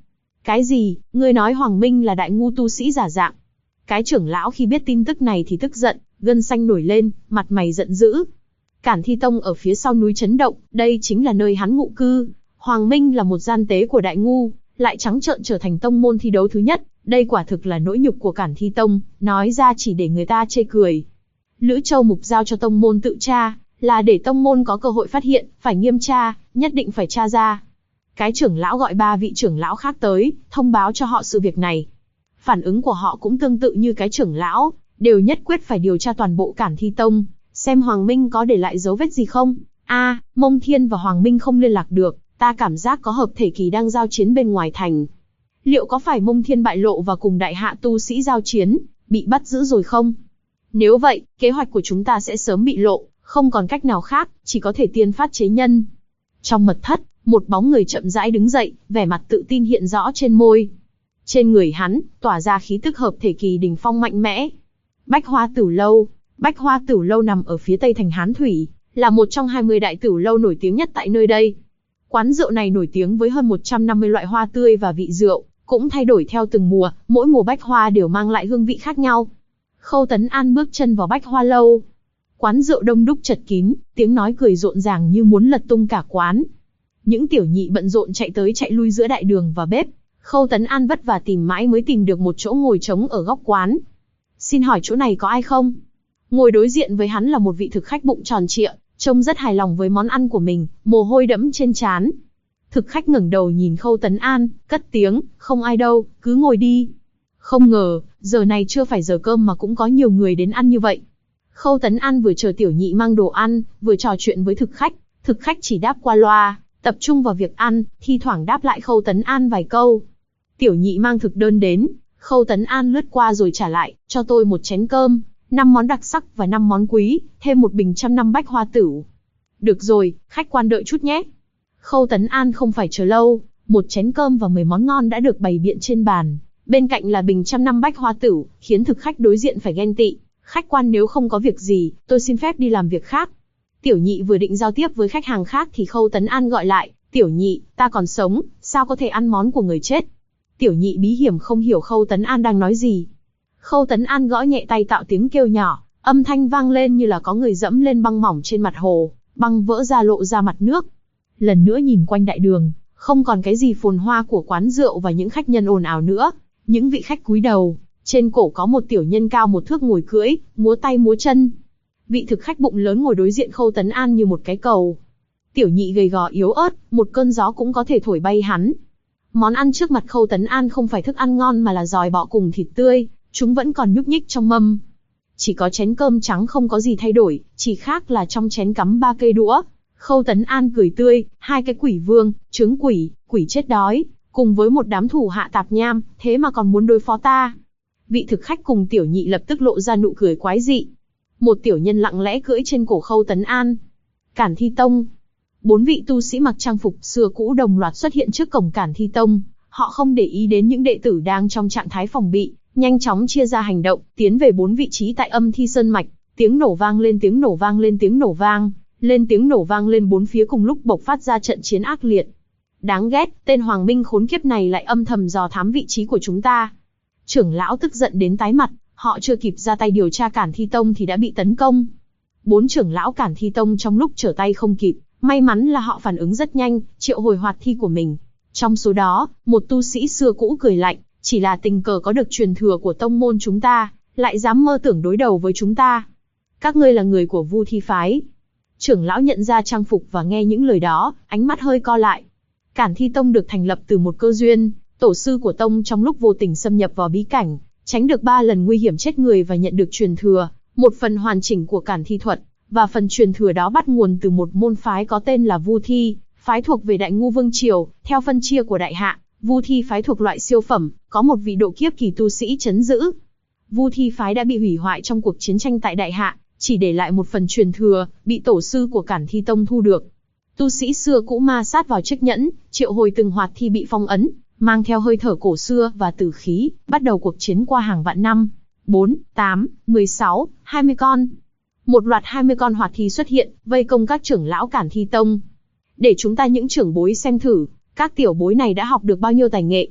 Cái gì, ngươi nói Hoàng Minh là đại ngu tu sĩ giả dạng? Cái trưởng lão khi biết tin tức này thì tức giận, gân xanh nổi lên, mặt mày giận dữ. Cản Thi Tông ở phía sau núi chấn động, đây chính là nơi hắn ngụ cư. Hoàng Minh là một gian tế của đại ngu, lại trắng trợn trở thành tông môn thi đấu thứ nhất. Đây quả thực là nỗi nhục của Cản Thi Tông, nói ra chỉ để người ta chê cười. Lữ Châu Mục giao cho tông môn tự tra, là để tông môn có cơ hội phát hiện, phải nghiêm tra, nhất định phải tra ra. Cái trưởng lão gọi 3 vị trưởng lão khác tới, thông báo cho họ sự việc này. Phản ứng của họ cũng tương tự như cái trưởng lão, đều nhất quyết phải điều tra toàn bộ Cản Thi Tông, xem Hoàng Minh có để lại dấu vết gì không. Mông Thiên và Hoàng Minh không liên lạc được, ta cảm giác có hợp thể kỳ đang giao chiến bên ngoài thành. Liệu có phải Mông Thiên bại lộ và cùng đại hạ tu sĩ giao chiến, bị bắt giữ rồi không? Nếu vậy, kế hoạch của chúng ta sẽ sớm bị lộ, không còn cách nào khác, chỉ có thể tiên phát chế nhân. Trong mật thất, một bóng người chậm rãi đứng dậy, vẻ mặt tự tin hiện rõ trên môi. Trên người hắn, tỏa ra khí tức hợp thể kỳ đỉnh phong mạnh mẽ. Bách Hoa Tửu Lâu. Bách Hoa Tửu Lâu nằm ở phía tây thành Hán Thủy, là một trong 20 đại tửu lâu nổi tiếng nhất tại nơi đây. Quán rượu này nổi tiếng với hơn 150 loại hoa tươi và vị rượu, cũng thay đổi theo từng mùa, mỗi mùa bách hoa đều mang lại hương vị khác nhau. Khâu Tấn An bước chân vào Bách Hoa Lâu. Quán rượu đông đúc chật kín, tiếng nói cười rộn ràng như muốn lật tung cả quán. Những tiểu nhị bận rộn chạy tới chạy lui giữa đại đường và bếp. Khâu Tấn An vất vả tìm mãi mới tìm được một chỗ ngồi trống ở góc quán. Xin hỏi chỗ này có ai không? Ngồi đối diện với hắn là một vị thực khách bụng tròn trịa, trông rất hài lòng với món ăn của mình, mồ hôi đẫm trên trán. Thực khách ngẩng đầu nhìn Khâu Tấn An, cất tiếng, không ai đâu, cứ ngồi đi. Không ngờ, giờ này chưa phải giờ cơm mà cũng có nhiều người đến ăn như vậy. Khâu Tấn An vừa chờ tiểu nhị mang đồ ăn, vừa trò chuyện với thực khách chỉ đáp qua loa, tập trung vào việc ăn, thi thoảng đáp lại Khâu Tấn An vài câu. Tiểu nhị mang thực đơn đến, Khâu Tấn An lướt qua rồi trả lại, cho tôi một chén cơm, 5 món đặc sắc và 5 món quý, thêm một bình 100 năm Bách Hoa Tửu. Được rồi, khách quan đợi chút nhé. Khâu Tấn An không phải chờ lâu, một chén cơm và 10 món ngon đã được bày biện trên bàn. Bên cạnh là bình 100 năm Bách Hoa Tửu, khiến thực khách đối diện phải ghen tị. Khách quan nếu không có việc gì, tôi xin phép đi làm việc khác. Tiểu nhị vừa định giao tiếp với khách hàng khác thì Khâu Tấn An gọi lại, tiểu nhị, ta còn sống, sao có thể ăn món của người chết? Tiểu nhị bí hiểm không hiểu Khâu Tấn An đang nói gì. Khâu Tấn An gõ nhẹ tay tạo tiếng kêu nhỏ, âm thanh vang lên như là có người dẫm lên băng mỏng trên mặt hồ, băng vỡ ra lộ ra mặt nước. Lần nữa nhìn quanh đại đường, không còn cái gì phồn hoa của quán rượu và những khách nhân ồn ào nữa. Những vị khách cúi đầu, trên cổ có một tiểu nhân cao 1 thước ngồi cưỡi, múa tay múa chân. Vị thực khách bụng lớn ngồi đối diện Khâu Tấn An như một cái cầu. Tiểu nhị gầy gò yếu ớt, một cơn gió cũng có thể thổi bay hắn. Món ăn trước mặt Khâu Tấn An không phải thức ăn ngon mà là giòi bọ cùng thịt tươi, chúng vẫn còn nhúc nhích trong mâm. Chỉ có chén cơm trắng không có gì thay đổi, chỉ khác là trong chén cắm 3 cây đũa. Khâu Tấn An cười tươi, 2 cái quỷ vương, trứng quỷ, quỷ chết đói, cùng với một đám thủ hạ tạp nham, thế mà còn muốn đối phó ta. Vị thực khách cùng tiểu nhị lập tức lộ ra nụ cười quái dị. Một tiểu nhân lặng lẽ cưỡi trên cổ Khâu Tấn An. Cản Thi Tông. 4 vị tu sĩ mặc trang phục xưa cũ đồng loạt xuất hiện trước cổng Cản Thi Tông. Họ không để ý đến những đệ tử đang trong trạng thái phòng bị, nhanh chóng chia ra hành động, tiến về 4 vị trí tại Âm Thi Sơn Mạch. Tiếng nổ vang lên, tiếng nổ vang lên, tiếng nổ vang lên, tiếng nổ vang lên, 4 phía cùng lúc bộc phát ra trận chiến ác liệt. Đáng ghét, tên Hoàng Minh khốn kiếp này lại âm thầm dò thám vị trí của chúng ta. Trưởng lão tức giận đến tái mặt, họ chưa kịp ra tay điều tra Cản Thi Tông thì đã bị tấn công. 4 trưởng lão Cản Thi Tông trong lúc trở tay không kịp, may mắn là họ phản ứng rất nhanh, triệu hồi hoạt thi của mình. Trong số đó, một tu sĩ xưa cũ cười lạnh, chỉ là tình cờ có được truyền thừa của tông môn chúng ta, lại dám mơ tưởng đối đầu với chúng ta. Các ngươi là người của Vu Thi phái. Trưởng lão nhận ra trang phục và nghe những lời đó, ánh mắt hơi co lại. Cản Thi Tông được thành lập từ một cơ duyên, tổ sư của tông trong lúc vô tình xâm nhập vào bí cảnh, tránh được 3 lần nguy hiểm chết người và nhận được truyền thừa, một phần hoàn chỉnh của Cản Thi thuật, và phần truyền thừa đó bắt nguồn từ một môn phái có tên là Vu Thi, phái thuộc về Đại Ngu Vương Triều, theo phân chia của Đại Hạ. Vu Thi phái thuộc loại siêu phẩm, có một vị độ kiếp kỳ tu sĩ trấn giữ. Vu Thi phái đã bị hủy hoại trong cuộc chiến tranh tại Đại Hạ, chỉ để lại một phần truyền thừa, bị tổ sư của Cản Thi Tông thu được. Tu sĩ xưa cũ ma sát vào chiếc nhẫn, triệu hồi từng hoạt thi bị phong ấn, mang theo hơi thở cổ xưa và tử khí, bắt đầu cuộc chiến qua hàng vạn năm. 4, 8, 16, 20 con. Một loạt 20 con hoạt thi xuất hiện, vây công các trưởng lão Cản Thi Tông. Để chúng ta những trưởng bối xem thử, các tiểu bối này đã học được bao nhiêu tài nghệ.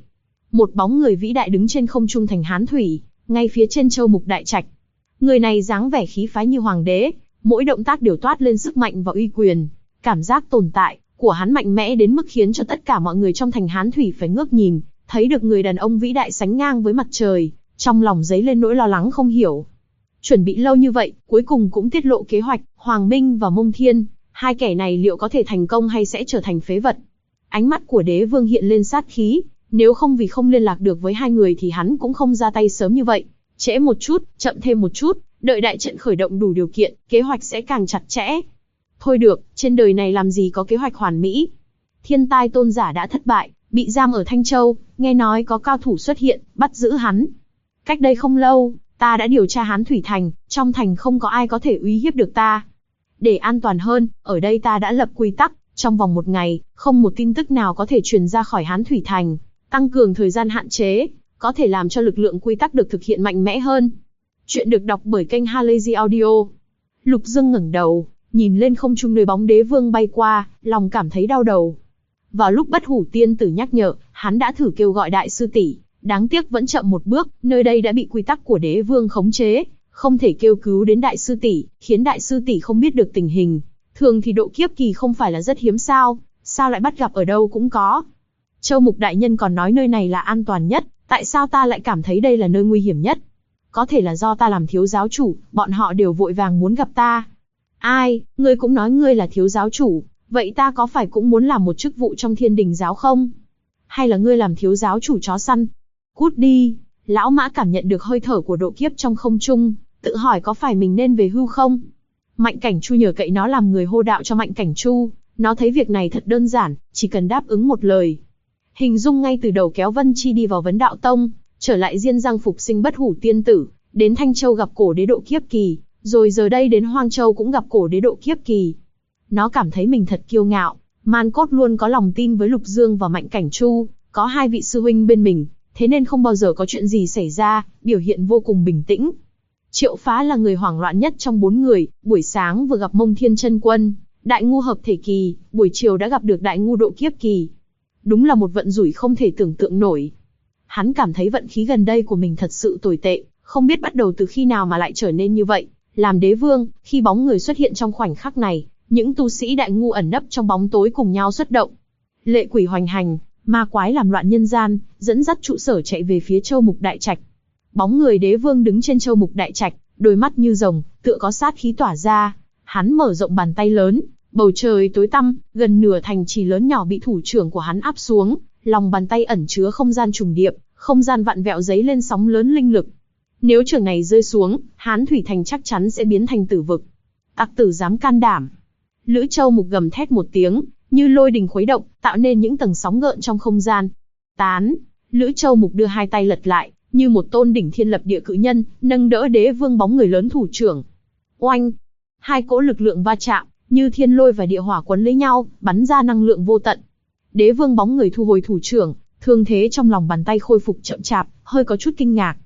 một bóng người vĩ đại đứng trên không trung thành Hán Thủy, ngay phía trên Châu Mục Đại Trạch. Người này dáng vẻ khí phái như hoàng đế, mỗi động tác đều toát lên sức mạnh và uy quyền. Cảm giác tồn tại của hắn mạnh mẽ đến mức khiến cho tất cả mọi người trong thành Hán Thủy phải ngước nhìn, thấy được người đàn ông vĩ đại sánh ngang với mặt trời, trong lòng dấy lên nỗi lo lắng không hiểu. Chuẩn bị lâu như vậy, cuối cùng cũng tiết lộ kế hoạch, Hoàng Minh và Mông Thiên, hai kẻ này liệu có thể thành công hay sẽ trở thành phế vật? Ánh mắt của Đế Vương hiện lên sát khí, nếu không vì không liên lạc được với hai người thì hắn cũng không ra tay sớm như vậy. Trễ một chút, chậm thêm một chút, đợi đại trận khởi động đủ điều kiện, kế hoạch sẽ càng chặt chẽ. Thôi được, trên đời này làm gì có kế hoạch hoàn mỹ. Thiên Tai tôn giả đã thất bại, bị giam ở Thanh Châu, nghe nói có cao thủ xuất hiện, bắt giữ hắn. Cách đây không lâu, ta đã điều tra Hán Thủy Thành, trong thành không có ai có thể uy hiếp được ta. Để an toàn hơn, ở đây ta đã lập quy tắc, trong vòng một ngày, không một tin tức nào có thể truyền ra khỏi Hán Thủy Thành, tăng cường thời gian hạn chế, có thể làm cho lực lượng quy tắc được thực hiện mạnh mẽ hơn. Chuyện được đọc bởi kênh Halazy Audio. Lục Dương ngẩng đầu, nhìn lên không trung nơi bóng Đế Vương bay qua, lòng cảm thấy đau đầu. Vào lúc Bất Hủ Tiên Tử nhắc nhở, hắn đã thử kêu gọi đại sư tỷ, đáng tiếc vẫn chậm một bước, nơi đây đã bị quy tắc của Đế Vương khống chế, không thể kêu cứu đến đại sư tỷ, khiến đại sư tỷ không biết được tình hình. Thường thì độ kiếp kỳ không phải là rất hiếm sao lại bắt gặp ở đâu cũng có. Châu Mục đại nhân còn nói nơi này là an toàn nhất, tại sao ta lại cảm thấy đây là nơi nguy hiểm nhất? Có thể là do ta làm thiếu giáo chủ, bọn họ đều vội vàng muốn gặp ta. Ai, ngươi cũng nói ngươi là thiếu giáo chủ, vậy ta có phải cũng muốn làm một chức vụ trong Thiên Đình giáo không? Hay là ngươi làm thiếu giáo chủ chó săn? Cút đi. Lão Mã cảm nhận được hơi thở của độ kiếp trong không trung, tự hỏi có phải mình nên về hưu không? Mạnh Cảnh Chu nhờ cậy nó làm người hô đạo cho Mạnh Cảnh Chu, nó thấy việc này thật đơn giản, chỉ cần đáp ứng một lời. Hình dung ngay từ đầu kéo Vân Chi đi vào Vấn Đạo Tông, trở lại Diên Giang phục sinh Bất Hủ Tiên Tử, đến Thanh Châu gặp cổ đế độ kiếp kỳ, rồi giờ đây đến Hoang Châu cũng gặp cổ đế độ kiếp kỳ. Nó cảm thấy mình thật kiêu ngạo, man cốt luôn có lòng tin với Lục Dương và Mạnh Cảnh Chu, có hai vị sư huynh bên mình, thế nên không bao giờ có chuyện gì xảy ra, biểu hiện vô cùng bình tĩnh. Triệu Phá là người hoảng loạn nhất trong bốn người, buổi sáng vừa gặp Mông Thiên Chân Quân, đại ngu hợp thể kỳ, buổi chiều đã gặp được đại ngu độ kiếp kỳ. Đúng là một vận rủi không thể tưởng tượng nổi. Hắn cảm thấy vận khí gần đây của mình thật sự tồi tệ, không biết bắt đầu từ khi nào mà lại trở nên như vậy. Làm đế vương, khi bóng người xuất hiện trong khoảnh khắc này, những tu sĩ đại ngu ẩn nấp trong bóng tối cùng nhau xuất động. Lệ quỷ hoành hành, ma quái làm loạn nhân gian, dẫn dắt trụ sở chạy về phía Châu Mục Đại Trạch. Bóng người đế vương đứng trên Châu Mục Đại Trạch, đôi mắt như rồng, tựa có sát khí tỏa ra. Hắn mở rộng bàn tay lớn, bầu trời tối tăm, gần nửa thành trì lớn nhỏ bị thủ trưởng của hắn áp xuống, lòng bàn tay ẩn chứa không gian trùng điệp, không gian vặn vẹo giấy lên sóng lớn linh lực. Nếu trường này rơi xuống, Hán Thủy Thành chắc chắn sẽ biến thành tử vực. Tặc tử dám can đảm. Lữ Châu Mục gầm thét một tiếng, như lôi đình khuấy động, tạo nên những tầng sóng gợn trong không gian. Tán. Lữ Châu Mục đưa hai tay lật lại, như một tôn đỉnh thiên lập địa cự nhân, nâng đỡ đế vương bóng người lớn thủ trưởng. Oanh. Hai cỗ lực lượng va chạm, như thiên lôi và địa hỏa quấn lấy nhau, bắn ra năng lượng vô tận. Đế vương bóng người thu hồi thủ trưởng, thương thế trong lòng bàn tay khôi phục chậm chạp, hơi có chút kinh ngạc.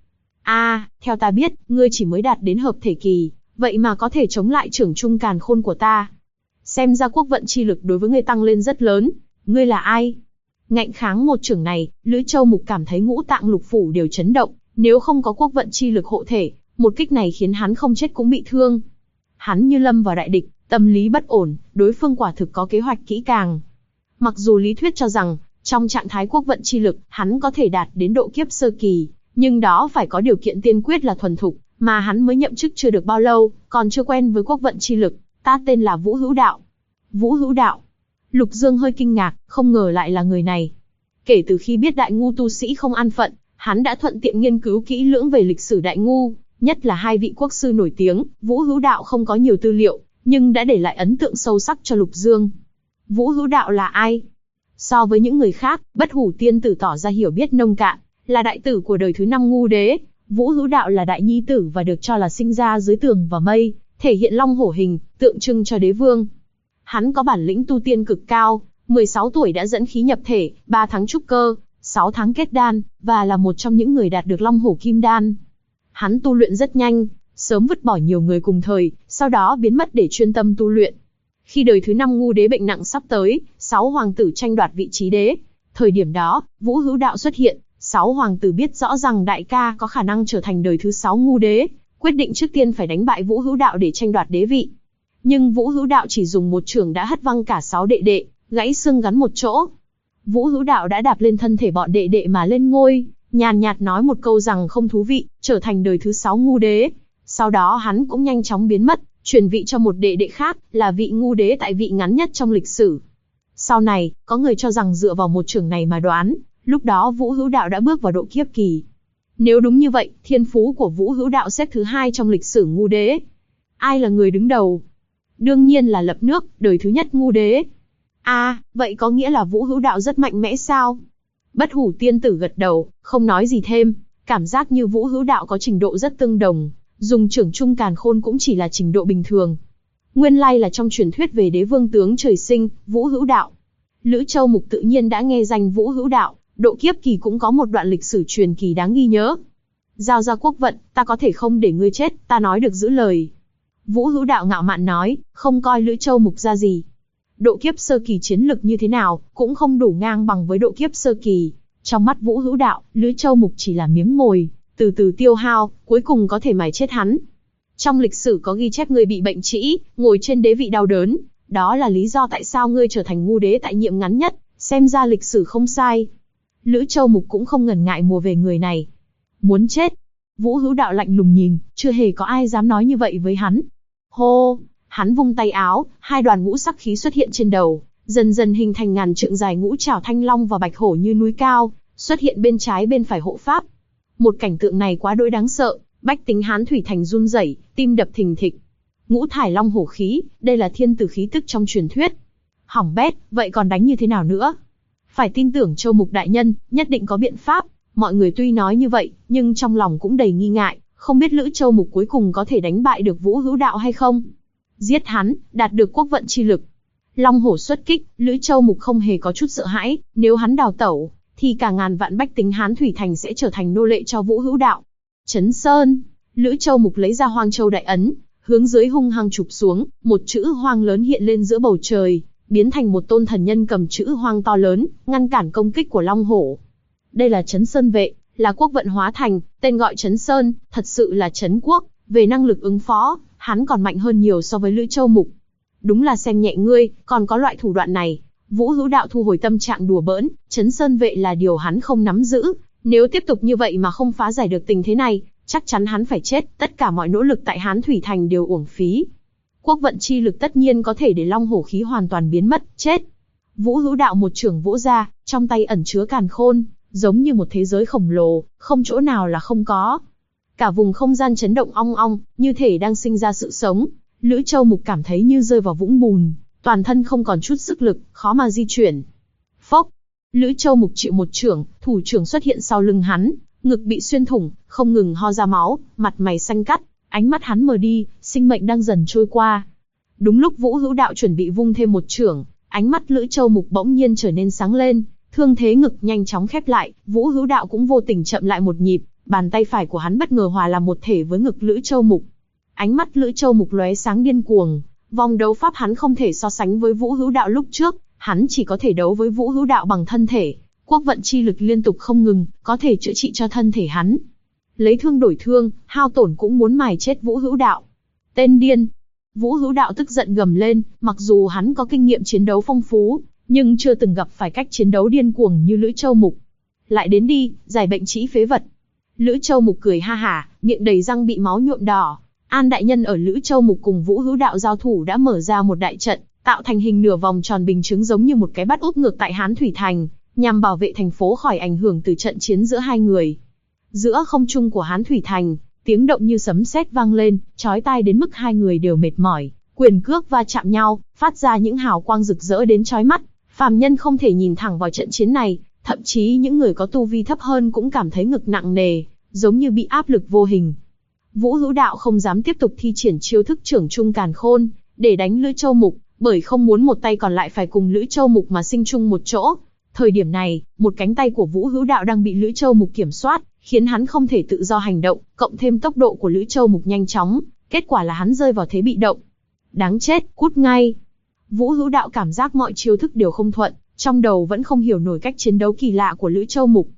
Theo ta biết, ngươi chỉ mới đạt đến hợp thể kỳ, vậy mà có thể chống lại trưởng trung càn khôn của ta. Xem ra quốc vận chi lực đối với ngươi tăng lên rất lớn. Ngươi là ai? Ngạnh kháng một trưởng này, Lữ Châu Mục cảm thấy ngũ tạng lục phủ đều chấn động. Nếu không có quốc vận chi lực hộ thể, một kích này khiến hắn không chết cũng bị thương. Hắn như lâm vào đại địch, tâm lý bất ổn, đối phương quả thực có kế hoạch kỹ càng. Mặc dù lý thuyết cho rằng, trong trạng thái quốc vận chi lực, hắn có thể đạt đến độ kiếp sơ kỳ, nhưng đó phải có điều kiện tiên quyết là thuần thục, mà hắn mới nhậm chức chưa được bao lâu, còn chưa quen với quốc vận chi lực. Ta tên là Vũ Hữu Đạo. Vũ Hữu Đạo. Lục Dương hơi kinh ngạc, không ngờ lại là người này. Kể từ khi biết đại ngu tu sĩ không an phận, hắn đã thuận tiện nghiên cứu kỹ lưỡng về lịch sử đại ngu, nhất là hai vị quốc sư nổi tiếng. Vũ Hữu Đạo không có nhiều tư liệu, nhưng đã để lại ấn tượng sâu sắc cho Lục Dương. Vũ Hữu Đạo là ai? So với những người khác, Bất Hủ Tiên Tử tỏ ra hiểu biết nông cạn, là đại tử của đời thứ 5 ngu đế. Vũ Hữu Đạo là đại nhi tử và được cho là sinh ra dưới tường và mây, thể hiện long hổ hình, tượng trưng cho đế vương. Hắn có bản lĩnh tu tiên cực cao, 16 tuổi đã dẫn khí nhập thể, 3 tháng trúc cơ, 6 tháng kết đan, và là một trong những người đạt được long hổ kim đan. Hắn tu luyện rất nhanh, sớm vứt bỏ nhiều người cùng thời, sau đó biến mất để chuyên tâm tu luyện. Khi đời thứ 5 ngu đế bệnh nặng sắp tới, 6 hoàng tử tranh đoạt vị trí đế. Thời điểm đó, Vũ Hữu Đạo xuất hiện, 6 hoàng tử biết rõ rằng đại ca có khả năng trở thành đời thứ 6 ngu đế, quyết định trước tiên phải đánh bại Vũ Hữu Đạo để tranh đoạt đế vị. Nhưng Vũ Hữu Đạo chỉ dùng một chưởng đã hất văng cả 6 đệ đệ, gãy xương gắn một chỗ. Vũ Hữu Đạo đã đạp lên thân thể bọn đệ đệ mà lên ngôi, nhàn nhạt nói một câu rằng không thú vị, trở thành đời thứ 6 ngu đế. Sau đó hắn cũng nhanh chóng biến mất, truyền vị cho một đệ đệ khác, là vị ngu đế tại vị ngắn nhất trong lịch sử. Sau này, có người cho rằng dựa vào một chưởng này mà đoán, lúc đó Vũ Hữu Đạo đã bước vào độ kiếp kỳ. Nếu đúng như vậy, thiên phú của Vũ Hữu Đạo xếp thứ 2 trong lịch sử ngu đế. Ai là người đứng đầu? Đương nhiên là Lập Nước, đời thứ nhất ngu đế. Vậy có nghĩa là Vũ Hữu Đạo rất mạnh mẽ sao? Bất Hủ tiên tử gật đầu, không nói gì thêm, cảm giác như Vũ Hữu Đạo có trình độ rất tương đồng, dùng chưởng Trung Càn Khôn cũng chỉ là trình độ bình thường. Nguyên lai là trong truyền thuyết về đế vương tướng trời sinh, Vũ Hữu Đạo. Lữ Châu Mục tự nhiên đã nghe danh Vũ Hữu Đạo, độ kiếp kỳ cũng có một đoạn lịch sử truyền kỳ đáng ghi nhớ. Giao ra quốc vận, ta có thể không để ngươi chết, ta nói được giữ lời. Vũ Hữu Đạo ngạo mạn nói, không coi Lữ Châu Mục ra gì. Độ kiếp sơ kỳ chiến lực như thế nào, cũng không đủ ngang bằng với độ kiếp sơ kỳ. Trong mắt Vũ Hữu Đạo, Lữ Châu Mục chỉ là miếng mồi, từ từ tiêu hao, cuối cùng có thể mài chết hắn. Trong lịch sử có ghi chép ngươi bị bệnh trĩ, ngồi trên đế vị đau đớn, đó là lý do tại sao ngươi trở thành ngu đế tại nhiệm ngắn nhất, xem ra lịch sử không sai. Lữ Châu Mục cũng không ngần ngại mùa về người này. Muốn chết. Vũ Hữu Đạo lạnh lùng nhìn, chưa hề có ai dám nói như vậy với hắn. Hô, hắn vung tay áo, 2 đoàn ngũ sắc khí xuất hiện trên đầu, dần dần hình thành ngàn trượng dài ngũ trảo thanh long và bạch hổ như núi cao, xuất hiện bên trái bên phải hộ pháp. Một cảnh tượng này quá đỗi đáng sợ, bách tính Hán Thủy Thành run rẩy, tim đập thình thịch. Ngũ thải long hổ khí, đây là thiên tử khí tức trong truyền thuyết. Hỏng bét, vậy còn đánh như thế nào nữa? Phải tin tưởng Châu Mục đại nhân, nhất định có biện pháp. Mọi người tuy nói như vậy, nhưng trong lòng cũng đầy nghi ngại, không biết Lữ Châu Mục cuối cùng có thể đánh bại được Vũ Hữu Đạo hay không. Giết hắn, đạt được quốc vận chi lực. Long hổ xuất kích, Lữ Châu Mục không hề có chút sợ hãi, nếu hắn đào tẩu, thì cả ngàn vạn bách tính Hán Thủy Thành sẽ trở thành nô lệ cho Vũ Hữu Đạo. Chấn Sơn, Lữ Châu Mục lấy ra Hoang Châu đại ấn, hướng dưới hung hăng chụp xuống, một chữ Hoang lớn hiện lên giữa bầu trời, biến thành một tôn thần nhân cầm chữ Hoang to lớn, ngăn cản công kích của Long hổ. Đây là Chấn Sơn vệ, là quốc vận hóa thành, tên gọi Chấn Sơn, thật sự là Chấn quốc, về năng lực ứng phó, hắn còn mạnh hơn nhiều so với Lữ Châu Mục. Đúng là xem nhẹ ngươi, còn có loại thủ đoạn này. Vũ Hữu Đạo thu hồi tâm trạng đùa bỡn, Chấn Sơn vệ là điều hắn không nắm giữ, nếu tiếp tục như vậy mà không phá giải được tình thế này, chắc chắn hắn phải chết, tất cả mọi nỗ lực tại Hán Thủy Thành đều uổng phí. Quốc vận chi lực tất nhiên có thể để long hổ khí hoàn toàn biến mất, chết. Vũ Hữu Đạo một chưởng vỗ ra, trong tay ẩn chứa càn khôn, giống như một thế giới khổng lồ, không chỗ nào là không có. Cả vùng không gian chấn động ong ong, như thể đang sinh ra sự sống. Lữ Châu Mục cảm thấy như rơi vào vũng bùn, toàn thân không còn chút sức lực, khó mà di chuyển. Phốc, Lữ Châu Mục chịu một chưởng, thủ chưởng xuất hiện sau lưng hắn, ngực bị xuyên thủng, không ngừng ho ra máu, mặt mày xanh cắt, ánh mắt hắn mờ đi, sinh mệnh đang dần trôi qua. Đúng lúc Vũ Hữu Đạo chuẩn bị vung thêm một chưởng, ánh mắt Lữ Châu Mục bỗng nhiên trở nên sáng lên, thương thế ngực nhanh chóng khép lại, Vũ Hữu Đạo cũng vô tình chậm lại một nhịp, bàn tay phải của hắn bất ngờ hòa làm một thể với ngực Lữ Châu Mục. Ánh mắt Lữ Châu Mục lóe sáng điên cuồng, vòng đấu pháp hắn không thể so sánh với Vũ Hữu Đạo lúc trước, hắn chỉ có thể đấu với Vũ Hữu Đạo bằng thân thể, quốc vận chi lực liên tục không ngừng, có thể chữa trị cho thân thể hắn. Lấy thương đổi thương, hao tổn cũng muốn mài chết Vũ Hữu Đạo. Tên điên! Vũ Hữu Đạo tức giận gầm lên, mặc dù hắn có kinh nghiệm chiến đấu phong phú, nhưng chưa từng gặp phải cách chiến đấu điên cuồng như Lữ Châu Mục. Lại đến đi, giải bệnh trĩ phế vật. Lữ Châu Mục cười ha hả, miệng đầy răng bị máu nhuộm đỏ. An đại nhân ở Lữ Châu Mục cùng Vũ Hữu Đạo giao thủ đã mở ra một đại trận, tạo thành hình nửa vòng tròn bình chứng giống như một cái bắt úp ngược tại Hán Thủy Thành, nhằm bảo vệ thành phố khỏi ảnh hưởng từ trận chiến giữa hai người. Giữa không trung của Hán Thủy Thành, tiếng động như sấm sét vang lên, chói tai đến mức hai người đều mệt mỏi, quyền cước va chạm nhau, phát ra những hào quang rực rỡ đến chói mắt. Phàm nhân không thể nhìn thẳng vào trận chiến này, thậm chí những người có tu vi thấp hơn cũng cảm thấy ngực nặng nề, giống như bị áp lực vô hình. Vũ Hữu Đạo không dám tiếp tục thi triển chiêu thức trưởng trung càn khôn để đánh Lữ Châu Mục, bởi không muốn một tay còn lại phải cùng Lữ Châu Mục mà sinh chung một chỗ. Thời điểm này, một cánh tay của Vũ Hữu Đạo đang bị Lữ Châu Mục kiểm soát, khiến hắn không thể tự do hành động, cộng thêm tốc độ của Lữ Châu Mục nhanh chóng, kết quả là hắn rơi vào thế bị động. Đáng chết, cút ngay! Vũ Hữu Đạo cảm giác mọi chiêu thức đều không thuận, trong đầu vẫn không hiểu nổi cách chiến đấu kỳ lạ của Lữ Châu Mục.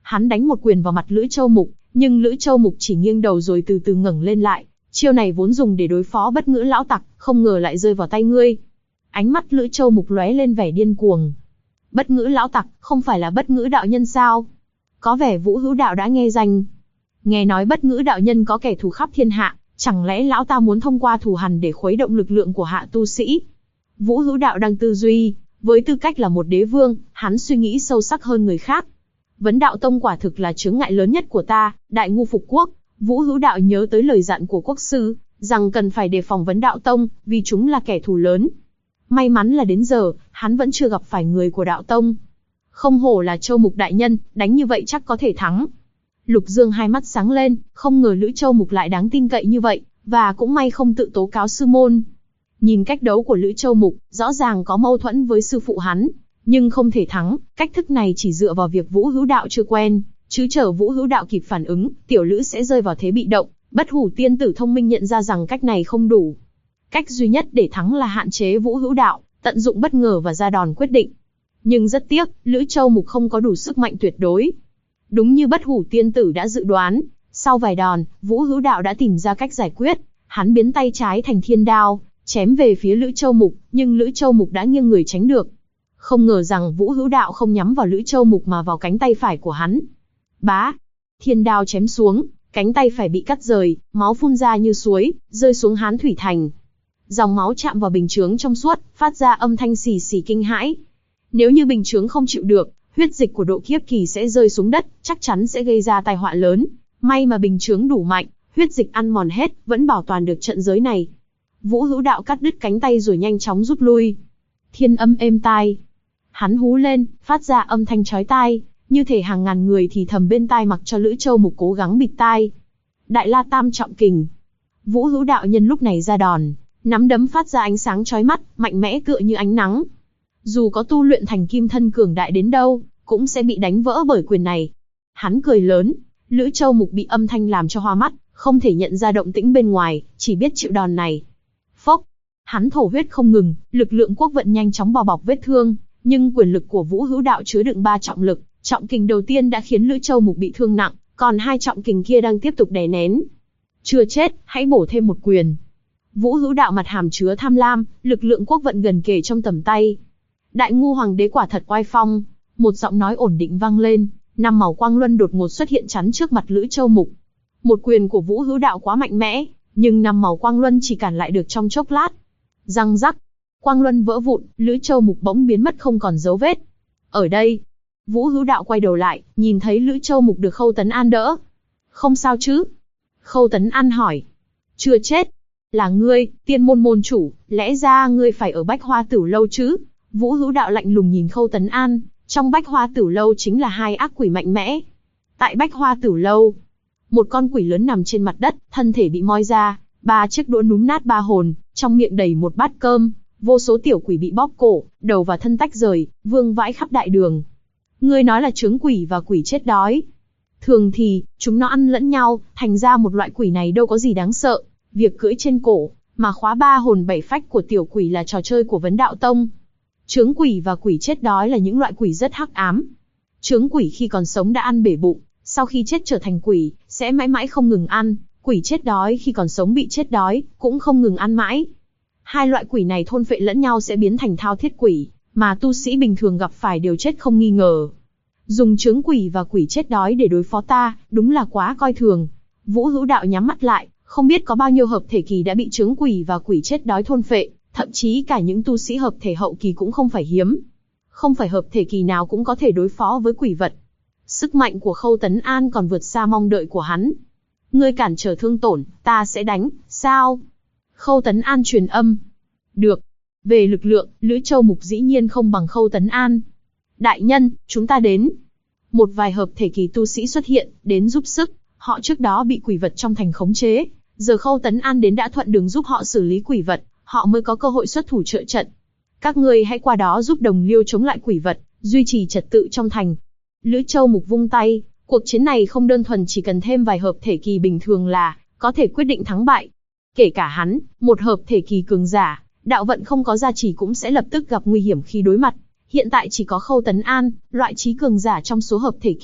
Hắn đánh một quyền vào mặt Lữ Châu Mục, nhưng Lữ Châu Mục chỉ nghiêng đầu rồi từ từ ngẩng lên lại. Chiêu này vốn dùng để đối phó Bất Ngữ lão tặc, không ngờ lại rơi vào tay ngươi. Ánh mắt Lữ Châu Mục lóe lên vẻ điên cuồng. Bất Ngữ lão tặc, không phải là Bất Ngữ đạo nhân sao? Có vẻ Vũ Hữu đạo đã nghe danh. Nghe nói Bất Ngữ đạo nhân có kẻ thù khắp thiên hạ, chẳng lẽ lão ta muốn thông qua thù hằn để khuấy động lực lượng của hạ tu sĩ? Vũ Hữu đạo đang tư duy, với tư cách là một đế vương, hắn suy nghĩ sâu sắc hơn người khác. Vấn đạo tông quả thực là chướng ngại lớn nhất của ta, Đại Ngu phục quốc. Vũ Hữu đạo nhớ tới lời dặn của quốc sư, rằng cần phải đề phòng vấn đạo tông, vì chúng là kẻ thù lớn. May mắn là đến giờ, hắn vẫn chưa gặp phải người của đạo tông. Không hổ là Châu Mục đại nhân, đánh như vậy chắc có thể thắng. Lục Dương hai mắt sáng lên, không ngờ Lữ Châu Mục lại đáng tin cậy như vậy, và cũng may không tự tố cáo sư môn. Nhìn cách đấu của Lữ Châu Mục, rõ ràng có mâu thuẫn với sư phụ hắn, nhưng không thể thắng. Cách thức này chỉ dựa vào việc Vũ Hữu đạo chưa quen, chứ chờ Vũ Hữu đạo kịp phản ứng, tiểu Lữ sẽ rơi vào thế bị động. Bất Hủ tiên tử thông minh nhận ra rằng cách này không đủ. Cách duy nhất để thắng là hạn chế Vũ Hữu đạo, tận dụng bất ngờ và ra đòn quyết định. Nhưng rất tiếc, Lữ Châu Mục không có đủ sức mạnh tuyệt đối. Đúng như Bất Hủ tiên tử đã dự đoán, sau vài đòn, Vũ Hữu đạo đã tìm ra cách giải quyết. Hắn biến tay trái thành thiên đao, chém về phía Lữ Châu Mục, nhưng Lữ Châu Mục đã nghiêng người tránh được. Không ngờ rằng Vũ Hữu đạo không nhắm vào Lữ Châu Mục mà vào cánh tay phải của hắn. Bá! Thiên đao chém xuống, cánh tay phải bị cắt rời, máu phun ra như suối, rơi xuống Hán Thủy Thành. Dòng máu chạm vào bình chướng trong suốt, phát ra âm thanh xì xì kinh hãi. Nếu như bình chướng không chịu được, huyết dịch của Độ Kiếp Kỳ sẽ rơi xuống đất, chắc chắn sẽ gây ra tai họa lớn. May mà bình chướng đủ mạnh, huyết dịch ăn mòn hết, vẫn bảo toàn được trận giới này. Vũ Hữu đạo cắt đứt cánh tay rồi nhanh chóng rút lui. Thiên âm êm tai. Hắn hú lên, phát ra âm thanh chói tai, như thể hàng ngàn người thì thầm bên tai mặc cho Lữ Châu Mục cố gắng bịt tai. Đại La Tam Trọng Kình. Vũ Hữu đạo nhân lúc này ra đòn, nắm đấm phát ra ánh sáng chói mắt, mạnh mẽ tựa như ánh nắng. Dù có tu luyện thành kim thân cường đại đến đâu, cũng sẽ bị đánh vỡ bởi quyền này. Hắn cười lớn, Lữ Châu Mục bị âm thanh làm cho hoa mắt, không thể nhận ra động tĩnh bên ngoài, chỉ biết chịu đòn này. Phốc, hắn thổ huyết không ngừng, lực lượng quốc vận nhanh chóng bao bọc vết thương, nhưng quyền lực của Vũ Hữu đạo chứa đựng 3 trọng lực, trọng kình đầu tiên đã khiến Lữ Châu Mục bị thương nặng, còn 2 trọng kình kia đang tiếp tục đè nén. Chưa chết, hãy bổ thêm một quyền. Vũ Hữu đạo mặt hàm chứa tham lam, lực lượng quốc vận gần kề trong tầm tay. Đại Ngu hoàng đế quả thật oai phong. Một giọng nói ổn định vang lên, 5 màu quang luân đột ngột xuất hiện chắn trước mặt Lữ Châu Mục. Một quyền của Vũ Hữu đạo quá mạnh mẽ, nhưng 5 màu quang luân chỉ cản lại được trong chốc lát. Răng rắc, quang luân vỡ vụn, Lữ Châu Mục bỗng biến mất không còn dấu vết. Ở đây, Vũ Hữu đạo quay đầu lại, nhìn thấy Lữ Châu Mục được Khâu Tấn An đỡ. Không sao chứ? Khâu Tấn An hỏi. Chưa chết. Là ngươi, tiên môn môn chủ, lẽ ra ngươi phải ở Bách Hoa Tửu Lâu chứ? Vũ Hữu đạo lạnh lùng nhìn Khâu Tấn An. Trong Bách Hoa Tửu Lâu chính là 2 ác quỷ mạnh mẽ. Tại Bách Hoa Tửu Lâu, một con quỷ lớn nằm trên mặt đất, thân thể bị moi ra, 3 chiếc đũa núm nát 3 hồn, trong miệng đầy một bát cơm, vô số tiểu quỷ bị bóp cổ, đầu và thân tách rời, vương vãi khắp đại đường. Ngươi nói là chướng quỷ và quỷ chết đói. Thường thì, chúng nó ăn lẫn nhau, thành ra một loại quỷ này đâu có gì đáng sợ. Việc cưỡi trên cổ, mà khóa 3 hồn 7 phách của tiểu quỷ là trò chơi của Vấn Đạo Tông. Chướng quỷ và quỷ chết đói là những loại quỷ rất hắc ám. Chướng quỷ khi còn sống đã ăn bể bụng, sau khi chết trở thành quỷ, sẽ mãi mãi không ngừng ăn. Quỷ chết đói khi còn sống bị chết đói, cũng không ngừng ăn mãi. 2 loại quỷ này thôn phệ lẫn nhau sẽ biến thành thao thiết quỷ, mà tu sĩ bình thường gặp phải đều chết không nghi ngờ. Dùng chướng quỷ và quỷ chết đói để đối phó ta, đúng là quá coi thường. Vũ Hữu đạo nhắm mắt lại, không biết có bao nhiêu hợp thể kỳ đã bị chướng quỷ và quỷ chết đói thôn phệ, thậm chí cả những tu sĩ hợp thể hậu kỳ cũng không phải hiếm. Không phải hợp thể kỳ nào cũng có thể đối phó với quỷ vật. Sức mạnh của Khâu Tấn An còn vượt xa mong đợi của hắn. Ngươi cản trở thương tổn, ta sẽ đánh, sao? Khâu Tấn An truyền âm. Được. Về lực lượng, Lữ Châu Mục dĩ nhiên không bằng Khâu Tấn An. Đại nhân, chúng ta đến. Một vài hợp thể kỳ tu sĩ xuất hiện, đến giúp sức. Họ trước đó bị quỷ vật trong thành khống chế. Giờ Khâu Tấn An đến đã thuận đường giúp họ xử lý quỷ vật, họ mới có cơ hội xuất thủ trợ trận. Các ngươi hãy qua đó giúp đồng liêu chống lại quỷ vật, duy trì trật tự trong thành. Lữ Châu Mục vung tay, cuộc chiến này không đơn thuần chỉ cần thêm vài hợp thể kỳ bình thường là có thể quyết định thắng bại. Kể cả hắn, một hợp thể kỳ cường giả, đạo vận không có gia trì cũng sẽ lập tức gặp nguy hiểm khi đối mặt. Hiện tại chỉ có Khâu Tấn An, loại trí cường giả trong số hợp thể kỳ,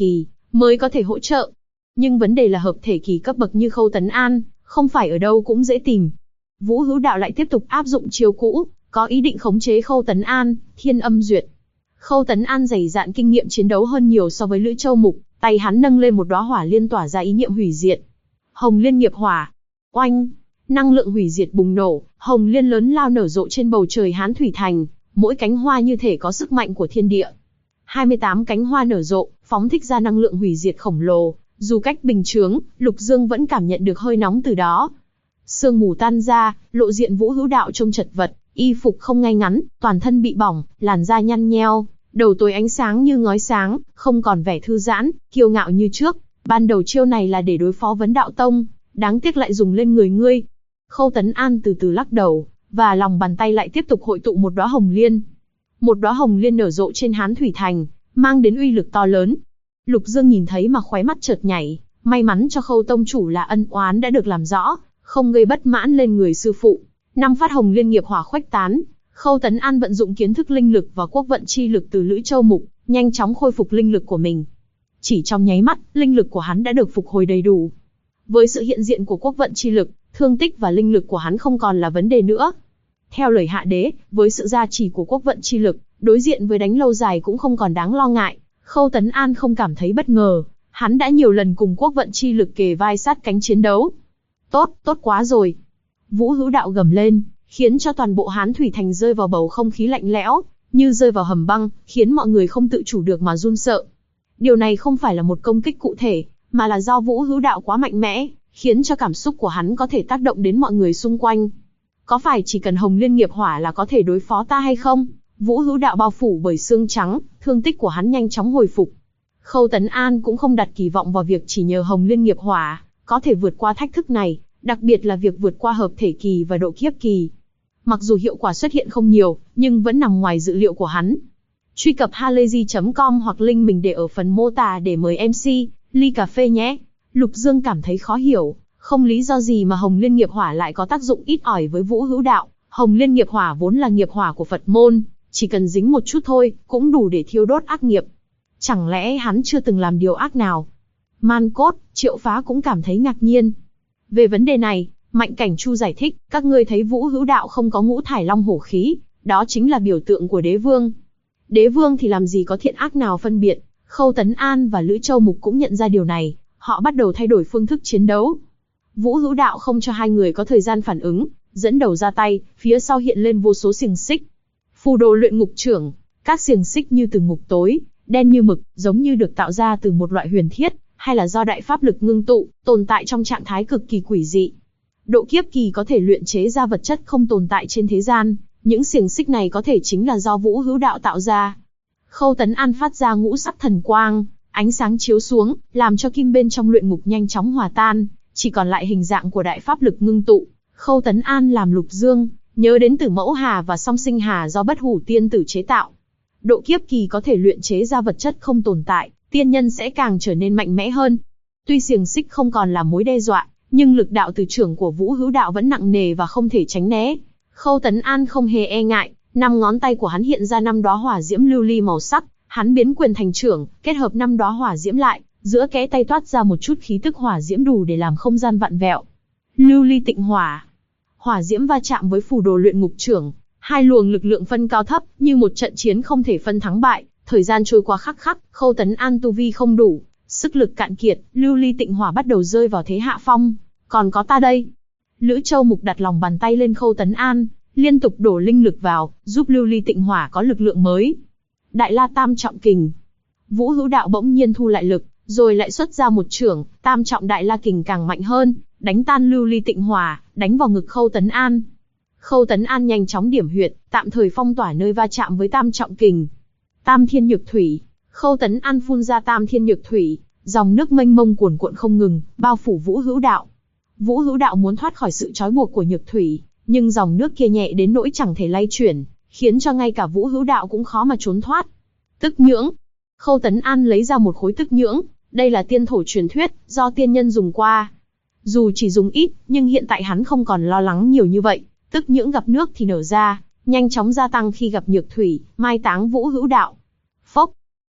mới có thể hỗ trợ. Nhưng vấn đề là hợp thể kỳ cấp bậc như Khâu Tấn An, không phải ở đâu cũng dễ tìm. Vũ Hữu Đạo lại tiếp tục áp dụng chiêu cũ, có ý định khống chế Khâu Tấn An, Thiên Âm Duyệt. Khâu Tấn An dày dạn kinh nghiệm chiến đấu hơn nhiều so với Lữ Châu Mục, tay hắn nâng lên một đóa hỏa liên tỏa ra ý niệm hủy diệt. Hồng Liên nghiệp hỏa. Oanh! Năng lượng hủy diệt bùng nổ, hồng liên lớn lao nở rộ trên bầu trời Hán Thủy Thành, mỗi cánh hoa như thể có sức mạnh của thiên địa. 28 cánh hoa nở rộ, phóng thích ra năng lượng hủy diệt khổng lồ, dù cách bình chướng, Lục Dương vẫn cảm nhận được hơi nóng từ đó. Sương mù tan ra, lộ diện Vũ Hữu Đạo trông chật vật, y phục không ngay ngắn, toàn thân bị bỏng, làn da nhăn nheo, đầu tối ánh sáng như ngói sáng, không còn vẻ thư giãn, kiêu ngạo như trước. Ban đầu chiêu này là để đối phó Vấn Đạo Tông, đáng tiếc lại dùng lên người ngươi. Khâu Tấn An từ từ lắc đầu, và lòng bàn tay lại tiếp tục hội tụ một đóa hồng liên. Một đóa hồng liên nở rộ trên Hán Thủy Thành, mang đến uy lực to lớn. Lục Dương nhìn thấy mà khóe mắt chợt nhảy, may mắn cho Khâu tông chủ là ân oán đã được làm rõ, không gây bất mãn lên người sư phụ. 5 phát hồng liên nghiệp hỏa khuếch tán, Khâu Tấn An vận dụng kiến thức linh lực và quốc vận chi lực từ Lữ Châu Mục, nhanh chóng khôi phục linh lực của mình. Chỉ trong nháy mắt, linh lực của hắn đã được phục hồi đầy đủ. Với sự hiện diện của quốc vận chi lực, thương tích và linh lực của hắn không còn là vấn đề nữa. Theo lời Hạ Đế, với sự gia trì của quốc vận chi lực, đối diện với đánh lâu dài cũng không còn đáng lo ngại. Khâu Tấn An không cảm thấy bất ngờ, hắn đã nhiều lần cùng quốc vận chi lực kề vai sát cánh chiến đấu. Tốt, tốt quá rồi. Vũ Hữu Đạo gầm lên, khiến cho toàn bộ Hán Thủy Thành rơi vào bầu không khí lạnh lẽo, như rơi vào hầm băng, khiến mọi người không tự chủ được mà run sợ. Điều này không phải là một công kích cụ thể, mà là do Vũ Hữu Đạo quá mạnh mẽ, khiến cho cảm xúc của hắn có thể tác động đến mọi người xung quanh. Có phải chỉ cần hồng liên nghiệp hỏa là có thể đối phó ta hay không? Vũ Hữu Đạo bao phủ bởi xương trắng, thương tích của hắn nhanh chóng hồi phục. Khâu Tấn An cũng không đặt kỳ vọng vào việc chỉ nhờ hồng liên nghiệp hỏa có thể vượt qua thách thức này, đặc biệt là việc vượt qua hợp thể kỳ và độ kiếp kỳ. Mặc dù hiệu quả xuất hiện không nhiều, nhưng vẫn nằm ngoài dự liệu của hắn. Truy cập halayzi.com hoặc link mình để ở phần mô tả để mời MC ly cà phê nhé. Lục Dương cảm thấy khó hiểu, không lý do gì mà hồng liên nghiệp hỏa lại có tác dụng ít ỏi với Vũ Hữu Đạo. Hồng liên nghiệp hỏa vốn là nghiệp hỏa của Phật môn, chỉ cần dính một chút thôi, cũng đủ để thiêu đốt ác nghiệp. Chẳng lẽ hắn chưa từng làm điều ác nào? Man Cốt, Triệu Phá cũng cảm thấy ngạc nhiên. Về vấn đề này, Mạnh Cảnh Chu giải thích, các ngươi thấy Vũ Hữu Đạo không có ngũ thải long hổ khí, đó chính là biểu tượng của đế vương. Đế vương thì làm gì có thiện ác nào phân biệt. Khâu Tấn An và Lữ Châu Mục cũng nhận ra điều này, họ bắt đầu thay đổi phương thức chiến đấu. Vũ Hữu Đạo không cho hai người có thời gian phản ứng, dẫn đầu ra tay, phía sau hiện lên vô số xiềng xích. Phù đồ luyện ngục trưởng, các xiềng xích như từ ngục tối, đen như mực, giống như được tạo ra từ một loại huyền thiết, hay là do đại pháp lực ngưng tụ, tồn tại trong trạng thái cực kỳ quỷ dị. Độ kiếp kỳ có thể luyện chế ra vật chất không tồn tại trên thế gian, những xiềng xích này có thể chính là do Vũ Hữu Đạo tạo ra. Khâu Tấn An phát ra ngũ sắc thần quang, ánh sáng chiếu xuống, làm cho kim bên trong luyện ngục nhanh chóng hòa tan, chỉ còn lại hình dạng của đại pháp lực ngưng tụ. Khâu Tấn An làm Lục Dương nhớ đến Tử Mẫu Hà và Song Sinh Hà do Bất Hủ Tiên Tử chế tạo. Độ kiếp kỳ có thể luyện chế ra vật chất không tồn tại, tiên nhân sẽ càng trở nên mạnh mẽ hơn. Tuy xiềng xích không còn là mối đe dọa, nhưng lực đạo từ trưởng của Vũ Hữu Đạo vẫn nặng nề và không thể tránh né. Khâu Tấn An không hề e ngại, 5 ngón tay của hắn hiện ra 5 đóa hỏa diễm lưu ly màu sắc, hắn biến quyền thành trưởng, kết hợp 5 đóa hỏa diễm lại, giữa kẽ tay toát ra một chút khí tức hỏa diễm đủ để làm không gian vặn vẹo. Lưu ly tịnh hỏa. Hỏa diễm va chạm với phù đồ luyện ngục trưởng, hai luồng lực lượng phân cao thấp, như một trận chiến không thể phân thắng bại. Thời gian trôi qua khắc khắc, Khâu Tấn An tu vi không đủ, sức lực cạn kiệt, lưu ly tịnh hỏa bắt đầu rơi vào thế hạ phong. Còn có ta đây. Lữ Châu Mục đặt lòng bàn tay lên Khâu Tấn An, liên tục đổ linh lực vào, giúp lưu ly tịnh hỏa có lực lượng mới. Đại La Tam Trọng Kình. Vũ Hữu Đạo bỗng nhiên thu lại lực, rồi lại xuất ra một chưởng, Tam Trọng Đại La Kình càng mạnh hơn, đánh tan lưu ly tịnh hỏa, đánh vào ngực Khâu Tấn An. Khâu Tấn An nhanh chóng điểm huyệt, tạm thời phong tỏa nơi va chạm với Tam Trọng Kình. Tam Thiên Nhược Thủy. Khâu Tấn An phun ra Tam Thiên Nhược Thủy, dòng nước mênh mông cuồn cuộn không ngừng, bao phủ Vũ Hữu Đạo. Vũ Hữu Đạo muốn thoát khỏi sự trói buộc của Nhược Thủy, nhưng dòng nước kia nhẹ đến nỗi chẳng thể lay chuyển, khiến cho ngay cả Vũ Hữu Đạo cũng khó mà trốn thoát. Tức nhưỡng. Khâu Tấn An lấy ra một khối tức nhưỡng, đây là tiên thổ truyền thuyết, do tiên nhân dùng qua. Dù chỉ dùng ít, nhưng hiện tại hắn không còn lo lắng nhiều như vậy, tức nhưỡng gặp nước thì nở ra, nhanh chóng gia tăng khi gặp Nhược Thủy, mai táng Vũ Hữu Đạo. Phốc.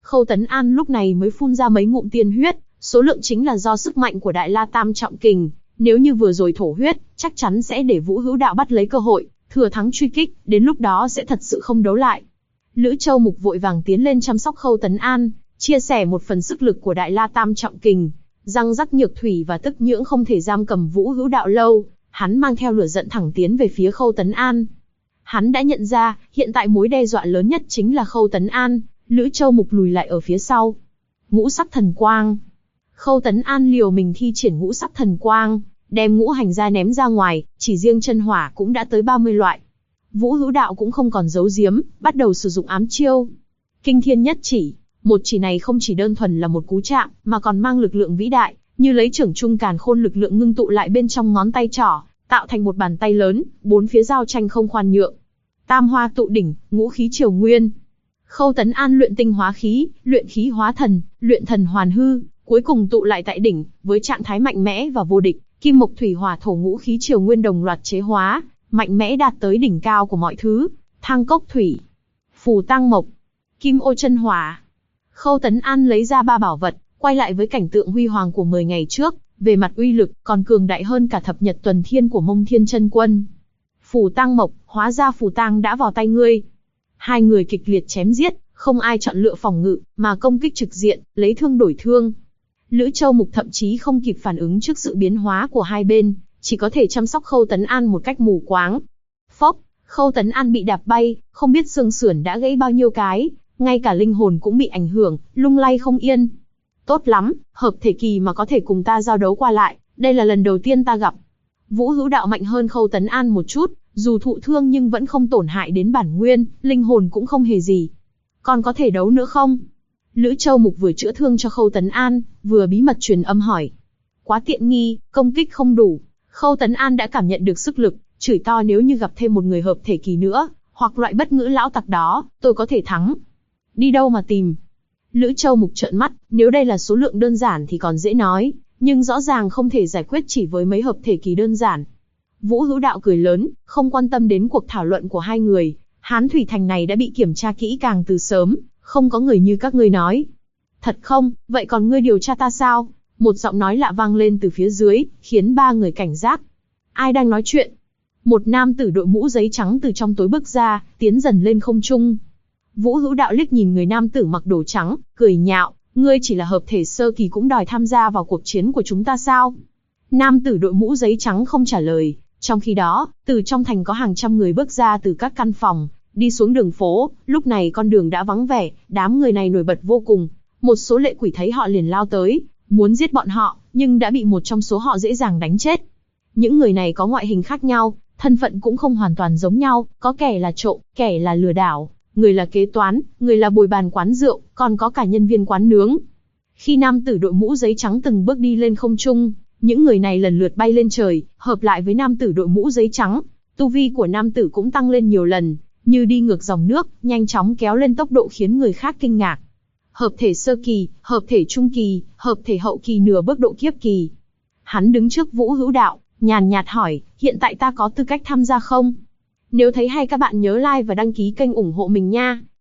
Khâu Tấn An lúc này mới phun ra mấy ngụm tiên huyết, số lượng chính là do sức mạnh của Đại La Tam Trọng Kình. Nếu như vừa rồi thổ huyết, chắc chắn sẽ để Vũ Hữu Đạo bắt lấy cơ hội, thừa thắng truy kích, đến lúc đó sẽ thật sự không đấu lại. Lữ Châu Mục vội vàng tiến lên chăm sóc Khâu Tấn An, chia sẻ một phần sức lực của Đại La Tam Trọng Kình. Răng rắc nhược thủy và tức nhưỡng không thể giam cầm Vũ Hữu Đạo lâu, hắn mang theo lửa giận thẳng tiến về phía Khâu Tấn An. Hắn đã nhận ra, hiện tại mối đe dọa lớn nhất chính là Khâu Tấn An. Lữ Châu Mục lùi lại ở phía sau. Ngũ sắc thần quang. Khâu Tấn An liều mình thi triển ngũ sắc thần quang, đem ngũ hành gia ném ra ngoài, chỉ riêng chân hỏa cũng đã tới 30 loại. Vũ Hữu Đạo cũng không còn giấu giếm, bắt đầu sử dụng ám chiêu. Kinh thiên nhất chỉ, một chỉ này không chỉ đơn thuần là một cú chạm, mà còn mang lực lượng vĩ đại, như lấy trưởng trung càn khôn lực lượng ngưng tụ lại bên trong ngón tay trỏ, tạo thành một bàn tay lớn, bốn phía giao tranh không khoan nhượng. Tam hoa tụ đỉnh, ngũ khí triều nguyên. Khâu Tấn An luyện tinh hóa khí, luyện khí hóa thần, luyện thần hoàn hư, cuối cùng tụ lại tại đỉnh, với trạng thái mạnh mẽ và vô địch, kim mộc thủy hỏa thổ ngũ khí triều nguyên đồng loạt chế hóa, mạnh mẽ đạt tới đỉnh cao của mọi thứ. Thang cốc thủy, phù tăng mộc, kim ô chân hỏa. Khâu Tấn An lấy ra 3 bảo vật, quay lại với cảnh tượng huy hoàng của 10 ngày trước, về mặt uy lực còn cường đại hơn cả thập nhật tuần thiên của Mông Thiên Chân Quân. Phù tăng mộc, hóa ra phù tăng đã vào tay ngươi. Hai người kịch liệt chém giết, không ai chọn lựa phòng ngự, mà công kích trực diện, lấy thương đổi thương. Lữ Châu Mục thậm chí không kịp phản ứng trước sự biến hóa của hai bên, chỉ có thể chăm sóc Khâu Tấn An một cách mù quáng. Phốc, Khâu Tấn An bị đạp bay, không biết xương sườn đã gãy bao nhiêu cái, ngay cả linh hồn cũng bị ảnh hưởng, lung lay không yên. Tốt lắm, hợp thể kỳ mà có thể cùng ta giao đấu qua lại, đây là lần đầu tiên ta gặp. Vũ Hữu Đạo mạnh hơn Khâu Tấn An một chút, dù thụ thương nhưng vẫn không tổn hại đến bản nguyên, linh hồn cũng không hề gì. Còn có thể đấu nữa không? Lữ Châu Mục vừa chữa thương cho Khâu Tấn An, vừa bí mật truyền âm hỏi. Quá tiện nghi, công kích không đủ. Khâu Tấn An đã cảm nhận được sức lực, chửi to nếu như gặp thêm một người hợp thể kỳ nữa, hoặc loại bất ngữ lão tặc đó, tôi có thể thắng. Đi đâu mà tìm? Lữ Châu Mục trợn mắt, nếu đây là số lượng đơn giản thì còn dễ nói, nhưng rõ ràng không thể giải quyết chỉ với mấy hợp thể kỳ đơn giản. Vũ Hữu Đạo cười lớn, không quan tâm đến cuộc thảo luận của hai người. Hán Thủy Thành này đã bị kiểm tra kỹ càng từ sớm, không có người như các ngươi nói. Thật không, vậy còn ngươi điều tra ta sao? Một giọng nói lạ vang lên từ phía dưới, khiến ba người cảnh giác. Ai đang nói chuyện? Một nam tử đội mũ giấy trắng từ trong tối bước ra, tiến dần lên không trung. Vũ Hữu Đạo liếc nhìn người nam tử mặc đồ trắng, cười nhạo, ngươi chỉ là hợp thể sơ kỳ cũng đòi tham gia vào cuộc chiến của chúng ta sao? Nam tử đội mũ giấy trắng không trả lời. Trong khi đó, từ trong thành có hàng trăm người bước ra từ các căn phòng, đi xuống đường phố, lúc này con đường đã vắng vẻ, đám người này nổi bật vô cùng. Một số lệ quỷ thấy họ liền lao tới, muốn giết bọn họ, nhưng đã bị một trong số họ dễ dàng đánh chết. Những người này có ngoại hình khác nhau, thân phận cũng không hoàn toàn giống nhau, có kẻ là trộm, kẻ là lừa đảo, người là kế toán, người là bồi bàn quán rượu, còn có cả nhân viên quán nướng. Khi nam tử đội mũ giấy trắng từng bước đi lên không trung, những người này lần lượt bay lên trời, hợp lại với nam tử đội mũ giấy trắng. Tu vi của nam tử cũng tăng lên nhiều lần, như đi ngược dòng nước, nhanh chóng kéo lên tốc độ khiến người khác kinh ngạc. Hợp thể sơ kỳ, hợp thể trung kỳ, hợp thể hậu kỳ nửa bước độ kiếp kỳ. Hắn đứng trước Vũ Hữu Đạo, nhàn nhạt hỏi, hiện tại ta có tư cách tham gia không? Nếu thấy hay các bạn nhớ like và đăng ký kênh ủng hộ mình nha.